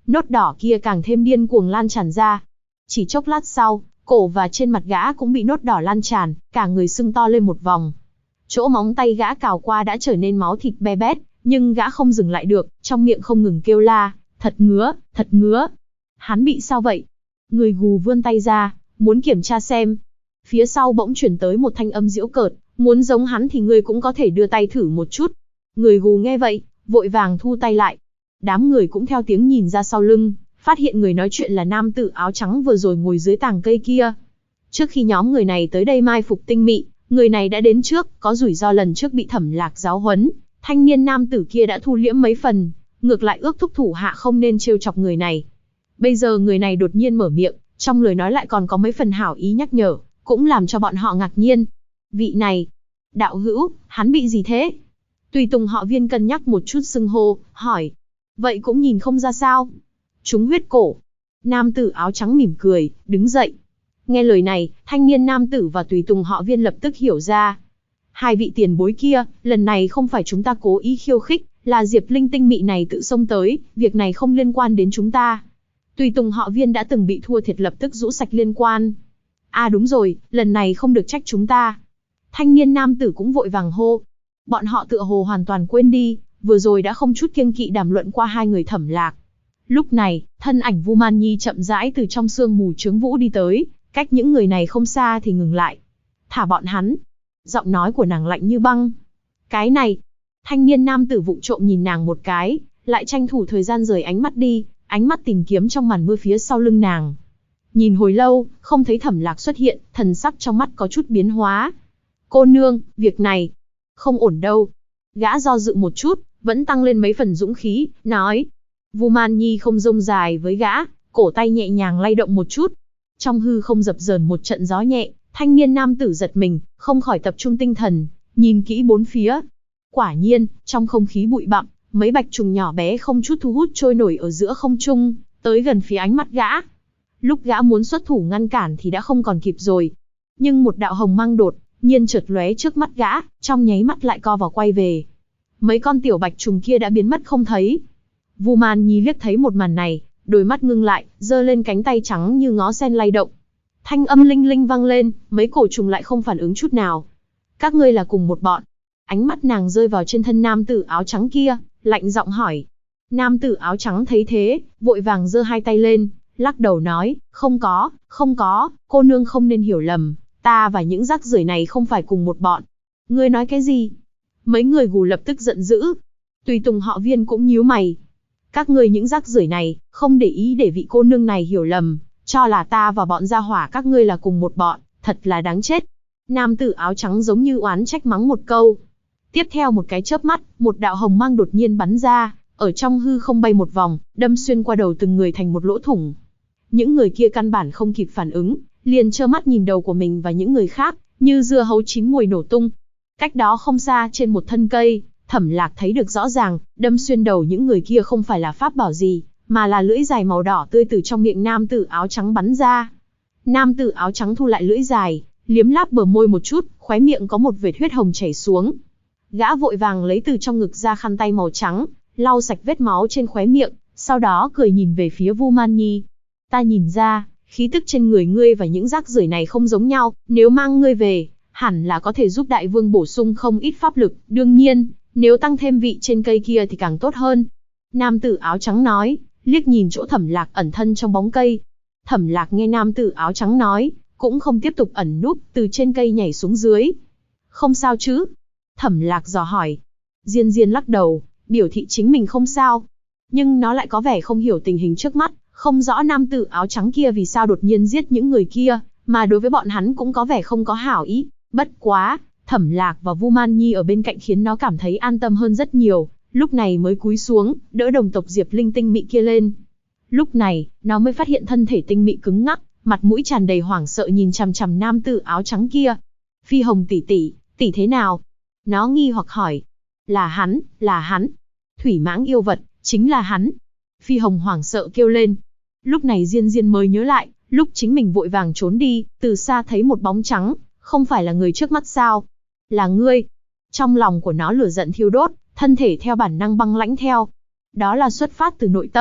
nốt đỏ kia càng thêm điên cuồng lan tràn ra. Chỉ chốc lát sau, cổ và trên mặt gã cũng bị nốt đỏ lan tràn, cả người sưng to lên một vòng. Chỗ móng tay gã cào qua đã trở nên máu thịt be bét, nhưng gã không dừng lại được, trong miệng không ngừng kêu la, thật ngứa, thật ngứa. Hắn bị sao vậy? Người gù vươn tay ra, muốn kiểm tra xem. Phía sau bỗng chuyển tới một thanh âm giễu cợt, muốn giống hắn thì ngươi cũng có thể đưa tay thử một chút. Người gù nghe vậy, vội vàng thu tay lại. Đám người cũng theo tiếng nhìn ra sau lưng, phát hiện người nói chuyện là nam tử áo trắng vừa rồi ngồi dưới tàng cây kia. Trước khi nhóm người này tới đây mai phục Tinh Mị, người này đã đến trước, có rủi ro lần trước bị Thẩm Lạc giáo huấn, thanh niên nam tử kia đã thu liễm mấy phần, ngược lại ước thúc thủ hạ không nên trêu chọc người này. Bây giờ người này đột nhiên mở miệng, trong lời nói lại còn có mấy phần hảo ý nhắc nhở, cũng làm cho bọn họ ngạc nhiên. Vị này, đạo hữu, hắn bị gì thế? Tùy tùng họ Viên cân nhắc một chút xưng hô, hỏi. Vậy cũng nhìn không ra sao. Trúng huyết cổ. Nam tử áo trắng mỉm cười, đứng dậy. Nghe lời này, thanh niên nam tử và tùy tùng họ Viên lập tức hiểu ra. Hai vị tiền bối kia, lần này không phải chúng ta cố ý khiêu khích, là Diệp Linh Tinh Mị này tự xông tới, việc này không liên quan đến chúng ta. Tùy tùng họ Viên đã từng bị thua thiệt lập tức rũ sạch liên quan. À đúng rồi, lần này không được trách chúng ta. Thanh niên nam tử cũng vội vàng hô. Bọn họ tựa hồ hoàn toàn quên đi, vừa rồi đã không chút kiêng kỵ đàm luận qua hai người Thẩm Lạc. Lúc này, thân ảnh Vu Man Nhi chậm rãi từ trong sương mù chướng vũ đi tới, cách những người này không xa thì ngừng lại. Thả bọn hắn. Giọng nói của nàng lạnh như băng. Cái này. Thanh niên nam tử vụng trộm nhìn nàng một cái, lại tranh thủ thời gian rời ánh mắt đi, ánh mắt tìm kiếm trong màn mưa phía sau lưng nàng. Nhìn hồi lâu, không thấy Thẩm Lạc xuất hiện, thần sắc trong mắt có chút biến hóa. Cô nương, việc này không ổn đâu. Gã do dự một chút, vẫn tăng lên mấy phần dũng khí, nói. Vu Man Nhi không rông dài với gã, cổ tay nhẹ nhàng lay động một chút. Trong hư không dập dờn một trận gió nhẹ, thanh niên nam tử giật mình, không khỏi tập trung tinh thần, nhìn kỹ bốn phía. Quả nhiên, trong không khí bụi bặm, mấy bạch trùng nhỏ bé không chút thu hút trôi nổi ở giữa không trung, tới gần phía ánh mắt gã. Lúc gã muốn xuất thủ ngăn cản thì đã không còn kịp rồi. Nhưng một đạo hồng mang đột nhiên chợt lóe trước mắt gã, trong nháy mắt lại co vào quay về. Mấy con tiểu bạch trùng kia đã biến mất không thấy. Vu Man Nhi liếc thấy một màn này, đôi mắt ngưng lại, giơ lên cánh tay trắng như ngó sen lay động. Thanh âm linh linh vang lên, mấy cổ trùng lại không phản ứng chút nào. Các ngươi là cùng một bọn. Ánh mắt nàng rơi vào trên thân nam tử áo trắng kia, lạnh giọng hỏi. Nam tử áo trắng thấy thế, vội vàng giơ hai tay lên, lắc đầu nói, không có, cô nương không nên hiểu lầm, ta và những rác rưởi này không phải cùng một bọn. Ngươi nói cái gì? Mấy người gù lập tức giận dữ. Tùy tùng họ Viên cũng nhíu mày. Các ngươi những rác rưởi này, không để ý để vị cô nương này hiểu lầm, cho là ta và bọn gia hỏa các ngươi là cùng một bọn, thật là đáng chết. Nam tử áo trắng giống như oán trách mắng một câu. Tiếp theo một cái chớp mắt, một đạo hồng mang đột nhiên bắn ra, ở trong hư không bay một vòng, đâm xuyên qua đầu từng người thành một lỗ thủng. Những người kia căn bản không kịp phản ứng, liền trơ mắt nhìn đầu của mình và những người khác, như dưa hấu chín mùi nổ tung. Cách đó không xa trên một thân cây, Thẩm Lạc thấy được rõ ràng, đâm xuyên đầu những người kia không phải là pháp bảo gì, mà là lưỡi dài màu đỏ tươi từ trong miệng nam tử áo trắng bắn ra. Nam tử áo trắng thu lại lưỡi dài, liếm láp bờ môi một chút, khóe miệng có một vệt huyết hồng chảy xuống. Gã vội vàng lấy từ trong ngực ra khăn tay màu trắng, lau sạch vết máu trên khóe miệng, sau đó cười nhìn về phía Vu Man Nhi. Ta nhìn ra, khí tức trên người ngươi và những rác rưởi này không giống nhau, nếu mang ngươi về, hẳn là có thể giúp đại vương bổ sung không ít pháp lực, đương nhiên, nếu tăng thêm vị trên cây kia thì càng tốt hơn. Nam tử áo trắng nói, liếc nhìn chỗ Thẩm Lạc ẩn thân trong bóng cây. Thẩm Lạc nghe nam tử áo trắng nói, cũng không tiếp tục ẩn núp, từ trên cây nhảy xuống dưới. Không sao chứ? Thẩm Lạc dò hỏi. Diên Diên lắc đầu, biểu thị chính mình không sao. Nhưng nó lại có vẻ không hiểu tình hình trước mắt, không rõ nam tử áo trắng kia vì sao đột nhiên giết những người kia, mà đối với bọn hắn cũng có vẻ không có hảo ý. Bất quá, Thẩm Lạc và Vu Man Nhi ở bên cạnh khiến nó cảm thấy an tâm hơn rất nhiều, lúc này mới cúi xuống, đỡ đồng tộc Diệp Linh Tinh Mị kia lên. Lúc này, nó mới phát hiện thân thể Tinh Mị cứng ngắc, mặt mũi tràn đầy hoảng sợ nhìn chằm chằm nam tử áo trắng kia. Phi Hồng tỷ tỷ thế nào? Nó nghi hoặc hỏi. Là hắn. Thủy mãng yêu vật, chính là hắn. Phi Hồng hoảng sợ kêu lên. Lúc này Diên Diên mới nhớ lại, lúc chính mình vội vàng trốn đi, từ xa thấy một bóng trắng, không phải là người trước mắt sao? Là ngươi. Trong lòng của nó lửa giận thiêu đốt, thân thể theo bản năng băng lãnh theo. Đó là xuất phát từ nội tâm,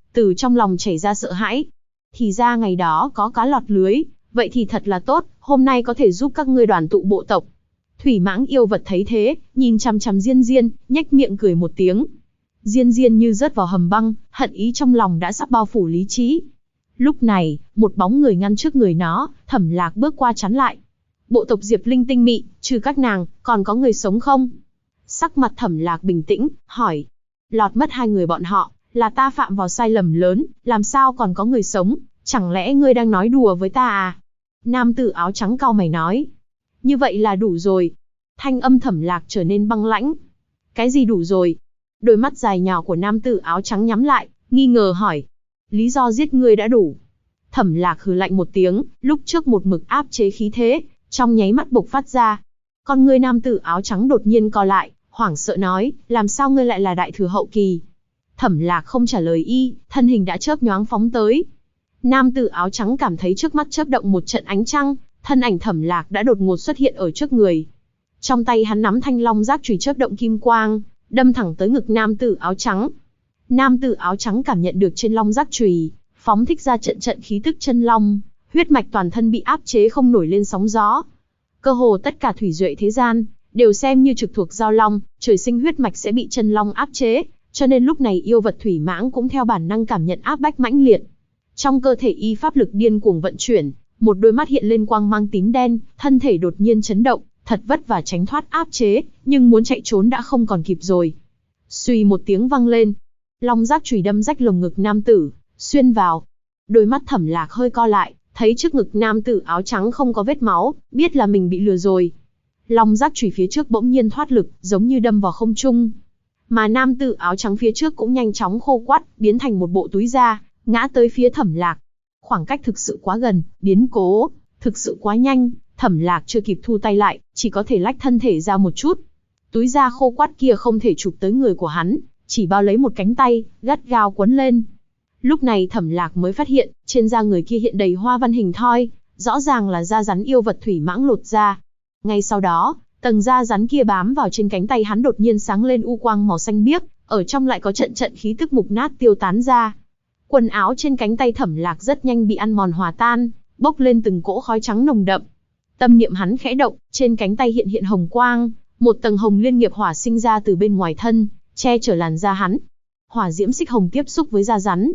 từ trong lòng chảy ra sợ hãi. Thì ra ngày đó có cá lọt lưới, vậy thì thật là tốt, hôm nay có thể giúp các ngươi đoàn tụ bộ tộc. Thủy mãng yêu vật thấy thế, nhìn chằm chằm Diên Diên, nhếch miệng cười một tiếng. Diên Diên như rớt vào hầm băng, hận ý trong lòng đã sắp bao phủ lý trí. Lúc này, một bóng người ngăn trước người nó, Thẩm Lạc bước qua chắn lại. Bộ tộc Diệp Linh tinh mị, trừ các nàng, còn có người sống không? Sắc mặt Thẩm Lạc bình tĩnh, hỏi. Lọt mất 2 người bọn họ, là ta phạm vào sai lầm lớn, làm sao còn có người sống, chẳng lẽ ngươi đang nói đùa với ta à? Nam tử áo trắng cau mày nói. Như vậy là đủ rồi. Thanh âm Thẩm Lạc trở nên băng lãnh. Cái gì đủ rồi? Đôi mắt dài nhỏ của nam tử áo trắng nhắm lại, nghi ngờ hỏi. Lý do giết ngươi đã đủ. Thẩm Lạc hừ lạnh một tiếng, lúc trước một mực áp chế khí thế, trong nháy mắt bộc phát ra. Con ngươi nam tử áo trắng đột nhiên co lại, hoảng sợ nói, làm sao ngươi lại là đại thừa hậu kỳ? Thẩm Lạc không trả lời y, thân hình đã chớp nhoáng phóng tới. Nam tử áo trắng cảm thấy trước mắt chớp động một trận ánh trăng, thân ảnh Thẩm Lạc đã đột ngột xuất hiện ở trước người. Trong tay hắn nắm thanh long giác chùy chớp động kim quang, đâm thẳng tới ngực nam tử áo trắng. Nam tử áo trắng cảm nhận được trên long giác chùy phóng thích ra trận trận khí tức chân long, huyết mạch toàn thân bị áp chế không nổi lên sóng gió. Cơ hồ tất cả thủy duệ thế gian đều xem như trực thuộc giao long, trời sinh huyết mạch sẽ bị chân long áp chế, cho nên lúc này yêu vật thủy mãng cũng theo bản năng cảm nhận áp bách mãnh liệt. Trong cơ thể y pháp lực điên cuồng vận chuyển, một đôi mắt hiện lên quang mang tím đen, thân thể đột nhiên chấn động, thật vất vả tránh thoát áp chế, nhưng muốn chạy trốn đã không còn kịp rồi. Xuy một tiếng vang lên, long giác chùy đâm rách lồng ngực nam tử, xuyên vào. Đôi mắt Thẩm Lạc hơi co lại, thấy trước ngực nam tử áo trắng không có vết máu, biết là mình bị lừa rồi. Long giác chùy phía trước bỗng nhiên thoát lực, giống như đâm vào không trung. Mà nam tử áo trắng phía trước cũng nhanh chóng khô quắt, biến thành một bộ túi da, ngã tới phía Thẩm Lạc. Khoảng cách thực sự quá gần, biến cố thực sự quá nhanh, Thẩm Lạc chưa kịp thu tay lại, chỉ có thể lách thân thể ra một chút. Túi da khô quắt kia không thể chụp tới người của hắn, chỉ bao lấy một cánh tay, gắt gao quấn lên. Lúc này Thẩm Lạc mới phát hiện, trên da người kia hiện đầy hoa văn hình thoi, rõ ràng là da rắn yêu vật thủy mãng lột ra. Ngay sau đó, tầng da rắn kia bám vào trên cánh tay hắn đột nhiên sáng lên u quang màu xanh biếc, ở trong lại có trận trận khí tức mục nát tiêu tán ra. Quần áo trên cánh tay Thẩm Lạc rất nhanh bị ăn mòn hòa tan, bốc lên từng cỗ khói trắng nồng đậm. Tâm niệm hắn khẽ động, trên cánh tay hiện hiện hồng quang, một tầng hồng liên nghiệp hỏa sinh ra từ bên ngoài thân, che chở làn da hắn. Hỏa diễm xích hồng tiếp xúc với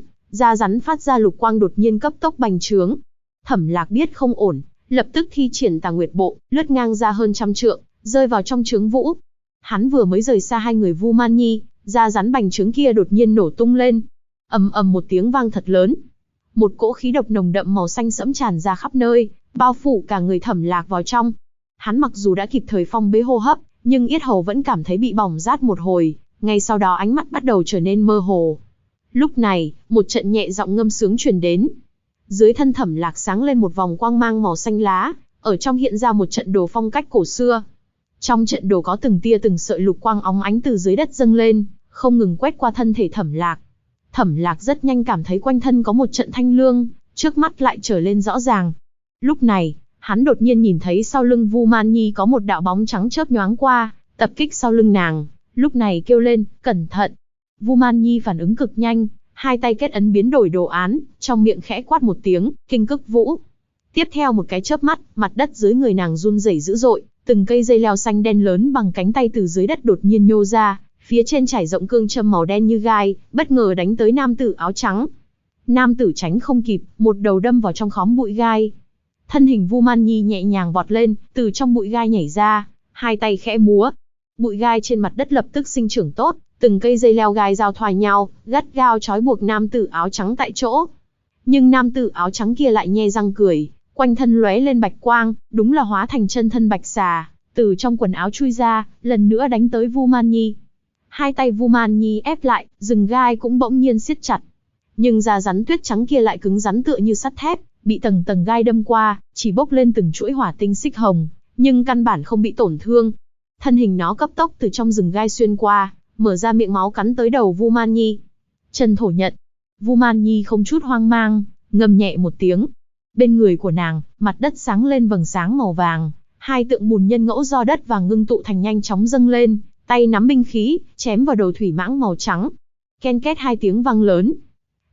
da rắn phát ra lục quang đột nhiên cấp tốc bành trướng. Thẩm Lạc biết không ổn, lập tức thi triển Tà Nguyệt Bộ, lướt ngang ra hơn 100 trượng, rơi vào trong trướng vũ. Hắn vừa mới rời xa 2 người Vu Man Nhi, da rắn bành trướng kia đột nhiên nổ tung lên. Ầm ầm một tiếng vang thật lớn. Một cỗ khí độc nồng đậm màu xanh sẫm tràn ra khắp nơi, bao phủ cả người Thẩm Lạc vào trong. Hắn mặc dù đã kịp thời phong bế hô hấp, nhưng yết hầu vẫn cảm thấy bị bỏng rát một hồi, ngay sau đó ánh mắt bắt đầu trở nên mơ hồ. Lúc này, một trận nhẹ giọng ngâm sướng truyền đến. Dưới thân Thẩm Lạc sáng lên một vòng quang mang màu xanh lá, ở trong hiện ra một trận đồ phong cách cổ xưa. Trong trận đồ có từng tia từng sợi lục quang óng ánh từ dưới đất dâng lên, không ngừng quét qua thân thể Thẩm Lạc. Thẩm Lạc rất nhanh cảm thấy quanh thân có một trận thanh lương, trước mắt lại trở lên rõ ràng. Lúc này, hắn đột nhiên nhìn thấy sau lưng Vu Man Nhi có một đạo bóng trắng chớp nhoáng qua, tập kích sau lưng nàng, lúc này kêu lên, cẩn thận. Vu Man Nhi phản ứng cực nhanh, hai tay kết ấn biến đổi đồ án, trong miệng khẽ quát một tiếng, kinh cức vũ. Tiếp theo một cái chớp mắt, mặt đất dưới người nàng run rẩy dữ dội, từng cây dây leo xanh đen lớn bằng cánh tay từ dưới đất đột nhiên nhô ra, phía trên trải rộng cương châm màu đen như gai, bất ngờ đánh tới nam tử áo trắng. Nam tử tránh không kịp, một đầu đâm vào trong khóm bụi gai. Thân hình Vu Man Nhi nhẹ nhàng vọt lên, từ trong bụi gai nhảy ra, hai tay khẽ múa. Bụi gai trên mặt đất lập tức sinh trưởng tốt, từng cây dây leo gai giao thoa nhau, gắt gao trói buộc nam tử áo trắng tại chỗ. Nhưng nam tử áo trắng kia lại nhe răng cười, quanh thân lóe lên bạch quang, đúng là hóa thành chân thân bạch xà, từ trong quần áo chui ra, lần nữa đánh tới Vu Man Nhi. Hai tay Vu Man Nhi ép lại, rừng gai cũng bỗng nhiên siết chặt. Nhưng da rắn tuyết trắng kia lại cứng rắn tựa như sắt thép, bị tầng tầng gai đâm qua, chỉ bốc lên từng chuỗi hỏa tinh xích hồng, nhưng căn bản không bị tổn thương. Thân hình nó cấp tốc từ trong rừng gai xuyên qua, mở ra miệng máu cắn tới đầu Vu Man Nhi. Chân thổ nhận. Vu Man Nhi không chút hoang mang, ngầm nhẹ một tiếng. Bên người của nàng, mặt đất sáng lên vầng sáng màu vàng, hai tượng bùn nhân ngẫu do đất vàng ngưng tụ thành nhanh chóng dâng lên, tay nắm binh khí, chém vào đầu thủy mãng màu trắng. Ken két hai tiếng vang lớn.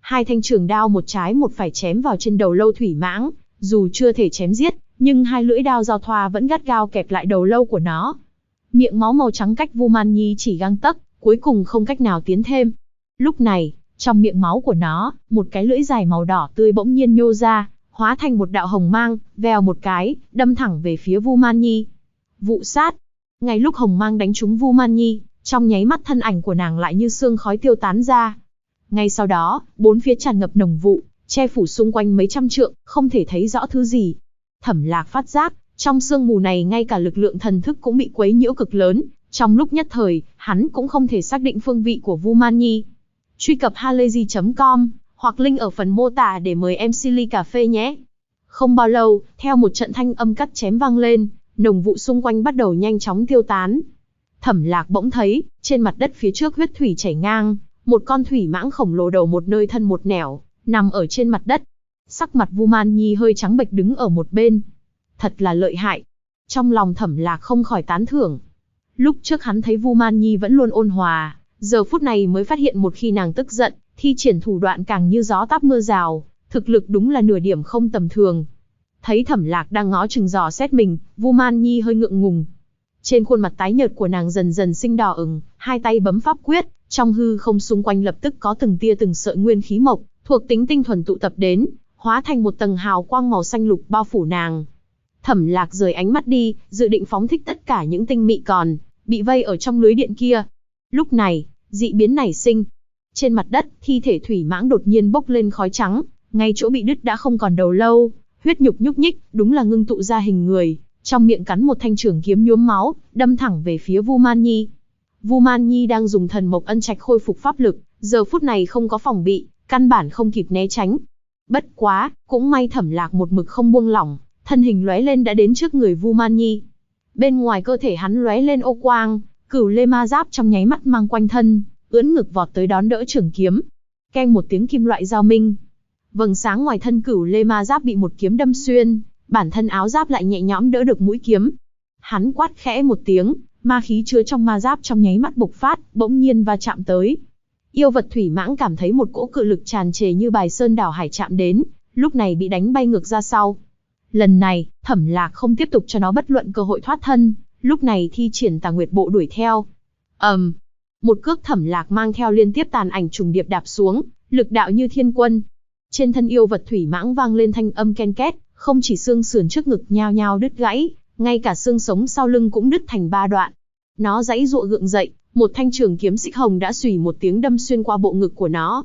Hai thanh trường đao một trái một phải chém vào trên đầu lâu thủy mãng, dù chưa thể chém giết, nhưng hai lưỡi đao giao thoa vẫn gắt gao kẹp lại đầu lâu của nó. Miệng máu màu trắng cách Vu Man Nhi chỉ gang tấc, cuối cùng không cách nào tiến thêm. Lúc này, trong miệng máu của nó, một cái lưỡi dài màu đỏ tươi bỗng nhiên nhô ra, hóa thành một đạo hồng mang, vèo một cái, đâm thẳng về phía Vu Man Nhi. Vụ sát. Ngay lúc hồng mang đánh trúng Vu Man Nhi, trong nháy mắt thân ảnh của nàng lại như sương khói tiêu tán ra. Ngay sau đó, bốn phía tràn ngập nồng vụ, che phủ xung quanh mấy trăm trượng, không thể thấy rõ thứ gì. Thẩm Lạc phát giác, trong sương mù này ngay cả lực lượng thần thức cũng bị quấy nhiễu cực lớn, trong lúc nhất thời, hắn cũng không thể xác định phương vị của Vu Man Nhi. Truy cập halayzi.com hoặc link ở phần mô tả để mời em Silly Cà Phê nhé. Không bao lâu, theo một trận thanh âm cắt chém vang lên, nồng vụ xung quanh bắt đầu nhanh chóng tiêu tán. Thẩm Lạc bỗng thấy, trên mặt đất phía trước huyết thủy chảy ngang, một con thủy mãng khổng lồ đầu một nơi thân một nẻo, nằm ở trên mặt đất. Sắc mặt Vu Man Nhi hơi trắng bệch đứng ở một bên. Thật là lợi hại. Trong lòng Thẩm Lạc không khỏi tán thưởng. Lúc trước hắn thấy Vu Man Nhi vẫn luôn ôn hòa, giờ phút này mới phát hiện một khi nàng tức giận, thi triển thủ đoạn càng như gió táp mưa rào, thực lực đúng là nửa điểm không tầm thường. Thấy Thẩm Lạc đang ngó chừng dò xét mình, Vu Man Nhi hơi ngượng ngùng. Trên khuôn mặt tái nhợt của nàng dần dần sinh đỏ ửng, hai tay bấm pháp quyết, trong hư không xung quanh lập tức có từng tia từng sợi nguyên khí mộc, thuộc tính tinh thuần tụ tập đến, hóa thành một tầng hào quang màu xanh lục bao phủ nàng. Thẩm Lạc rời ánh mắt đi, dự định phóng thích tất cả những tinh mị còn bị vây ở trong lưới điện kia. Lúc này, dị biến nảy sinh. Trên mặt đất, thi thể thủy mãng đột nhiên bốc lên khói trắng, ngay chỗ bị đứt đã không còn đầu lâu, huyết nhục nhúc nhích, đúng là ngưng tụ ra hình người, trong miệng cắn một thanh trường kiếm nhuốm máu, đâm thẳng về phía Vu Man Nhi. Vu Man Nhi đang dùng thần mộc ân trạch khôi phục pháp lực, giờ phút này không có phòng bị, căn bản không kịp né tránh. Bất quá, cũng may Thẩm Lạc một mực không buông lỏng, thân hình lóe lên đã đến trước người Vu Man Nhi. Bên ngoài cơ thể hắn lóe lên ô quang, Cửu Lê Ma Giáp trong nháy mắt mang quanh thân, ưỡn ngực vọt tới đón đỡ trường kiếm. Keng một tiếng kim loại giao minh. Vầng sáng ngoài thân Cửu Lê Ma Giáp bị một kiếm đâm xuyên, bản thân áo giáp lại nhẹ nhõm đỡ được mũi kiếm. Hắn quát khẽ một tiếng, ma khí chứa trong ma giáp trong nháy mắt bộc phát, bỗng nhiên va chạm tới. Yêu vật thủy mãng cảm thấy một cỗ cự lực tràn trề như bài sơn đảo hải chạm đến, lúc này bị đánh bay ngược ra sau. Lần này, Thẩm Lạc không tiếp tục cho nó bất luận cơ hội thoát thân, lúc này thi triển Tà Nguyệt Bộ đuổi theo. Một cước Thẩm Lạc mang theo liên tiếp tàn ảnh trùng điệp đạp xuống, lực đạo như thiên quân. Trên thân yêu vật thủy mãng vang lên thanh âm ken két, không chỉ xương sườn trước ngực nhao nhao đứt gãy, ngay cả xương sống sau lưng cũng đứt thành ba đoạn. Nó giãy giụa gượng dậy, một thanh trường kiếm xích hồng đã xùy một tiếng đâm xuyên qua bộ ngực của nó.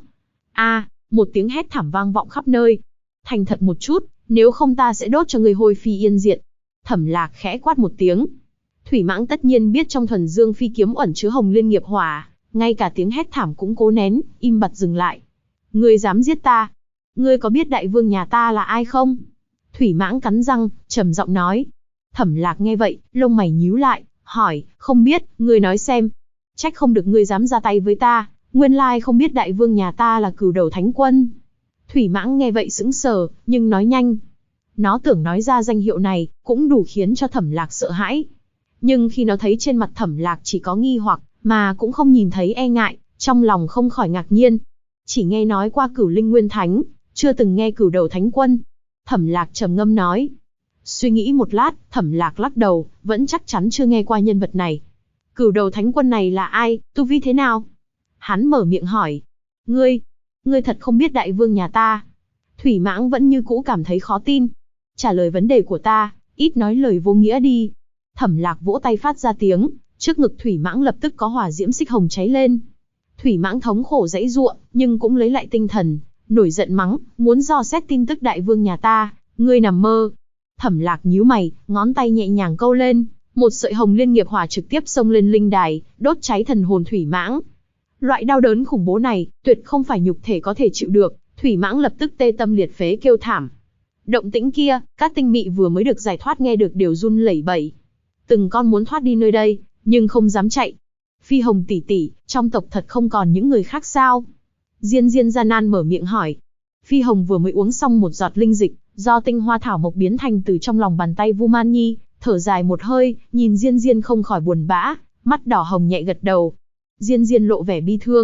Một tiếng hét thảm vang vọng khắp nơi. Thành thật một chút, nếu không ta sẽ đốt cho người hôi phi yên diệt. Thẩm Lạc khẽ quát một tiếng. Thủy mãng tất nhiên biết trong thuần dương phi kiếm ẩn chứa hồng liên nghiệp hỏa, ngay cả tiếng hét thảm cũng cố nén, im bặt dừng lại. Ngươi dám giết ta? Ngươi có biết đại vương nhà ta là ai không? Thủy mãng cắn răng, trầm giọng nói. Thẩm Lạc nghe vậy, lông mày nhíu lại, hỏi, không biết, ngươi nói xem. Trách không được ngươi dám ra tay với ta, nguyên lai không biết đại vương nhà ta là Cửu Đầu Thánh Quân. Thủy mãng nghe vậy sững sờ, nhưng nói nhanh. Nó tưởng nói ra danh hiệu này, cũng đủ khiến cho Thẩm Lạc sợ hãi. Nhưng khi nó thấy trên mặt Thẩm Lạc chỉ có nghi hoặc, mà cũng không nhìn thấy e ngại, trong lòng không khỏi ngạc nhiên. Chỉ nghe nói qua Cửu Linh Nguyên Thánh, chưa từng nghe Cửu Đầu Thánh Quân. Thẩm Lạc trầm ngâm nói. Suy nghĩ một lát, Thẩm Lạc lắc đầu, vẫn chắc chắn chưa nghe qua nhân vật này. Cửu Đầu Thánh Quân này là ai, tu vi thế nào? Hắn mở miệng hỏi. Ngươi thật không biết đại vương nhà ta? Thủy mãng vẫn như cũ cảm thấy khó tin. Trả lời vấn đề của ta, ít nói lời vô nghĩa đi. Thẩm Lạc vỗ tay phát ra tiếng, trước ngực thủy mãng lập tức có hỏa diễm xích hồng cháy lên. Thủy mãng thống khổ giãy giụa, nhưng cũng lấy lại tinh thần, nổi giận mắng, muốn dò xét tin tức đại vương nhà ta, ngươi nằm mơ. Thẩm Lạc nhíu mày, ngón tay nhẹ nhàng câu lên, một sợi hồng liên nghiệp hỏa trực tiếp xông lên linh đài, đốt cháy thần hồn thủy mãng. Loại đau đớn khủng bố này, tuyệt không phải nhục thể có thể chịu được, thủy mãng lập tức tê tâm liệt phế kêu thảm. Động tĩnh kia, các tinh mị vừa mới được giải thoát nghe được đều run lẩy bẩy. Từng con muốn thoát đi nơi đây, nhưng không dám chạy. Phi Hồng tỷ tỷ, trong tộc thật không còn những người khác sao? Diên Diên gian nan mở miệng hỏi. Phi Hồng vừa mới uống xong một giọt linh dịch, do tinh hoa thảo mộc biến thành từ trong lòng bàn tay Vu Man Nhi, thở dài một hơi, nhìn Diên Diên không khỏi buồn bã, mắt đỏ hồng nhẹ gật đầu. Diên Diên lộ vẻ bi thương,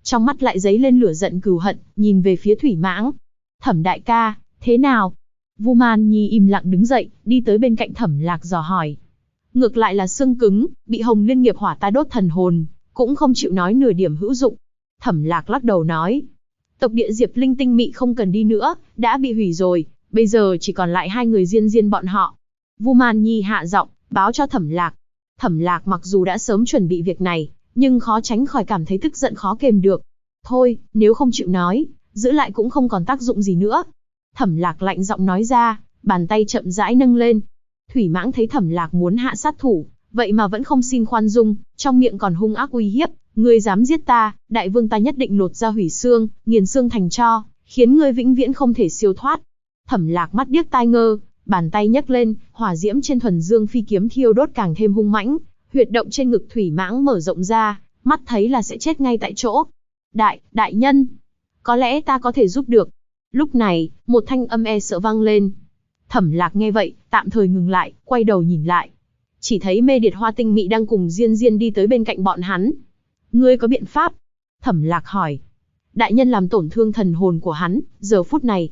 trong mắt lại dấy lên lửa giận cừu hận, nhìn về phía Thủy Mãng. Thẩm đại ca, thế nào? Vu Man Nhi im lặng đứng dậy, đi tới bên cạnh Thẩm Lạc dò hỏi. Ngược lại là xương cứng, bị Hồng Liên nghiệp hỏa ta đốt thần hồn, cũng không chịu nói nửa điểm hữu dụng. Thẩm Lạc lắc đầu nói. Tộc địa Diệp Linh tinh mị không cần đi nữa, đã bị hủy rồi, bây giờ chỉ còn lại 2 người Diên Diên bọn họ. Vu Man Nhi hạ giọng, báo cho Thẩm Lạc. Thẩm Lạc mặc dù đã sớm chuẩn bị việc này, nhưng khó tránh khỏi cảm thấy tức giận khó kềm được. Thôi, nếu không chịu nói, giữ lại cũng không còn tác dụng gì nữa. Thẩm Lạc lạnh giọng nói ra, bàn tay chậm rãi nâng lên. Thủy Mãng thấy Thẩm Lạc muốn hạ sát thủ, vậy mà vẫn không xin khoan dung, trong miệng còn hung ác uy hiếp. Ngươi dám giết ta, đại vương ta nhất định lột da hủy xương, nghiền xương thành tro, khiến ngươi vĩnh viễn không thể siêu thoát. Thẩm Lạc mắt điếc tai ngơ, bàn tay nhấc lên, hỏa diễm trên thuần dương phi kiếm thiêu đốt càng thêm hung mãnh, huyệt động trên ngực Thủy Mãng mở rộng ra, mắt thấy là sẽ chết ngay tại chỗ. Đại nhân, có lẽ ta có thể giúp được. Lúc này, một thanh âm e sợ vang lên. Thẩm Lạc nghe vậy, tạm thời ngừng lại, quay đầu nhìn lại. Chỉ thấy Mê Điệt Hoa Tinh Mị đang cùng Diên Diên đi tới bên cạnh bọn hắn. Ngươi có biện pháp? Thẩm Lạc hỏi. Đại nhân làm tổn thương thần hồn của hắn, giờ phút này,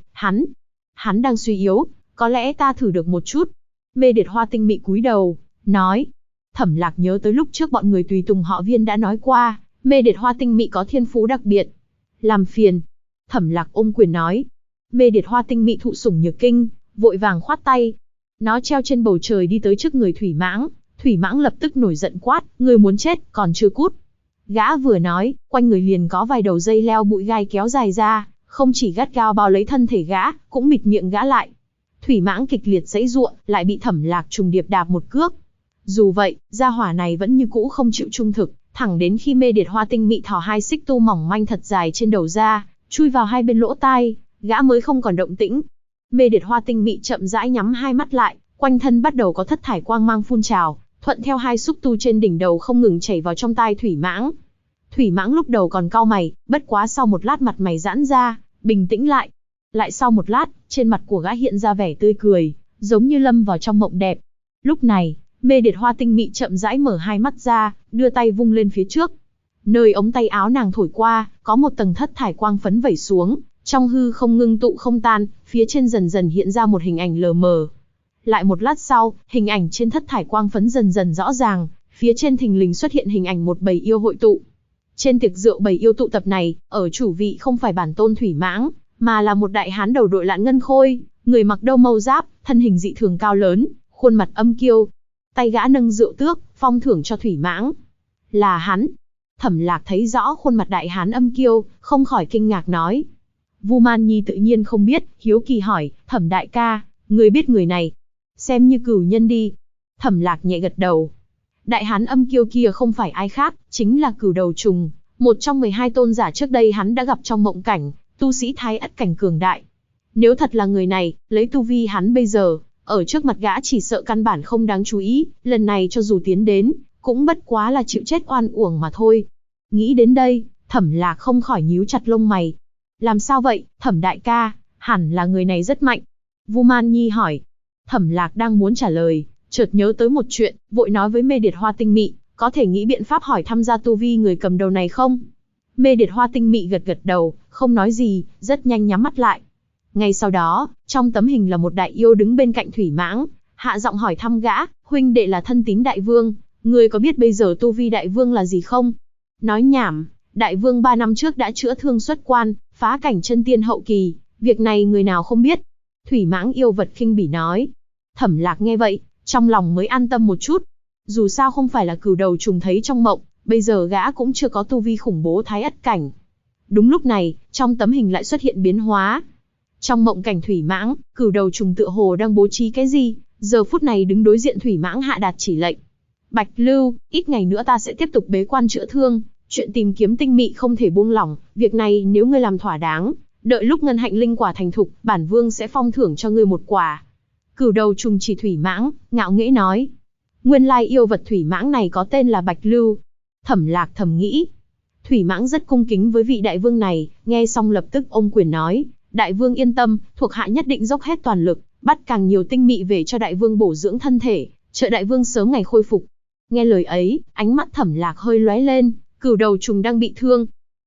hắn đang suy yếu, có lẽ ta thử được một chút. Mê Điệt Hoa Tinh Mị cúi đầu, nói. Thẩm Lạc nhớ tới lúc trước bọn người tùy tùng họ Viên đã nói qua, Mê Điệt Hoa Tinh Mị có thiên phú đặc biệt. Làm phiền. Thẩm Lạc ôm quyền nói. Mê Điệt Hoa Tinh Mị thụ sủng nhược kinh, vội vàng khoát tay. Nó treo trên bầu trời đi tới trước người Thủy Mãng. Thủy Mãng lập tức nổi giận quát, ngươi muốn chết, còn chưa cút. Gã vừa nói, quanh người liền có vài đầu dây leo bụi gai kéo dài ra, không chỉ gắt gao bao lấy thân thể gã, cũng bịt miệng gã lại. Thủy Mãng kịch liệt giãy giụa, lại bị Thẩm Lạc trùng điệp đạp một cước. Dù vậy, gia hỏa này vẫn như cũ không chịu trung thực, thẳng đến khi Mê Điệt Hoa Tinh Mị thò 2 xích tu mỏng manh thật dài trên đầu ra, chui vào 2 bên lỗ tai, gã mới không còn động tĩnh. Mê Điệt Hoa Tinh Mị chậm rãi nhắm 2 mắt lại, quanh thân bắt đầu có thất thải quang mang phun trào, thuận theo 2 xúc tu trên đỉnh đầu không ngừng chảy vào trong tai Thủy Mãng. Thủy Mãng lúc đầu còn cau mày, bất quá sau một lát mặt mày giãn ra, bình tĩnh lại. Lại sau một lát, trên mặt của gã hiện ra vẻ tươi cười, giống như lâm vào trong mộng đẹp. Lúc này, Mê Điệt Hoa Tinh Mị chậm rãi mở 2 mắt ra, đưa tay vung lên phía trước. Nơi ống tay áo nàng thổi qua, có một tầng thất thải quang phấn vẩy xuống, trong hư không ngưng tụ không tan, phía trên dần dần hiện ra một hình ảnh lờ mờ. Lại một lát sau, hình ảnh trên thất thải quang phấn dần dần rõ ràng, phía trên thình lình xuất hiện hình ảnh một bầy yêu hội tụ. Trên tiệc rượu bầy yêu tụ tập này, ở chủ vị không phải bản tôn Thủy Mãng, mà là một đại hán đầu đội lạn ngân khôi, người mặc đâu mâu giáp, thân hình dị thường cao lớn, khuôn mặt âm kiêu. Tay gã nâng rượu tước, phong thưởng cho Thủy Mãng. Là hắn. Thẩm Lạc thấy rõ khuôn mặt đại hán âm kiêu, không khỏi kinh ngạc nói. Vu Man Nhi tự nhiên không biết, hiếu kỳ hỏi, Thẩm đại ca, người biết người này? Xem như cửu nhân đi. Thẩm Lạc nhẹ gật đầu. Đại hán âm kiêu kia không phải ai khác, chính là Cửu Đầu Trùng, một trong 12 tôn giả trước đây hắn đã gặp trong mộng cảnh, tu sĩ thái ất cảnh cường đại. Nếu thật là người này, lấy tu vi hắn bây giờ, ở trước mặt gã chỉ sợ căn bản không đáng chú ý, lần này cho dù tiến đến, cũng bất quá là chịu chết oan uổng mà thôi. Nghĩ đến đây, Thẩm Lạc không khỏi nhíu chặt lông mày. Làm sao vậy, Thẩm đại ca, hẳn là người này rất mạnh. Vu Man Nhi hỏi. Thẩm Lạc đang muốn trả lời, chợt nhớ tới một chuyện, vội nói với Mê Điệt Hoa Tinh Mị, có thể nghĩ biện pháp hỏi thăm gia tu vi người cầm đầu này không? Mê Điệt Hoa Tinh Mị gật gật đầu, không nói gì, rất nhanh nhắm mắt lại. Ngay sau đó, trong tấm hình là một đại yêu đứng bên cạnh Thủy Mãng, hạ giọng hỏi thăm gã, huynh đệ là thân tín đại vương, người có biết bây giờ tu vi đại vương là gì không? Nói nhảm, đại vương 3 năm trước đã chữa thương xuất quan, phá cảnh chân tiên hậu kỳ, việc này người nào không biết? Thủy Mãng yêu vật khinh bỉ nói. Thẩm Lạc nghe vậy, trong lòng mới an tâm một chút. Dù sao không phải là Cửu Đầu Trùng thấy trong mộng, bây giờ gã cũng chưa có tu vi khủng bố thái ất cảnh. Đúng lúc này, trong tấm hình lại xuất hiện biến hóa. Trong mộng cảnh Thủy Mãng, Cửu Đầu Trùng tựa hồ đang bố trí cái gì, giờ phút này đứng đối diện Thủy Mãng hạ đạt chỉ lệnh. Bạch Lưu, ít ngày nữa ta sẽ tiếp tục bế quan chữa thương, chuyện tìm kiếm tinh mị không thể buông lỏng, việc này nếu ngươi làm thỏa đáng, đợi lúc ngân hạnh linh quả thành thục, bản vương sẽ phong thưởng cho ngươi một quả. Cửu Đầu Trùng chỉ Thủy Mãng, ngạo nghễ nói. Nguyên lai yêu vật Thủy Mãng này có tên là Bạch Lưu. Thẩm Lạc thầm nghĩ. Thủy Mãng rất cung kính với vị đại vương này, nghe xong lập tức ôm quyền nói. Đại vương yên tâm, thuộc hạ nhất định dốc hết toàn lực, bắt càng nhiều tinh mị về cho đại vương bổ dưỡng thân thể, trợ đại vương sớm ngày khôi phục. Nghe lời ấy, ánh mắt Thẩm Lạc hơi lóe lên, Cửu Đầu Trùng đang bị thương.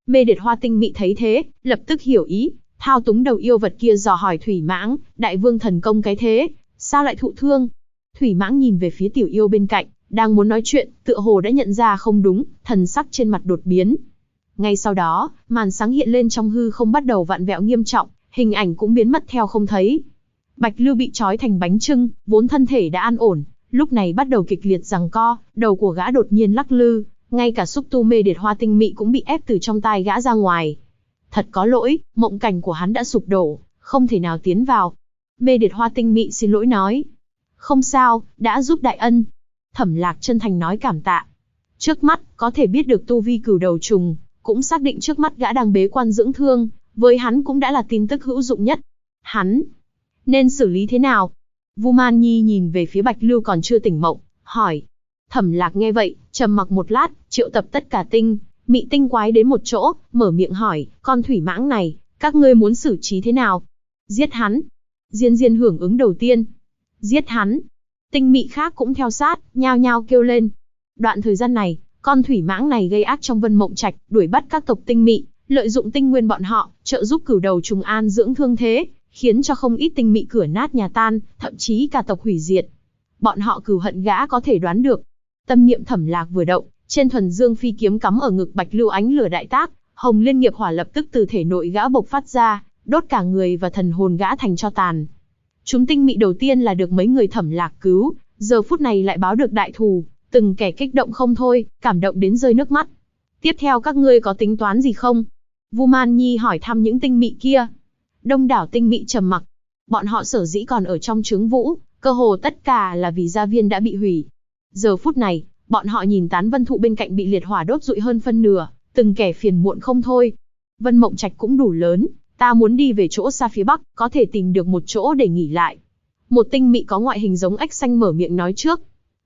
Mê Điệt Hoa Tinh Mị thấy thế, lập tức hiểu ý, thao túng đầu yêu vật kia dò hỏi Thủy Mãng, đại vương thần công cái thế, sao lại thụ thương? Thủy Mãng nhìn về phía tiểu yêu bên cạnh, đang muốn nói chuyện, tựa hồ đã nhận ra không đúng, thần sắc trên mặt đột biến. Ngay sau đó, màn sáng hiện lên trong hư không bắt đầu vặn vẹo nghiêm trọng, hình ảnh cũng biến mất theo không thấy. Bạch Lưu bị trói thành bánh chưng, vốn thân thể đã an ổn, lúc này bắt đầu kịch liệt giằng co, đầu của gã đột nhiên lắc lư, ngay cả xúc tu Mê Điệt Hoa Tinh Mị cũng bị ép từ trong tai gã ra ngoài. Thật có lỗi, mộng cảnh của hắn đã sụp đổ, không thể nào tiến vào. Mê Điệt Hoa Tinh Mị xin lỗi nói. Không sao, đã giúp đại ân. Thẩm Lạc chân thành nói cảm tạ. Trước mắt, có thể biết được tu vi cửu đầu trùng, cũng xác định trước mắt gã đang bế quan dưỡng thương, với hắn cũng đã là tin tức hữu dụng nhất. Hắn nên xử lý thế nào? Vu Man Nhi nhìn về phía Bạch Lưu còn chưa tỉnh mộng, hỏi. Thẩm Lạc nghe vậy, trầm mặc một lát, triệu tập tất cả mị tinh quái đến một chỗ, mở miệng hỏi, con Thủy Mãng này, các ngươi muốn xử trí thế nào? Giết hắn. Diên Diên hưởng ứng đầu tiên. Giết hắn. Tinh mị khác cũng theo sát, nhao nhao kêu lên. Đoạn thời gian này, con Thủy Mãng này gây ác trong Vân Mộng Trạch, đuổi bắt các tộc tinh mị, lợi dụng tinh nguyên bọn họ, trợ giúp cửu đầu trùng an dưỡng thương thế, khiến cho không ít tinh mị cửa nát nhà tan, thậm chí cả tộc hủy diệt. Bọn họ cừu hận gã có thể đoán được. Tâm niệm Thẩm Lạc vừa động, trên thuần dương phi kiếm cắm ở ngực Bạch Lưu ánh lửa đại tác, hồng liên nghiệp hỏa lập tức từ thể nội gã bộc phát ra, đốt cả người và thần hồn gã thành tro tàn. Chúng tinh mị đầu tiên là được mấy người Thẩm Lạc cứu, giờ phút này lại báo được đại thù, từng kẻ kích động không thôi, cảm động đến rơi nước mắt. Tiếp theo các ngươi có tính toán gì không? Vu Man Nhi hỏi thăm những tinh mị kia. Đông đảo tinh mị trầm mặc. Bọn họ sở dĩ còn ở trong trướng vũ, cơ hồ tất cả là vì gia viên đã bị hủy. Giờ phút này, bọn họ nhìn tán vân thụ bên cạnh bị liệt hỏa đốt rụi hơn phân nửa, từng kẻ phiền muộn không thôi. Vân Mộng Trạch cũng đủ lớn, ta muốn đi về chỗ xa phía bắc, có thể tìm được một chỗ để nghỉ lại. Một tinh mị có ngoại hình giống ếch xanh mở miệng nói trước.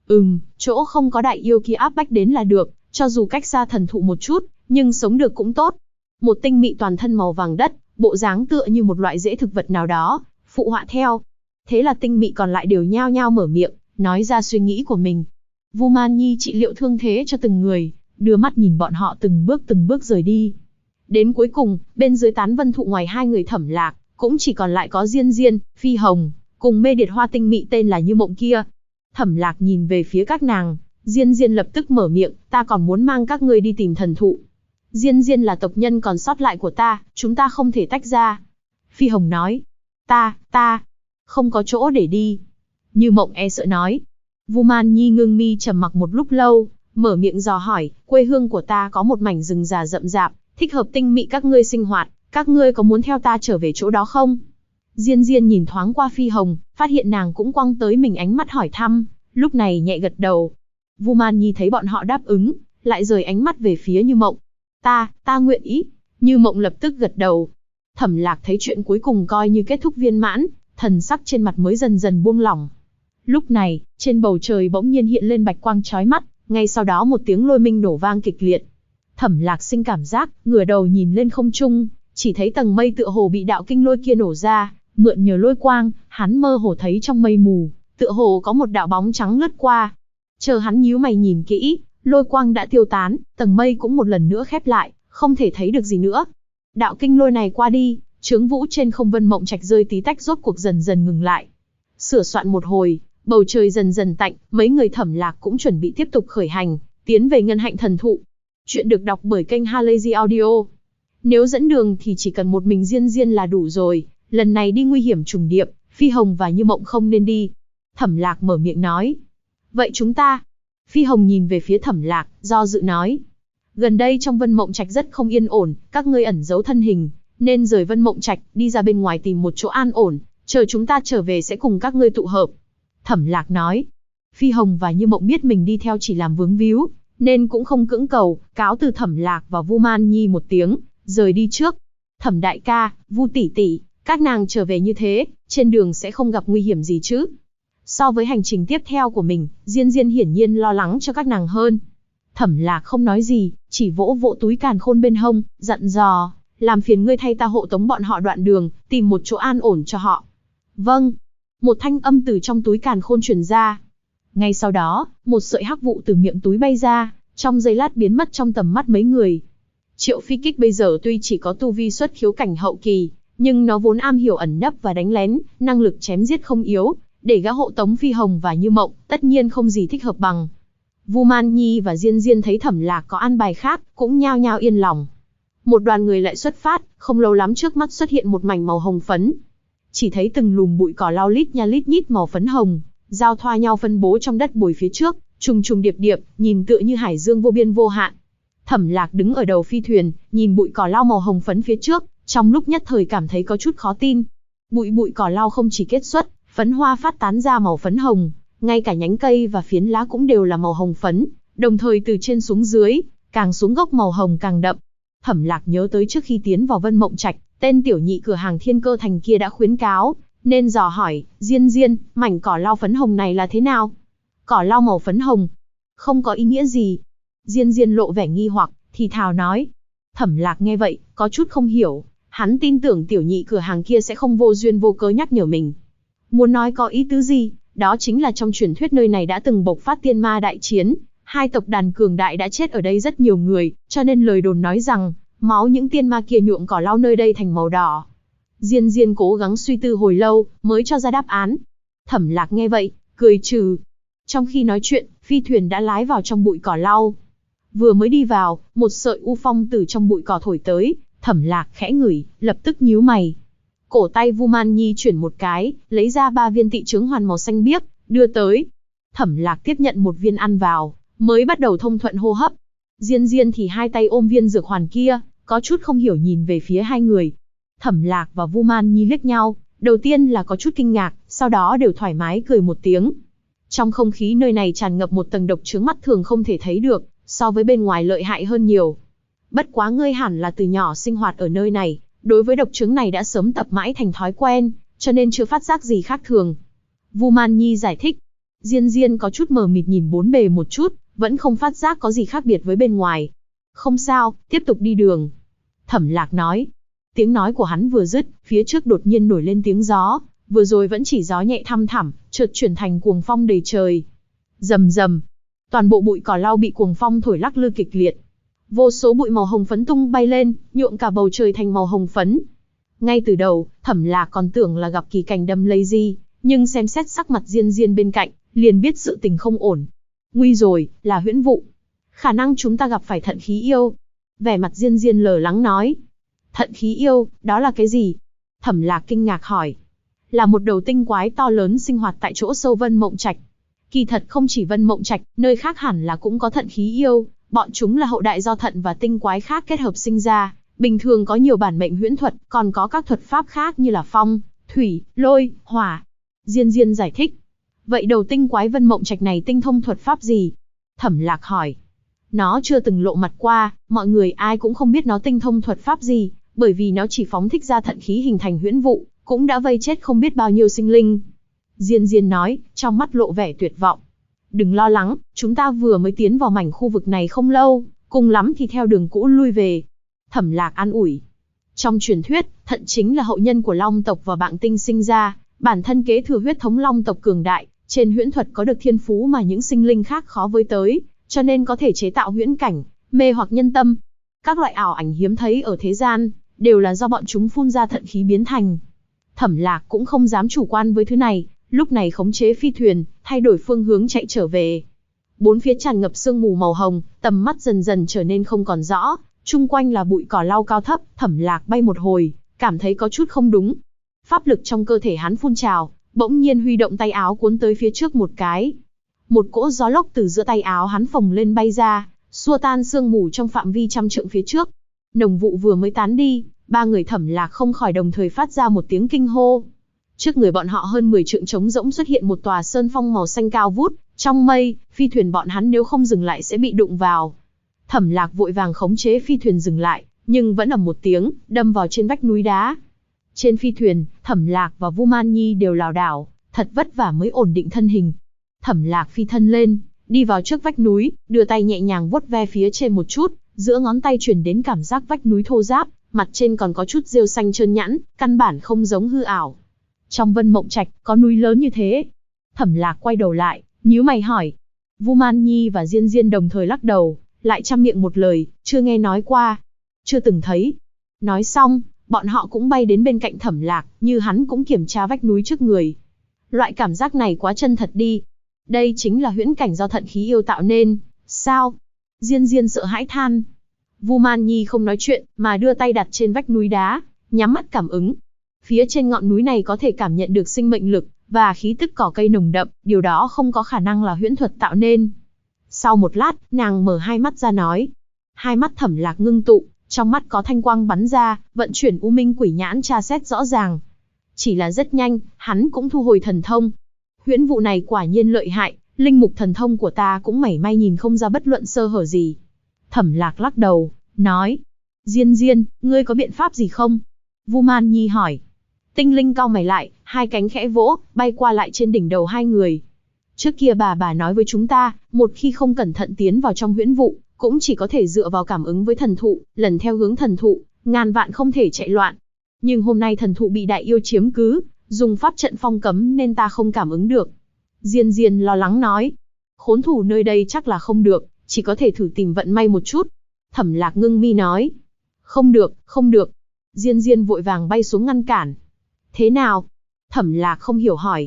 Chỗ không có đại yêu kia áp bách đến là được, cho dù cách xa thần thụ một chút, nhưng sống được cũng tốt. Một tinh mị toàn thân màu vàng đất, bộ dáng tựa như một loại rễ thực vật nào đó, phụ họa theo. Thế là tinh mị còn lại đều nhao nhao mở miệng, nói ra suy nghĩ của mình. Vu Man Nhi trị liệu thương thế cho từng người, đưa mắt nhìn bọn họ từng bước rời đi. Đến cuối cùng, bên dưới tán vân thụ ngoài hai người Thẩm Lạc, cũng chỉ còn lại có Diên Diên, Phi Hồng, cùng Mê Điệt Hoa Tinh Mị tên là Như Mộng kia. Thẩm Lạc nhìn về phía các nàng, Diên Diên lập tức mở miệng, ta còn muốn mang các ngươi đi tìm thần thụ. Diên Diên là tộc nhân còn sót lại của ta, chúng ta không thể tách ra. Phi Hồng nói, ta, không có chỗ để đi. Như Mộng e sợ nói. Vu Man Nhi ngưng mi trầm mặc một lúc lâu, mở miệng dò hỏi, quê hương của ta có một mảnh rừng già rậm rạp, thích hợp tinh mị các ngươi sinh hoạt, các ngươi có muốn theo ta trở về chỗ đó không? Diên Diên nhìn thoáng qua Phi Hồng, phát hiện nàng cũng quăng tới mình ánh mắt hỏi thăm, lúc này nhẹ gật đầu. Vu Man Nhi thấy bọn họ đáp ứng, lại rời ánh mắt về phía Như Mộng. Ta nguyện ý. Như Mộng lập tức gật đầu. Thẩm Lạc thấy chuyện cuối cùng coi như kết thúc viên mãn, thần sắc trên mặt mới dần dần buông lỏng. Lúc này, trên bầu trời bỗng nhiên hiện lên bạch quang chói mắt, ngay sau đó một tiếng lôi minh nổ vang kịch liệt. Thẩm Lạc sinh cảm giác, ngửa đầu nhìn lên không trung, chỉ thấy tầng mây tựa hồ bị đạo kinh lôi kia nổ ra, mượn nhờ lôi quang, hắn mơ hồ thấy trong mây mù, tựa hồ có một đạo bóng trắng lướt qua. Chờ hắn nhíu mày nhìn kỹ, lôi quang đã tiêu tán, tầng mây cũng một lần nữa khép lại, không thể thấy được gì nữa. Đạo kinh lôi này qua đi, trướng vũ trên không Vân Mộng Trạch rơi tí tách rốt cuộc dần dần ngừng lại. Sửa soạn một hồi, bầu trời dần dần tạnh, mấy người Thẩm Lạc cũng chuẩn bị tiếp tục khởi hành, tiến về ngân hạnh thần thụ. Chuyện được đọc bởi kênh Halazy Audio. Nếu dẫn đường thì chỉ cần một mình Diên Diên là đủ rồi, lần này đi nguy hiểm trùng điệp, Phi Hồng và Như Mộng không nên đi. Thẩm Lạc mở miệng nói. Vậy chúng ta? Phi Hồng nhìn về phía Thẩm Lạc, do dự nói. Gần đây trong Vân Mộng Trạch rất không yên ổn, các ngươi ẩn giấu thân hình, nên rời Vân Mộng Trạch, đi ra bên ngoài tìm một chỗ an ổn, chờ chúng ta trở về sẽ cùng các ngươi tụ hợp. Thẩm Lạc nói. Phi Hồng và Như Mộng biết mình đi theo chỉ làm vướng víu, nên cũng không cưỡng cầu, cáo từ Thẩm Lạc và Vu Man Nhi một tiếng, rời đi trước. Thẩm đại ca, Vu tỷ tỷ, các nàng trở về như thế, trên đường sẽ không gặp nguy hiểm gì chứ? So với hành trình tiếp theo của mình, Diên Diên hiển nhiên lo lắng cho các nàng hơn. Thẩm Lạc không nói gì, chỉ vỗ vỗ túi càn khôn bên hông, dặn dò, làm phiền ngươi thay ta hộ tống bọn họ đoạn đường, tìm một chỗ an ổn cho họ. Vâng. Một thanh âm từ trong túi càn khôn truyền ra. Ngay sau đó, một sợi hắc vụ từ miệng túi bay ra, trong giây lát biến mất trong tầm mắt mấy người. Triệu Phi Kích bây giờ tuy chỉ có tu vi xuất khiếu cảnh hậu kỳ, nhưng nó vốn am hiểu ẩn nấp và đánh lén, năng lực chém giết không yếu, để gã hộ tống Phi Hồng và Như Mộng, tất nhiên không gì thích hợp bằng. Vu Man Nhi và Diên Diên thấy Thẩm Lạc có an bài khác, cũng nhao nhao yên lòng. Một đoàn người lại xuất phát, không lâu lắm trước mắt xuất hiện một mảnh màu hồng phấn. Chỉ thấy từng lùm bụi cỏ lau lít nha lít nhít màu phấn hồng, giao thoa nhau phân bố trong đất bùi phía trước, trùng trùng điệp điệp, nhìn tựa như hải dương vô biên vô hạn. Thẩm Lạc đứng ở đầu phi thuyền, nhìn bụi cỏ lau màu hồng phấn phía trước, trong lúc nhất thời cảm thấy có chút khó tin. Bụi cỏ lau không chỉ kết xuất, phấn hoa phát tán ra màu phấn hồng, ngay cả nhánh cây và phiến lá cũng đều là màu hồng phấn, đồng thời từ trên xuống dưới, càng xuống gốc màu hồng càng đậm. Thẩm Lạc nhớ tới trước khi tiến vào Vân Mộng Trạch, tên tiểu nhị cửa hàng Thiên Cơ Thành kia đã khuyến cáo, nên dò hỏi, Diên Diên, mảnh cỏ lau phấn hồng này là thế nào? Cỏ lau màu phấn hồng, không có ý nghĩa gì. Diên Diên lộ vẻ nghi hoặc, thì thào nói. Thẩm Lạc nghe vậy, có chút không hiểu, hắn tin tưởng tiểu nhị cửa hàng kia sẽ không vô duyên vô cớ nhắc nhở mình. Muốn nói có ý tứ gì, đó chính là trong truyền thuyết nơi này đã từng bộc phát tiên ma đại chiến, hai tộc đàn cường đại đã chết ở đây rất nhiều người, cho nên lời đồn nói rằng, máu những tiên ma kia nhuộm cỏ lau nơi đây thành màu đỏ. Diên Diên cố gắng suy tư hồi lâu, mới cho ra đáp án. Thẩm Lạc nghe vậy, cười trừ. Trong khi nói chuyện, phi thuyền đã lái vào trong bụi cỏ lau. Vừa mới đi vào, một sợi u phong từ trong bụi cỏ thổi tới, Thẩm Lạc khẽ ngửi, lập tức nhíu mày. Cổ tay Vu Man Nhi chuyển một cái, lấy ra 3 viên tị chướng hoàn màu xanh biếc, đưa tới. Thẩm Lạc tiếp nhận một viên ăn vào, mới bắt đầu thông thuận hô hấp. Diên Diên thì hai tay ôm viên dược hoàn kia, có chút không hiểu nhìn về phía hai người. Thẩm Lạc và Vu Man Nhi liếc nhau, đầu tiên là có chút kinh ngạc, sau đó đều thoải mái cười một tiếng. Trong không khí nơi này tràn ngập một tầng độc chướng mắt thường không thể thấy được, so với bên ngoài lợi hại hơn nhiều. Bất quá ngươi hẳn là từ nhỏ sinh hoạt ở nơi này, đối với độc chướng này đã sớm tập mãi thành thói quen, cho nên chưa phát giác gì khác thường. Vu Man Nhi giải thích. Diên Diên có chút mờ mịt nhìn bốn bề một chút, vẫn không phát giác có gì khác biệt với bên ngoài. Không sao, tiếp tục đi đường. Thẩm Lạc nói. Tiếng nói của hắn vừa dứt, phía trước đột nhiên nổi lên tiếng gió, vừa rồi vẫn chỉ gió nhẹ thăm thẳm, chợt chuyển thành cuồng phong đầy trời. Rầm rầm, toàn bộ bụi cỏ lau bị cuồng phong thổi lắc lư kịch liệt. Vô số bụi màu hồng phấn tung bay lên, nhuộm cả bầu trời thành màu hồng phấn. Ngay từ đầu, Thẩm Lạc còn tưởng là gặp kỳ cảnh đâm lây gì, nhưng xem xét sắc mặt Diên Diên bên cạnh, liền biết sự tình không ổn. Nguy rồi, là huyễn vụ. Khả năng chúng ta gặp phải thận khí yêu. Vẻ mặt Diên Diên lờ lắng nói. Thận khí yêu, đó là cái gì? Thẩm Lạc kinh ngạc hỏi. Là một đầu tinh quái to lớn sinh hoạt tại chỗ sâu Vân Mộng Trạch. Kỳ thật không chỉ Vân Mộng Trạch, nơi khác hẳn là cũng có thận khí yêu. Bọn chúng là hậu đại do thận và tinh quái khác kết hợp sinh ra. Bình thường có nhiều bản mệnh huyễn thuật, còn có các thuật pháp khác như là phong, thủy, lôi, hỏa. Diên Diên giải thích. Vậy đầu tinh quái Vân Mộng Trạch này tinh thông thuật pháp gì? Thẩm Lạc hỏi. Nó chưa từng lộ mặt qua, mọi người ai cũng không biết nó tinh thông thuật pháp gì, bởi vì nó chỉ phóng thích ra thận khí hình thành huyễn vụ, cũng đã vây chết không biết bao nhiêu sinh linh. Diên Diên nói, trong mắt lộ vẻ tuyệt vọng. Đừng lo lắng, chúng ta vừa mới tiến vào mảnh khu vực này không lâu, cùng lắm thì theo đường cũ lui về. Thẩm Lạc an ủi. Trong truyền thuyết, thận chính là hậu nhân của Long tộc và Bạng Tinh sinh ra, bản thân kế thừa huyết thống Long tộc cường đại, trên huyễn thuật có được thiên phú mà những sinh linh khác khó với tới, cho nên có thể chế tạo huyễn cảnh, mê hoặc nhân tâm. Các loại ảo ảnh hiếm thấy ở thế gian, đều là do bọn chúng phun ra thận khí biến thành. Thẩm Lạc cũng không dám chủ quan với thứ này, lúc này khống chế phi thuyền, thay đổi phương hướng chạy trở về. Bốn phía tràn ngập sương mù màu hồng, tầm mắt dần dần trở nên không còn rõ, chung quanh là bụi cỏ lau cao thấp. Thẩm Lạc bay một hồi, cảm thấy có chút không đúng. Pháp lực trong cơ thể hắn phun trào, bỗng nhiên huy động tay áo cuốn tới phía trước một cái. Một cỗ gió lốc từ giữa tay áo hắn phồng lên bay ra, xua tan sương mù trong phạm vi trăm trượng phía trước. Nồng vụ vừa mới tán đi, ba người Thẩm Lạc không khỏi đồng thời phát ra một tiếng kinh hô. Trước người bọn họ hơn 10 trượng trống rỗng xuất hiện một tòa sơn phong màu xanh cao vút, trong mây, phi thuyền bọn hắn nếu không dừng lại sẽ bị đụng vào. Thẩm Lạc vội vàng khống chế phi thuyền dừng lại, nhưng vẫn ầm một tiếng, đâm vào trên vách núi đá. Trên phi thuyền, Thẩm Lạc và Vu Man Nhi đều lảo đảo, thật vất vả mới ổn định thân hình. Thẩm Lạc phi thân lên, đi vào trước vách núi, đưa tay nhẹ nhàng vuốt ve phía trên một chút, giữa ngón tay truyền đến cảm giác vách núi thô ráp, mặt trên còn có chút rêu xanh trơn nhẵn, căn bản không giống hư ảo. Trong Vân Mộng Trạch có núi lớn như thế? Thẩm Lạc quay đầu lại, nhíu mày hỏi. Vu Man Nhi và Diên Diên đồng thời lắc đầu, lại trăm miệng một lời, chưa nghe nói qua. Chưa từng thấy. Nói xong, bọn họ cũng bay đến bên cạnh Thẩm Lạc, như hắn cũng kiểm tra vách núi trước người. Loại cảm giác này quá chân thật đi. Đây chính là huyễn cảnh do thận khí yêu tạo nên, sao? Diên Diên sợ hãi than. Vu Man Nhi không nói chuyện, mà đưa tay đặt trên vách núi đá, nhắm mắt cảm ứng. Phía trên ngọn núi này có thể cảm nhận được sinh mệnh lực, và khí tức cỏ cây nồng đậm, điều đó không có khả năng là huyễn thuật tạo nên. Sau một lát, nàng mở hai mắt ra nói. Hai mắt Thẩm Lạc ngưng tụ, trong mắt có thanh quang bắn ra, vận chuyển U Minh Quỷ Nhãn tra xét rõ ràng. Chỉ là rất nhanh, hắn cũng thu hồi thần thông. Huyễn vụ này quả nhiên lợi hại, linh mục thần thông của ta cũng mảy may nhìn không ra bất luận sơ hở gì. Thẩm Lạc lắc đầu, nói. Diên Diên, ngươi có biện pháp gì không? Vu Man Nhi hỏi. Tinh linh cau mày lại, hai cánh khẽ vỗ, bay qua lại trên đỉnh đầu hai người. Trước kia bà nói với chúng ta, một khi không cẩn thận tiến vào trong huyễn vụ, cũng chỉ có thể dựa vào cảm ứng với thần thụ, lần theo hướng thần thụ, ngàn vạn không thể chạy loạn. Nhưng hôm nay thần thụ bị đại yêu chiếm cứ, dùng pháp trận phong cấm nên ta không cảm ứng được. Diên Diên lo lắng nói. Khốn thủ nơi đây chắc là không được, chỉ có thể thử tìm vận may một chút. Thẩm Lạc ngưng mi nói. Không được, không được. Diên Diên vội vàng bay xuống ngăn cản. Thế nào? Thẩm Lạc không hiểu hỏi.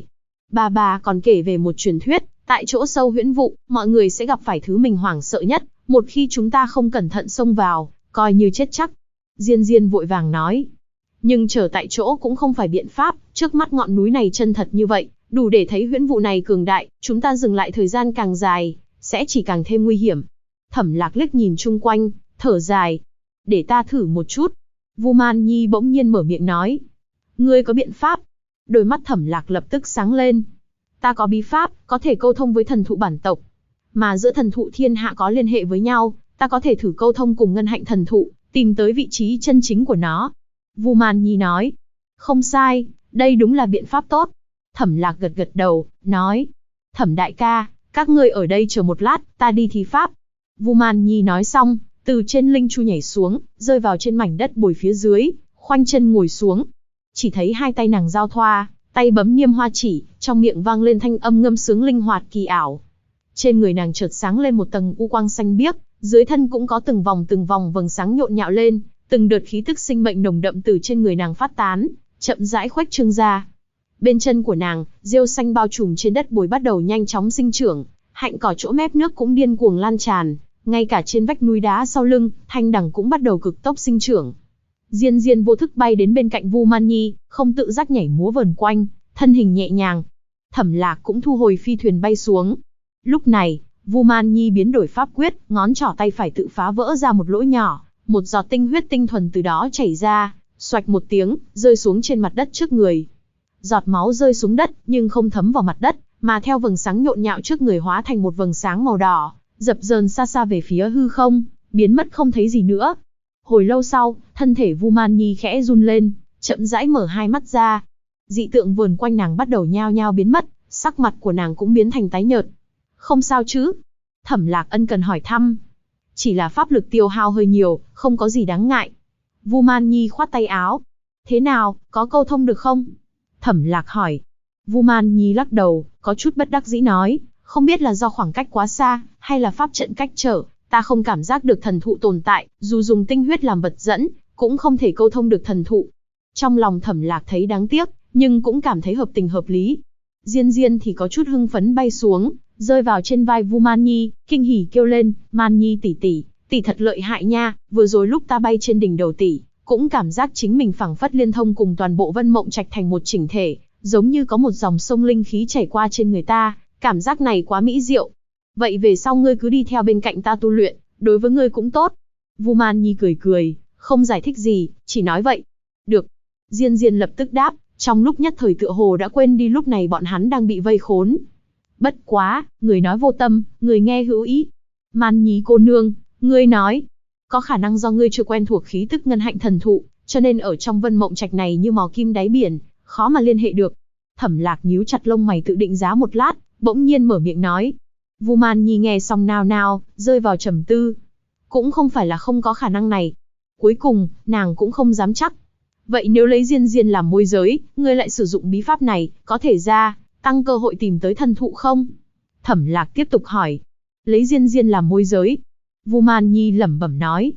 Bà còn kể về một truyền thuyết, tại chỗ sâu huyễn vụ, mọi người sẽ gặp phải thứ mình hoảng sợ nhất, một khi chúng ta không cẩn thận xông vào, coi như chết chắc. Diên Diên vội vàng nói. Nhưng chờ tại chỗ cũng không phải biện pháp, trước mắt ngọn núi này chân thật như vậy, đủ để thấy huyễn vụ này cường đại, chúng ta dừng lại thời gian càng dài, sẽ chỉ càng thêm nguy hiểm. Thẩm Lạc liếc nhìn chung quanh, thở dài. Để ta thử một chút. Vu Man Nhi bỗng nhiên mở miệng nói. Ngươi có biện pháp? Đôi mắt Thẩm Lạc lập tức sáng lên. Ta có bí pháp, có thể câu thông với thần thụ bản tộc. Mà giữa thần thụ thiên hạ có liên hệ với nhau, ta có thể thử câu thông cùng ngân hạnh thần thụ, tìm tới vị trí chân chính của nó. Vu Man Nhi nói. Không sai, đây đúng là biện pháp tốt. Thẩm Lạc gật gật đầu, nói. Thẩm đại ca, các ngươi ở đây chờ một lát, ta đi thí pháp. Vu Man Nhi nói xong, từ trên linh chu nhảy xuống, rơi vào trên mảnh đất bồi phía dưới, khoanh chân ngồi xuống. Chỉ thấy hai tay nàng giao thoa, tay bấm niêm hoa chỉ, trong miệng vang lên thanh âm ngâm sướng linh hoạt kỳ ảo. Trên người nàng chợt sáng lên một tầng u quang xanh biếc, dưới thân cũng có từng vòng vầng sáng nhộn nhạo lên, từng đợt khí tức sinh mệnh nồng đậm từ trên người nàng phát tán, chậm rãi khuếch trương ra. Bên chân của nàng, rêu xanh bao trùm trên đất bồi bắt đầu nhanh chóng sinh trưởng, hạnh cỏ chỗ mép nước cũng điên cuồng lan tràn, ngay cả trên vách núi đá sau lưng, thanh đằng cũng bắt đầu cực tốc sinh trưởng. Diên Diên vô thức bay đến bên cạnh Vu Man Nhi, không tự giác nhảy múa vờn quanh, thân hình nhẹ nhàng. Thẩm Lạc cũng thu hồi phi thuyền bay xuống. Lúc này, Vu Man Nhi biến đổi pháp quyết, ngón trỏ tay phải tự phá vỡ ra một lỗ nhỏ, một giọt tinh huyết tinh thuần từ đó chảy ra, xoạch một tiếng, rơi xuống trên mặt đất trước người. Giọt máu rơi xuống đất, nhưng không thấm vào mặt đất, mà theo vầng sáng nhộn nhạo trước người hóa thành một vầng sáng màu đỏ, dập dờn xa xa về phía hư không, biến mất không thấy gì nữa. Hồi lâu sau, thân thể Vu Man Nhi khẽ run lên, chậm rãi mở hai mắt ra. Dị tượng vờn quanh nàng bắt đầu nhao nhao biến mất, sắc mặt của nàng cũng biến thành tái nhợt. Không sao chứ? Thẩm Lạc ân cần hỏi thăm. Chỉ là pháp lực tiêu hao hơi nhiều, không có gì đáng ngại. Vu Man Nhi khoát tay áo. Thế nào, có câu thông được không? Thẩm Lạc hỏi. Vu Man Nhi lắc đầu, có chút bất đắc dĩ nói, không biết là do khoảng cách quá xa, hay là pháp trận cách trở, ta không cảm giác được thần thụ tồn tại, dù dùng tinh huyết làm vật dẫn, cũng không thể câu thông được thần thụ. Trong lòng Thẩm Lạc thấy đáng tiếc, nhưng cũng cảm thấy hợp tình hợp lý. Diên Diên thì có chút hưng phấn bay xuống, rơi vào trên vai Vu Man Nhi, kinh hỉ kêu lên, Man Nhi tỷ thật lợi hại nha, vừa rồi lúc ta bay trên đỉnh đầu tỷ, cũng cảm giác chính mình phảng phất liên thông cùng toàn bộ Vân Mộng Trạch thành một chỉnh thể, giống như có một dòng sông linh khí chảy qua trên người ta, cảm giác này quá mỹ diệu. Vậy về sau ngươi cứ đi theo bên cạnh ta tu luyện, đối với ngươi cũng tốt. Vu Man Nhi cười cười, không giải thích gì, chỉ nói vậy. Được. Diên Diên lập tức đáp, trong lúc nhất thời tựa hồ đã quên đi lúc này bọn hắn đang bị vây khốn. Bất quá, người nói vô tâm, người nghe hữu ý. Man Nhi cô nương, ngươi nói, có khả năng do ngươi chưa quen thuộc khí tức ngân hạnh thần thụ, cho nên ở trong Vân Mộng Trạch này như mò kim đáy biển, khó mà liên hệ được. Thẩm Lạc nhíu chặt lông mày tự định giá một lát, bỗng nhiên mở miệng nói. Vu Man Nhi nghe xong nao nao, rơi vào trầm tư. Cũng không phải là không có khả năng này. Cuối cùng, nàng cũng không dám chắc. Vậy nếu lấy Diên Diên làm môi giới, ngươi lại sử dụng bí pháp này, có thể tăng cơ hội tìm tới thần thụ không? Thẩm Lạc tiếp tục hỏi. Lấy Diên Diên làm môi giới. Vu Man Nhi lẩm bẩm nói.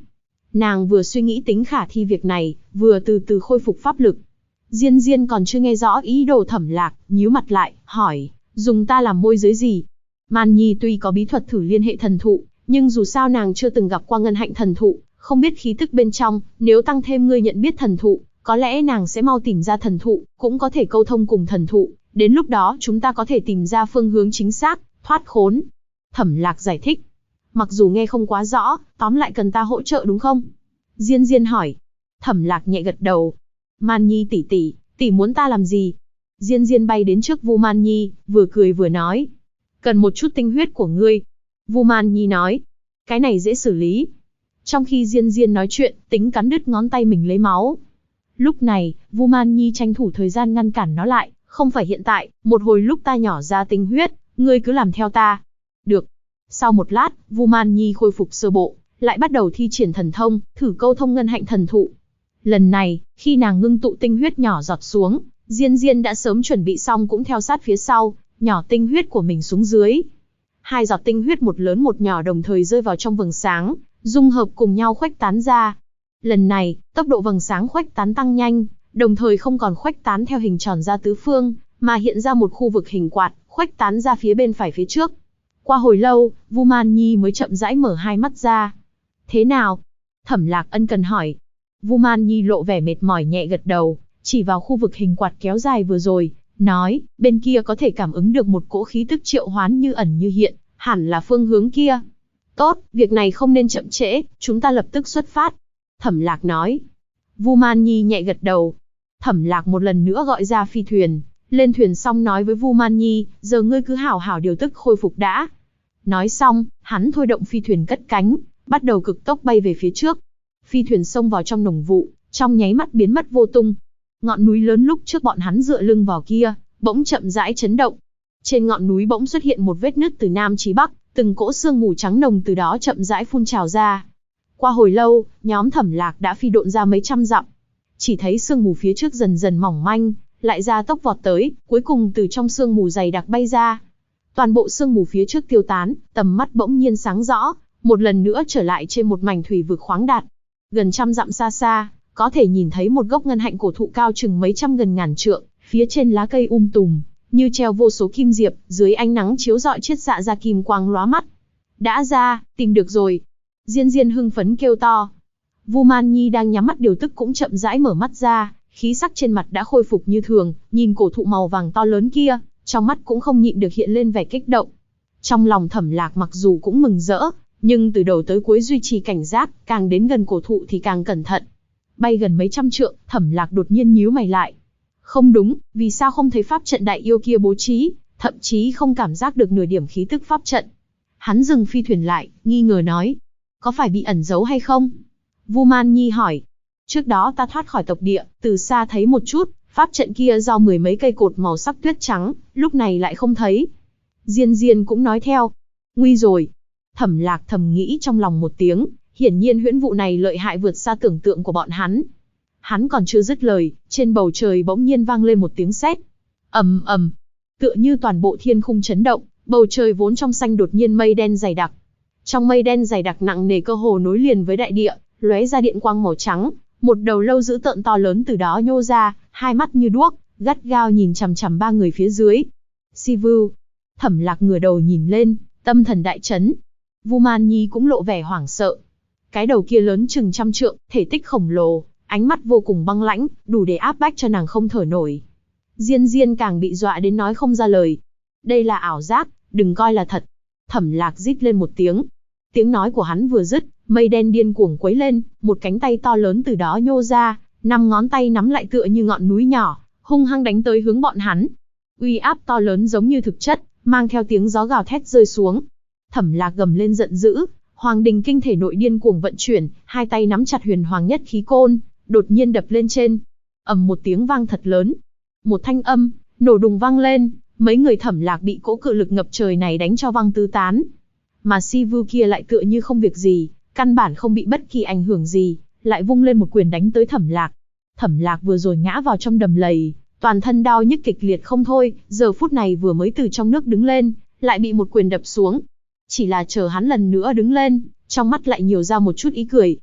Nàng vừa suy nghĩ tính khả thi việc này, vừa từ từ khôi phục pháp lực. Diên Diên còn chưa nghe rõ ý đồ Thẩm Lạc, nhíu mặt lại, hỏi, dùng ta làm môi giới gì? Man Nhi tuy có bí thuật thử liên hệ thần thụ, nhưng dù sao nàng chưa từng gặp qua ngân hạnh thần thụ, không biết khí tức bên trong, nếu tăng thêm ngươi nhận biết thần thụ, có lẽ nàng sẽ mau tìm ra thần thụ, cũng có thể câu thông cùng thần thụ, đến lúc đó chúng ta có thể tìm ra phương hướng chính xác, thoát khốn. Thẩm Lạc giải thích. Mặc dù nghe không quá rõ, tóm lại cần ta hỗ trợ đúng không? Diên Diên hỏi. Thẩm Lạc nhẹ gật đầu. Man Nhi tỷ muốn ta làm gì? Diên Diên bay đến trước Vu Man Nhi, vừa cười vừa nói. Cần một chút tinh huyết của ngươi. Vu Man Nhi nói. Cái này dễ xử lý. Trong khi Diên Diên nói chuyện, tính cắn đứt ngón tay mình lấy máu. Lúc này, Vu Man Nhi tranh thủ thời gian ngăn cản nó lại. Không phải hiện tại, một hồi lúc ta nhỏ ra tinh huyết, ngươi cứ làm theo ta. Được. Sau một lát, Vu Man Nhi khôi phục sơ bộ, lại bắt đầu thi triển thần thông, thử câu thông ngân hạnh thần thụ. Lần này, khi nàng ngưng tụ tinh huyết nhỏ giọt xuống, Diên Diên đã sớm chuẩn bị xong cũng theo sát phía sau, nhỏ tinh huyết của mình xuống dưới. 2 giọt tinh huyết một lớn một nhỏ đồng thời rơi vào trong vầng sáng, dung hợp cùng nhau khuếch tán ra. Lần này, tốc độ vầng sáng khuếch tán tăng nhanh, đồng thời không còn khuếch tán theo hình tròn ra tứ phương, mà hiện ra một khu vực hình quạt, khuếch tán ra phía bên phải phía trước. Qua hồi lâu, Vu Man Nhi mới chậm rãi mở hai mắt ra. Thế nào? Thẩm Lạc ân cần hỏi. Vu Man Nhi lộ vẻ mệt mỏi nhẹ gật đầu, chỉ vào khu vực hình quạt kéo dài vừa rồi, nói, bên kia có thể cảm ứng được một cỗ khí tức triệu hoán như ẩn như hiện, hẳn là phương hướng kia. Tốt, việc này không nên chậm trễ, chúng ta lập tức xuất phát. Thẩm Lạc nói. Vu Man Nhi nhẹ gật đầu. Thẩm Lạc một lần nữa gọi ra phi thuyền, lên thuyền xong nói với Vu Man Nhi, giờ ngươi cứ hảo hảo điều tức khôi phục đã. Nói xong, hắn thôi động phi thuyền cất cánh, bắt đầu cực tốc bay về phía trước. Phi thuyền xông vào trong nồng vụ, trong nháy mắt biến mất vô tung. Ngọn núi lớn lúc trước bọn hắn dựa lưng vào kia, bỗng chậm rãi chấn động. Trên ngọn núi bỗng xuất hiện một vết nứt từ nam chí bắc, từng cỗ sương mù trắng nồng từ đó chậm rãi phun trào ra. Qua hồi lâu, nhóm Thẩm Lạc đã phi độn ra mấy trăm dặm. Chỉ thấy sương mù phía trước dần dần mỏng manh, lại ra tốc vọt tới, cuối cùng từ trong sương mù dày đặc bay ra. Toàn bộ sương mù phía trước tiêu tán, tầm mắt bỗng nhiên sáng rõ, một lần nữa trở lại trên một mảnh thủy vực khoáng đạt. Gần trăm dặm xa xa, có thể nhìn thấy một gốc ngân hạnh cổ thụ cao chừng mấy trăm gần ngàn trượng, phía trên lá cây tùm, như treo vô số kim diệp, dưới ánh nắng chiếu rọi chiết xạ ra kim quang lóa mắt. Đã ra, tìm được rồi. Diên Diên hưng phấn kêu to. Vu Man Nhi đang nhắm mắt điều tức cũng chậm rãi mở mắt ra, khí sắc trên mặt đã khôi phục như thường, nhìn cổ thụ màu vàng to lớn kia, trong mắt cũng không nhịn được hiện lên vẻ kích động. Trong lòng Thẩm Lạc mặc dù cũng mừng rỡ, nhưng từ đầu tới cuối duy trì cảnh giác, càng đến gần cổ thụ thì càng cẩn thận. Bay gần mấy trăm trượng, Thẩm Lạc đột nhiên nhíu mày lại. Không đúng, vì sao không thấy pháp trận đại yêu kia bố trí, thậm chí không cảm giác được nửa điểm khí tức pháp trận. Hắn dừng phi thuyền lại, nghi ngờ nói. Có phải bị ẩn giấu hay không? Vu Man Nhi hỏi. Trước đó ta thoát khỏi tộc địa, từ xa thấy một chút, pháp trận kia do 10 mấy cây cột màu sắc tuyết trắng, lúc này lại không thấy. Diên Diên cũng nói theo. Nguy rồi. Thẩm Lạc thầm nghĩ trong lòng một tiếng, hiển nhiên huyễn vụ này lợi hại vượt xa tưởng tượng của bọn hắn. Hắn còn chưa dứt lời, trên bầu trời bỗng nhiên vang lên một tiếng sét. Ầm ầm, tựa như toàn bộ thiên khung chấn động, bầu trời vốn trong xanh đột nhiên mây đen dày đặc. Trong mây đen dày đặc nặng nề cơ hồ nối liền với đại địa, lóe ra điện quang màu trắng, một đầu lâu dữ tợn to lớn từ đó nhô ra, hai mắt như đuốc, gắt gao nhìn chằm chằm ba người phía dưới. Sivu. Thẩm Lạc ngửa đầu nhìn lên, tâm thần đại chấn. Vu Man Nhi cũng lộ vẻ hoảng sợ. Cái đầu kia lớn chừng trăm trượng, thể tích khổng lồ, ánh mắt vô cùng băng lãnh, đủ để áp bách cho nàng không thở nổi. Diên Diên càng bị dọa đến nói không ra lời. Đây là ảo giác, đừng coi là thật. Thẩm Lạc rít lên một tiếng. Tiếng nói của hắn vừa dứt, mây đen điên cuồng quấy lên, một cánh tay to lớn từ đó nhô ra, 5 ngón tay nắm lại tựa như ngọn núi nhỏ, hung hăng đánh tới hướng bọn hắn. Uy áp to lớn giống như thực chất, mang theo tiếng gió gào thét rơi xuống. Thẩm Lạc gầm lên giận dữ, Hoàng Đình Kinh thể nội điên cuồng vận chuyển, hai tay nắm chặt huyền hoàng nhất khí côn, đột nhiên đập lên trên. Ầm một tiếng vang thật lớn. Một thanh âm nổ đùng vang lên, mấy người Thẩm Lạc bị cỗ cự lực ngập trời này đánh cho văng tứ tán. Mà Sivu kia lại tựa như không việc gì, căn bản không bị bất kỳ ảnh hưởng gì, lại vung lên một quyền đánh tới Thẩm Lạc. Thẩm Lạc vừa rồi ngã vào trong đầm lầy, toàn thân đau nhức kịch liệt không thôi, giờ phút này vừa mới từ trong nước đứng lên, lại bị một quyền đập xuống. Chỉ là chờ hắn lần nữa đứng lên, trong mắt lại nhiều ra một chút ý cười.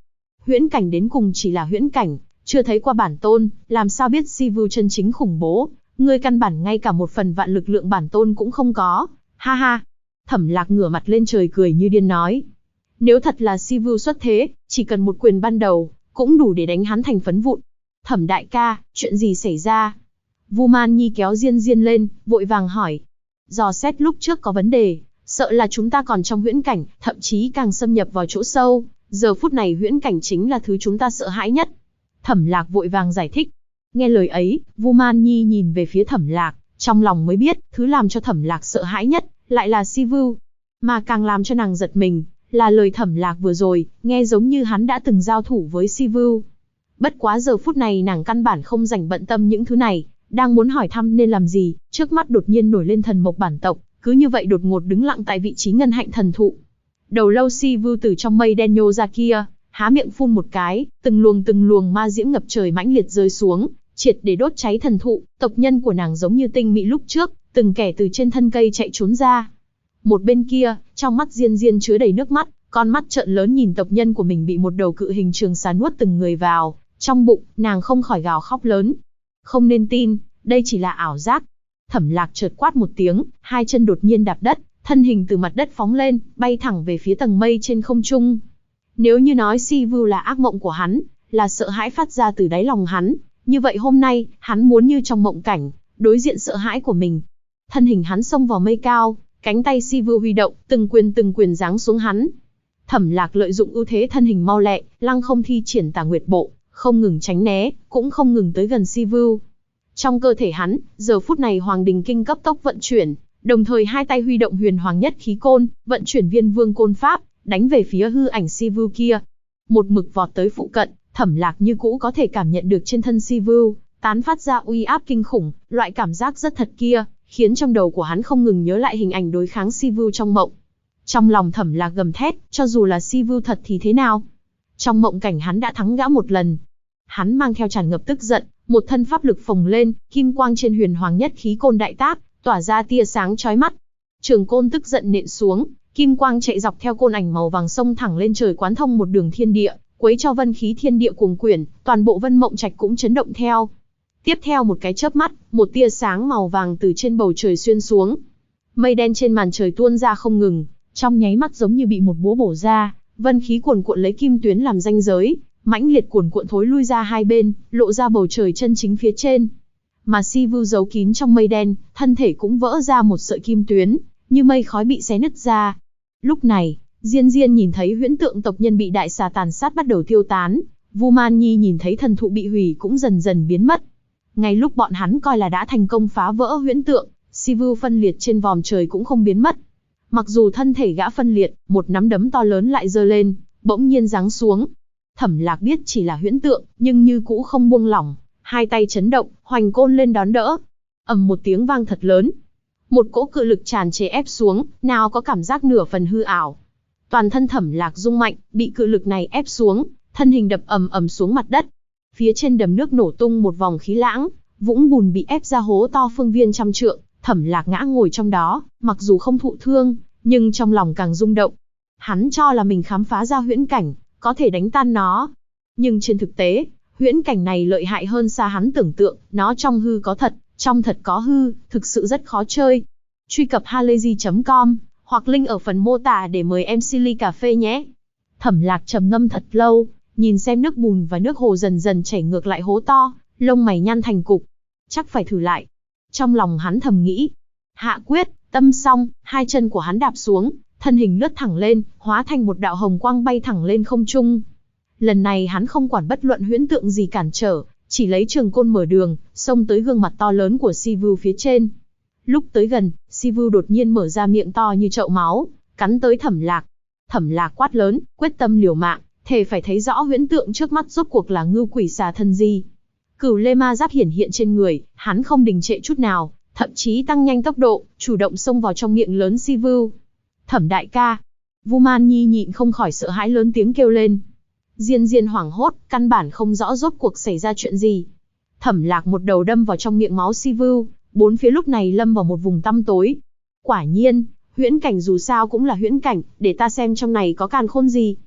huyễn cảnh đến cùng chỉ là huyễn cảnh, chưa thấy qua bản tôn, làm sao biết Sivu chân chính khủng bố, ngươi căn bản ngay cả một phần vạn lực lượng bản tôn cũng không có, ha ha. Thẩm Lạc ngửa mặt lên trời cười như điên nói. Nếu thật là Sivu xuất thế, chỉ cần một quyền ban đầu, cũng đủ để đánh hắn thành phấn vụn. Thẩm đại ca, chuyện gì xảy ra? Vu Man Nhi kéo Diên Diên lên, vội vàng hỏi. Dò xét lúc trước có vấn đề, sợ là chúng ta còn trong huyễn cảnh, thậm chí càng xâm nhập vào chỗ sâu, giờ phút này huyễn cảnh chính là thứ chúng ta sợ hãi nhất. Thẩm Lạc vội vàng giải thích. Nghe lời ấy, Vu Man Nhi nhìn về phía Thẩm Lạc, trong lòng mới biết, thứ làm cho Thẩm Lạc sợ hãi nhất, lại là Sivu. Mà càng làm cho nàng giật mình, là lời Thẩm Lạc vừa rồi, nghe giống như hắn đã từng giao thủ với Sivu. Bất quá giờ phút này nàng căn bản không rảnh bận tâm những thứ này, đang muốn hỏi thăm nên làm gì, trước mắt đột nhiên nổi lên thần mộc bản tộc, cứ như vậy đột ngột đứng lặng tại vị trí ngân hạnh thần thụ. Đầu lâu Sivu từ trong mây đen nhô ra kia, há miệng phun một cái, từng luồng ma diễm ngập trời mãnh liệt rơi xuống, triệt để đốt cháy thần thụ. Tộc nhân của nàng giống như tinh mị lúc trước, từng kẻ từ trên thân cây chạy trốn ra. Một bên kia, trong mắt Diên Diên chứa đầy nước mắt, con mắt trợn lớn nhìn tộc nhân của mình bị một đầu cự hình trường xà nuốt từng người vào, trong bụng, nàng không khỏi gào khóc lớn. Không nên tin, đây chỉ là ảo giác. Thẩm Lạc chợt quát một tiếng, hai chân đột nhiên đạp đất, thân hình từ mặt đất phóng lên, bay thẳng về phía tầng mây trên không trung. Nếu như nói Sivu là ác mộng của hắn, là sợ hãi phát ra từ đáy lòng hắn, như vậy hôm nay, hắn muốn như trong mộng cảnh, đối diện sợ hãi của mình. Thân hình hắn xông vào mây cao, cánh tay Sivu huy động, từng quyền giáng xuống hắn. Thẩm Lạc lợi dụng ưu thế thân hình mau lẹ, lăng không thi triển Tà Nguyệt Bộ, không ngừng tránh né, cũng không ngừng tới gần Sivu. Trong cơ thể hắn, giờ phút này Hoàng Đình Kinh cấp tốc vận chuyển, đồng thời hai tay huy động Huyền Hoàng Nhất Khí Côn, vận chuyển Viên Vương Côn Pháp, đánh về phía hư ảnh Sivu kia. Một mực vọt tới phụ cận, Thẩm Lạc như cũ có thể cảm nhận được trên thân Sivu tán phát ra uy áp kinh khủng, loại cảm giác rất thật kia, khiến trong đầu của hắn không ngừng nhớ lại hình ảnh đối kháng Sivu trong mộng. Trong lòng Thẩm Lạc gầm thét, cho dù là Sivu thật thì thế nào? Trong mộng cảnh hắn đã thắng gã một lần. Hắn mang theo tràn ngập tức giận, một thân pháp lực phồng lên, kim quang trên Huyền Hoàng Nhất Khí Côn đại tác, tỏa ra tia sáng chói mắt. Trường côn tức giận nện xuống, kim quang chạy dọc theo côn ảnh màu vàng sông thẳng lên trời quán thông một đường thiên địa, quấy cho vân khí thiên địa cuồng quyển, toàn bộ Vân Mộng Trạch cũng chấn động theo. Tiếp theo một cái chớp mắt, một tia sáng màu vàng từ trên bầu trời xuyên xuống. Mây đen trên màn trời tuôn ra không ngừng, trong nháy mắt giống như bị một búa bổ ra, vân khí cuồn cuộn lấy kim tuyến làm ranh giới, mãnh liệt cuồn cuộn thối lui ra hai bên, lộ ra bầu trời chân chính phía trên. Mà Sivu giấu kín trong mây đen, thân thể cũng vỡ ra một sợi kim tuyến, như mây khói bị xé nứt ra. Lúc này, Diên Diên nhìn thấy huyễn tượng tộc nhân bị đại xà tàn sát bắt đầu tiêu tán, Vu Man Nhi nhìn thấy thần thụ bị hủy cũng dần dần biến mất. Ngay lúc bọn hắn coi là đã thành công phá vỡ huyễn tượng, Sivu phân liệt trên vòm trời cũng không biến mất. Mặc dù thân thể gã phân liệt, một nắm đấm to lớn lại giơ lên, bỗng nhiên giáng xuống. Thẩm Lạc biết chỉ là huyễn tượng, nhưng như cũ không buông lỏng, hai tay chấn động, hoành côn lên đón đỡ. Ầm một tiếng vang thật lớn. Một cỗ cự lực tràn trề ép xuống, nào có cảm giác nửa phần hư ảo. Toàn thân Thẩm Lạc rung mạnh, bị cự lực này ép xuống, thân hình đập ầm ầm xuống mặt đất. Phía trên đầm nước nổ tung một vòng khí lãng, vũng bùn bị ép ra hố to phương viên trăm trượng, Thẩm Lạc ngã ngồi trong đó, mặc dù không thụ thương, nhưng trong lòng càng rung động. Hắn cho là mình khám phá ra huyễn cảnh, có thể đánh tan nó. Nhưng trên thực tế, huyễn cảnh này lợi hại hơn xa hắn tưởng tượng, nó trong hư có thật, trong thật có hư, thực sự rất khó chơi. Truy cập halayzi.com, hoặc link ở phần mô tả để mời em Silly Cà Phê nhé. Thẩm Lạc trầm ngâm thật lâu, nhìn xem nước bùn và nước hồ dần dần chảy ngược lại hố to, lông mày nhăn thành cục. Chắc phải thử lại. Trong lòng hắn thầm nghĩ. Hạ quyết, tâm xong, hai chân của hắn đạp xuống, thân hình lướt thẳng lên, hóa thành một đạo hồng quang bay thẳng lên không trung. Lần này hắn không quản bất luận huyễn tượng gì cản trở, chỉ lấy trường côn mở đường, xông tới gương mặt to lớn của Sivu phía trên. Lúc tới gần, Sivu đột nhiên mở ra miệng to như chậu máu, cắn tới Thẩm Lạc. Thẩm Lạc quát lớn, quyết tâm liều mạng, thề phải thấy rõ huyễn tượng trước mắt rốt cuộc là ngưu quỷ xà thân gì. Cửu lê ma giáp hiển hiện trên người, hắn không đình trệ chút nào, thậm chí tăng nhanh tốc độ, chủ động xông vào trong miệng lớn Sivu. Thẩm đại ca. Vu Man Nhi nhịn không khỏi sợ hãi lớn tiếng kêu lên. Diên Diên hoảng hốt, căn bản không rõ rốt cuộc xảy ra chuyện gì. Thẩm Lạc một đầu đâm vào trong miệng máu Sivu, bốn phía lúc này lâm vào một vùng tăm tối. Quả nhiên, huyễn cảnh dù sao cũng là huyễn cảnh, để ta xem trong này có càn khôn gì.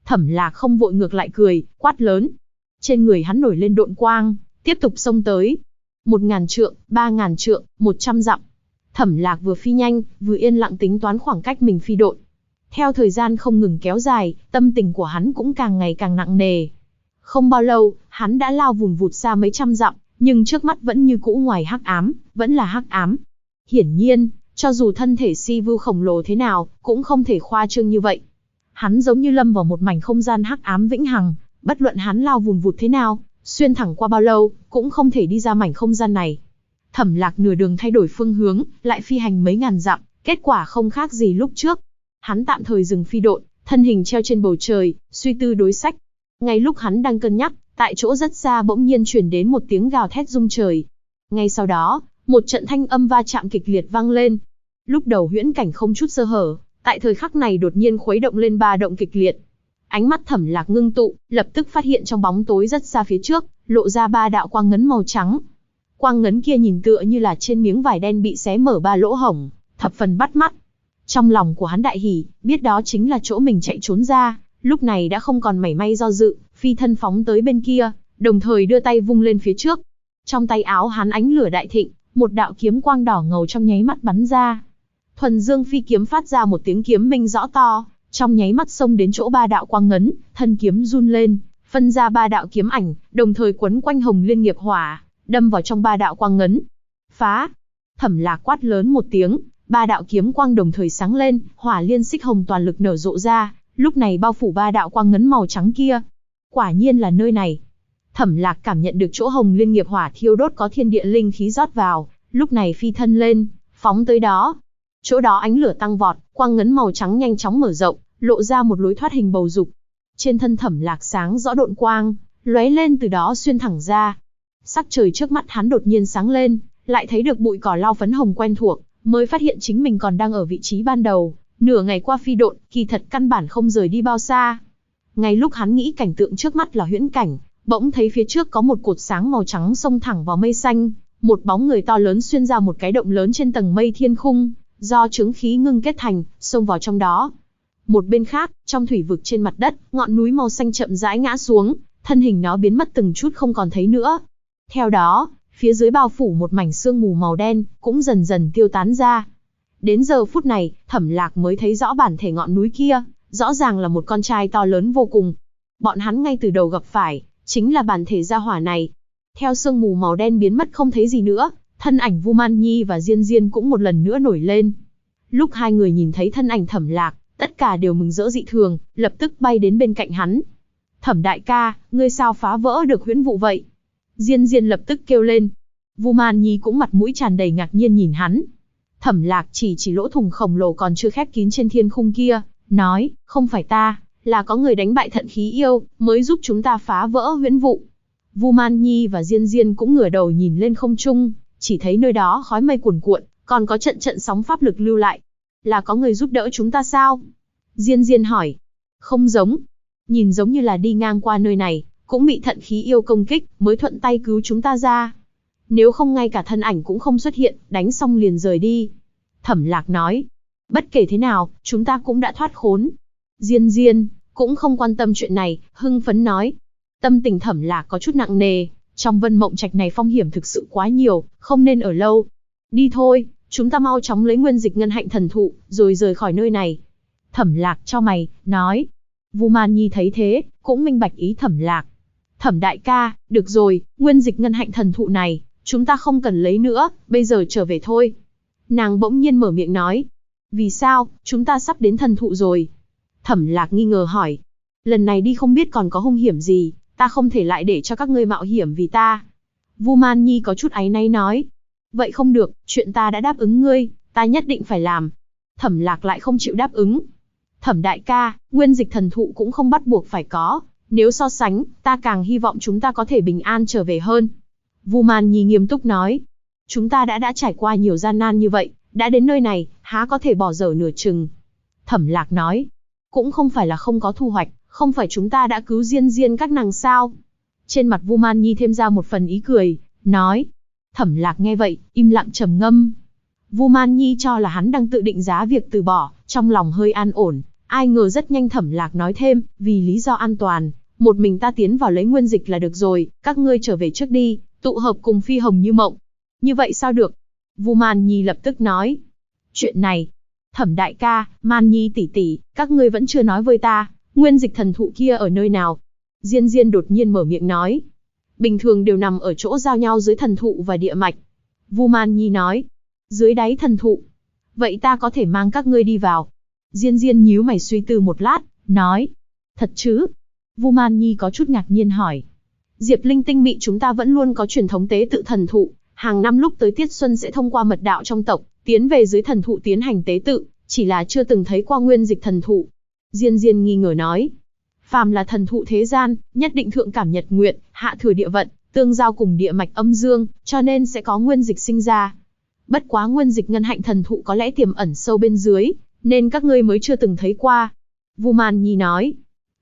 Thẩm Lạc không vội ngược lại cười, quát lớn. Trên người hắn nổi lên độn quang, tiếp tục xông tới. 1000 trượng, 3000 trượng, 100 dặm. Thẩm Lạc vừa phi nhanh, vừa yên lặng tính toán khoảng cách mình phi độn. Theo thời gian không ngừng kéo dài, tâm tình của hắn cũng càng ngày càng nặng nề. Không bao lâu, hắn đã lao vùn vụt xa mấy trăm dặm, nhưng trước mắt vẫn như cũ ngoài hắc ám, vẫn là hắc ám. Hiển nhiên, cho dù thân thể si vưu khổng lồ thế nào, cũng không thể khoa trương như vậy. Hắn giống như lâm vào một mảnh không gian hắc ám vĩnh hằng, bất luận hắn lao vùn vụt thế nào, xuyên thẳng qua bao lâu, cũng không thể đi ra mảnh không gian này. Thẩm Lạc nửa đường thay đổi phương hướng, lại phi hành mấy ngàn dặm, kết quả không khác gì lúc trước. Hắn tạm thời dừng phi độn, thân hình treo trên bầu trời, suy tư đối sách. Ngay lúc hắn đang cân nhắc, tại chỗ rất xa bỗng nhiên truyền đến một tiếng gào thét rung trời. Ngay sau đó, một trận thanh âm va chạm kịch liệt vang lên. Lúc đầu huyễn cảnh không chút sơ hở, tại thời khắc này đột nhiên khuấy động lên ba động kịch liệt. Ánh mắt Thẩm Lạc ngưng tụ, lập tức phát hiện trong bóng tối rất xa phía trước, lộ ra ba đạo quang ngấn màu trắng. Quang ngấn kia nhìn tựa như là trên miếng vải đen bị xé mở ba lỗ hổng, thập phần bắt mắt. Trong lòng của hắn đại hỉ, biết đó chính là chỗ mình chạy trốn ra, lúc này đã không còn mảy may do dự, phi thân phóng tới bên kia, đồng thời đưa tay vung lên phía trước. Trong tay áo hắn ánh lửa đại thịnh, một đạo kiếm quang đỏ ngầu trong nháy mắt bắn ra. Thuần Dương phi kiếm phát ra một tiếng kiếm minh rõ to, trong nháy mắt xông đến chỗ ba đạo quang ngấn, thân kiếm run lên, phân ra ba đạo kiếm ảnh, đồng thời quấn quanh Hồng Liên nghiệp hỏa, đâm vào trong ba đạo quang ngấn. Phá! Thẩm Lạc quát lớn một tiếng, ba đạo kiếm quang đồng thời sáng lên, hỏa liên xích hồng toàn lực nở rộ ra, lúc này bao phủ ba đạo quang ngấn màu trắng kia. Quả nhiên là nơi này. Thẩm Lạc cảm nhận được chỗ Hồng Liên nghiệp hỏa thiêu đốt có thiên địa linh khí rót vào, lúc này phi thân lên, phóng tới đó. Chỗ đó ánh lửa tăng vọt, quang ngấn màu trắng nhanh chóng mở rộng, lộ ra một lối thoát hình bầu dục. Trên thân Thẩm Lạc sáng rõ độn quang, lóe lên từ đó xuyên thẳng ra. Sắc trời trước mắt hắn đột nhiên sáng lên, lại thấy được bụi cỏ lau phấn hồng quen thuộc, mới phát hiện chính mình còn đang ở vị trí ban đầu. Nửa ngày qua phi độn, kỳ thật căn bản không rời đi bao xa. Ngay lúc hắn nghĩ cảnh tượng trước mắt là huyễn cảnh, bỗng thấy phía trước có một cột sáng màu trắng xông thẳng vào mây xanh, một bóng người to lớn xuyên ra một cái động lớn trên tầng mây thiên khung, do chứng khí ngưng kết thành, xông vào trong đó. Một bên khác, trong thủy vực trên mặt đất, ngọn núi màu xanh chậm rãi ngã xuống, thân hình nó biến mất từng chút không còn thấy nữa. Theo đó, phía dưới bao phủ một mảnh sương mù màu đen, cũng dần dần tiêu tán ra. Đến giờ phút này, Thẩm Lạc mới thấy rõ bản thể ngọn núi kia, rõ ràng là một con trai to lớn vô cùng. Bọn hắn ngay từ đầu gặp phải, chính là bản thể gia hỏa này. Theo sương mù màu đen biến mất không thấy gì nữa, thân ảnh Vu Man Nhi và Diên Diên cũng một lần nữa nổi lên. Lúc hai người nhìn thấy thân ảnh Thẩm Lạc, tất cả đều mừng rỡ dị thường, lập tức bay đến bên cạnh hắn. Thẩm đại ca, ngươi sao phá vỡ được huyễn vụ vậy? Diên Diên lập tức kêu lên. Vu Man Nhi cũng mặt mũi tràn đầy ngạc nhiên nhìn hắn. Thẩm Lạc chỉ lỗ thủng khổng lồ còn chưa khép kín trên thiên khung kia, nói, không phải ta, là có người đánh bại thận khí yêu, mới giúp chúng ta phá vỡ huyễn vụ. Vu Man Nhi và Diên Diên cũng ngửa đầu nhìn lên không trung, chỉ thấy nơi đó khói mây cuồn cuộn, còn có trận trận sóng pháp lực lưu lại. Là có người giúp đỡ chúng ta sao? Diên Diên hỏi. Không giống. Nhìn giống như là đi ngang qua nơi này, cũng bị thận khí yêu công kích, mới thuận tay cứu chúng ta ra. Nếu không ngay cả thân ảnh cũng không xuất hiện, đánh xong liền rời đi. Thẩm Lạc nói. Bất kể thế nào, chúng ta cũng đã thoát khốn. Diên Diên cũng không quan tâm chuyện này, hưng phấn nói. Tâm tình Thẩm Lạc có chút nặng nề, trong Vân Mộng Trạch này phong hiểm thực sự quá nhiều, không nên ở lâu. Đi thôi, chúng ta mau chóng lấy nguyên dịch ngân hạnh thần thụ, rồi rời khỏi nơi này. Thẩm Lạc chau mày, nói. Vu Man Nhi thấy thế, cũng minh bạch ý Thẩm Lạc. Thẩm đại ca, được rồi, nguyên dịch ngân hạnh thần thụ này, chúng ta không cần lấy nữa, bây giờ trở về thôi. Nàng bỗng nhiên mở miệng nói. Vì sao, chúng ta sắp đến thần thụ rồi. Thẩm Lạc nghi ngờ hỏi. Lần này đi không biết còn có hung hiểm gì, ta không thể lại để cho các ngươi mạo hiểm vì ta. Vu Man Nhi có chút áy náy nói. Vậy không được, chuyện ta đã đáp ứng ngươi, ta nhất định phải làm. Thẩm Lạc lại không chịu đáp ứng. Thẩm đại ca, nguyên dịch thần thụ cũng không bắt buộc phải có, nếu so sánh, ta càng hy vọng chúng ta có thể bình an trở về hơn. Vu Man Nhi nghiêm túc nói. Chúng ta đã trải qua nhiều gian nan như vậy, đã đến nơi này, há có thể bỏ dở nửa chừng. Thẩm Lạc nói. Cũng không phải là không có thu hoạch, không phải chúng ta đã cứu Diên Diên các nàng sao? Trên mặt Vu Man Nhi thêm ra một phần ý cười, nói. Thẩm Lạc nghe vậy, im lặng trầm ngâm. Vu Man Nhi cho là hắn đang tự định giá việc từ bỏ, trong lòng hơi an ổn, Ai ngờ rất nhanh Thẩm Lạc nói thêm, vì lý do an toàn, một mình ta tiến vào lấy nguyên dịch là được rồi, các ngươi trở về trước đi, tụ hợp cùng Phi Hồng Như Mộng. Như vậy sao được? Vu Man Nhi lập tức nói. Chuyện này, Thẩm đại ca, Man Nhi tỷ tỷ, các ngươi vẫn chưa nói với ta, nguyên dịch thần thụ kia ở nơi nào? Diên Diên đột nhiên mở miệng nói. Bình thường đều nằm ở chỗ giao nhau dưới thần thụ và địa mạch. Vu Man Nhi nói. Dưới đáy thần thụ. Vậy ta có thể mang các ngươi đi vào. Diên Diên nhíu mày suy tư một lát, nói. Thật chứ? Vu Man Nhi có chút ngạc nhiên hỏi. Diệp Linh Tinh Mị chúng ta vẫn luôn có truyền thống tế tự thần thụ, hàng năm lúc tới tiết xuân sẽ thông qua mật đạo trong tộc, tiến về dưới thần thụ tiến hành tế tự, chỉ là chưa từng thấy qua nguyên dịch thần thụ. Diên Diên nghi ngờ nói. Phàm là thần thụ thế gian, nhất định thượng cảm nhật nguyện, hạ thừa địa vận, tương giao cùng địa mạch âm dương, cho nên sẽ có nguyên dịch sinh ra. Bất quá nguyên dịch ngân hạnh thần thụ có lẽ tiềm ẩn sâu bên dưới, nên các ngươi mới chưa từng thấy qua. Vu Man Nhi nói.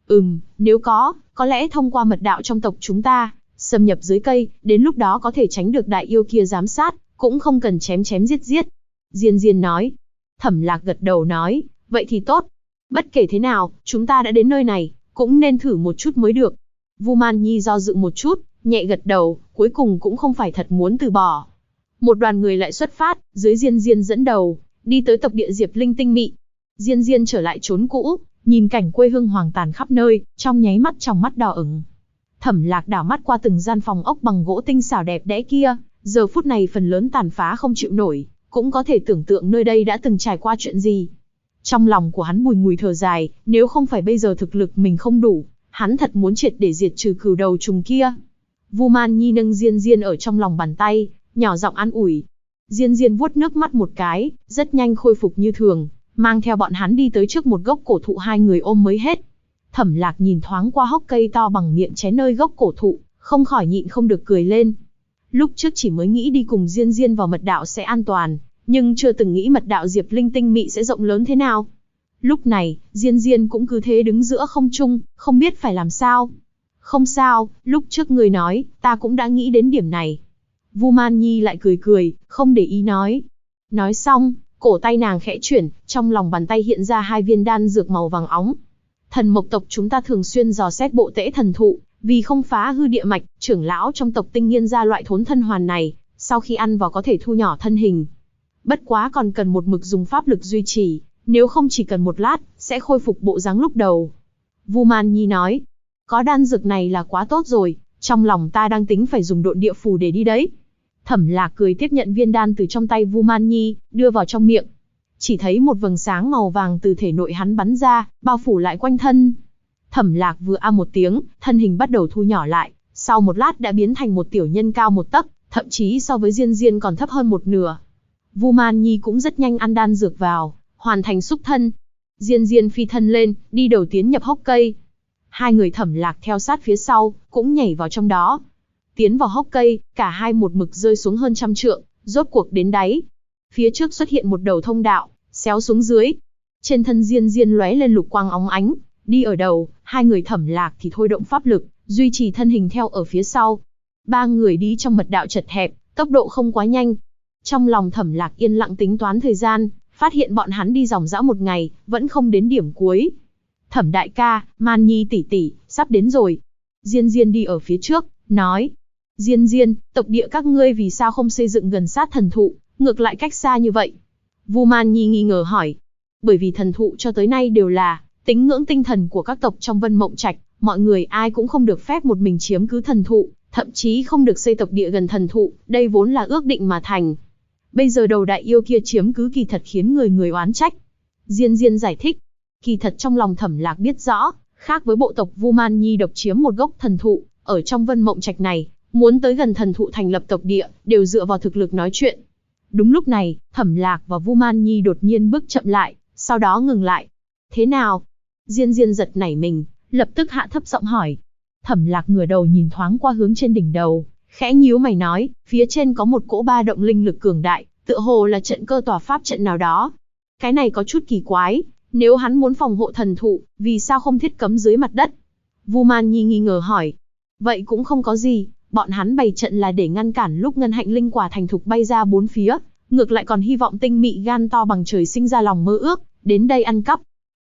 Nếu có lẽ thông qua mật đạo trong tộc chúng ta, xâm nhập dưới cây, đến lúc đó có thể tránh được đại yêu kia giám sát, cũng không cần chém chém giết giết. Diên Diên nói. Thẩm Lạc gật đầu nói, vậy thì tốt. Bất kể thế nào, chúng ta đã đến nơi này, cũng nên thử một chút mới được. Vu Man Nhi do dự một chút, nhẹ gật đầu, cuối cùng cũng không phải thật muốn từ bỏ. Một đoàn người lại xuất phát, dưới Diên Diên dẫn đầu, đi tới tộc địa Diệp Linh Tinh Mị. Diên Diên trở lại chốn cũ, nhìn cảnh quê hương hoang tàn khắp nơi, trong nháy mắt trong mắt đỏ ửng. Thẩm Lạc đảo mắt qua từng gian phòng ốc bằng gỗ tinh xảo đẹp đẽ kia, giờ phút này phần lớn tàn phá không chịu nổi, cũng có thể tưởng tượng nơi đây đã từng trải qua chuyện gì. Trong lòng của hắn bùi ngùi thở dài, nếu không phải bây giờ thực lực mình không đủ, hắn thật muốn triệt để diệt trừ cừu đầu trùng kia. Vu Man Nhi nâng Diên Diên ở trong lòng bàn tay, nhỏ giọng an ủi. Diên Diên vuốt nước mắt một cái, rất nhanh khôi phục như thường, mang theo bọn hắn đi tới trước một gốc cổ thụ hai người ôm mới hết. Thẩm Lạc nhìn thoáng qua hốc cây to bằng miệng chén nơi gốc cổ thụ, không khỏi nhịn không được cười lên. Lúc trước chỉ mới nghĩ đi cùng Diên Diên vào mật đạo sẽ an toàn, nhưng chưa từng nghĩ mật đạo Diệp Linh Tinh Mị sẽ rộng lớn thế nào. Lúc này, Diên Diên cũng cứ thế đứng giữa không trung, không biết phải làm sao. Không sao, lúc trước người nói, ta cũng đã nghĩ đến điểm này. Vu Man Nhi lại cười cười, không để ý nói. Nói xong, cổ tay nàng khẽ chuyển, trong lòng bàn tay hiện ra hai viên đan dược màu vàng óng. Thần mộc tộc chúng ta thường xuyên dò xét bộ tễ thần thụ, vì không phá hư địa mạch, trưởng lão trong tộc tinh nghiên ra loại thốn thân hoàn này, sau khi ăn vào có thể thu nhỏ thân hình. Bất quá còn cần một mực dùng pháp lực duy trì, nếu không chỉ cần một lát, sẽ khôi phục bộ dáng lúc đầu. Vu Man Nhi nói, có đan dược này là quá tốt rồi, trong lòng ta đang tính phải dùng độn địa phù để đi đấy. Thẩm Lạc cười tiếp nhận viên đan từ trong tay Vu Man Nhi, đưa vào trong miệng. Chỉ thấy một vầng sáng màu vàng từ thể nội hắn bắn ra, bao phủ lại quanh thân. Thẩm Lạc vừa a một tiếng, thân hình bắt đầu thu nhỏ lại, sau một lát đã biến thành một tiểu nhân cao một tấc, thậm chí so với Diên Diên còn thấp hơn một nửa. Vu Man Nhi cũng rất nhanh ăn đan dược vào, hoàn thành xúc thân. Diên Diên phi thân lên, đi đầu tiến nhập hốc cây. Hai người Thẩm Lạc theo sát phía sau, cũng nhảy vào trong đó. Tiến vào hốc cây, cả hai một mực rơi xuống hơn 100 trượng, rốt cuộc đến đáy. Phía trước xuất hiện một đầu thông đạo, xéo xuống dưới. Trên thân Diên Diên lóe lên lục quang óng ánh, đi ở đầu, hai người Thẩm Lạc thì thôi động pháp lực, duy trì thân hình theo ở phía sau. Ba người đi trong mật đạo chật hẹp, tốc độ không quá nhanh. Trong lòng Thẩm Lạc yên lặng tính toán thời gian, phát hiện bọn hắn đi dòng dã một ngày, vẫn không đến điểm cuối. Thẩm đại ca, Man Nhi tỷ tỷ, sắp đến rồi. Diên Diên đi ở phía trước, nói. Diên Diên, tộc địa các ngươi vì sao không xây dựng gần sát thần thụ, ngược lại cách xa như vậy? Vu Man Nhi nghi ngờ hỏi. Bởi vì thần thụ cho tới nay đều là tín ngưỡng tinh thần của các tộc trong Vân Mộng Trạch, mọi người ai cũng không được phép một mình chiếm cứ thần thụ, thậm chí không được xây tộc địa gần thần thụ, đây vốn là ước định mà thành. Bây giờ đầu đại yêu kia chiếm cứ kỳ thật khiến người người oán trách. Diên Diên giải thích. Kỳ thật trong lòng Thẩm Lạc biết rõ, khác với bộ tộc Vu Man Nhi độc chiếm một gốc thần thụ, ở trong Vân Mộng Trạch này, muốn tới gần thần thụ thành lập tộc địa, đều dựa vào thực lực nói chuyện. Đúng lúc này, Thẩm Lạc và Vu Man Nhi đột nhiên bước chậm lại, sau đó ngừng lại. Thế nào? Diên Diên giật nảy mình, lập tức hạ thấp giọng hỏi. Thẩm Lạc ngửa đầu nhìn thoáng qua hướng trên đỉnh đầu, khẽ nhíu mày nói, phía trên có một cỗ ba động linh lực cường đại, tựa hồ là trận cơ tòa pháp trận nào đó. Cái này có chút kỳ quái, nếu hắn muốn phòng hộ thần thụ, vì sao không thiết cấm dưới mặt đất? Vu Man Nhi nghi ngờ hỏi. Vậy cũng không có gì, bọn hắn bày trận là để ngăn cản lúc ngân hạnh linh quả thành thục bay ra bốn phía, ngược lại còn hy vọng Tinh Mị gan to bằng trời sinh ra lòng mơ ước, đến đây ăn cắp.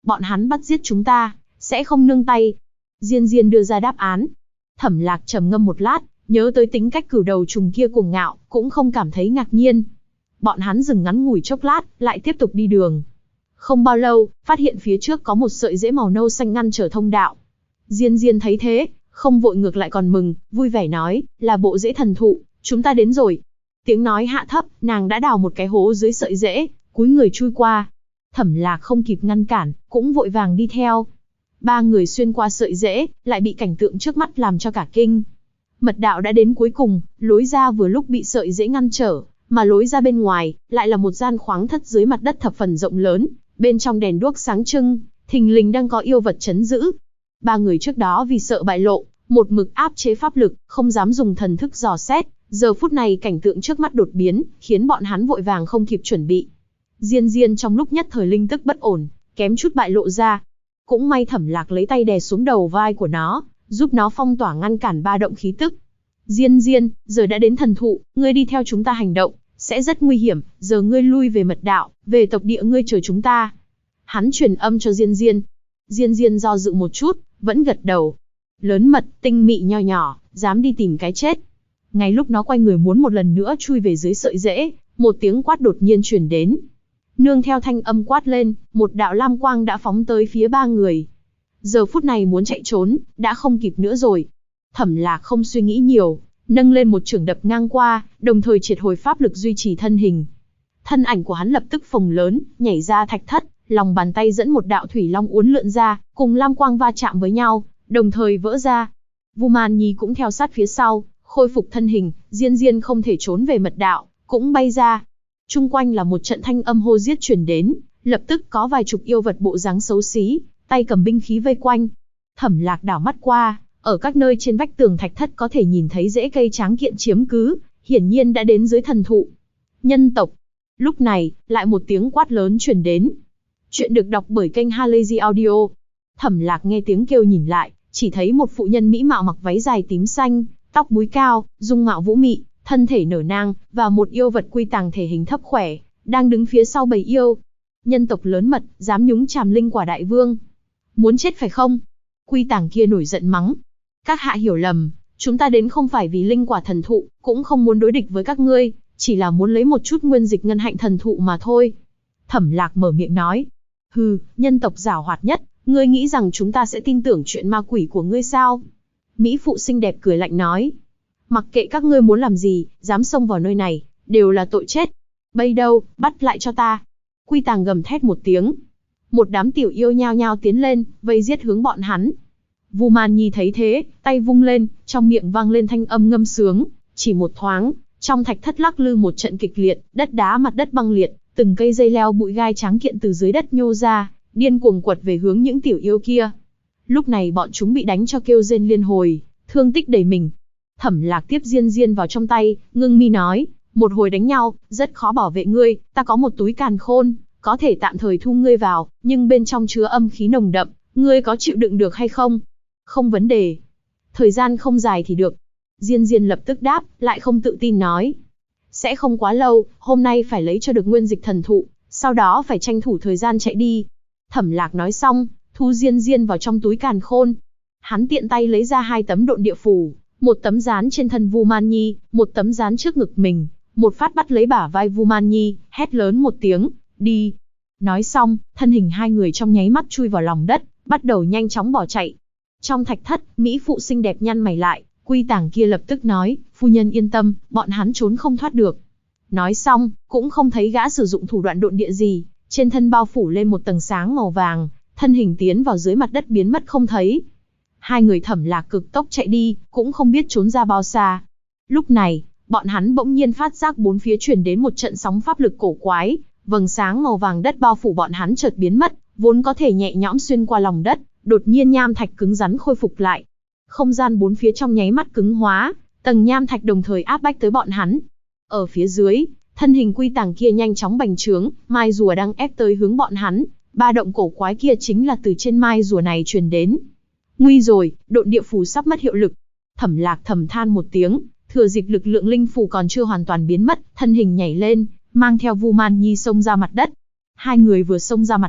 Bọn hắn bắt giết chúng ta, sẽ không nương tay. Diên Diên đưa ra đáp án. Thẩm Lạc trầm ngâm một lát, nhớ tới tính cách cửu đầu trùng kia cuồng ngạo, cũng không cảm thấy ngạc nhiên. Bọn hắn dừng ngắn ngủi chốc lát, lại tiếp tục đi đường. Không bao lâu, phát hiện phía trước có một sợi rễ màu nâu xanh ngăn trở thông đạo. Diên Diên thấy thế, không vội ngược lại còn mừng, vui vẻ nói, là bộ rễ thần thụ, chúng ta đến rồi. Tiếng nói hạ thấp, nàng đã đào một cái hố dưới sợi rễ, cúi người chui qua. Thẩm Lạc không kịp ngăn cản, cũng vội vàng đi theo. Ba người xuyên qua sợi rễ, lại bị cảnh tượng trước mắt làm cho cả kinh. Mật đạo đã đến cuối cùng, lối ra vừa lúc bị sợi rễ ngăn trở, mà lối ra bên ngoài, lại là một gian khoáng thất dưới mặt đất thập phần rộng lớn, bên trong đèn đuốc sáng trưng, thình lình đang có yêu vật trấn giữ. Ba người trước đó vì sợ bại lộ, một mực áp chế pháp lực, không dám dùng thần thức dò xét, giờ phút này cảnh tượng trước mắt đột biến, khiến bọn hắn vội vàng không kịp chuẩn bị. Diên Diên trong lúc nhất thời linh tức bất ổn, kém chút bại lộ ra. Cũng may Thẩm Lạc lấy tay đè xuống đầu vai của nó, giúp nó phong tỏa ngăn cản ba động khí tức. Diên Diên, giờ đã đến thần thụ, ngươi đi theo chúng ta hành động, sẽ rất nguy hiểm, giờ ngươi lui về mật đạo, về tộc địa ngươi chờ chúng ta. Hắn truyền âm cho Diên Diên. Diên Diên do dự một chút, vẫn gật đầu. Lớn mật, tinh mị nho nhỏ, dám đi tìm cái chết. Ngay lúc nó quay người muốn một lần nữa chui về dưới sợi rễ, một tiếng quát đột nhiên truyền đến. Nương theo thanh âm quát lên, một đạo lam quang đã phóng tới phía ba người. Giờ phút này muốn chạy trốn, đã không kịp nữa rồi. Thẩm Lạc không suy nghĩ nhiều, nâng lên một chưởng đập ngang qua, đồng thời triệt hồi pháp lực duy trì thân hình. Thân ảnh của hắn lập tức phồng lớn, nhảy ra thạch thất, lòng bàn tay dẫn một đạo thủy long uốn lượn ra, cùng lam quang va chạm với nhau, đồng thời vỡ ra. Vu Man Nhi cũng theo sát phía sau, khôi phục thân hình, Diên Diên không thể trốn về mật đạo, cũng bay ra. Chung quanh là một trận thanh âm hô giết truyền đến, lập tức có vài chục yêu vật bộ dáng xấu xí, tay cầm binh khí vây quanh. Thẩm Lạc đảo mắt qua, ở các nơi trên vách tường thạch thất có thể nhìn thấy rễ cây tráng kiện chiếm cứ, hiển nhiên đã đến dưới thần thụ. Nhân tộc. Lúc này, lại một tiếng quát lớn truyền đến. Chuyện được đọc bởi kênh Halazy Audio. Thẩm Lạc nghe tiếng kêu nhìn lại, chỉ thấy một phụ nhân mỹ mạo mặc váy dài tím xanh, tóc búi cao, dung mạo vũ mị, thân thể nở nang, và một yêu vật quy tàng thể hình thấp khỏe, đang đứng phía sau bầy yêu. Nhân tộc lớn mật, dám nhúng chàm linh quả đại vương. Muốn chết phải không? Quy tàng kia nổi giận mắng. Các hạ hiểu lầm, chúng ta đến không phải vì linh quả thần thụ, cũng không muốn đối địch với các ngươi, chỉ là muốn lấy một chút nguyên dịch ngân hạnh thần thụ mà thôi. Thẩm Lạc mở miệng nói. Hừ, nhân tộc giảo hoạt nhất, ngươi nghĩ rằng chúng ta sẽ tin tưởng chuyện ma quỷ của ngươi sao? Mỹ phụ xinh đẹp cười lạnh nói. Mặc kệ các ngươi muốn làm gì, dám xông vào nơi này, đều là tội chết. Bây đâu, bắt lại cho ta. Quy tàng gầm thét một tiếng. Một đám tiểu yêu nhao nhao tiến lên, vây giết hướng bọn hắn. Vu Man Nhi thấy thế, tay vung lên, trong miệng vang lên thanh âm ngâm sướng. Chỉ một thoáng, trong thạch thất lắc lư một trận kịch liệt, đất đá mặt đất băng liệt, từng cây dây leo bụi gai tráng kiện từ dưới đất nhô ra, điên cuồng quật về hướng những tiểu yêu kia. Lúc này bọn chúng bị đánh cho kêu rên liên hồi, thương tích đầy mình. Thẩm Lạc tiếp Diên Diên vào trong tay, ngưng mi nói, một hồi đánh nhau, rất khó bảo vệ ngươi, ta có một túi càn khôn, có thể tạm thời thu ngươi vào, nhưng bên trong chứa âm khí nồng đậm, ngươi có chịu đựng được hay không? Không vấn đề. Thời gian không dài thì được. Diên Diên lập tức đáp, lại không tự tin nói. Sẽ không quá lâu, hôm nay phải lấy cho được nguyên dịch thần thụ, sau đó phải tranh thủ thời gian chạy đi. Thẩm Lạc nói xong, thu Diên Diên vào trong túi càn khôn. Hắn tiện tay lấy ra 2 tấm độn địa phù, một tấm dán trên thân Vu Man Nhi, một tấm dán trước ngực mình, một phát bắt lấy bả vai Vu Man Nhi, hét lớn một tiếng, đi. Nói xong, thân hình hai người trong nháy mắt chui vào lòng đất, bắt đầu nhanh chóng bỏ chạy. Trong thạch thất, Mỹ phụ xinh đẹp nhăn mày lại, Quy tàng kia lập tức nói, phu nhân yên tâm, bọn hắn trốn không thoát được. Nói xong, cũng không thấy gã sử dụng thủ đoạn độn địa gì, trên thân bao phủ lên một tầng sáng màu vàng, thân hình tiến vào dưới mặt đất biến mất không thấy. Hai người Thẩm Lạc cực tốc chạy đi, cũng không biết trốn ra bao xa. Lúc này, bọn hắn bỗng nhiên phát giác bốn phía truyền đến một trận sóng pháp lực cổ quái, vầng sáng màu vàng đất bao phủ bọn hắn chợt biến mất, vốn có thể nhẹ nhõm xuyên qua lòng đất, đột nhiên nham thạch cứng rắn khôi phục lại. Không gian bốn phía trong nháy mắt cứng hóa, tầng nham thạch đồng thời áp bách tới bọn hắn. Ở phía dưới, thân hình Quy tàng kia nhanh chóng bành trướng, mai rùa đang ép tới hướng bọn hắn, ba động cổ quái kia chính là từ trên mai rùa này truyền đến. Nguy rồi, độn địa phù sắp mất hiệu lực. Thẩm Lạc thầm than một tiếng, thừa dịp lực lượng linh phù còn chưa hoàn toàn biến mất, thân hình nhảy lên, mang theo Vu Man Nhi xông ra mặt đất. Hai người vừa xông ra mặt đất,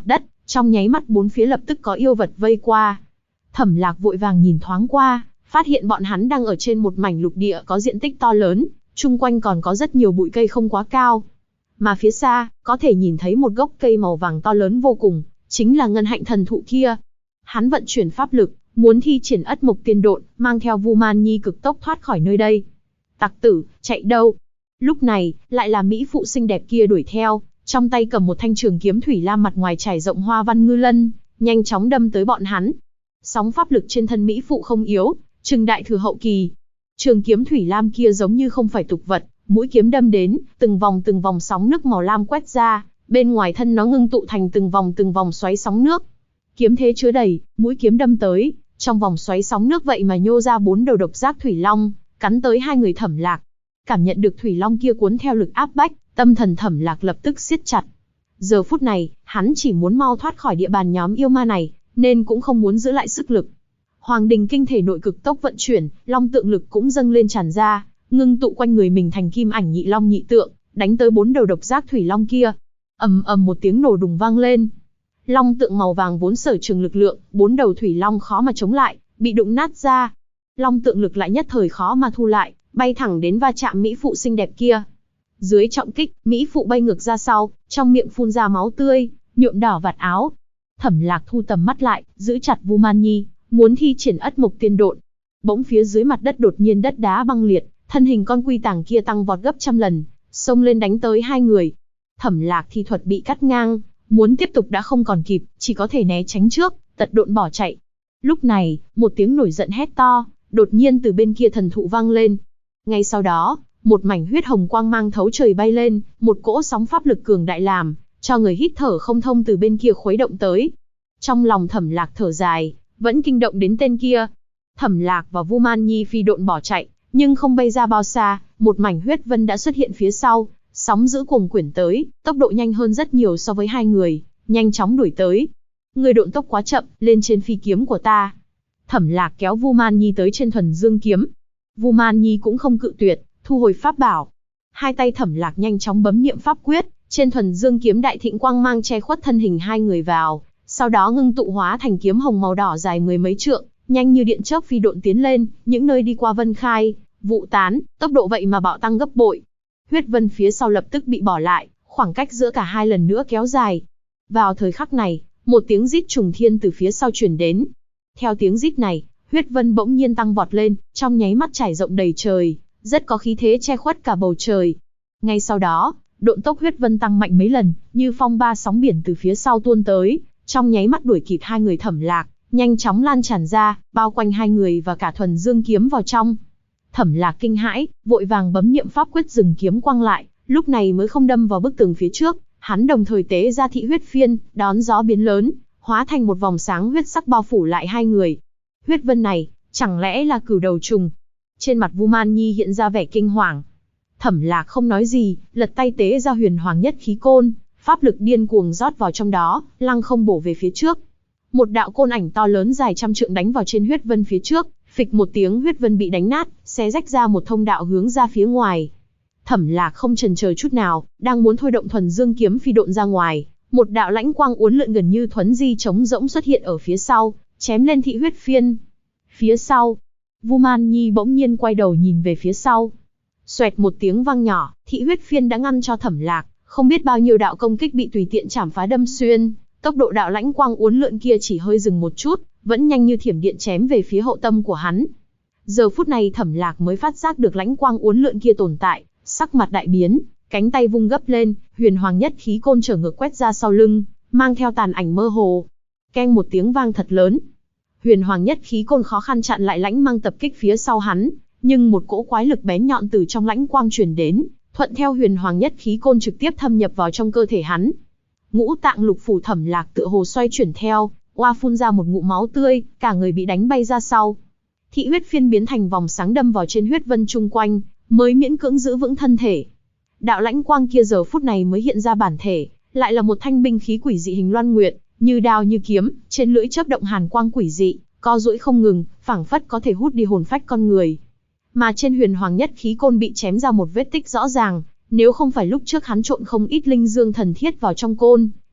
Trong nháy mắt bốn phía lập tức có yêu vật vây qua. Thẩm Lạc vội vàng nhìn thoáng qua, phát hiện bọn hắn đang ở trên một mảnh lục địa có diện tích to lớn, chung quanh còn có rất nhiều bụi cây không quá cao. Mà phía xa, có thể nhìn thấy một gốc cây màu vàng to lớn vô cùng, chính là ngân hạnh thần thụ kia. Hắn vận chuyển pháp lực, muốn thi triển ất mộc tiên độn, mang theo Vu Man Nhi cực tốc thoát khỏi nơi đây. Tặc tử, chạy đâu? Lúc này, lại là mỹ phụ xinh đẹp kia đuổi theo, trong tay cầm một thanh trường kiếm thủy lam mặt ngoài trải rộng hoa văn ngư lân, nhanh chóng đâm tới bọn hắn. Sóng pháp lực trên thân mỹ phụ không yếu, chừng đại thừa hậu kỳ. Trường kiếm thủy lam kia giống như không phải tục vật, mũi kiếm đâm đến, từng vòng sóng nước màu lam quét ra, bên ngoài thân nó ngưng tụ thành từng vòng xoáy sóng nước. Kiếm thế chứa đầy, mũi kiếm đâm tới, trong vòng xoáy sóng nước vậy mà nhô ra 4 đầu độc giác thủy long, cắn tới hai người Thẩm Lạc. Cảm nhận được thủy long kia cuốn theo lực áp bách, tâm thần Thẩm Lạc lập tức siết chặt. Giờ phút này, hắn chỉ muốn mau thoát khỏi địa bàn nhóm yêu ma này, nên cũng không muốn giữ lại sức lực. Hoàng đình kinh thể nội cực tốc vận chuyển, long tượng lực cũng dâng lên tràn ra, ngưng tụ quanh người mình thành kim ảnh nhị long nhị tượng, đánh tới 4 đầu độc giác thủy long kia. Ầm ầm một tiếng nổ đùng vang lên. Long tượng màu vàng vốn sở trường lực lượng, 4 đầu thủy long khó mà chống lại, bị đụng nát ra. Long tượng lực lại nhất thời khó mà thu lại, bay thẳng đến va chạm mỹ phụ xinh đẹp kia. Dưới trọng kích, mỹ phụ bay ngược ra sau, trong miệng phun ra máu tươi, nhuộm đỏ vạt áo. Thẩm Lạc thu tầm mắt lại, giữ chặt Vu Man Nhi, muốn thi triển ất mộc tiên độn. Bỗng phía dưới mặt đất đột nhiên đất đá băng liệt, thân hình con quy tàng kia tăng vọt gấp trăm lần, xông lên đánh tới hai người. Thẩm Lạc thi thuật bị cắt ngang, muốn tiếp tục đã không còn kịp, chỉ có thể né tránh trước, tật độn bỏ chạy. Lúc này, một tiếng nổi giận hét to, đột nhiên từ bên kia thần thụ vang lên. Ngay sau đó, một mảnh huyết hồng quang mang thấu trời bay lên, một cỗ sóng pháp lực cường đại làm cho người hít thở không thông từ bên kia khuấy động tới. Trong lòng Thẩm Lạc thở dài, vẫn kinh động đến tên kia. Thẩm Lạc và Vu Man Nhi phi độn bỏ chạy, nhưng không bay ra bao xa, một mảnh huyết vân đã xuất hiện phía sau, sóng dữ cuồng quyển tới, tốc độ nhanh hơn rất nhiều so với hai người, nhanh chóng đuổi tới. Người độn tốc quá chậm, lên trên phi kiếm của ta. Thẩm Lạc kéo Vu Man Nhi tới trên thuần dương kiếm. Vu Man Nhi cũng không cự tuyệt, thu hồi pháp bảo. Hai tay Thẩm Lạc nhanh chóng bấm niệm pháp quyết, trên thuần dương kiếm đại thịnh quang mang che khuất thân hình hai người vào, sau đó ngưng tụ hóa thành kiếm hồng màu đỏ dài mười mấy trượng, nhanh như điện chớp phi độn tiến lên, những nơi đi qua vân khai, vụ tán, tốc độ vậy mà bạo tăng gấp bội. Huyết vân phía sau lập tức bị bỏ lại, khoảng cách giữa cả hai lần nữa kéo dài. Vào thời khắc này, một tiếng rít trùng thiên từ phía sau truyền đến. Theo tiếng rít này, huyết vân bỗng nhiên tăng vọt lên, trong nháy mắt trải rộng đầy trời, rất có khí thế che khuất cả bầu trời. Ngay sau đó, độn tốc huyết vân tăng mạnh mấy lần, như phong ba sóng biển từ phía sau tuôn tới, trong nháy mắt đuổi kịp hai người Thẩm Lạc, nhanh chóng lan tràn ra, bao quanh hai người và cả thuần dương kiếm vào trong. Thẩm Lạc kinh hãi, vội vàng bấm niệm pháp quyết dừng kiếm quang lại, lúc này mới không đâm vào bức tường phía trước. Hắn đồng thời tế ra thị huyết phiên, đón gió biến lớn, hóa thành một vòng sáng huyết sắc bao phủ lại hai người. Huyết vân này, chẳng lẽ là cửu đầu trùng? Trên mặt Vu Man Nhi hiện ra vẻ kinh hoàng. Thẩm Lạc không nói gì, lật tay tế ra huyền hoàng nhất khí côn, pháp lực điên cuồng rót vào trong đó, lăng không bổ về phía trước. Một đạo côn ảnh to lớn dài trăm trượng đánh vào trên huyết vân phía trước, phịch một tiếng huyết vân bị đánh nát, xé rách ra một thông đạo hướng ra phía ngoài. Thẩm Lạc không chần chờ chút nào, đang muốn thôi động thuần dương kiếm phi độn ra ngoài, một đạo lãnh quang uốn lượn gần như thuấn di trống rỗng xuất hiện ở phía sau, chém lên thị huyết phiên. Phía sau, Vu Man Nhi bỗng nhiên quay đầu nhìn về phía sau. Xoẹt một tiếng vang nhỏ, thị huyết phiên đã ngăn cho Thẩm Lạc, không biết bao nhiêu đạo công kích bị tùy tiện chảm phá đâm xuyên. Tốc độ đạo lãnh quang uốn lượn kia chỉ hơi dừng một chút, vẫn nhanh như thiểm điện chém về phía hậu tâm của hắn. Giờ phút này Thẩm Lạc mới phát giác được lãnh quang uốn lượn kia tồn tại, sắc mặt đại biến, cánh tay vung gấp lên, huyền hoàng nhất khí côn trở ngược quét ra sau lưng, mang theo tàn ảnh mơ hồ. Keng một tiếng vang thật lớn. Huyền hoàng nhất khí côn khó khăn chặn lại lãnh mang tập kích phía sau hắn, nhưng một cỗ quái lực bén nhọn từ trong lãnh quang truyền đến, thuận theo huyền hoàng nhất khí côn trực tiếp thâm nhập vào trong cơ thể hắn. Ngũ tạng lục phủ Thẩm Lạc tựa hồ xoay chuyển theo, oa phun ra một ngụm máu tươi, cả người bị đánh bay ra sau. Thị huyết phiên biến thành vòng sáng đâm vào trên huyết vân chung quanh, mới miễn cưỡng giữ vững thân thể. Đạo lãnh quang kia giờ phút này mới hiện ra bản thể, lại là một thanh binh khí quỷ dị hình loan nguyệt, như đao như kiếm, trên lưỡi chớp động hàn quang quỷ dị, co duỗi không ngừng, phảng phất có thể hút đi hồn phách con người. Mà trên huyền hoàng nhất khí côn bị chém ra một vết tích rõ ràng, nếu không phải lúc trước hắn trộn không ít linh dương thần thiết vào trong côn,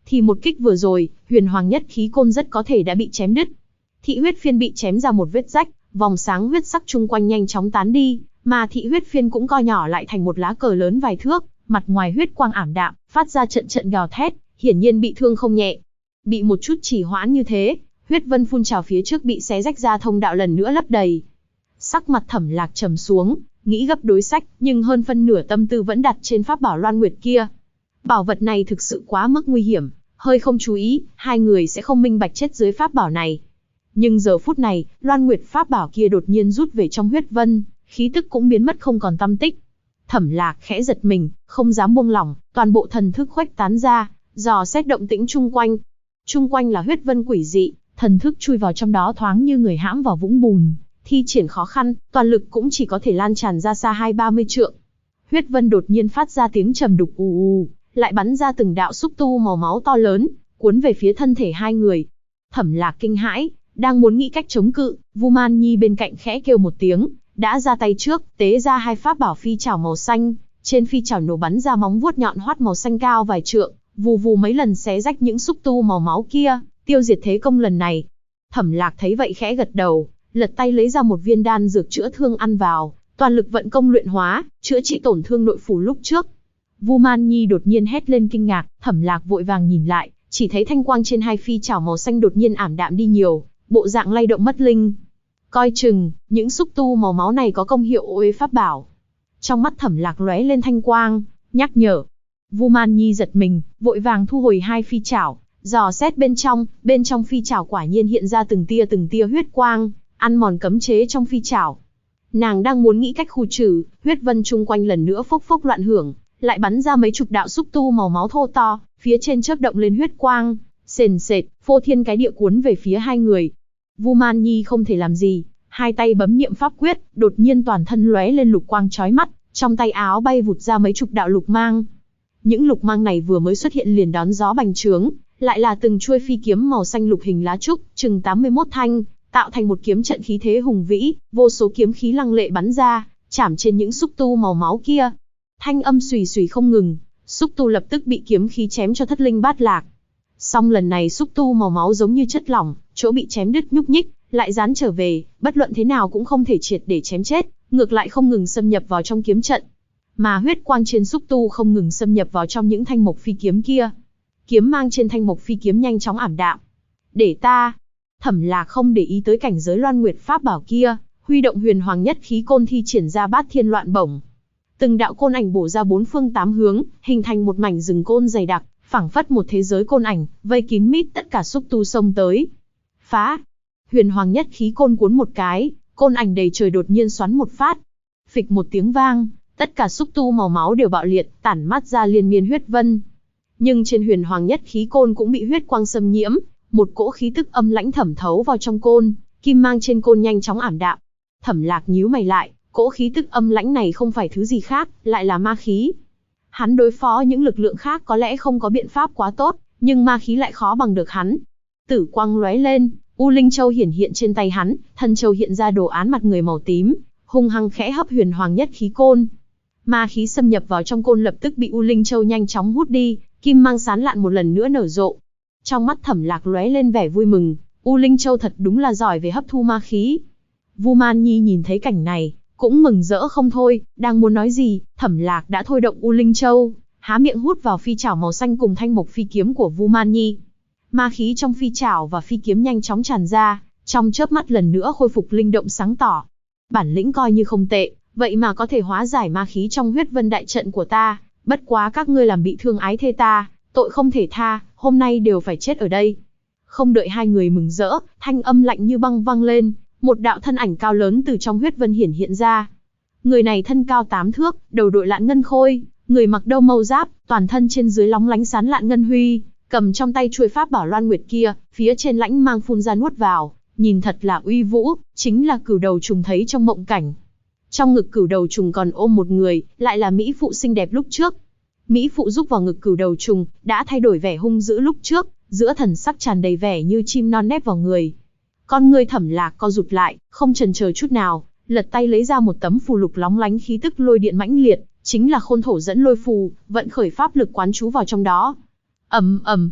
thì một kích vừa rồi, huyền hoàng nhất khí côn rất có thể đã bị chém đứt. Thị huyết phiên bị chém ra một vết rách, vòng sáng huyết sắc chung quanh nhanh chóng tán đi, mà thị huyết phiên cũng co nhỏ lại thành một lá cờ lớn vài thước, mặt ngoài huyết quang ảm đạm, phát ra trận trận gào thét, hiển nhiên bị thương không nhẹ. Bị một chút trì hoãn như thế, huyết vân phun trào phía trước bị xé rách ra thông đạo lần nữa lấp đầy. Sắc mặt Thẩm Lạc trầm xuống, nghĩ gấp đối sách, nhưng hơn phân nửa tâm tư vẫn đặt trên pháp bảo Loan Nguyệt kia. Bảo vật này thực sự quá mức nguy hiểm, hơi không chú ý, hai người sẽ không minh bạch chết dưới pháp bảo này. Nhưng giờ phút này, Loan Nguyệt pháp bảo kia đột nhiên rút về trong huyết vân, khí tức cũng biến mất không còn tăm tích. Thẩm Lạc khẽ giật mình, không dám buông lỏng, toàn bộ thần thức khuếch tán ra, dò xét động tĩnh chung quanh. Chung quanh là huyết vân quỷ dị, thần thức chui vào trong đó thoáng như người hãm vào vũng bùn, thi triển khó khăn, toàn lực cũng chỉ có thể lan tràn ra xa 20-30 trượng. Huyết vân đột nhiên phát ra tiếng trầm đục ù ù, lại bắn ra từng đạo xúc tu màu máu to lớn, cuốn về phía thân thể hai người. Thẩm Lạc kinh hãi, đang muốn nghĩ cách chống cự, Vu Man Nhi bên cạnh khẽ kêu một tiếng, đã ra tay trước, tế ra hai pháp bảo phi chảo màu xanh, trên phi chảo nổ bắn ra móng vuốt nhọn hoắt màu xanh cao vài trượng, vù vù mấy lần xé rách những xúc tu màu máu kia, tiêu diệt thế công lần này. Thẩm Lạc thấy vậy khẽ gật đầu, lật tay lấy ra một viên đan dược chữa thương ăn vào, toàn lực vận công luyện hóa, chữa trị tổn thương nội phủ lúc trước. Vu Man Nhi đột nhiên hét lên kinh ngạc, Thẩm Lạc vội vàng nhìn lại, chỉ thấy thanh quang trên hai phi chảo màu xanh đột nhiên ảm đạm đi nhiều, bộ dạng lay động mất linh. Coi chừng, những xúc tu màu máu này có công hiệu ô uế pháp bảo. Trong mắt Thẩm Lạc lóe lên thanh quang, nhắc nhở. Vu Man Nhi giật mình, vội vàng thu hồi hai phi chảo, dò xét bên trong phi chảo quả nhiên hiện ra từng tia huyết quang, ăn mòn cấm chế trong phi chảo. Nàng đang muốn nghĩ cách khu trừ, huyết vân chung quanh lần nữa phốc phốc loạn hưởng, lại bắn ra mấy chục đạo xúc tu màu máu thô to, phía trên chớp động lên huyết quang, sền sệt, phô thiên cái địa cuốn về phía hai người. Vu Man Nhi không thể làm gì, hai tay bấm niệm pháp quyết, đột nhiên toàn thân lóe lên lục quang chói mắt, trong tay áo bay vụt ra mấy chục đạo lục mang. Những lục mang này vừa mới xuất hiện liền đón gió bành trướng, lại là từng chuôi phi kiếm màu xanh lục hình lá trúc, chừng 81 thanh, tạo thành một kiếm trận khí thế hùng vĩ, vô số kiếm khí lăng lệ bắn ra, chạm trên những xúc tu màu máu kia. Thanh âm xùy xùy không ngừng, xúc tu lập tức bị kiếm khí chém cho thất linh bát lạc. Song lần này xúc tu màu máu giống như chất lỏng, chỗ bị chém đứt nhúc nhích, lại dán trở về, bất luận thế nào cũng không thể triệt để chém chết, ngược lại không ngừng xâm nhập vào trong kiếm trận. Mà huyết quang trên xúc tu không ngừng xâm nhập vào trong những thanh mộc phi kiếm kia. Kiếm mang trên thanh mộc phi kiếm nhanh chóng ảm đạm. Để ta. Thẩm Lạc không để ý tới cảnh giới Loan Nguyệt pháp bảo kia, huy động huyền hoàng nhất khí côn thi triển ra bát thiên loạn bổng. Từng đạo côn ảnh bổ ra bốn phương tám hướng, hình thành một mảnh rừng côn dày đặc, phảng phất một thế giới côn ảnh, vây kín mít tất cả xúc tu xông tới. Phá! Huyền hoàng nhất khí côn cuốn một cái, côn ảnh đầy trời đột nhiên xoắn một phát. Phịch một tiếng vang, tất cả xúc tu màu máu đều bạo liệt, tản mát ra liên miên huyết vân. Nhưng trên huyền hoàng nhất khí côn cũng bị huyết quang xâm nhiễm, một cỗ khí tức âm lãnh thẩm thấu vào trong côn, kim mang trên côn nhanh chóng ảm đạm. Thẩm Lạc nhíu mày lại, cỗ khí tức âm lãnh này không phải thứ gì khác, lại là ma khí. Hắn đối phó những lực lượng khác có lẽ không có biện pháp quá tốt, nhưng ma khí lại khó bằng được hắn. Tử quang lóe lên, U Linh Châu hiển hiện trên tay hắn, thân châu hiện ra đồ án mặt người màu tím, hung hăng khẽ hấp huyền hoàng nhất khí côn. Ma khí xâm nhập vào trong côn lập tức bị U Linh Châu nhanh chóng hút đi, kim mang sán lạn một lần nữa nở rộ. Trong mắt Thẩm Lạc lóe lên vẻ vui mừng, U Linh Châu thật đúng là giỏi về hấp thu ma khí. Vu Man Nhi nhìn thấy cảnh này, cũng mừng rỡ không thôi, đang muốn nói gì, Thẩm Lạc đã thôi động U Linh Châu, há miệng hút vào phi chảo màu xanh cùng thanh mộc phi kiếm của Vu Man Nhi. Ma khí trong phi chảo và phi kiếm nhanh chóng tràn ra, trong chớp mắt lần nữa khôi phục linh động sáng tỏ. Bản lĩnh coi như không tệ, vậy mà có thể hóa giải ma khí trong huyết vân đại trận của ta, bất quá các ngươi làm bị thương ái thê ta, tội không thể tha, hôm nay đều phải chết ở đây. Không đợi hai người mừng rỡ, thanh âm lạnh như băng vang lên, một đạo thân ảnh cao lớn từ trong huyết vân hiện ra. Người này thân cao 8 thước, đầu đội lạn ngân khôi, người mặc đâu mâu giáp, toàn thân trên dưới lóng lánh sáng lạn ngân huy, cầm trong tay chuôi pháp bảo Loan Nguyệt kia, phía trên lãnh mang phun ra nuốt vào, nhìn thật là uy vũ, chính là Cửu Đầu Trùng thấy trong mộng cảnh. Trong ngực Cửu Đầu Trùng còn ôm một người, lại là mỹ phụ xinh đẹp lúc trước. Mỹ phụ giúp vào ngực Cửu Đầu Trùng, đã thay đổi vẻ hung dữ lúc trước, giữa thần sắc tràn đầy vẻ như chim non nép vào người. Con ngươi Thẩm Lạc co rụt lại, không chần chờ chút nào, lật tay lấy ra một tấm phù lục lóng lánh khí tức lôi điện mãnh liệt, chính là Khôn Thổ dẫn lôi phù, vận khởi pháp lực quán chú vào trong đó. Ầm ầm,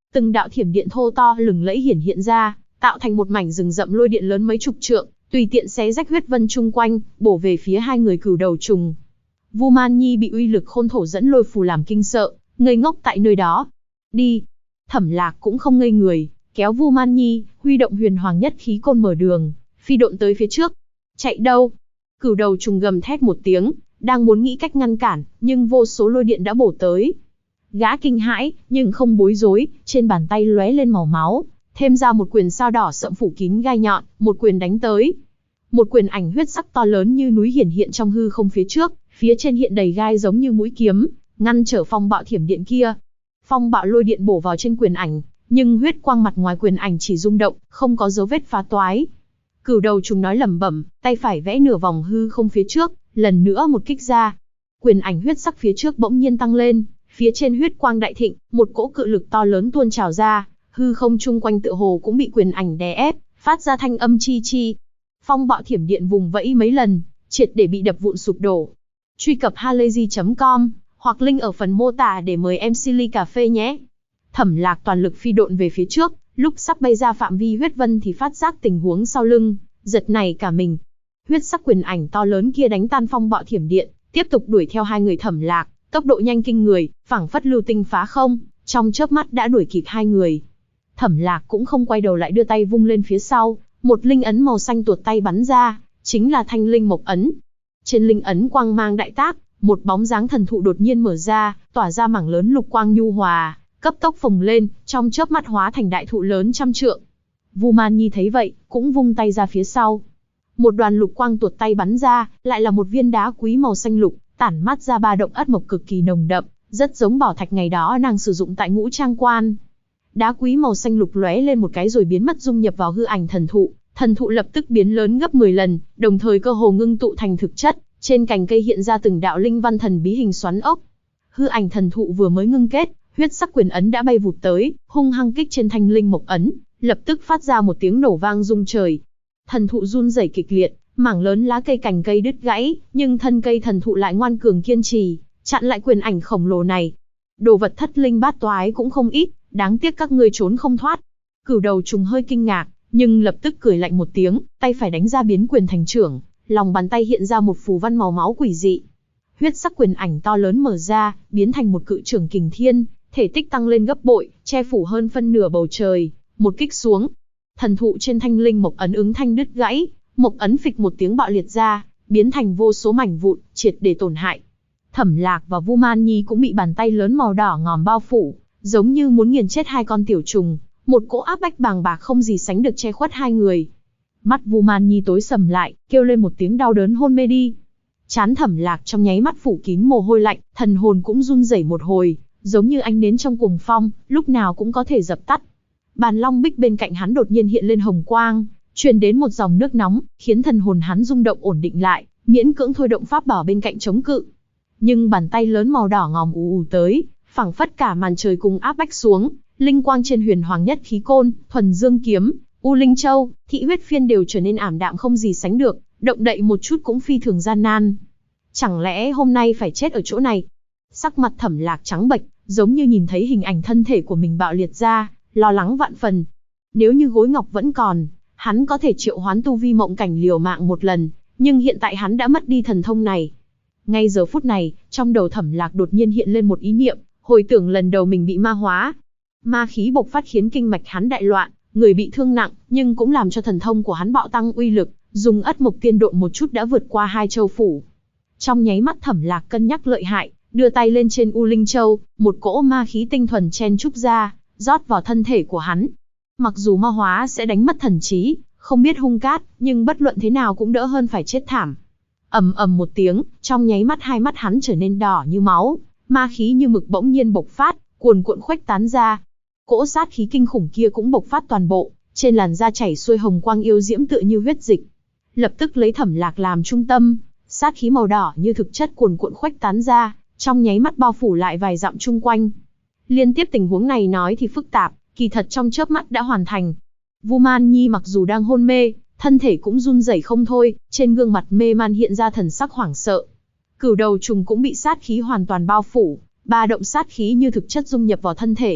Từng đạo thiểm điện thô to lừng lẫy hiển hiện ra, tạo thành một mảnh rừng rậm lôi điện lớn mấy chục trượng, tùy tiện xé rách huyết vân chung quanh, bổ về phía hai người cửu đầu trùng. Vu Man Nhi bị uy lực khôn thổ dẫn lôi phù làm kinh sợ, ngây ngốc tại nơi đó. Đi! Thẩm Lạc cũng không ngây người, kéo Vu Man Nhi, huy động huyền hoàng nhất khí côn mở đường, phi độn tới phía trước. Chạy đâu? Cửu đầu trùng gầm thét một tiếng, đang muốn nghĩ cách ngăn cản, nhưng vô số lôi điện đã bổ tới. Gã kinh hãi, nhưng không bối rối, trên bàn tay lóe lên màu máu, thêm ra một quyền sao đỏ sậm phủ kín gai nhọn, một quyền đánh tới. Một quyền ảnh huyết sắc to lớn như núi hiển hiện trong hư không phía trước, phía trên hiện đầy gai giống như mũi kiếm, ngăn trở phong bạo thiểm điện kia. Phong bạo lôi điện bổ vào trên quyền ảnh, nhưng huyết quang mặt ngoài quyền ảnh chỉ rung động, không có dấu vết phá toái. Cửu đầu trùng nói lẩm bẩm, tay phải vẽ nửa vòng hư không phía trước, lần nữa một kích ra. Quyền ảnh huyết sắc phía trước bỗng nhiên tăng lên, phía trên huyết quang đại thịnh, một cỗ cự lực to lớn tuôn trào ra, hư không chung quanh tựa hồ cũng bị quyền ảnh đè ép, phát ra thanh âm chi chi. Phong bạo thiểm điện vùng vẫy mấy lần, triệt để bị đập vụn sụp đổ. Truy cập halayzi.com hoặc link ở phần mô tả để mời em Silly Cà Phê nhé. Thẩm Lạc toàn lực phi độn về phía trước, lúc sắp bay ra phạm vi huyết vân thì phát giác tình huống sau lưng, giật nảy cả mình. Huyết sắc quyền ảnh to lớn kia đánh tan phong bạo thiểm điện, tiếp tục đuổi theo hai người Thẩm Lạc, tốc độ nhanh kinh người, phảng phất lưu tinh phá không, trong chớp mắt đã đuổi kịp hai người. Thẩm Lạc cũng không quay đầu lại, đưa tay vung lên phía sau, một linh ấn màu xanh tuột tay bắn ra, chính là Thanh Linh Mộc ấn. Trên linh ấn quang mang đại tác, một bóng dáng thần thụ đột nhiên mở ra, tỏa ra mảng lớn lục quang nhu hòa, cấp tốc phồng lên, trong chớp mắt hóa thành đại thụ lớn trăm trượng. Vu Man Nhi thấy vậy, cũng vung tay ra phía sau. Một đoàn lục quang tuột tay bắn ra, lại là một viên đá quý màu xanh lục, tản mát ra ba động ất mộc cực kỳ nồng đậm, rất giống bảo thạch ngày đó nàng sử dụng tại Ngũ Trang Quan. Đá quý màu xanh lục lóe lên một cái rồi biến mất, dung nhập vào hư ảnh thần thụ lập tức biến lớn gấp 10 lần, đồng thời cơ hồ ngưng tụ thành thực chất, trên cành cây hiện ra từng đạo linh văn thần bí hình xoắn ốc. Hư ảnh thần thụ vừa mới ngưng kết, huyết sắc quyền ấn đã bay vụt tới, hung hăng kích trên Thanh Linh Mộc ấn, lập tức phát ra một tiếng nổ vang rung trời. Thần thụ run rẩy kịch liệt, mảng lớn lá cây cành cây đứt gãy, nhưng thân cây thần thụ lại ngoan cường kiên trì, chặn lại quyền ảnh khổng lồ này. Đồ vật thất linh bát toái cũng không ít, đáng tiếc các ngươi trốn không thoát. Cửu đầu trùng hơi kinh ngạc, nhưng lập tức cười lạnh một tiếng, tay phải đánh ra biến quyền thành trưởng, lòng bàn tay hiện ra một phù văn màu máu quỷ dị. Huyết sắc quyền ảnh to lớn mở ra, biến thành một cự trưởng kình thiên, thể tích tăng lên gấp bội, che phủ hơn phân nửa bầu trời. Một kích xuống, thần thụ trên Thanh Linh Mộc ấn ứng thanh đứt gãy, mộc ấn phịch một tiếng bạo liệt ra, biến thành vô số mảnh vụn, triệt để tổn hại. Thẩm Lạc và Vu Man Nhi cũng bị bàn tay lớn màu đỏ ngòm bao phủ, giống như muốn nghiền chết hai con tiểu trùng, một cỗ áp bách bàng bạc không gì sánh được che khuất hai người. Mắt Vu Man Nhi tối sầm lại, kêu lên một tiếng đau đớn hôn mê đi. Trán Thẩm Lạc trong nháy mắt phủ kín mồ hôi lạnh, thần hồn cũng run rẩy một hồi, giống như ánh nến trong cuồng phong, lúc nào cũng có thể dập tắt. Bàn long bích bên cạnh hắn đột nhiên hiện lên hồng quang, truyền đến một dòng nước nóng, khiến thần hồn hắn rung động ổn định lại, miễn cưỡng thôi động pháp bảo bên cạnh chống cự. Nhưng bàn tay lớn màu đỏ ngòm ù tới, phảng phất cả màn trời cùng áp bách xuống, linh quang trên huyền hoàng nhất khí côn, thuần dương kiếm, U Linh Châu, Thị Huyết Phiên đều trở nên ảm đạm không gì sánh được, động đậy một chút cũng phi thường gian nan. Chẳng lẽ hôm nay phải chết ở chỗ này? Sắc mặt Thẩm Lạc trắng bệch, giống như nhìn thấy hình ảnh thân thể của mình bạo liệt ra, lo lắng vạn phần. Nếu như gối ngọc vẫn còn, hắn có thể triệu hoán tu vi mộng cảnh liều mạng một lần, nhưng hiện tại hắn đã mất đi thần thông này. Ngay giờ phút này, trong đầu Thẩm Lạc đột nhiên hiện lên một ý niệm, hồi tưởng lần đầu mình bị ma hóa. Ma khí bộc phát khiến kinh mạch hắn đại loạn, người bị thương nặng, nhưng cũng làm cho thần thông của hắn bạo tăng uy lực, dùng ất mộc tiên độn một chút đã vượt qua 2 châu phủ. Trong nháy mắt Thẩm Lạc cân nhắc lợi hại, đưa tay lên trên U Linh Châu, một cỗ ma khí tinh thuần chen trúc ra, rót vào thân thể của hắn. Mặc dù ma hóa sẽ đánh mất thần trí, không biết hung cát, nhưng bất luận thế nào cũng đỡ hơn phải chết thảm. Ầm ầm một tiếng, trong nháy mắt hai mắt hắn trở nên đỏ như máu, ma khí như mực bỗng nhiên bộc phát, cuồn cuộn khuếch tán ra. Cỗ sát khí kinh khủng kia cũng bộc phát toàn bộ, trên làn da chảy xuôi hồng quang yêu diễm tựa như huyết dịch. Lập tức lấy Thẩm Lạc làm trung tâm, sát khí màu đỏ như thực chất cuồn cuộn khuếch tán ra, trong nháy mắt bao phủ lại vài dặm chung quanh. Liên tiếp tình huống này nói thì phức tạp, kỳ thật trong chớp mắt đã hoàn thành. Vu Man Nhi mặc dù đang hôn mê, thân thể cũng run rẩy không thôi, trên gương mặt mê man hiện ra thần sắc hoảng sợ. Cửu đầu trùng cũng bị sát khí hoàn toàn bao phủ, ba động sát khí như thực chất dung nhập vào thân thể,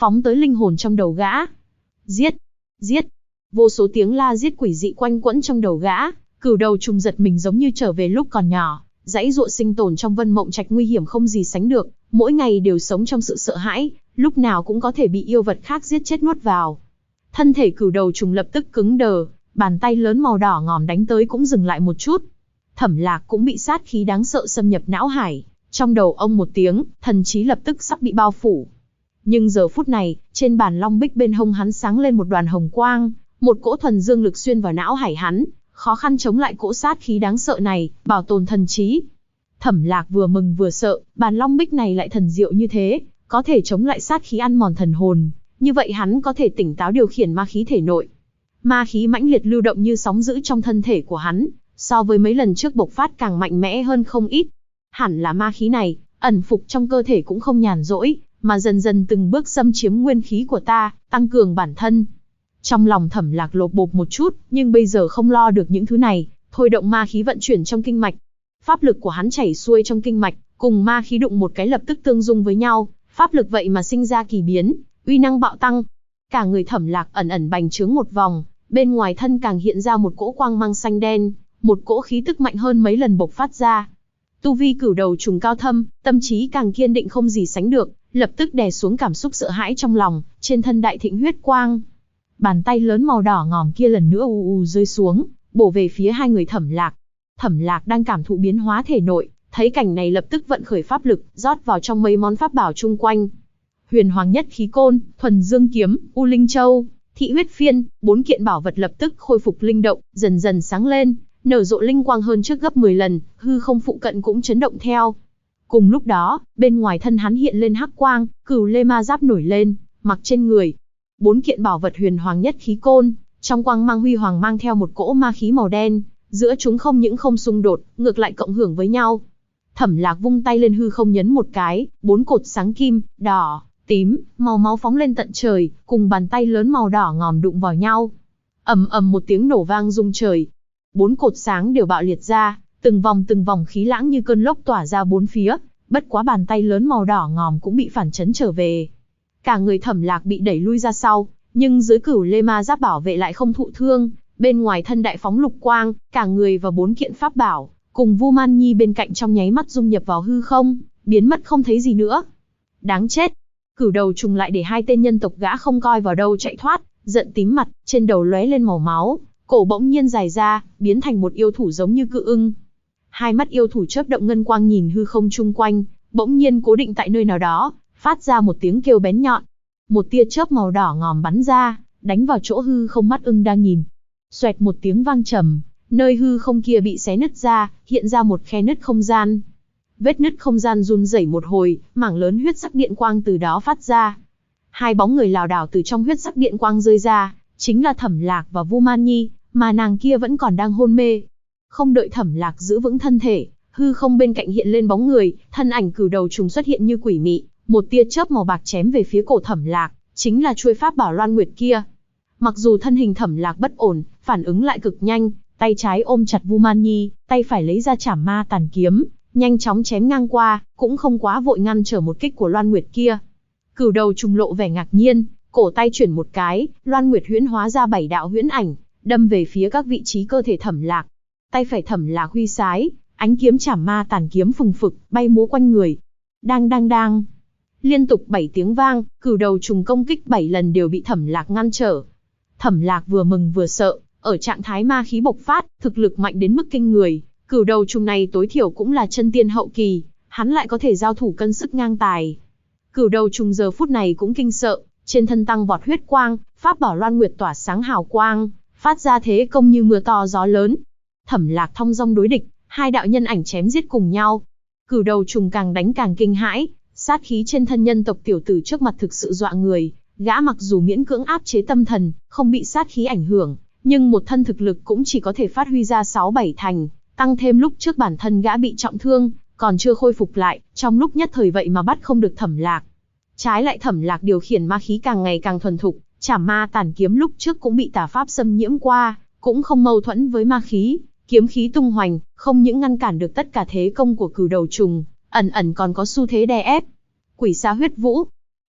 phóng tới linh hồn trong đầu gã. Giết! Giết! Vô số tiếng la giết quỷ dị quanh quẩn trong đầu gã, cửu đầu trùng giật mình giống như trở về lúc còn nhỏ, giãy giụa sinh tồn trong Vân Mộng Trạch nguy hiểm không gì sánh được, mỗi ngày đều sống trong sự sợ hãi, lúc nào cũng có thể bị yêu vật khác giết chết nuốt vào. Thân thể cửu đầu trùng lập tức cứng đờ, bàn tay lớn màu đỏ ngòm đánh tới cũng dừng lại một chút. Thẩm Lạc cũng bị sát khí đáng sợ xâm nhập não hải, trong đầu ông một tiếng, thần trí lập tức sắp bị bao phủ. Nhưng giờ phút này, trên bàn long bích bên hông hắn sáng lên một đoàn hồng quang, một cỗ thuần dương lực xuyên vào não hải hắn, khó khăn chống lại cỗ sát khí đáng sợ này, bảo tồn thần trí. Thẩm Lạc vừa mừng vừa sợ, bàn long bích này lại thần diệu như thế, có thể chống lại sát khí ăn mòn thần hồn, như vậy hắn có thể tỉnh táo điều khiển ma khí thể nội. Ma khí mãnh liệt lưu động như sóng dữ trong thân thể của hắn, so với mấy lần trước bộc phát càng mạnh mẽ hơn không ít. Hẳn là ma khí này, ẩn phục trong cơ thể cũng không nhàn rỗi, mà dần dần từng bước xâm chiếm nguyên khí của ta, tăng cường bản thân. Trong lòng Thẩm Lạc lột bột một chút, nhưng bây giờ không lo được những thứ này, thôi động ma khí vận chuyển trong kinh mạch. Pháp lực của hắn chảy xuôi trong kinh mạch, cùng ma khí đụng một cái lập tức tương dung với nhau, pháp lực vậy mà sinh ra kỳ biến, uy năng bạo tăng. Cả người Thẩm Lạc ẩn ẩn bành trướng một vòng, bên ngoài thân càng hiện ra một cỗ quang mang xanh đen, một cỗ khí tức mạnh hơn mấy lần bộc phát ra. Tu vi cửu đầu trùng cao thâm, tâm trí càng kiên định không gì sánh được, lập tức đè xuống cảm xúc sợ hãi trong lòng, trên thân đại thịnh huyết quang. Bàn tay lớn màu đỏ ngòm kia lần nữa u u rơi xuống, bổ về phía hai người Thẩm Lạc. Thẩm Lạc đang cảm thụ biến hóa thể nội, thấy cảnh này lập tức vận khởi pháp lực, rót vào trong mấy món pháp bảo chung quanh. Huyền Hoàng Nhất Khí Côn, Thuần Dương Kiếm, U Linh Châu, Thị Huyết Phiên, 4 kiện bảo vật lập tức khôi phục linh động, dần dần sáng lên, nở rộ linh quang hơn trước gấp 10 lần, hư không phụ cận cũng chấn động theo. Cùng lúc đó, bên ngoài thân hắn hiện lên hắc quang, Cửu Lê Ma Giáp nổi lên, mặc trên người. 4 kiện bảo vật Huyền Hoàng Nhất Khí Côn, trong quang mang huy hoàng mang theo một cỗ ma khí màu đen, giữa chúng không những không xung đột, ngược lại cộng hưởng với nhau. Thẩm Lạc vung tay lên hư không nhấn một cái, 4 cột sáng kim, đỏ, tím, màu máu phóng lên tận trời, cùng bàn tay lớn màu đỏ ngòm đụng vào nhau. Ầm ầm một tiếng nổ vang rung trời. 4 cột sáng đều bạo liệt ra, từng vòng khí lãng như cơn lốc tỏa ra bốn phía, bất quá bàn tay lớn màu đỏ ngòm cũng bị phản chấn trở về. Cả người Thẩm Lạc bị đẩy lui ra sau, nhưng dưới Cửu Lê Ma Giáp bảo vệ lại không thụ thương, bên ngoài thân đại phóng lục quang, cả người và 4 kiện pháp bảo, cùng Vu Man Nhi bên cạnh trong nháy mắt dung nhập vào hư không, biến mất không thấy gì nữa. Đáng chết! Cửu đầu trùng lại để hai tên nhân tộc gã không coi vào đâu chạy thoát, giận tím mặt, trên đầu lóe lên màu máu, cổ bỗng nhiên dài ra, biến thành một yêu thủ giống như cự ưng. Hai mắt yêu thủ chớp động ngân quang nhìn hư không chung quanh, bỗng nhiên cố định tại nơi nào đó, phát ra một tiếng kêu bén nhọn. Một tia chớp màu đỏ ngòm bắn ra, đánh vào chỗ hư không mắt ưng đang nhìn. Xoẹt một tiếng vang trầm, nơi hư không kia bị xé nứt ra, hiện ra một khe nứt không gian. Vết nứt không gian run rẩy một hồi, mảng lớn huyết sắc điện quang từ đó phát ra. Hai bóng người lảo đảo từ trong huyết sắc điện quang rơi ra, chính là Thẩm Lạc và Vu Man Nhi, mà nàng kia vẫn còn đang hôn mê. Không đợi Thẩm Lạc giữ vững thân thể, hư không bên cạnh hiện lên bóng người, thân ảnh cửu đầu trùng xuất hiện như quỷ mị, một tia chớp màu bạc chém về phía cổ Thẩm Lạc, chính là chuôi pháp bảo Loan Nguyệt kia. Mặc dù thân hình Thẩm Lạc bất ổn, phản ứng lại cực nhanh, tay trái ôm chặt Vu Man Nhi, tay phải lấy ra Trảm Ma Tàn Kiếm, nhanh chóng chém ngang qua, cũng không quá vội ngăn trở một kích của Loan Nguyệt kia. Cửu đầu trùng lộ vẻ ngạc nhiên, cổ tay chuyển một cái, Loan Nguyệt huyễn hóa ra 7 đạo huyễn ảnh, đâm về phía các vị trí cơ thể Thẩm Lạc. Tay phải Thẩm Lạc huy sái, ánh kiếm Trảm Ma Tàn Kiếm phừng phực, bay múa quanh người. Đang đang đang. Liên tục 7 tiếng vang, cửu đầu trùng công kích 7 lần đều bị Thẩm Lạc ngăn trở. Thẩm Lạc vừa mừng vừa sợ, ở trạng thái ma khí bộc phát, thực lực mạnh đến mức kinh người. Cửu đầu trùng này tối thiểu cũng là chân tiên hậu kỳ, hắn lại có thể giao thủ cân sức ngang tài. Cửu đầu trùng giờ phút này cũng kinh sợ, trên thân tăng vọt huyết quang, pháp bảo Loan Nguyệt tỏa sáng hào quang, phát ra thế công như mưa to gió lớn. Thẩm Lạc thong dong đối địch, hai đạo nhân ảnh chém giết cùng nhau. Cửu đầu trùng càng đánh càng kinh hãi, sát khí trên thân nhân tộc tiểu tử trước mặt thực sự dọa người, gã mặc dù miễn cưỡng áp chế tâm thần, không bị sát khí ảnh hưởng, nhưng một thân thực lực cũng chỉ có thể phát huy ra 6-7 thành, tăng thêm lúc trước bản thân gã bị trọng thương, còn chưa khôi phục lại, trong lúc nhất thời vậy mà bắt không được Thẩm Lạc. Trái lại Thẩm Lạc điều khiển ma khí càng ngày càng thuần thục, Trảm Ma Tàn Kiếm lúc trước cũng bị tà pháp xâm nhiễm qua, cũng không mâu thuẫn với ma khí, kiếm khí tung hoành, không những ngăn cản được tất cả thế công của cửu đầu trùng, ẩn ẩn còn có xu thế đè ép. Quỷ Sa Huyết Vũ.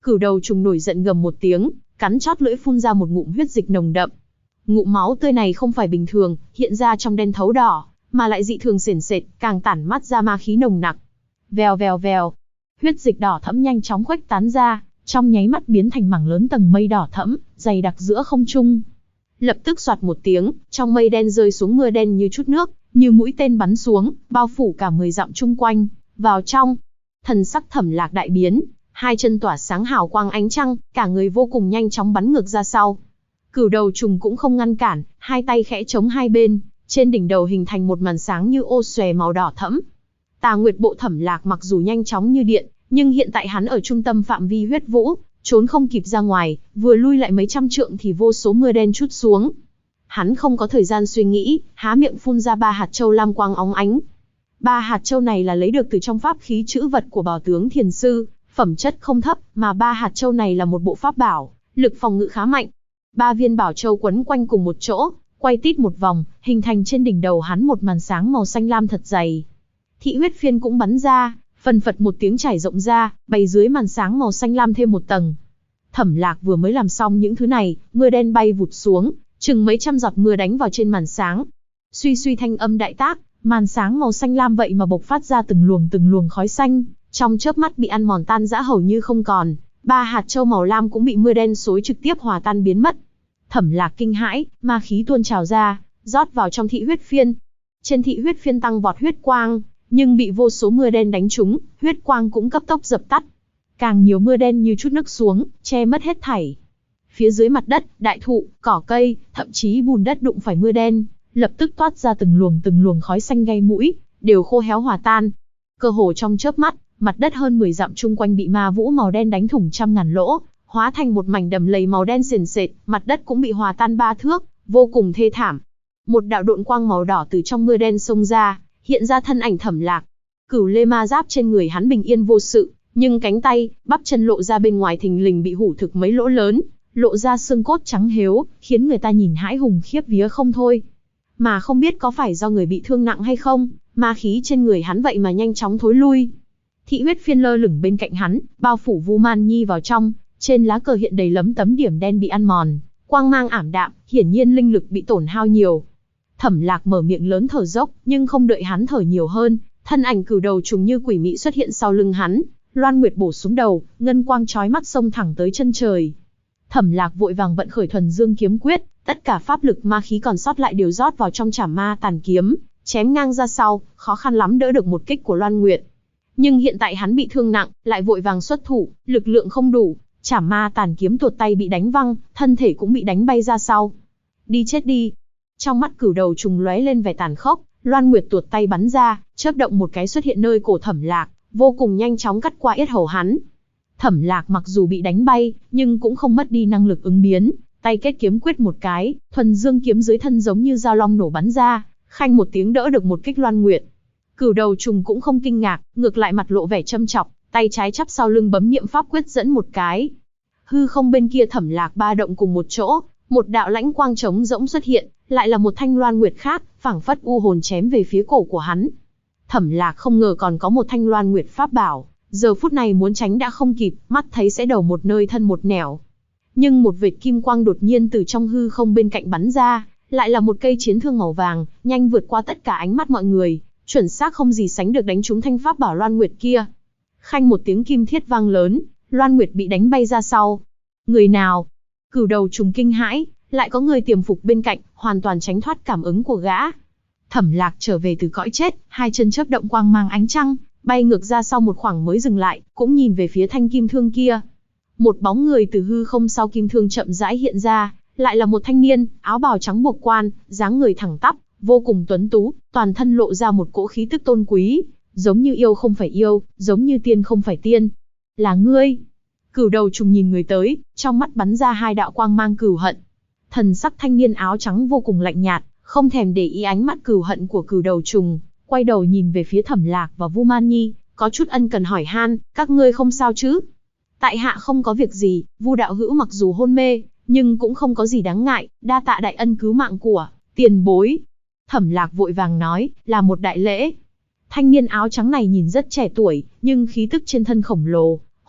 Cửu đầu trùng nổi giận gầm một tiếng, cắn chót lưỡi phun ra một ngụm huyết dịch nồng đậm. Ngụm máu tươi này không phải bình thường, hiện ra trong đen thấu đỏ, mà lại dị thường sền sệt, càng tản mát ra ma khí nồng nặc. Vèo vèo vèo, huyết dịch đỏ thẫm nhanh chóng khuếch tán ra, trong nháy mắt biến thành mảng lớn tầng mây đỏ thẫm, dày đặc giữa không trung. Lập tức xoạt một tiếng, trong mây đen rơi xuống mưa đen như chút nước, như mũi tên bắn xuống, bao phủ cả 10 dặm chung quanh. Vào trong, thần sắc Thẩm Lạc đại biến, hai chân tỏa sáng hào quang ánh trăng, cả người vô cùng nhanh chóng bắn ngược ra sau. Cửu đầu trùng cũng không ngăn cản, hai tay khẽ chống hai bên, trên đỉnh đầu hình thành một màn sáng như ô xòe màu đỏ thẫm. Tà Nguyệt bộ Thẩm Lạc mặc dù nhanh chóng như điện, nhưng hiện tại hắn ở trung tâm phạm vi huyết vũ, trốn không kịp ra ngoài, vừa lui lại mấy trăm trượng thì vô số mưa đen trút xuống. Hắn không có thời gian suy nghĩ, há miệng phun ra 3 hạt châu lam quang óng ánh. 3 hạt châu này là lấy được từ trong pháp khí trữ vật của Bảo tướng Thiền sư, phẩm chất không thấp, mà 3 hạt châu này là một bộ pháp bảo, lực phòng ngự khá mạnh. 3 viên bảo châu quấn quanh cùng một chỗ, quay tít một vòng, hình thành trên đỉnh đầu hắn một màn sáng màu xanh lam thật dày. Thị huyết phiên cũng bắn ra, phần phật một tiếng trải rộng ra, bày dưới màn sáng màu xanh lam thêm một tầng. Thẩm Lạc vừa mới làm xong những thứ này, mưa đen bay vụt xuống, chừng mấy trăm giọt mưa đánh vào trên màn sáng. Suy suy thanh âm đại tác, màn sáng màu xanh lam vậy mà bộc phát ra từng luồng khói xanh, trong chớp mắt bị ăn mòn tan rã hầu như không còn. 3 hạt châu màu lam cũng bị mưa đen xối trực tiếp hòa tan biến mất. Thẩm Lạc kinh hãi, ma khí tuôn trào ra, rót vào trong thị huyết phiên. Trên thị huyết phiên tăng vọt huyết quang, nhưng bị vô số mưa đen đánh trúng, huyết quang cũng cấp tốc dập tắt. Càng nhiều mưa đen như chút nước xuống, che mất hết thảy. Phía dưới mặt đất, đại thụ, cỏ cây, thậm chí bùn đất đụng phải mưa đen, lập tức toát ra từng luồng khói xanh gây mũi, đều khô héo hòa tan. Cơ hồ trong chớp mắt, mặt đất hơn 10 dặm chung quanh bị ma vũ màu đen đánh thủng trăm ngàn lỗ, hóa thành một mảnh đầm lầy màu đen sền sệt, mặt đất cũng bị hòa tan 3 thước, vô cùng thê thảm. Một đạo độn quang màu đỏ từ trong mưa đen xông ra, hiện ra thân ảnh Thẩm Lạc. Cửu lê ma giáp trên người hắn bình yên vô sự, nhưng cánh tay, bắp chân lộ ra bên ngoài thình lình bị hủ thực mấy lỗ lớn, lộ ra xương cốt trắng hếu, khiến người ta nhìn hãi hùng khiếp vía không thôi. Mà không biết có phải do người bị thương nặng hay không, ma khí trên người hắn vậy mà nhanh chóng thối lui. Thị huyết phiên lơ lửng bên cạnh hắn, bao phủ Vu Man Nhi vào trong, trên lá cờ hiện đầy lấm tấm điểm đen bị ăn mòn, quang mang ảm đạm, hiển nhiên linh lực bị tổn hao nhiều. Thẩm Lạc mở miệng lớn thở dốc, nhưng không đợi hắn thở nhiều hơn, thân ảnh cửu đầu trùng như quỷ mị xuất hiện sau lưng hắn, Loan Nguyệt bổ xuống đầu, ngân quang chói mắt xông thẳng tới chân trời. Thẩm Lạc vội vàng vận khởi Thuần Dương kiếm quyết, tất cả pháp lực ma khí còn sót lại đều rót vào trong Trảm Ma Tàn kiếm, chém ngang ra sau, khó khăn lắm đỡ được một kích của Loan Nguyệt. Nhưng hiện tại hắn bị thương nặng, lại vội vàng xuất thủ, lực lượng không đủ, Trảm Ma Tàn kiếm tuột tay bị đánh văng, thân thể cũng bị đánh bay ra sau. Đi chết đi! Trong mắt cửu đầu trùng lóe lên vẻ tàn khốc, Loan Nguyệt tuột tay bắn ra, chớp động một cái xuất hiện nơi cổ Thẩm Lạc, vô cùng nhanh chóng cắt qua yết hầu hắn. Thẩm Lạc mặc dù bị đánh bay, nhưng cũng không mất đi năng lực ứng biến, tay kết kiếm quyết một cái, Thuần Dương kiếm dưới thân giống như dao long nổ bắn ra, khanh một tiếng đỡ được một kích Loan Nguyệt. Cửu đầu trùng cũng không kinh ngạc, ngược lại mặt lộ vẻ châm chọc, tay trái chắp sau lưng bấm niệm pháp quyết dẫn một cái. Hư không bên kia Thẩm Lạc ba động cùng một chỗ, một đạo lãnh quang trống rỗng xuất hiện, lại là một thanh Loan Nguyệt khác, phảng phất u hồn chém về phía cổ của hắn. Thẩm Lạc không ngờ còn có một thanh Loan Nguyệt pháp bảo, giờ phút này muốn tránh đã không kịp, mắt thấy sẽ đầu một nơi thân một nẻo. Nhưng một vệt kim quang đột nhiên từ trong hư không bên cạnh bắn ra, lại là một cây chiến thương màu vàng, nhanh vượt qua tất cả ánh mắt mọi người, chuẩn xác không gì sánh được đánh trúng thanh pháp bảo Loan Nguyệt kia. Khanh một tiếng kim thiết vang lớn, Loan Nguyệt bị đánh bay ra sau. Người nào? Cửu đầu trùng kinh hãi, lại có người tiềm phục bên cạnh, hoàn toàn tránh thoát cảm ứng của gã. Thẩm Lạc trở về từ cõi chết, hai chân chớp động quang mang ánh trăng, bay ngược ra sau một khoảng mới dừng lại, cũng nhìn về phía thanh kim thương kia. Một bóng người từ hư không sau kim thương chậm rãi hiện ra, lại là một thanh niên, áo bào trắng buộc quan, dáng người thẳng tắp, vô cùng tuấn tú, toàn thân lộ ra một cỗ khí tức tôn quý, giống như yêu không phải yêu, giống như tiên không phải tiên. Là ngươi? Cửu đầu trùng nhìn người tới, trong mắt bắn ra hai đạo quang mang cửu hận. Thần sắc thanh niên áo trắng vô cùng lạnh nhạt, không thèm để ý ánh mắt cửu hận của cửu đầu trùng, quay đầu nhìn về phía Thẩm Lạc và Vu Man Nhi, có chút ân cần hỏi han, các ngươi không sao chứ? Tại hạ không có việc gì, Vu đạo hữu mặc dù hôn mê, nhưng cũng không có gì đáng ngại, đa tạ đại ân cứu mạng của tiền bối. Thẩm Lạc vội vàng nói, là một đại lễ. Thanh niên áo trắng này nhìn rất trẻ tuổi, nhưng khí tức trên thân khổng lồ,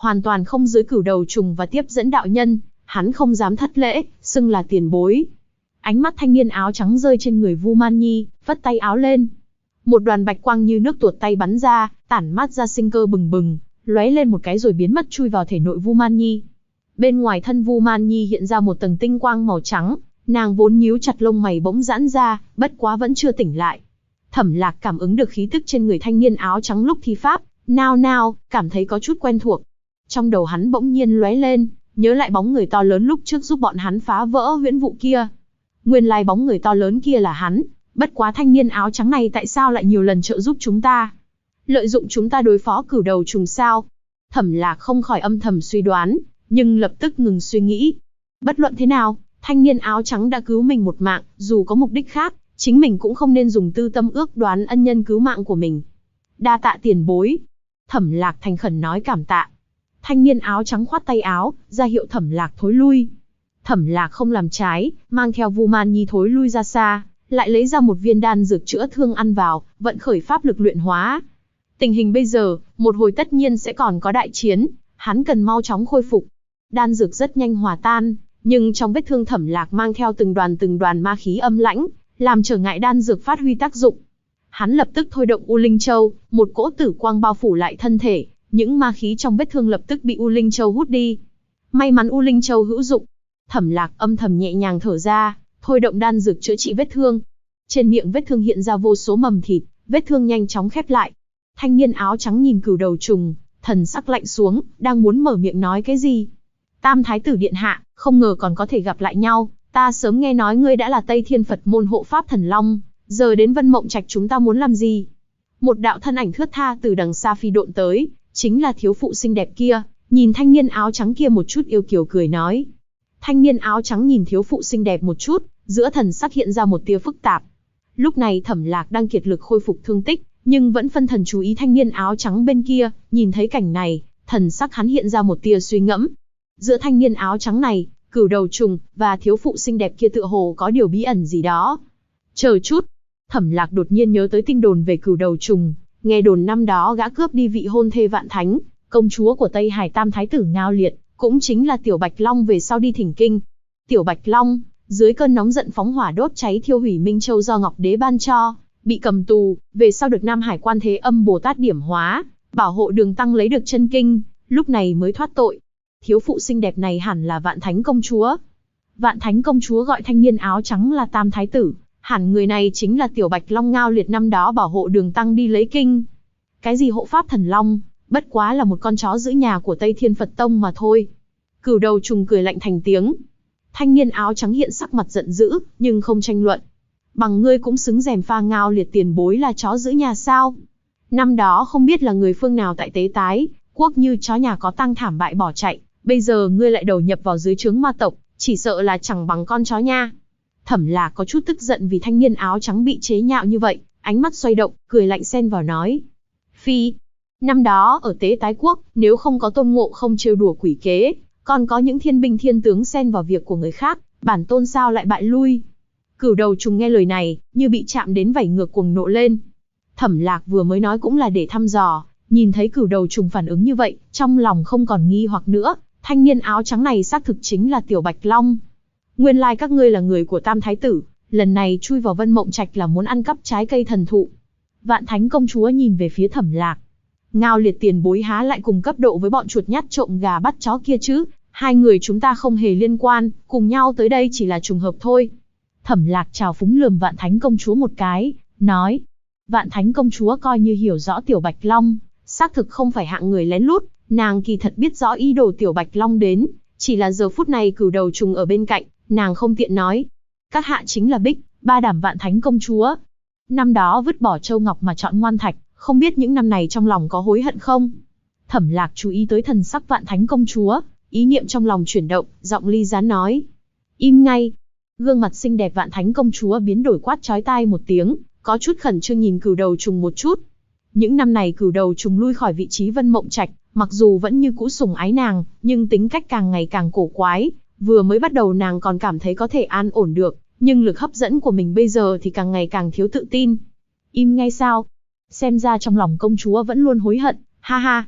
hoàn toàn không dưới cửu đầu trùng và tiếp dẫn đạo nhân, hắn không dám thất lễ, xưng là tiền bối. Ánh mắt thanh niên áo trắng rơi trên người Vu Man Nhi, vất tay áo lên. Một đoàn bạch quang như nước tuột tay bắn ra, tản mát ra sinh cơ bừng bừng, lóe lên một cái rồi biến mất chui vào thể nội Vu Man Nhi. Bên ngoài thân Vu Man Nhi hiện ra một tầng tinh quang màu trắng, nàng vốn nhíu chặt lông mày bỗng giãn ra, bất quá vẫn chưa tỉnh lại. Thẩm Lạc cảm ứng được khí tức trên người thanh niên áo trắng lúc thi pháp, nao nao, cảm thấy có chút quen thuộc. Trong đầu hắn bỗng nhiên lóe lên, nhớ lại bóng người to lớn lúc trước giúp bọn hắn phá vỡ huyễn vụ kia. Nguyên lai bóng người to lớn kia là hắn, bất quá thanh niên áo trắng này tại sao lại nhiều lần trợ giúp chúng ta? Lợi dụng chúng ta đối phó cửu đầu trùng sao? Thẩm Lạc không khỏi âm thầm suy đoán, nhưng lập tức ngừng suy nghĩ. Bất luận thế nào, thanh niên áo trắng đã cứu mình một mạng, dù có mục đích khác, chính mình cũng không nên dùng tư tâm ước đoán ân nhân cứu mạng của mình. Đa tạ tiền bối. Thẩm Lạc thành khẩn nói cảm tạ. Thanh niên áo trắng khoát tay áo, ra hiệu Thẩm Lạc thối lui. Thẩm Lạc không làm trái, mang theo Vu Man Nhi thối lui ra xa, lại lấy ra một viên đan dược chữa thương ăn vào, vận khởi pháp lực luyện hóa. Tình hình bây giờ, một hồi tất nhiên sẽ còn có đại chiến, hắn cần mau chóng khôi phục. Đan dược rất nhanh hòa tan, nhưng trong vết thương Thẩm Lạc mang theo từng đoàn ma khí âm lãnh, làm trở ngại đan dược phát huy tác dụng. Hắn lập tức thôi động U Linh Châu, một cỗ tử quang bao phủ lại thân thể, những ma khí trong vết thương lập tức bị U Linh Châu hút đi. May mắn U Linh Châu hữu dụng. Thẩm Lạc âm thầm nhẹ nhàng thở ra, thôi động đan dược chữa trị vết thương. Trên miệng vết thương hiện ra vô số mầm thịt, vết thương nhanh chóng khép lại. Thanh niên áo trắng nhìn cửu đầu trùng, thần sắc lạnh xuống, đang muốn mở miệng nói cái gì. Tam thái tử điện hạ, không ngờ còn có thể gặp lại nhau, ta sớm nghe nói ngươi đã là Tây Thiên Phật môn hộ pháp thần long, giờ đến Vân Mộng Trạch chúng ta muốn làm gì? Một đạo thân ảnh thướt tha từ đằng xa phi độn tới, chính là thiếu phụ xinh đẹp kia, nhìn thanh niên áo trắng kia một chút yêu kiều cười nói. Thanh niên áo trắng nhìn thiếu phụ xinh đẹp một chút, giữa thần sắc hiện ra một tia phức tạp. Lúc này Thẩm Lạc đang kiệt lực khôi phục thương tích, nhưng vẫn phân thần chú ý thanh niên áo trắng bên kia, nhìn thấy cảnh này, thần sắc hắn hiện ra một tia suy ngẫm. Giữa thanh niên áo trắng này, cửu đầu trùng, và thiếu phụ xinh đẹp kia tựa hồ có điều bí ẩn gì đó. Chờ chút, Thẩm Lạc đột nhiên nhớ tới tin đồn về cửu đầu trùng, nghe đồn năm đó gã cướp đi vị hôn thê Vạn Thánh, công chúa của Tây Hải Tam Thái tử Ngao Liệt, cũng chính là Tiểu Bạch Long về sau đi thỉnh kinh. Tiểu Bạch Long, dưới cơn nóng giận phóng hỏa đốt cháy thiêu hủy Minh Châu do Ngọc Đế ban cho, bị cầm tù, về sau được Nam Hải Quan Thế Âm Bồ Tát điểm hóa, bảo hộ Đường Tăng lấy được chân kinh, lúc này mới thoát tội. Thiếu phụ xinh đẹp này hẳn là Vạn Thánh công chúa. Vạn Thánh công chúa gọi thanh niên áo trắng là Tam Thái tử, hẳn người này chính là Tiểu Bạch Long Ngao Liệt năm đó bảo hộ Đường Tăng đi lấy kinh. Cái gì hộ pháp thần long, bất quá là một con chó giữ nhà của Tây Thiên Phật Tông mà thôi. Cửu đầu trùng cười lạnh thành tiếng. Thanh niên áo trắng hiện sắc mặt giận dữ, nhưng không tranh luận. Bằng ngươi cũng xứng rèm pha Ngao Liệt tiền bối là chó giữ nhà sao? Năm đó không biết là người phương nào tại Tế Tái, quốc như chó nhà có tăng thảm bại bỏ chạy, bây giờ ngươi lại đầu nhập vào dưới trướng ma tộc, chỉ sợ là chẳng bằng con chó nha. Thẩm Lạc có chút tức giận vì thanh niên áo trắng bị chế nhạo như vậy, ánh mắt xoay động, cười lạnh xen vào nói. Phi, năm đó ở Tế Tái quốc, nếu không có Tôn Ngộ Không trêu đùa quỷ kế, còn có những thiên binh thiên tướng xen vào việc của người khác, bản tôn sao lại bại lui. Cửu đầu trùng nghe lời này, như bị chạm đến vảy ngược cuồng nộ lên. Thẩm Lạc vừa mới nói cũng là để thăm dò, nhìn thấy cửu đầu trùng phản ứng như vậy, trong lòng không còn nghi hoặc nữa, thanh niên áo trắng này xác thực chính là Tiểu Bạch Long. Nguyên lai các ngươi là người của Tam Thái tử, lần này chui vào Vân Mộng Trạch là muốn ăn cắp trái cây thần thụ. Vạn Thánh công chúa nhìn về phía Thẩm Lạc. Ngao Liệt tiền bối há lại cùng cấp độ với bọn chuột nhắt trộm gà bắt chó kia chứ, hai người chúng ta không hề liên quan, cùng nhau tới đây chỉ là trùng hợp thôi. Thẩm Lạc trào phúng lườm Vạn Thánh công chúa một cái, nói. Vạn Thánh công chúa coi như hiểu rõ Tiểu Bạch Long, xác thực không phải hạng người lén lút, nàng kỳ thật biết rõ ý đồ Tiểu Bạch Long đến, chỉ là giờ phút này cửu đầu trùng ở bên cạnh, nàng không tiện nói. Các hạ chính là Bích, ba đảm Vạn Thánh công chúa. Năm đó vứt bỏ châu ngọc mà chọn ngoan thạch, không biết những năm này trong lòng có hối hận không? Thẩm Lạc chú ý tới thần sắc Vạn Thánh công chúa, ý niệm trong lòng chuyển động, giọng ly gián nói. Im ngay. Gương mặt xinh đẹp Vạn Thánh công chúa biến đổi quát chói tai một tiếng, có chút khẩn trương nhìn cửu đầu trùng một chút. Những năm này cửu đầu trùng lui khỏi vị trí Vân Mộng Trạch, mặc dù vẫn như cũ sủng ái nàng, nhưng tính cách càng ngày càng cổ quái. Vừa mới bắt đầu nàng còn cảm thấy có thể an ổn được, nhưng lực hấp dẫn của mình bây giờ thì càng ngày càng thiếu tự tin. Im ngay sao? Xem ra trong lòng công chúa vẫn luôn hối hận, ha ha.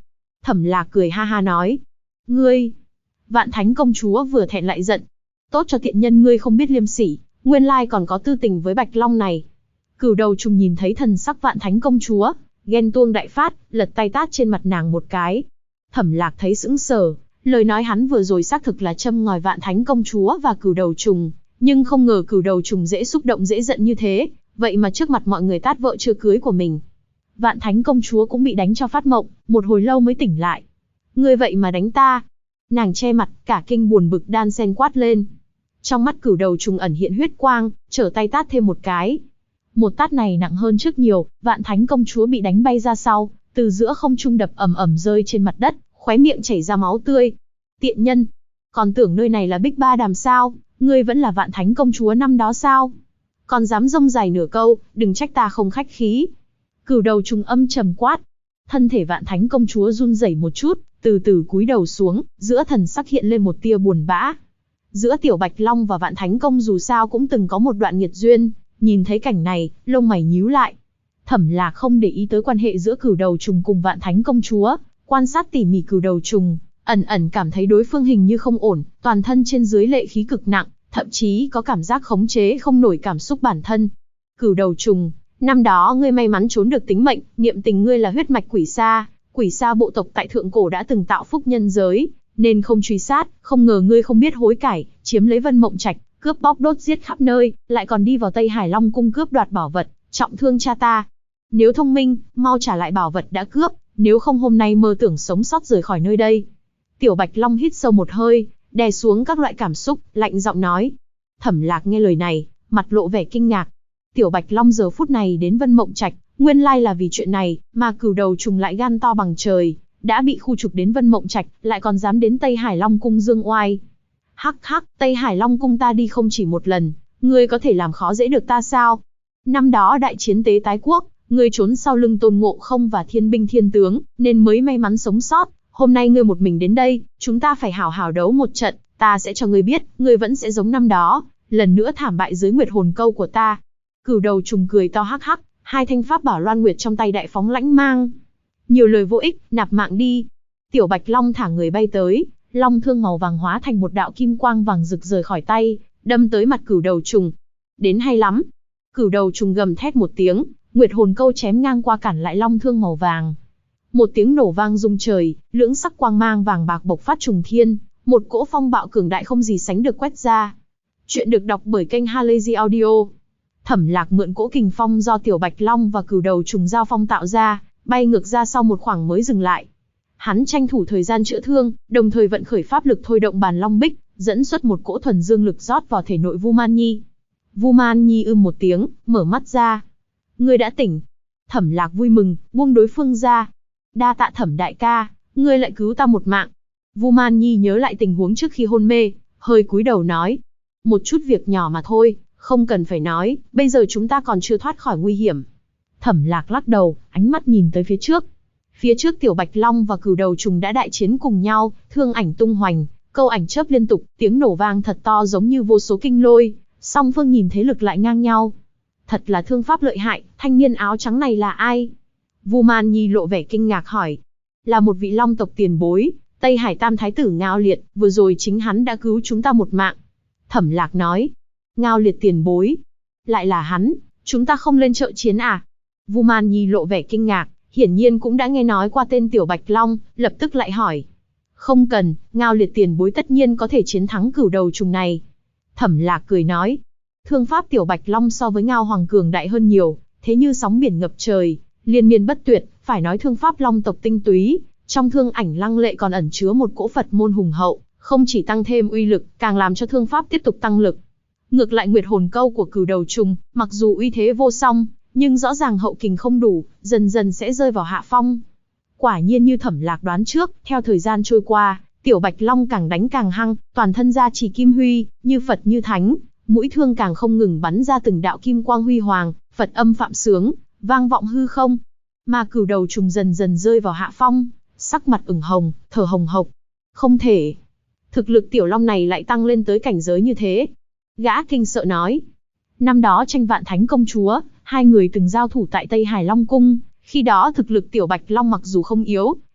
Thẩm Lạc cười ha ha nói. Ngươi! Vạn Thánh công chúa vừa thẹn lại giận. Tốt cho tiện nhân ngươi không biết liêm sỉ, nguyên lai còn có tư tình với Bạch Long này. Cửu Đầu Trùng nhìn thấy thần sắc Vạn Thánh công chúa, ghen tuông đại phát, lật tay tát trên mặt nàng một cái. Thẩm Lạc thấy sững sờ, lời nói hắn vừa rồi xác thực là châm ngòi Vạn Thánh công chúa và Cửu Đầu Trùng, nhưng không ngờ Cửu Đầu Trùng dễ xúc động dễ giận như thế, vậy mà trước mặt mọi người tát vợ chưa cưới của mình. Vạn Thánh công chúa cũng bị đánh cho phát mộng, một hồi lâu mới tỉnh lại. Ngươi vậy mà đánh ta? Nàng che mặt, cả kinh buồn bực đan sen quát lên. Trong mắt Cửu Đầu Trùng ẩn hiện huyết quang, trở tay tát thêm một cái. Một tát này nặng hơn trước nhiều, Vạn Thánh công chúa bị đánh bay ra sau, từ giữa không trung đập ầm ầm rơi trên mặt đất, khóe miệng chảy ra máu tươi. Tiện nhân, còn tưởng nơi này là Bích Ba Đàm sao? Ngươi vẫn là Vạn Thánh công chúa năm đó sao? Còn dám rông dài nửa câu, đừng trách ta không khách khí. Cửu Đầu Trùng âm trầm quát. Thân thể Vạn Thánh công chúa run rẩy một chút, từ từ cúi đầu xuống, giữa thần sắc hiện lên một tia buồn bã. Giữa Tiểu Bạch Long và Vạn Thánh công dù sao cũng từng có một đoạn nghiệt duyên, nhìn thấy cảnh này, lông mày nhíu lại. Thẩm Lạc không để ý tới quan hệ giữa Cửu Đầu Trùng cùng Vạn Thánh công chúa, quan sát tỉ mỉ Cửu Đầu Trùng, ẩn ẩn cảm thấy đối phương hình như không ổn, toàn thân trên dưới lệ khí cực nặng, thậm chí có cảm giác khống chế không nổi cảm xúc bản thân. Cửu Đầu Trùng, năm đó ngươi may mắn trốn được tính mệnh, niệm tình ngươi là huyết mạch quỷ sa bộ tộc tại thượng cổ đã từng tạo phúc nhân giới, nên không truy sát, không ngờ ngươi không biết hối cải, chiếm lấy Vân Mộng Trạch, cướp bóc đốt giết khắp nơi, lại còn đi vào Tây Hải Long cung cướp đoạt bảo vật, trọng thương cha ta. Nếu thông minh, mau trả lại bảo vật đã cướp, nếu không hôm nay mơ tưởng sống sót rời khỏi nơi đây. Tiểu Bạch Long hít sâu một hơi, đè xuống các loại cảm xúc, lạnh giọng nói. Thẩm Lạc nghe lời này, mặt lộ vẻ kinh ngạc. Tiểu Bạch Long giờ phút này đến Vân Mộng Trạch, nguyên lai là vì chuyện này, mà Cửu Đầu Trùng lại gan to bằng trời, đã bị khu trục đến Vân Mộng Trạch, lại còn dám đến Tây Hải Long cung dương oai. Hắc hắc, Tây Hải Long cung ta đi không chỉ một lần, ngươi có thể làm khó dễ được ta sao? Năm đó đại chiến Tế Tái Quốc, ngươi trốn sau lưng Tôn Ngộ Không và Thiên binh thiên tướng, nên mới may mắn sống sót. Hôm nay ngươi một mình đến đây, chúng ta phải hảo hảo đấu một trận, ta sẽ cho ngươi biết, ngươi vẫn sẽ giống năm đó, lần nữa thảm bại dưới Nguyệt Hồn Câu của ta. Cửu Đầu Trùng cười to hắc hắc, hai thanh pháp bảo Loan Nguyệt trong tay đại phóng lãnh mang. Nhiều lời vô ích, nạp mạng đi. Tiểu Bạch Long thả người bay tới, long thương màu vàng hóa thành một đạo kim quang vàng rực rời khỏi tay, đâm tới mặt Cửu Đầu Trùng. Đến hay lắm. Cửu Đầu Trùng gầm thét một tiếng, Nguyệt Hồn Câu chém ngang qua cản lại long thương màu vàng. Một tiếng nổ vang rung trời, lưỡng sắc quang mang vàng bạc bộc phát trùng thiên, một cỗ phong bạo cường đại không gì sánh được quét ra. Chuyện được đọc bởi kênh Halazy Audio. Thẩm Lạc mượn cỗ kình phong do Tiểu Bạch Long và Cửu Đầu Trùng giao phong tạo ra, bay ngược ra sau một khoảng mới dừng lại. Hắn tranh thủ thời gian chữa thương, đồng thời vận khởi pháp lực thôi động bàn long bích, dẫn xuất một cỗ thuần dương lực rót vào thể nội Vu Man Nhi. Vu Man Nhi một tiếng, mở mắt ra. Ngươi đã tỉnh. Thẩm Lạc vui mừng, buông đối phương ra. Đa tạ Thẩm đại ca, ngươi lại cứu ta một mạng. Vu Man Nhi nhớ lại tình huống trước khi hôn mê, hơi cúi đầu nói. Một chút việc nhỏ mà thôi, không cần phải nói, bây giờ chúng ta còn chưa thoát khỏi nguy hiểm. Thẩm Lạc lắc đầu, ánh mắt nhìn tới phía trước. Phía trước Tiểu Bạch Long và Cửu Đầu Trùng đã đại chiến cùng nhau, thương ảnh tung hoành, câu ảnh chớp liên tục, tiếng nổ vang thật to giống như vô số kinh lôi, song phương nhìn thế lực lại ngang nhau. Thật là thương pháp lợi hại, thanh niên áo trắng này là ai? Vu Man Nhi lộ vẻ kinh ngạc hỏi. Là một vị Long tộc tiền bối, Tây Hải Tam Thái tử Ngao Liệt, vừa rồi chính hắn đã cứu chúng ta một mạng. Thẩm Lạc nói. Ngao Liệt tiền bối? Lại là hắn, chúng ta không lên trợ chiến à? Vu Man Nhi lộ vẻ kinh ngạc, hiển nhiên cũng đã nghe nói qua tên Tiểu Bạch Long, lập tức lại hỏi. Không cần, Ngao Liệt tiền bối tất nhiên có thể chiến thắng Cửu Đầu Trùng này. Thẩm Lạc cười nói. Thương pháp Tiểu Bạch Long so với Ngao Hoàng cường đại hơn nhiều, thế như sóng biển ngập trời, liên miên bất tuyệt, phải nói thương pháp Long tộc tinh túy, trong thương ảnh lăng lệ còn ẩn chứa một cỗ Phật môn hùng hậu, không chỉ tăng thêm uy lực, càng làm cho thương pháp tiếp tục tăng lực. Ngược lại Nguyệt Hồn Câu của Cửu Đầu Trùng, mặc dù uy thế vô song, nhưng rõ ràng hậu kình không đủ, dần dần sẽ rơi vào hạ phong. Quả nhiên như Thẩm Lạc đoán trước, theo thời gian trôi qua, Tiểu Bạch Long càng đánh càng hăng, toàn thân ra chỉ kim huy, như Phật như Thánh, mũi thương càng không ngừng bắn ra từng đạo kim quang huy hoàng, Phật âm phạm sướng, vang vọng hư không. Mà Cửu Đầu Trùng dần dần rơi vào hạ phong, sắc mặt ửng hồng, thở hồng hộc. Không thể, thực lực tiểu long này lại tăng lên tới cảnh giới như thế. Gã kinh sợ nói. Năm đó tranh Vạn Thánh công chúa, hai người từng giao thủ tại Tây Hải Long cung, khi đó thực lực Tiểu Bạch Long mặc dù không yếu,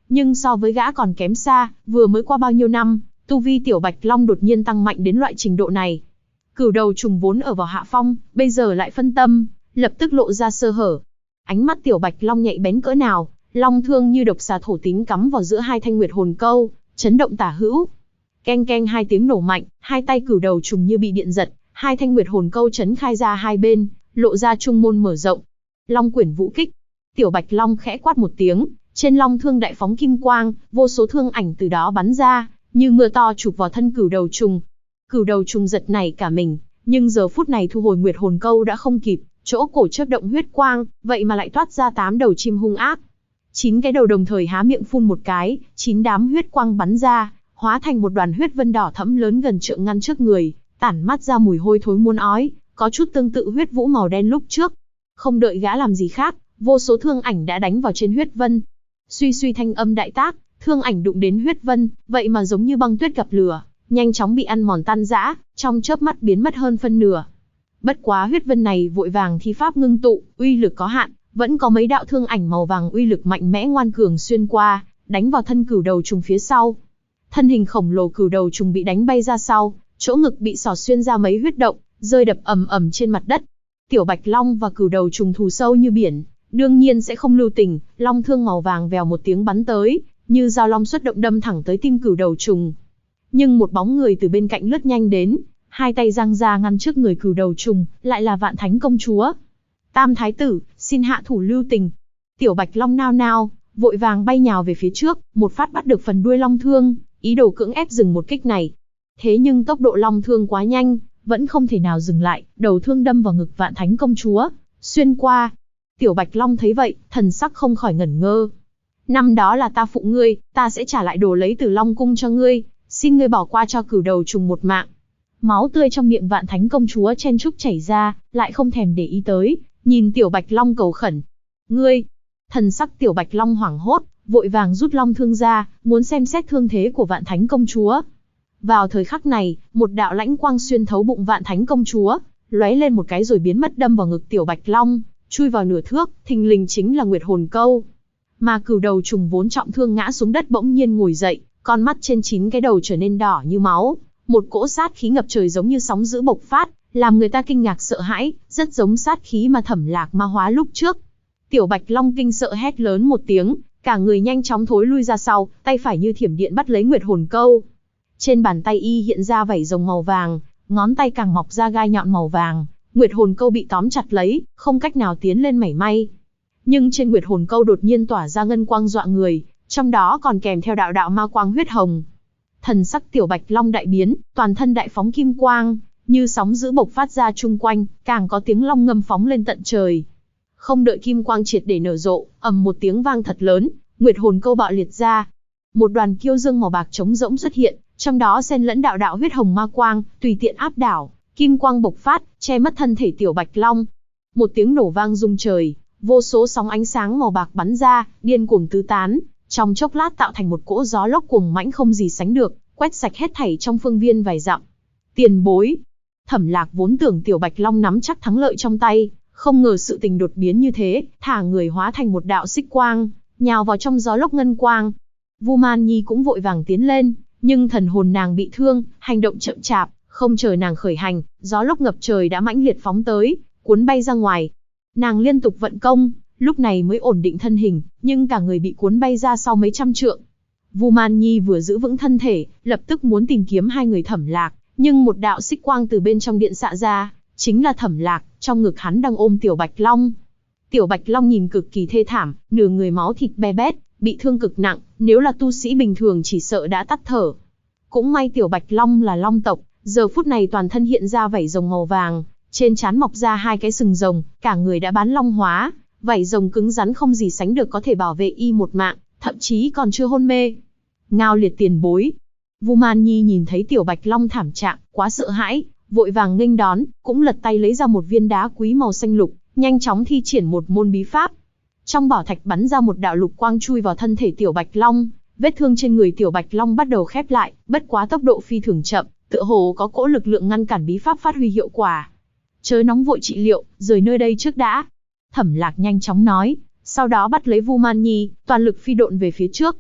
Nhưng so với gã còn kém xa, vừa mới qua bao nhiêu năm, tu vi Tiểu Bạch Long đột nhiên tăng mạnh đến loại trình độ này. Cửu đầu trùng vốn ở vào hạ phong, bây giờ lại phân tâm, lập tức lộ ra sơ hở. Ánh mắt Tiểu Bạch Long nhạy bén cỡ nào, long thương như độc xà thổ tín cắm vào giữa hai thanh nguyệt hồn câu, chấn động tả hữu. Keng keng hai tiếng nổ mạnh, hai tay cửu đầu trùng như bị điện giật, hai thanh nguyệt hồn câu chấn khai ra hai bên, lộ ra trung môn mở rộng. Long quyển vũ kích. Tiểu Bạch Long khẽ quát một tiếng, trên long thương đại phóng kim quang, vô số thương ảnh từ đó bắn ra, như mưa to chụp vào thân cửu đầu trùng. Cửu đầu trùng giật nảy cả mình, nhưng giờ phút này thu hồi nguyệt hồn câu đã không kịp, chỗ cổ chớp động huyết quang, vậy mà lại toát ra 8 đầu chim hung ác. 9 cái đầu đồng thời há miệng phun một cái, 9 đám huyết quang bắn ra, hóa thành một đoàn huyết vân đỏ thẫm lớn gần trượng ngăn trước người, tản mát ra mùi hôi thối muốn ói, có chút tương tự huyết vũ màu đen lúc trước. Không đợi gã làm gì khác, vô số thương ảnh đã đánh vào trên huyết vân. Suy suy thanh âm đại tác, thương ảnh đụng đến huyết vân, vậy mà giống như băng tuyết gặp lửa, nhanh chóng bị ăn mòn tan rã, trong chớp mắt biến mất hơn phân nửa. Bất quá huyết vân này vội vàng thi pháp ngưng tụ, uy lực có hạn, vẫn có mấy đạo thương ảnh màu vàng uy lực mạnh mẽ ngoan cường xuyên qua, đánh vào thân cửu đầu trùng phía sau. Thân hình khổng lồ cửu đầu trùng bị đánh bay ra sau, chỗ ngực bị xỏ xuyên ra mấy huyết động, rơi đập ầm ầm trên mặt đất. Tiểu Bạch Long và cửu đầu trùng thù sâu như biển, đương nhiên sẽ không lưu tình, long thương màu vàng vèo một tiếng bắn tới, như dao long xuất động đâm thẳng tới tim cửu đầu trùng. Nhưng một bóng người từ bên cạnh lướt nhanh đến, hai tay giang ra ngăn trước người cửu đầu trùng, lại là Vạn Thánh công chúa. Tam thái tử, xin hạ thủ lưu tình. Tiểu Bạch Long nao nao, vội vàng bay nhào về phía trước, một phát bắt được phần đuôi long thương, ý đồ cưỡng ép dừng một kích này. Thế nhưng tốc độ long thương quá nhanh, vẫn không thể nào dừng lại, đầu thương đâm vào ngực Vạn Thánh công chúa, xuyên qua. Tiểu Bạch Long thấy vậy, thần sắc không khỏi ngẩn ngơ. Năm đó là ta phụ ngươi, ta sẽ trả lại đồ lấy từ Long cung cho ngươi, xin ngươi bỏ qua cho cửu đầu trùng một mạng. Máu tươi trong miệng Vạn Thánh công chúa chen chúc chảy ra, lại không thèm để ý tới, nhìn Tiểu Bạch Long cầu khẩn. Ngươi! Thần sắc Tiểu Bạch Long hoảng hốt, vội vàng rút long thương ra, muốn xem xét thương thế của Vạn Thánh công chúa. Vào thời khắc này, một đạo lãnh quang xuyên thấu bụng Vạn Thánh công chúa, lóe lên một cái rồi biến mất đâm vào ngực Tiểu Bạch Long, chui vào nửa thước, thình lình chính là nguyệt hồn câu. Mà cửu đầu trùng vốn trọng thương ngã xuống đất bỗng nhiên ngồi dậy, con mắt trên 9 cái đầu trở nên đỏ như máu, một cỗ sát khí ngập trời giống như sóng dữ bộc phát, làm người ta kinh ngạc sợ hãi, rất giống sát khí mà Thẩm Lạc ma hóa lúc trước. Tiểu Bạch Long kinh sợ hét lớn một tiếng, cả người nhanh chóng thối lui ra sau, tay phải như thiểm điện bắt lấy nguyệt hồn câu. Trên bàn tay y hiện ra vảy rồng màu vàng, ngón tay càng mọc ra gai nhọn màu vàng, nguyệt hồn câu bị tóm chặt lấy, không cách nào tiến lên mảy may. Nhưng trên nguyệt hồn câu đột nhiên tỏa ra ngân quang dọa người, trong đó còn kèm theo đạo đạo ma quang huyết hồng. Thần sắc Tiểu Bạch Long đại biến, toàn thân đại phóng kim quang, như sóng dữ bộc phát ra chung quanh, càng có tiếng long ngâm phóng lên tận trời. Không đợi kim quang triệt để nở rộ, ầm một tiếng vang thật lớn, nguyệt hồn câu bạo liệt ra. Một đoàn kiêu dương màu bạc trống rỗng xuất hiện, trong đó xen lẫn đạo đạo huyết hồng ma quang, tùy tiện áp đảo, kim quang bộc phát, che mất thân thể Tiểu Bạch Long. Một tiếng nổ vang rung trời, vô số sóng ánh sáng màu bạc bắn ra, điên cuồng tứ tán, trong chốc lát tạo thành một cỗ gió lốc cuồng mãnh không gì sánh được, quét sạch hết thảy trong phương viên vài dặm. Tiền bối! Thẩm Lạc vốn tưởng Tiểu Bạch Long nắm chắc thắng lợi trong tay, không ngờ sự tình đột biến như thế, thả người hóa thành một đạo xích quang, nhào vào trong gió lốc ngân quang. Vu Man Nhi cũng vội vàng tiến lên, nhưng thần hồn nàng bị thương, hành động chậm chạp, không chờ nàng khởi hành, gió lốc ngập trời đã mãnh liệt phóng tới, cuốn bay ra ngoài. Nàng liên tục vận công, lúc này mới ổn định thân hình, nhưng cả người bị cuốn bay ra sau mấy trăm trượng. Vu Man Nhi vừa giữ vững thân thể, lập tức muốn tìm kiếm hai người Thẩm Lạc, nhưng một đạo xích quang từ bên trong điện xạ ra, chính là Thẩm Lạc, trong ngực hắn đang ôm Tiểu Bạch Long. Tiểu Bạch Long nhìn cực kỳ thê thảm, nửa người máu thịt be bét, bị thương cực nặng, nếu là tu sĩ bình thường chỉ sợ đã tắt thở. Cũng may Tiểu Bạch Long là long tộc, giờ phút này toàn thân hiện ra vảy rồng màu vàng, trên trán mọc ra hai cái sừng rồng, cả người đã bán long hóa, vảy rồng cứng rắn không gì sánh được có thể bảo vệ y một mạng, thậm chí còn chưa hôn mê. Ngao Liệt tiền bối. Vu Man Nhi nhìn thấy Tiểu Bạch Long thảm trạng, quá sợ hãi, vội vàng nghênh đón, cũng lật tay lấy ra một viên đá quý màu xanh lục, nhanh chóng thi triển một môn bí pháp. Trong bảo thạch bắn ra một đạo lục quang chui vào thân thể Tiểu Bạch Long, vết thương trên người Tiểu Bạch Long bắt đầu khép lại, bất quá tốc độ phi thường chậm, tựa hồ có cỗ lực lượng ngăn cản bí pháp phát huy hiệu quả. Chớ nóng vội trị liệu, rời nơi đây trước đã. Thẩm Lạc nhanh chóng nói, sau đó bắt lấy Vu Man Nhi, toàn lực phi độn về phía trước.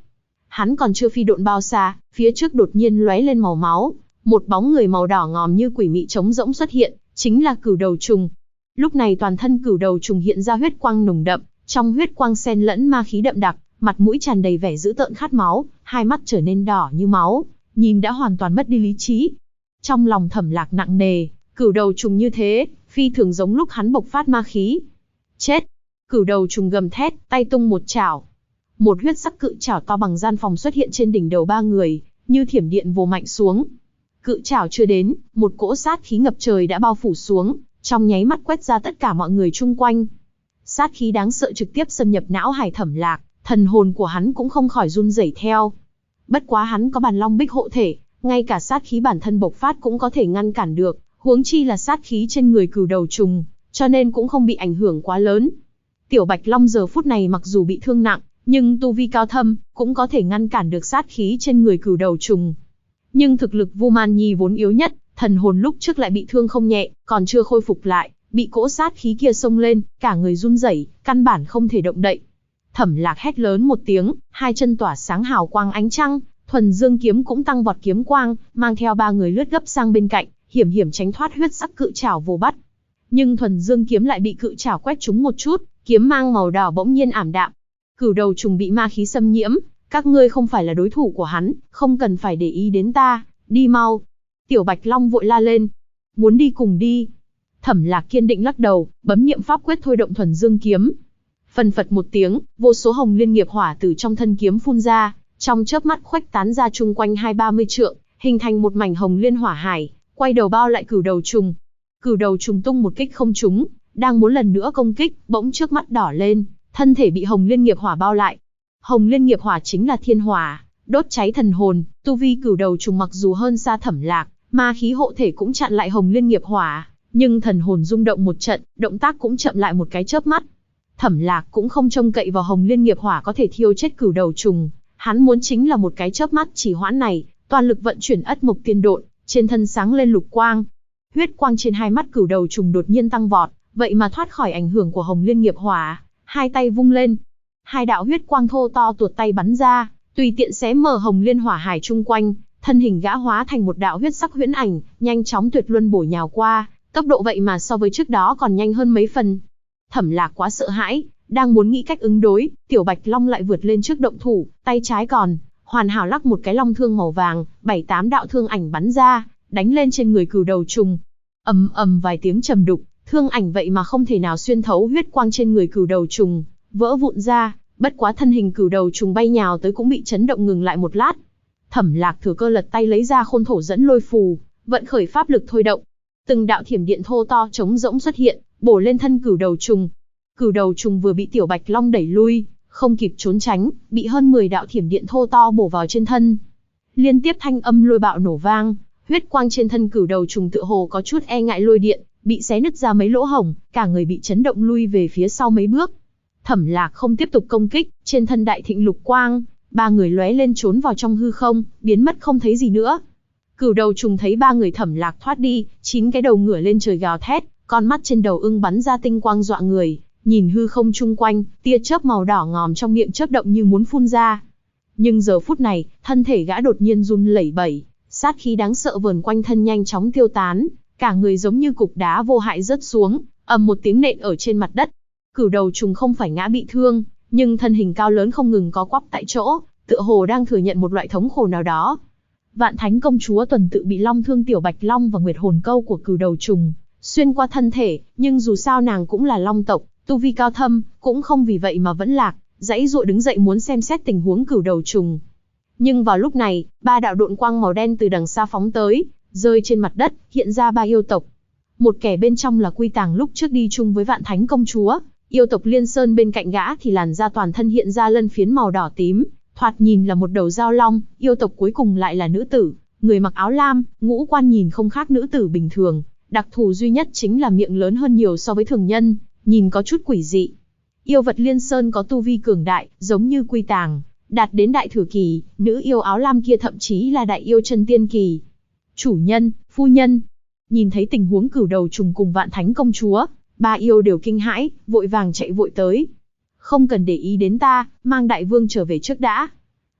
Hắn còn chưa phi độn bao xa, phía trước đột nhiên lóe lên màu máu, một bóng người màu đỏ ngòm như quỷ mị trống rỗng xuất hiện, chính là Cửu Đầu Trùng. Lúc này toàn thân Cửu Đầu Trùng hiện ra huyết quang nồng đậm, trong huyết quang xen lẫn ma khí đậm đặc, mặt mũi tràn đầy vẻ dữ tợn khát máu, hai mắt trở nên đỏ như máu, nhìn đã hoàn toàn mất đi lý trí. Trong lòng Thẩm Lạc nặng nề, Cửu Đầu Trùng như thế, phi thường giống lúc hắn bộc phát ma khí. Chết! Cửu Đầu Trùng gầm thét, tay tung một chảo. Một huyết sắc cự chảo to bằng gian phòng xuất hiện trên đỉnh đầu ba người, như thiểm điện vồ mạnh xuống. Cự chảo chưa đến, một cỗ sát khí ngập trời đã bao phủ xuống, trong nháy mắt quét ra tất cả mọi người chung quanh. Sát khí đáng sợ trực tiếp xâm nhập não hải Thẩm Lạc, thần hồn của hắn cũng không khỏi run rẩy theo. Bất quá hắn có Bàn Long Bích hộ thể, ngay cả sát khí bản thân bộc phát cũng có thể ngăn cản được, huống chi là sát khí trên người Cửu Đầu Trùng, cho nên cũng không bị ảnh hưởng quá lớn. Tiểu Bạch Long giờ phút này mặc dù bị thương nặng, nhưng tu vi cao thâm, cũng có thể ngăn cản được sát khí trên người Cửu Đầu Trùng. Nhưng thực lực Vu Man Nhi vốn yếu nhất, thần hồn lúc trước lại bị thương không nhẹ, còn chưa khôi phục lại, bị cỗ sát khí kia xông lên, cả người run rẩy, căn bản không thể động đậy. Thẩm Lạc hét lớn một tiếng, hai chân tỏa sáng hào quang ánh trăng, thuần dương kiếm cũng tăng vọt kiếm quang, mang theo ba người lướt gấp sang bên cạnh, hiểm hiểm tránh thoát huyết sắc cự chảo vồ bắt. Nhưng thuần dương kiếm lại bị cự chảo quét trúng một chút, kiếm mang màu đỏ bỗng nhiên ảm đạm. Cửu Đầu Trùng bị ma khí xâm nhiễm, các ngươi không phải là đối thủ của hắn, không cần phải để ý đến ta, đi mau. Tiểu Bạch Long vội la lên. Muốn đi cùng đi. Thẩm Lạc kiên định lắc đầu, bấm niệm pháp quyết thôi động thuần dương kiếm. Phần phật một tiếng, vô số hồng liên nghiệp hỏa từ trong thân kiếm phun ra, trong chớp mắt khuếch tán ra chung quanh 20-30 trượng, hình thành một mảnh hồng liên hỏa hải, quay đầu bao lại Cửu Đầu Trùng. Cửu Đầu Trùng tung một kích không trúng, đang muốn lần nữa công kích, bỗng trước mắt đỏ lên, thân thể bị hồng liên nghiệp hỏa bao lại. Hồng liên nghiệp hỏa chính là thiên hỏa, đốt cháy thần hồn, tu vi Cửu Đầu Trùng mặc dù hơn xa Thẩm Lạc, ma khí hộ thể cũng chặn lại hồng liên nghiệp hỏa, nhưng thần hồn rung động một trận, động tác cũng chậm lại một cái chớp mắt. Thẩm Lạc cũng không trông cậy vào hồng liên nghiệp hỏa có thể thiêu chết Cửu Đầu Trùng, hắn muốn chính là một cái chớp mắt chỉ hoãn này, toàn lực vận chuyển Ất Mộc Tiên Độn, trên thân sáng lên lục quang. Huyết quang trên hai mắt Cửu Đầu Trùng đột nhiên tăng vọt, vậy mà thoát khỏi ảnh hưởng của hồng liên nghiệp hỏa, hai tay vung lên, hai đạo huyết quang thô to tuột tay bắn ra, tùy tiện xé mở hồng liên hỏa hải chung quanh, thân hình gã hóa thành một đạo huyết sắc huyễn ảnh, nhanh chóng tuyệt luân bổ nhào qua, tốc độ vậy mà so với trước đó còn nhanh hơn mấy phần. Thẩm Lạc quá sợ hãi, đang muốn nghĩ cách ứng đối, Tiểu Bạch Long lại vượt lên trước động thủ, tay trái còn hoàn hảo lắc một cái long thương màu vàng, 7-8 đạo thương ảnh bắn ra, đánh lên trên người Cửu Đầu Trùng. Ầm ầm vài tiếng trầm đục, thương ảnh vậy mà không thể nào xuyên thấu huyết quang trên người Cửu Đầu Trùng, vỡ vụn ra, bất quá thân hình Cửu Đầu Trùng bay nhào tới cũng bị chấn động ngừng lại một lát. Thẩm Lạc thừa cơ lật tay lấy ra Khôn Thổ Dẫn Lôi Phù, vận khởi pháp lực thôi động. Từng đạo thiểm điện thô to trống rỗng xuất hiện, bổ lên thân Cửu Đầu Trùng. Cửu Đầu Trùng vừa bị Tiểu Bạch Long đẩy lui, không kịp trốn tránh, bị hơn 10 đạo thiểm điện thô to bổ vào trên thân. Liên tiếp thanh âm lôi bạo nổ vang, huyết quang trên thân Cửu Đầu Trùng tựa hồ có chút e ngại lôi điện, bị xé nứt ra mấy lỗ hổng, cả người bị chấn động lui về phía sau mấy bước. Thẩm Lạc không tiếp tục công kích, trên thân đại thịnh lục quang, ba người lóe lên trốn vào trong hư không, biến mất không thấy gì nữa. Cửu Đầu Trùng thấy ba người Thẩm Lạc thoát đi, 9 cái đầu ngửa lên trời gào thét, con mắt trên đầu ưng bắn ra tinh quang dọa người, nhìn hư không chung quanh, tia chớp màu đỏ ngòm trong miệng chớp động như muốn phun ra. Nhưng giờ phút này, thân thể gã đột nhiên run lẩy bẩy, sát khí đáng sợ vờn quanh thân nhanh chóng tiêu tán, cả người giống như cục đá vô hại rớt xuống, ầm một tiếng nện ở trên mặt đất. Cửu Đầu Trùng không phải ngã bị thương, nhưng thân hình cao lớn không ngừng có quắp tại chỗ, tựa hồ đang thừa nhận một loại thống khổ nào đó. Vạn Thánh Công Chúa tuần tự bị long thương Tiểu Bạch Long và Nguyệt Hồn Câu của Cửu Đầu Trùng xuyên qua thân thể, nhưng dù sao nàng cũng là long tộc, tu vi cao thâm, cũng không vì vậy mà vẫn lạc, giãy giụa đứng dậy muốn xem xét tình huống Cửu Đầu Trùng. Nhưng vào lúc này, ba đạo độn quang màu đen từ đằng xa phóng tới, rơi trên mặt đất, hiện ra ba yêu tộc. Một kẻ bên trong là Quy Tàng lúc trước đi chung với Vạn Thánh Công Chúa, yêu tộc Liên Sơn bên cạnh gã thì làn da toàn thân hiện ra lân phiến màu đỏ tím, thoạt nhìn là một đầu dao long. Yêu tộc cuối cùng lại là nữ tử, người mặc áo lam, ngũ quan nhìn không khác nữ tử bình thường, đặc thù duy nhất chính là miệng lớn hơn nhiều so với thường nhân, nhìn có chút quỷ dị. Yêu vật Liên Sơn có tu vi cường đại, giống như Quy Tàng, đạt đến đại thừa kỳ, nữ yêu áo lam kia thậm chí là đại yêu chân tiên kỳ. Chủ nhân, phu nhân. Nhìn thấy tình huống Cửu Đầu Trùng cùng Vạn Thánh Công Chúa, ba yêu đều kinh hãi, vội vàng chạy vội tới. Không cần để ý đến ta, mang đại vương trở về trước đã.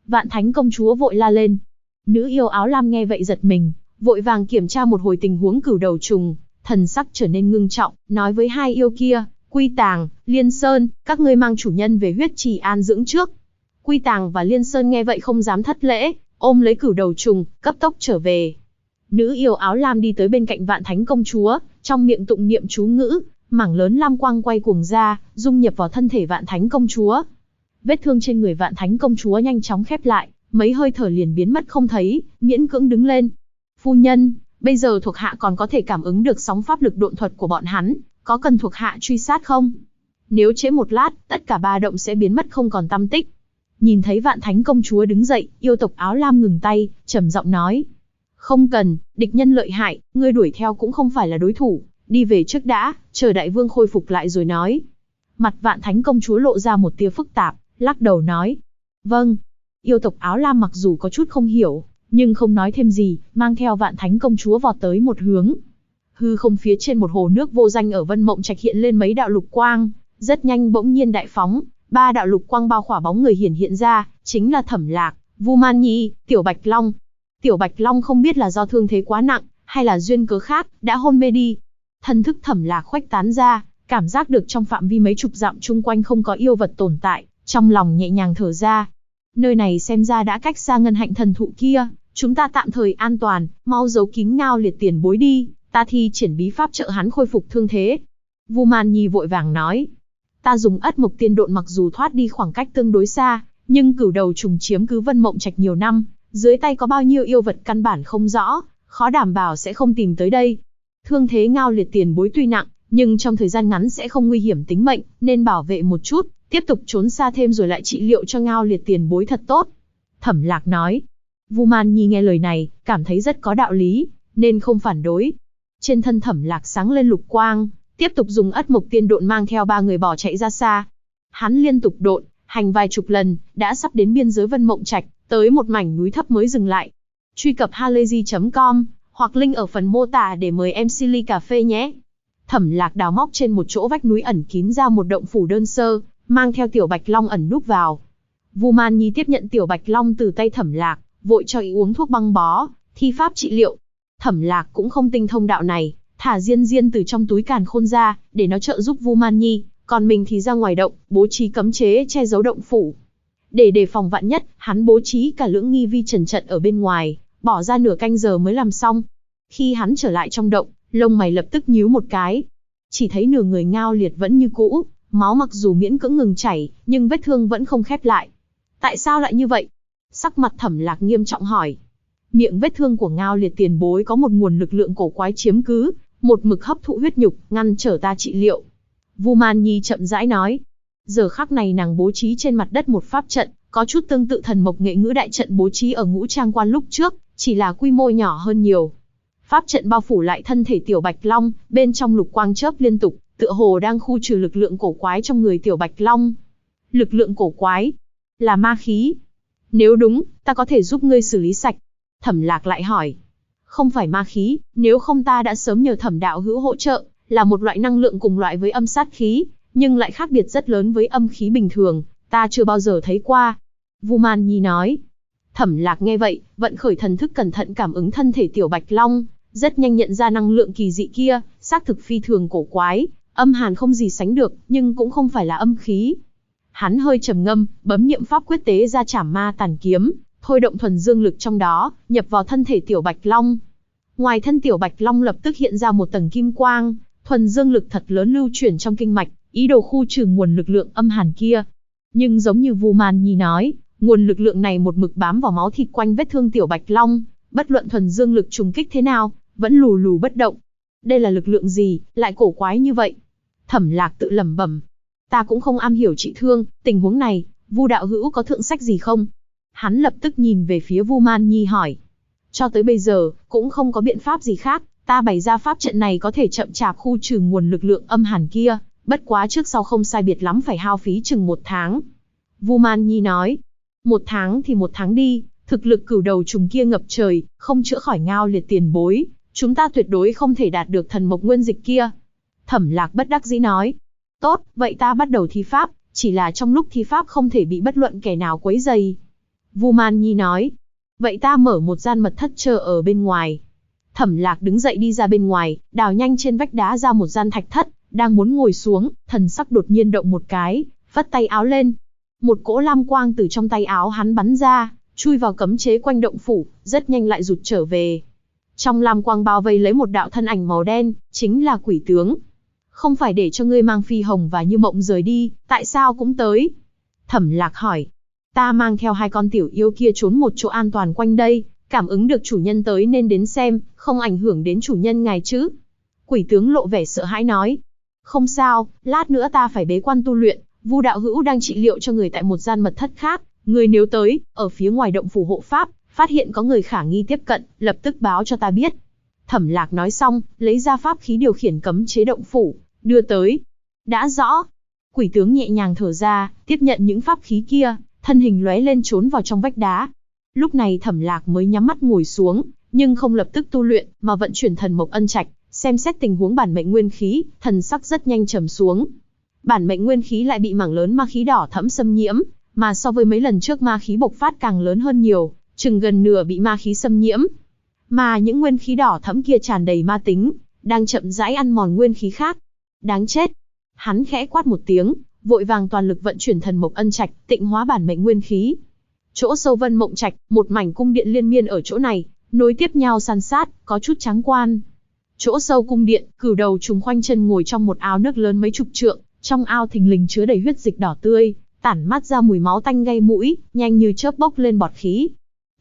Vạn Thánh công chúa vội la lên. Nữ yêu áo lam nghe vậy giật mình, vội vàng kiểm tra một hồi tình huống cửu đầu trùng, thần sắc trở nên ngưng trọng, nói với hai yêu kia, Quy Tàng, Liên Sơn, các ngươi mang chủ nhân về huyết trì an dưỡng trước. Quy Tàng và Liên Sơn nghe vậy không dám thất lễ, ôm lấy cửu đầu trùng, cấp tốc trở về. Nữ yêu áo lam đi tới bên cạnh Vạn Thánh công chúa, trong miệng tụng niệm chú ngữ, mảng lớn lam quang quay cuồng ra, dung nhập vào thân thể Vạn Thánh công chúa. Vết thương trên người Vạn Thánh công chúa nhanh chóng khép lại, mấy hơi thở liền biến mất không thấy, miễn cưỡng đứng lên. Phu nhân, bây giờ thuộc hạ còn có thể cảm ứng được sóng pháp lực độn thuật của bọn hắn, có cần thuộc hạ truy sát không? Nếu trễ một lát, tất cả ba động sẽ biến mất không còn tăm tích. Nhìn thấy Vạn Thánh công chúa đứng dậy, yêu tộc áo lam ngừng tay, trầm giọng nói. Không cần, địch nhân lợi hại, ngươi đuổi theo cũng không phải là đối thủ, đi về trước đã, chờ đại vương khôi phục lại rồi nói. Mặt Vạn Thánh công chúa lộ ra một tia phức tạp, lắc đầu nói. Vâng. Yêu tộc áo lam mặc dù có chút không hiểu, nhưng không nói thêm gì, mang theo Vạn Thánh công chúa vọt tới một hướng. Hư không phía trên một hồ nước vô danh ở Vân Mộng Trạch hiện lên mấy đạo lục quang, rất nhanh bỗng nhiên đại phóng, ba đạo lục quang bao khỏa bóng người hiện ra, chính là Thẩm Lạc, Vu Man Nhi, Tiểu Bạch Long. Tiểu Bạch Long không biết là do thương thế quá nặng, hay là duyên cớ khác, đã hôn mê đi. Thân thức Thẩm Lạc khuếch tán ra, cảm giác được trong phạm vi mấy chục dặm chung quanh không có yêu vật tồn tại, trong lòng nhẹ nhàng thở ra. Nơi này xem ra đã cách xa ngân hạnh thần thụ kia, chúng ta tạm thời an toàn, mau giấu kín Ngao Liệt tiền bối đi, ta thi triển bí pháp trợ hắn khôi phục thương thế. Vu Man Nhi vội vàng nói. Ta dùng Ất Mộc Tiên Độn mặc dù thoát đi khoảng cách tương đối xa, nhưng cửu đầu trùng chiếm cứ Vân Mộng Trạch nhiều năm, dưới tay có bao nhiêu yêu vật căn bản không rõ, khó đảm bảo sẽ không tìm tới đây. Thương thế Ngao Liệt tiền bối tuy nặng, nhưng trong thời gian ngắn sẽ không nguy hiểm tính mệnh, nên bảo vệ một chút, tiếp tục trốn xa thêm rồi lại trị liệu cho Ngao Liệt tiền bối thật tốt. Thẩm Lạc nói. Vu Man Nhi nghe lời này, cảm thấy rất có đạo lý, nên không phản đối. Trên thân Thẩm Lạc sáng lên lục quang, tiếp tục dùng Ất Mộc Tiên Độn mang theo ba người bỏ chạy ra xa. Hắn liên tục độn, hành vài chục lần, đã sắp đến biên giới Vân Mộng Trạch, tới một mảnh núi thấp mới dừng lại. Truy cập halayzi.com hoặc link ở phần mô tả để mời em Silly Cà Phê nhé. Thẩm Lạc đào móc trên một chỗ vách núi ẩn kín ra một động phủ đơn sơ, mang theo Tiểu Bạch Long ẩn núp vào. Vu Man Nhi tiếp nhận Tiểu Bạch Long từ tay Thẩm Lạc, vội cho y uống thuốc băng bó, thi pháp trị liệu. Thẩm Lạc cũng không tinh thông đạo này, thả Diên Diên từ trong túi càn khôn ra, để nó trợ giúp Vu Man Nhi, còn mình thì ra ngoài động, bố trí cấm chế che giấu động phủ. Để đề phòng vạn nhất, hắn bố trí cả lưỡng nghi vi trần trận ở bên ngoài, bỏ ra nửa canh giờ mới làm xong. Khi hắn trở lại trong động, lông mày lập tức nhíu một cái. Chỉ thấy nửa người Ngao Liệt vẫn như cũ, máu mặc dù miễn cưỡng ngừng chảy, nhưng vết thương vẫn không khép lại. Tại sao lại như vậy? Sắc mặt Thẩm Lạc nghiêm trọng hỏi. Miệng vết thương của Ngao Liệt tiền bối có một nguồn lực lượng cổ quái chiếm cứ, một mực hấp thụ huyết nhục, ngăn trở ta trị liệu. Vu Man Nhi chậm rãi nói. Giờ khắc này nàng bố trí trên mặt đất một pháp trận, có chút tương tự Thần Mộc Nghệ Ngữ đại trận bố trí ở Ngũ Trang Quan lúc trước, chỉ là quy mô nhỏ hơn nhiều. Pháp trận bao phủ lại thân thể Tiểu Bạch Long, bên trong lục quang chớp liên tục, tựa hồ đang khu trừ lực lượng cổ quái trong người Tiểu Bạch Long. Lực lượng cổ quái? Là ma khí? Nếu đúng, ta có thể giúp ngươi xử lý sạch. Thẩm Lạc lại hỏi. Không phải ma khí, nếu không ta đã sớm nhờ Thẩm đạo hữu hỗ trợ, là một loại năng lượng cùng loại với âm sát khí, nhưng lại khác biệt rất lớn với âm khí bình thường, ta chưa bao giờ thấy qua. Vu Man Nhi nói. Thẩm Lạc nghe vậy, vận khởi thần thức cẩn thận cảm ứng thân thể Tiểu Bạch Long, rất nhanh nhận ra năng lượng kỳ dị kia, xác thực phi thường cổ quái, âm hàn không gì sánh được, nhưng cũng không phải là âm khí. Hắn hơi trầm ngâm, bấm niệm pháp quyết tế ra Trảm Ma Tàn Kiếm, thôi động thuần dương lực trong đó, nhập vào thân thể Tiểu Bạch Long. Ngoài thân Tiểu Bạch Long lập tức hiện ra một tầng kim quang, thuần dương lực thật lớn lưu chuyển trong kinh mạch, ý đồ khu trừ nguồn lực lượng âm hàn kia. Nhưng giống như Vu Man Nhi nói, nguồn lực lượng này một mực bám vào máu thịt quanh vết thương Tiểu Bạch Long, bất luận thuần dương lực trùng kích thế nào, vẫn lù lù bất động. Đây là lực lượng gì, lại cổ quái như vậy? Thẩm Lạc tự lẩm bẩm. Ta cũng không am hiểu trị thương, tình huống này, Vu đạo hữu có thượng sách gì không? Hắn lập tức nhìn về phía Vu Man Nhi hỏi. Cho tới bây giờ, cũng không có biện pháp gì khác, ta bày ra pháp trận này có thể chậm chạp khu trừ nguồn lực lượng âm hàn kia, bất quá trước sau không sai biệt lắm phải hao phí chừng 1 tháng. Vu Man Nhi nói. 1 tháng thì 1 tháng đi, thực lực cửu đầu trùng kia ngập trời, không chữa khỏi Ngao Liệt tiền bối, chúng ta tuyệt đối không thể đạt được thần mộc nguyên dịch kia. Thẩm Lạc bất đắc dĩ nói. Tốt, vậy ta bắt đầu thi pháp, chỉ là trong lúc thi pháp không thể bị bất luận kẻ nào quấy rầy. Vu Man Nhi nói. Vậy ta mở một gian mật thất chờ ở bên ngoài. Thẩm Lạc đứng dậy đi ra bên ngoài, đào nhanh trên vách đá ra một gian thạch thất, đang muốn ngồi xuống, thần sắc đột nhiên động một cái, phất tay áo lên. Một cỗ lam quang từ trong tay áo hắn bắn ra, chui vào cấm chế quanh động phủ, rất nhanh lại rụt trở về. Trong lam quang bao vây lấy một đạo thân ảnh màu đen, chính là quỷ tướng. Không phải để cho ngươi mang Phi Hồng và Như Mộng rời đi, tại sao cũng tới? Thẩm Lạc hỏi. Ta mang theo hai con tiểu yêu kia trốn một chỗ an toàn quanh đây, cảm ứng được chủ nhân tới nên đến xem, không ảnh hưởng đến chủ nhân ngài chứ? Quỷ tướng lộ vẻ sợ hãi nói. Không sao, lát nữa ta phải bế quan tu luyện, Vu đạo hữu đang trị liệu cho người tại một gian mật thất khác, người nếu tới, ở phía ngoài động phủ hộ pháp, phát hiện có người khả nghi tiếp cận, lập tức báo cho ta biết. Thẩm Lạc nói xong, lấy ra pháp khí điều khiển cấm chế động phủ, đưa tới. Đã rõ. Quỷ tướng nhẹ nhàng thở ra, tiếp nhận những pháp khí kia, thân hình lóe lên trốn vào trong vách đá. Lúc này Thẩm Lạc mới nhắm mắt ngồi xuống, nhưng không lập tức tu luyện, mà vận chuyển thần mộc ân trạch, xem xét tình huống bản mệnh nguyên khí, thần sắc rất nhanh trầm xuống. Bản mệnh nguyên khí lại bị mảng lớn ma khí đỏ thẫm xâm nhiễm, mà so với mấy lần trước ma khí bộc phát càng lớn hơn nhiều, chừng gần nửa bị ma khí xâm nhiễm. Mà những nguyên khí đỏ thẫm kia tràn đầy ma tính, đang chậm rãi ăn mòn nguyên khí khác. Đáng chết. Hắn khẽ quát một tiếng, vội vàng toàn lực vận chuyển thần mộc ân trạch, tịnh hóa bản mệnh nguyên khí. Chỗ sâu Vân Mộng Trạch, một mảnh cung điện liên miên ở chỗ này, nối tiếp nhau san sát, có chút tráng quan. Chỗ sâu cung điện, Cửu Đầu Trùng khoanh chân ngồi trong một ao nước lớn mấy chục trượng, trong ao thình lình chứa đầy huyết dịch đỏ tươi, tản mát ra mùi máu tanh gây mũi, nhanh như chớp bốc lên bọt khí.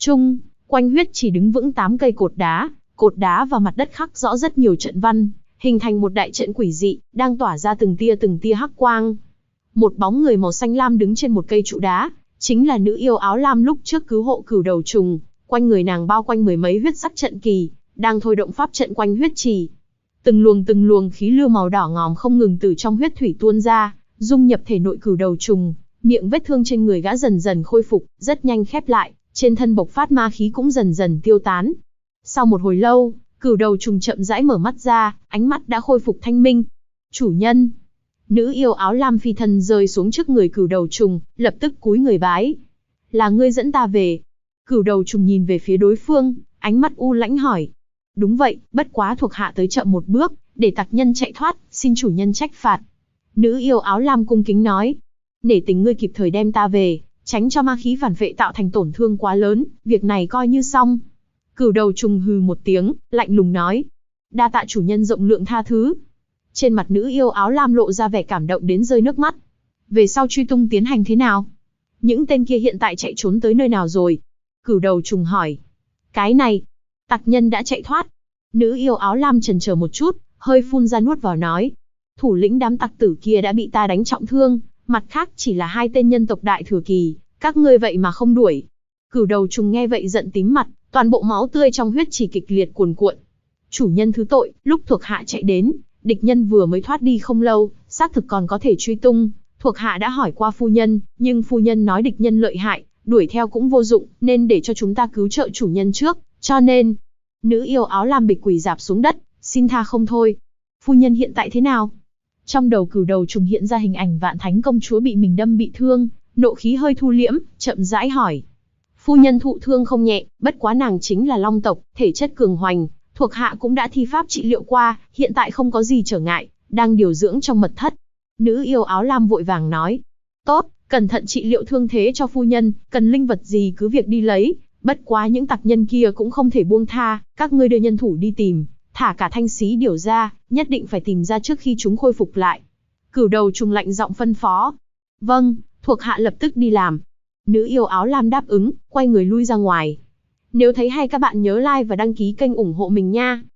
Quanh huyết chỉ đứng vững 8 cây cột đá và mặt đất khắc rõ rất nhiều trận văn, hình thành một đại trận quỷ dị, đang tỏa ra từng tia hắc quang. Một bóng người màu xanh lam đứng trên một cây trụ đá, chính là nữ yêu áo lam lúc trước cứu hộ Cửu Đầu Trùng, quanh người nàng bao quanh mười mấy huyết sắc trận kỳ, đang thôi động pháp trận quanh huyết trì. Từng luồng khí lưu màu đỏ ngòm không ngừng từ trong huyết thủy tuôn ra, dung nhập thể nội Cửu Đầu Trùng, miệng vết thương trên người gã dần dần khôi phục, rất nhanh khép lại, trên thân bộc phát ma khí cũng dần dần tiêu tán. Sau một hồi lâu, Cửu Đầu Trùng chậm rãi mở mắt ra, ánh mắt đã khôi phục thanh minh. Chủ nhân. Nữ yêu áo lam phi thân rơi xuống trước người Cửu Đầu Trùng, lập tức cúi người bái. Là ngươi dẫn ta về. Cửu Đầu Trùng nhìn về phía đối phương, ánh mắt u lãnh hỏi. Đúng vậy, bất quá thuộc hạ tới chậm một bước, để tặc nhân chạy thoát, xin chủ nhân trách phạt. Nữ yêu áo lam cung kính nói. Nể tình ngươi kịp thời đem ta về, tránh cho ma khí phản vệ tạo thành tổn thương quá lớn, việc này coi như xong. Cửu Đầu Trùng hừ một tiếng, lạnh lùng nói. Đa tạ chủ nhân rộng lượng tha thứ. Trên mặt nữ yêu áo lam lộ ra vẻ cảm động đến rơi nước mắt. Về sau truy tung tiến hành thế nào? Những tên kia hiện tại chạy trốn tới nơi nào rồi? Cửu Đầu Trùng hỏi. Cái này, tặc nhân đã chạy thoát. Nữ yêu áo lam chần chờ một chút, hơi phun ra nuốt vào nói. Thủ lĩnh đám tặc tử kia đã bị ta đánh trọng thương, mặt khác chỉ là hai tên nhân tộc đại thừa kỳ, các ngươi vậy mà không đuổi. Cửu Đầu Trùng nghe vậy giận tím mặt, toàn bộ máu tươi trong huyết chỉ kịch liệt cuồn cuộn. Chủ nhân thứ tội, lúc thuộc hạ chạy đến, địch nhân vừa mới thoát đi không lâu, xác thực còn có thể truy tung. Thuộc hạ đã hỏi qua phu nhân, nhưng phu nhân nói địch nhân lợi hại, đuổi theo cũng vô dụng, nên để cho chúng ta cứu trợ chủ nhân trước, cho nên... Nữ yêu áo lam bịch quỳ rạp xuống đất, xin tha không thôi. Phu nhân hiện tại thế nào? Trong đầu Cửu Đầu Trùng hiện ra hình ảnh Vạn Thánh công chúa bị mình đâm bị thương, nộ khí hơi thu liễm, chậm rãi hỏi. Phu nhân thụ thương không nhẹ, bất quá nàng chính là long tộc, thể chất cường hoành, thuộc hạ cũng đã thi pháp trị liệu qua, hiện tại không có gì trở ngại, đang điều dưỡng trong mật thất. Nữ yêu áo lam vội vàng nói. Tốt, cẩn thận trị liệu thương thế cho phu nhân, cần linh vật gì cứ việc đi lấy. Bất quá những tặc nhân kia cũng không thể buông tha, các ngươi đưa nhân thủ đi tìm, thả cả thanh xí điểu ra, nhất định phải tìm ra trước khi chúng khôi phục lại. Cửu Đầu Trùng lạnh giọng phân phó. Vâng, thuộc hạ lập tức đi làm. Nữ yêu áo lam đáp ứng, quay người lui ra ngoài. Nếu thấy hay các bạn nhớ like và đăng ký kênh ủng hộ mình nha.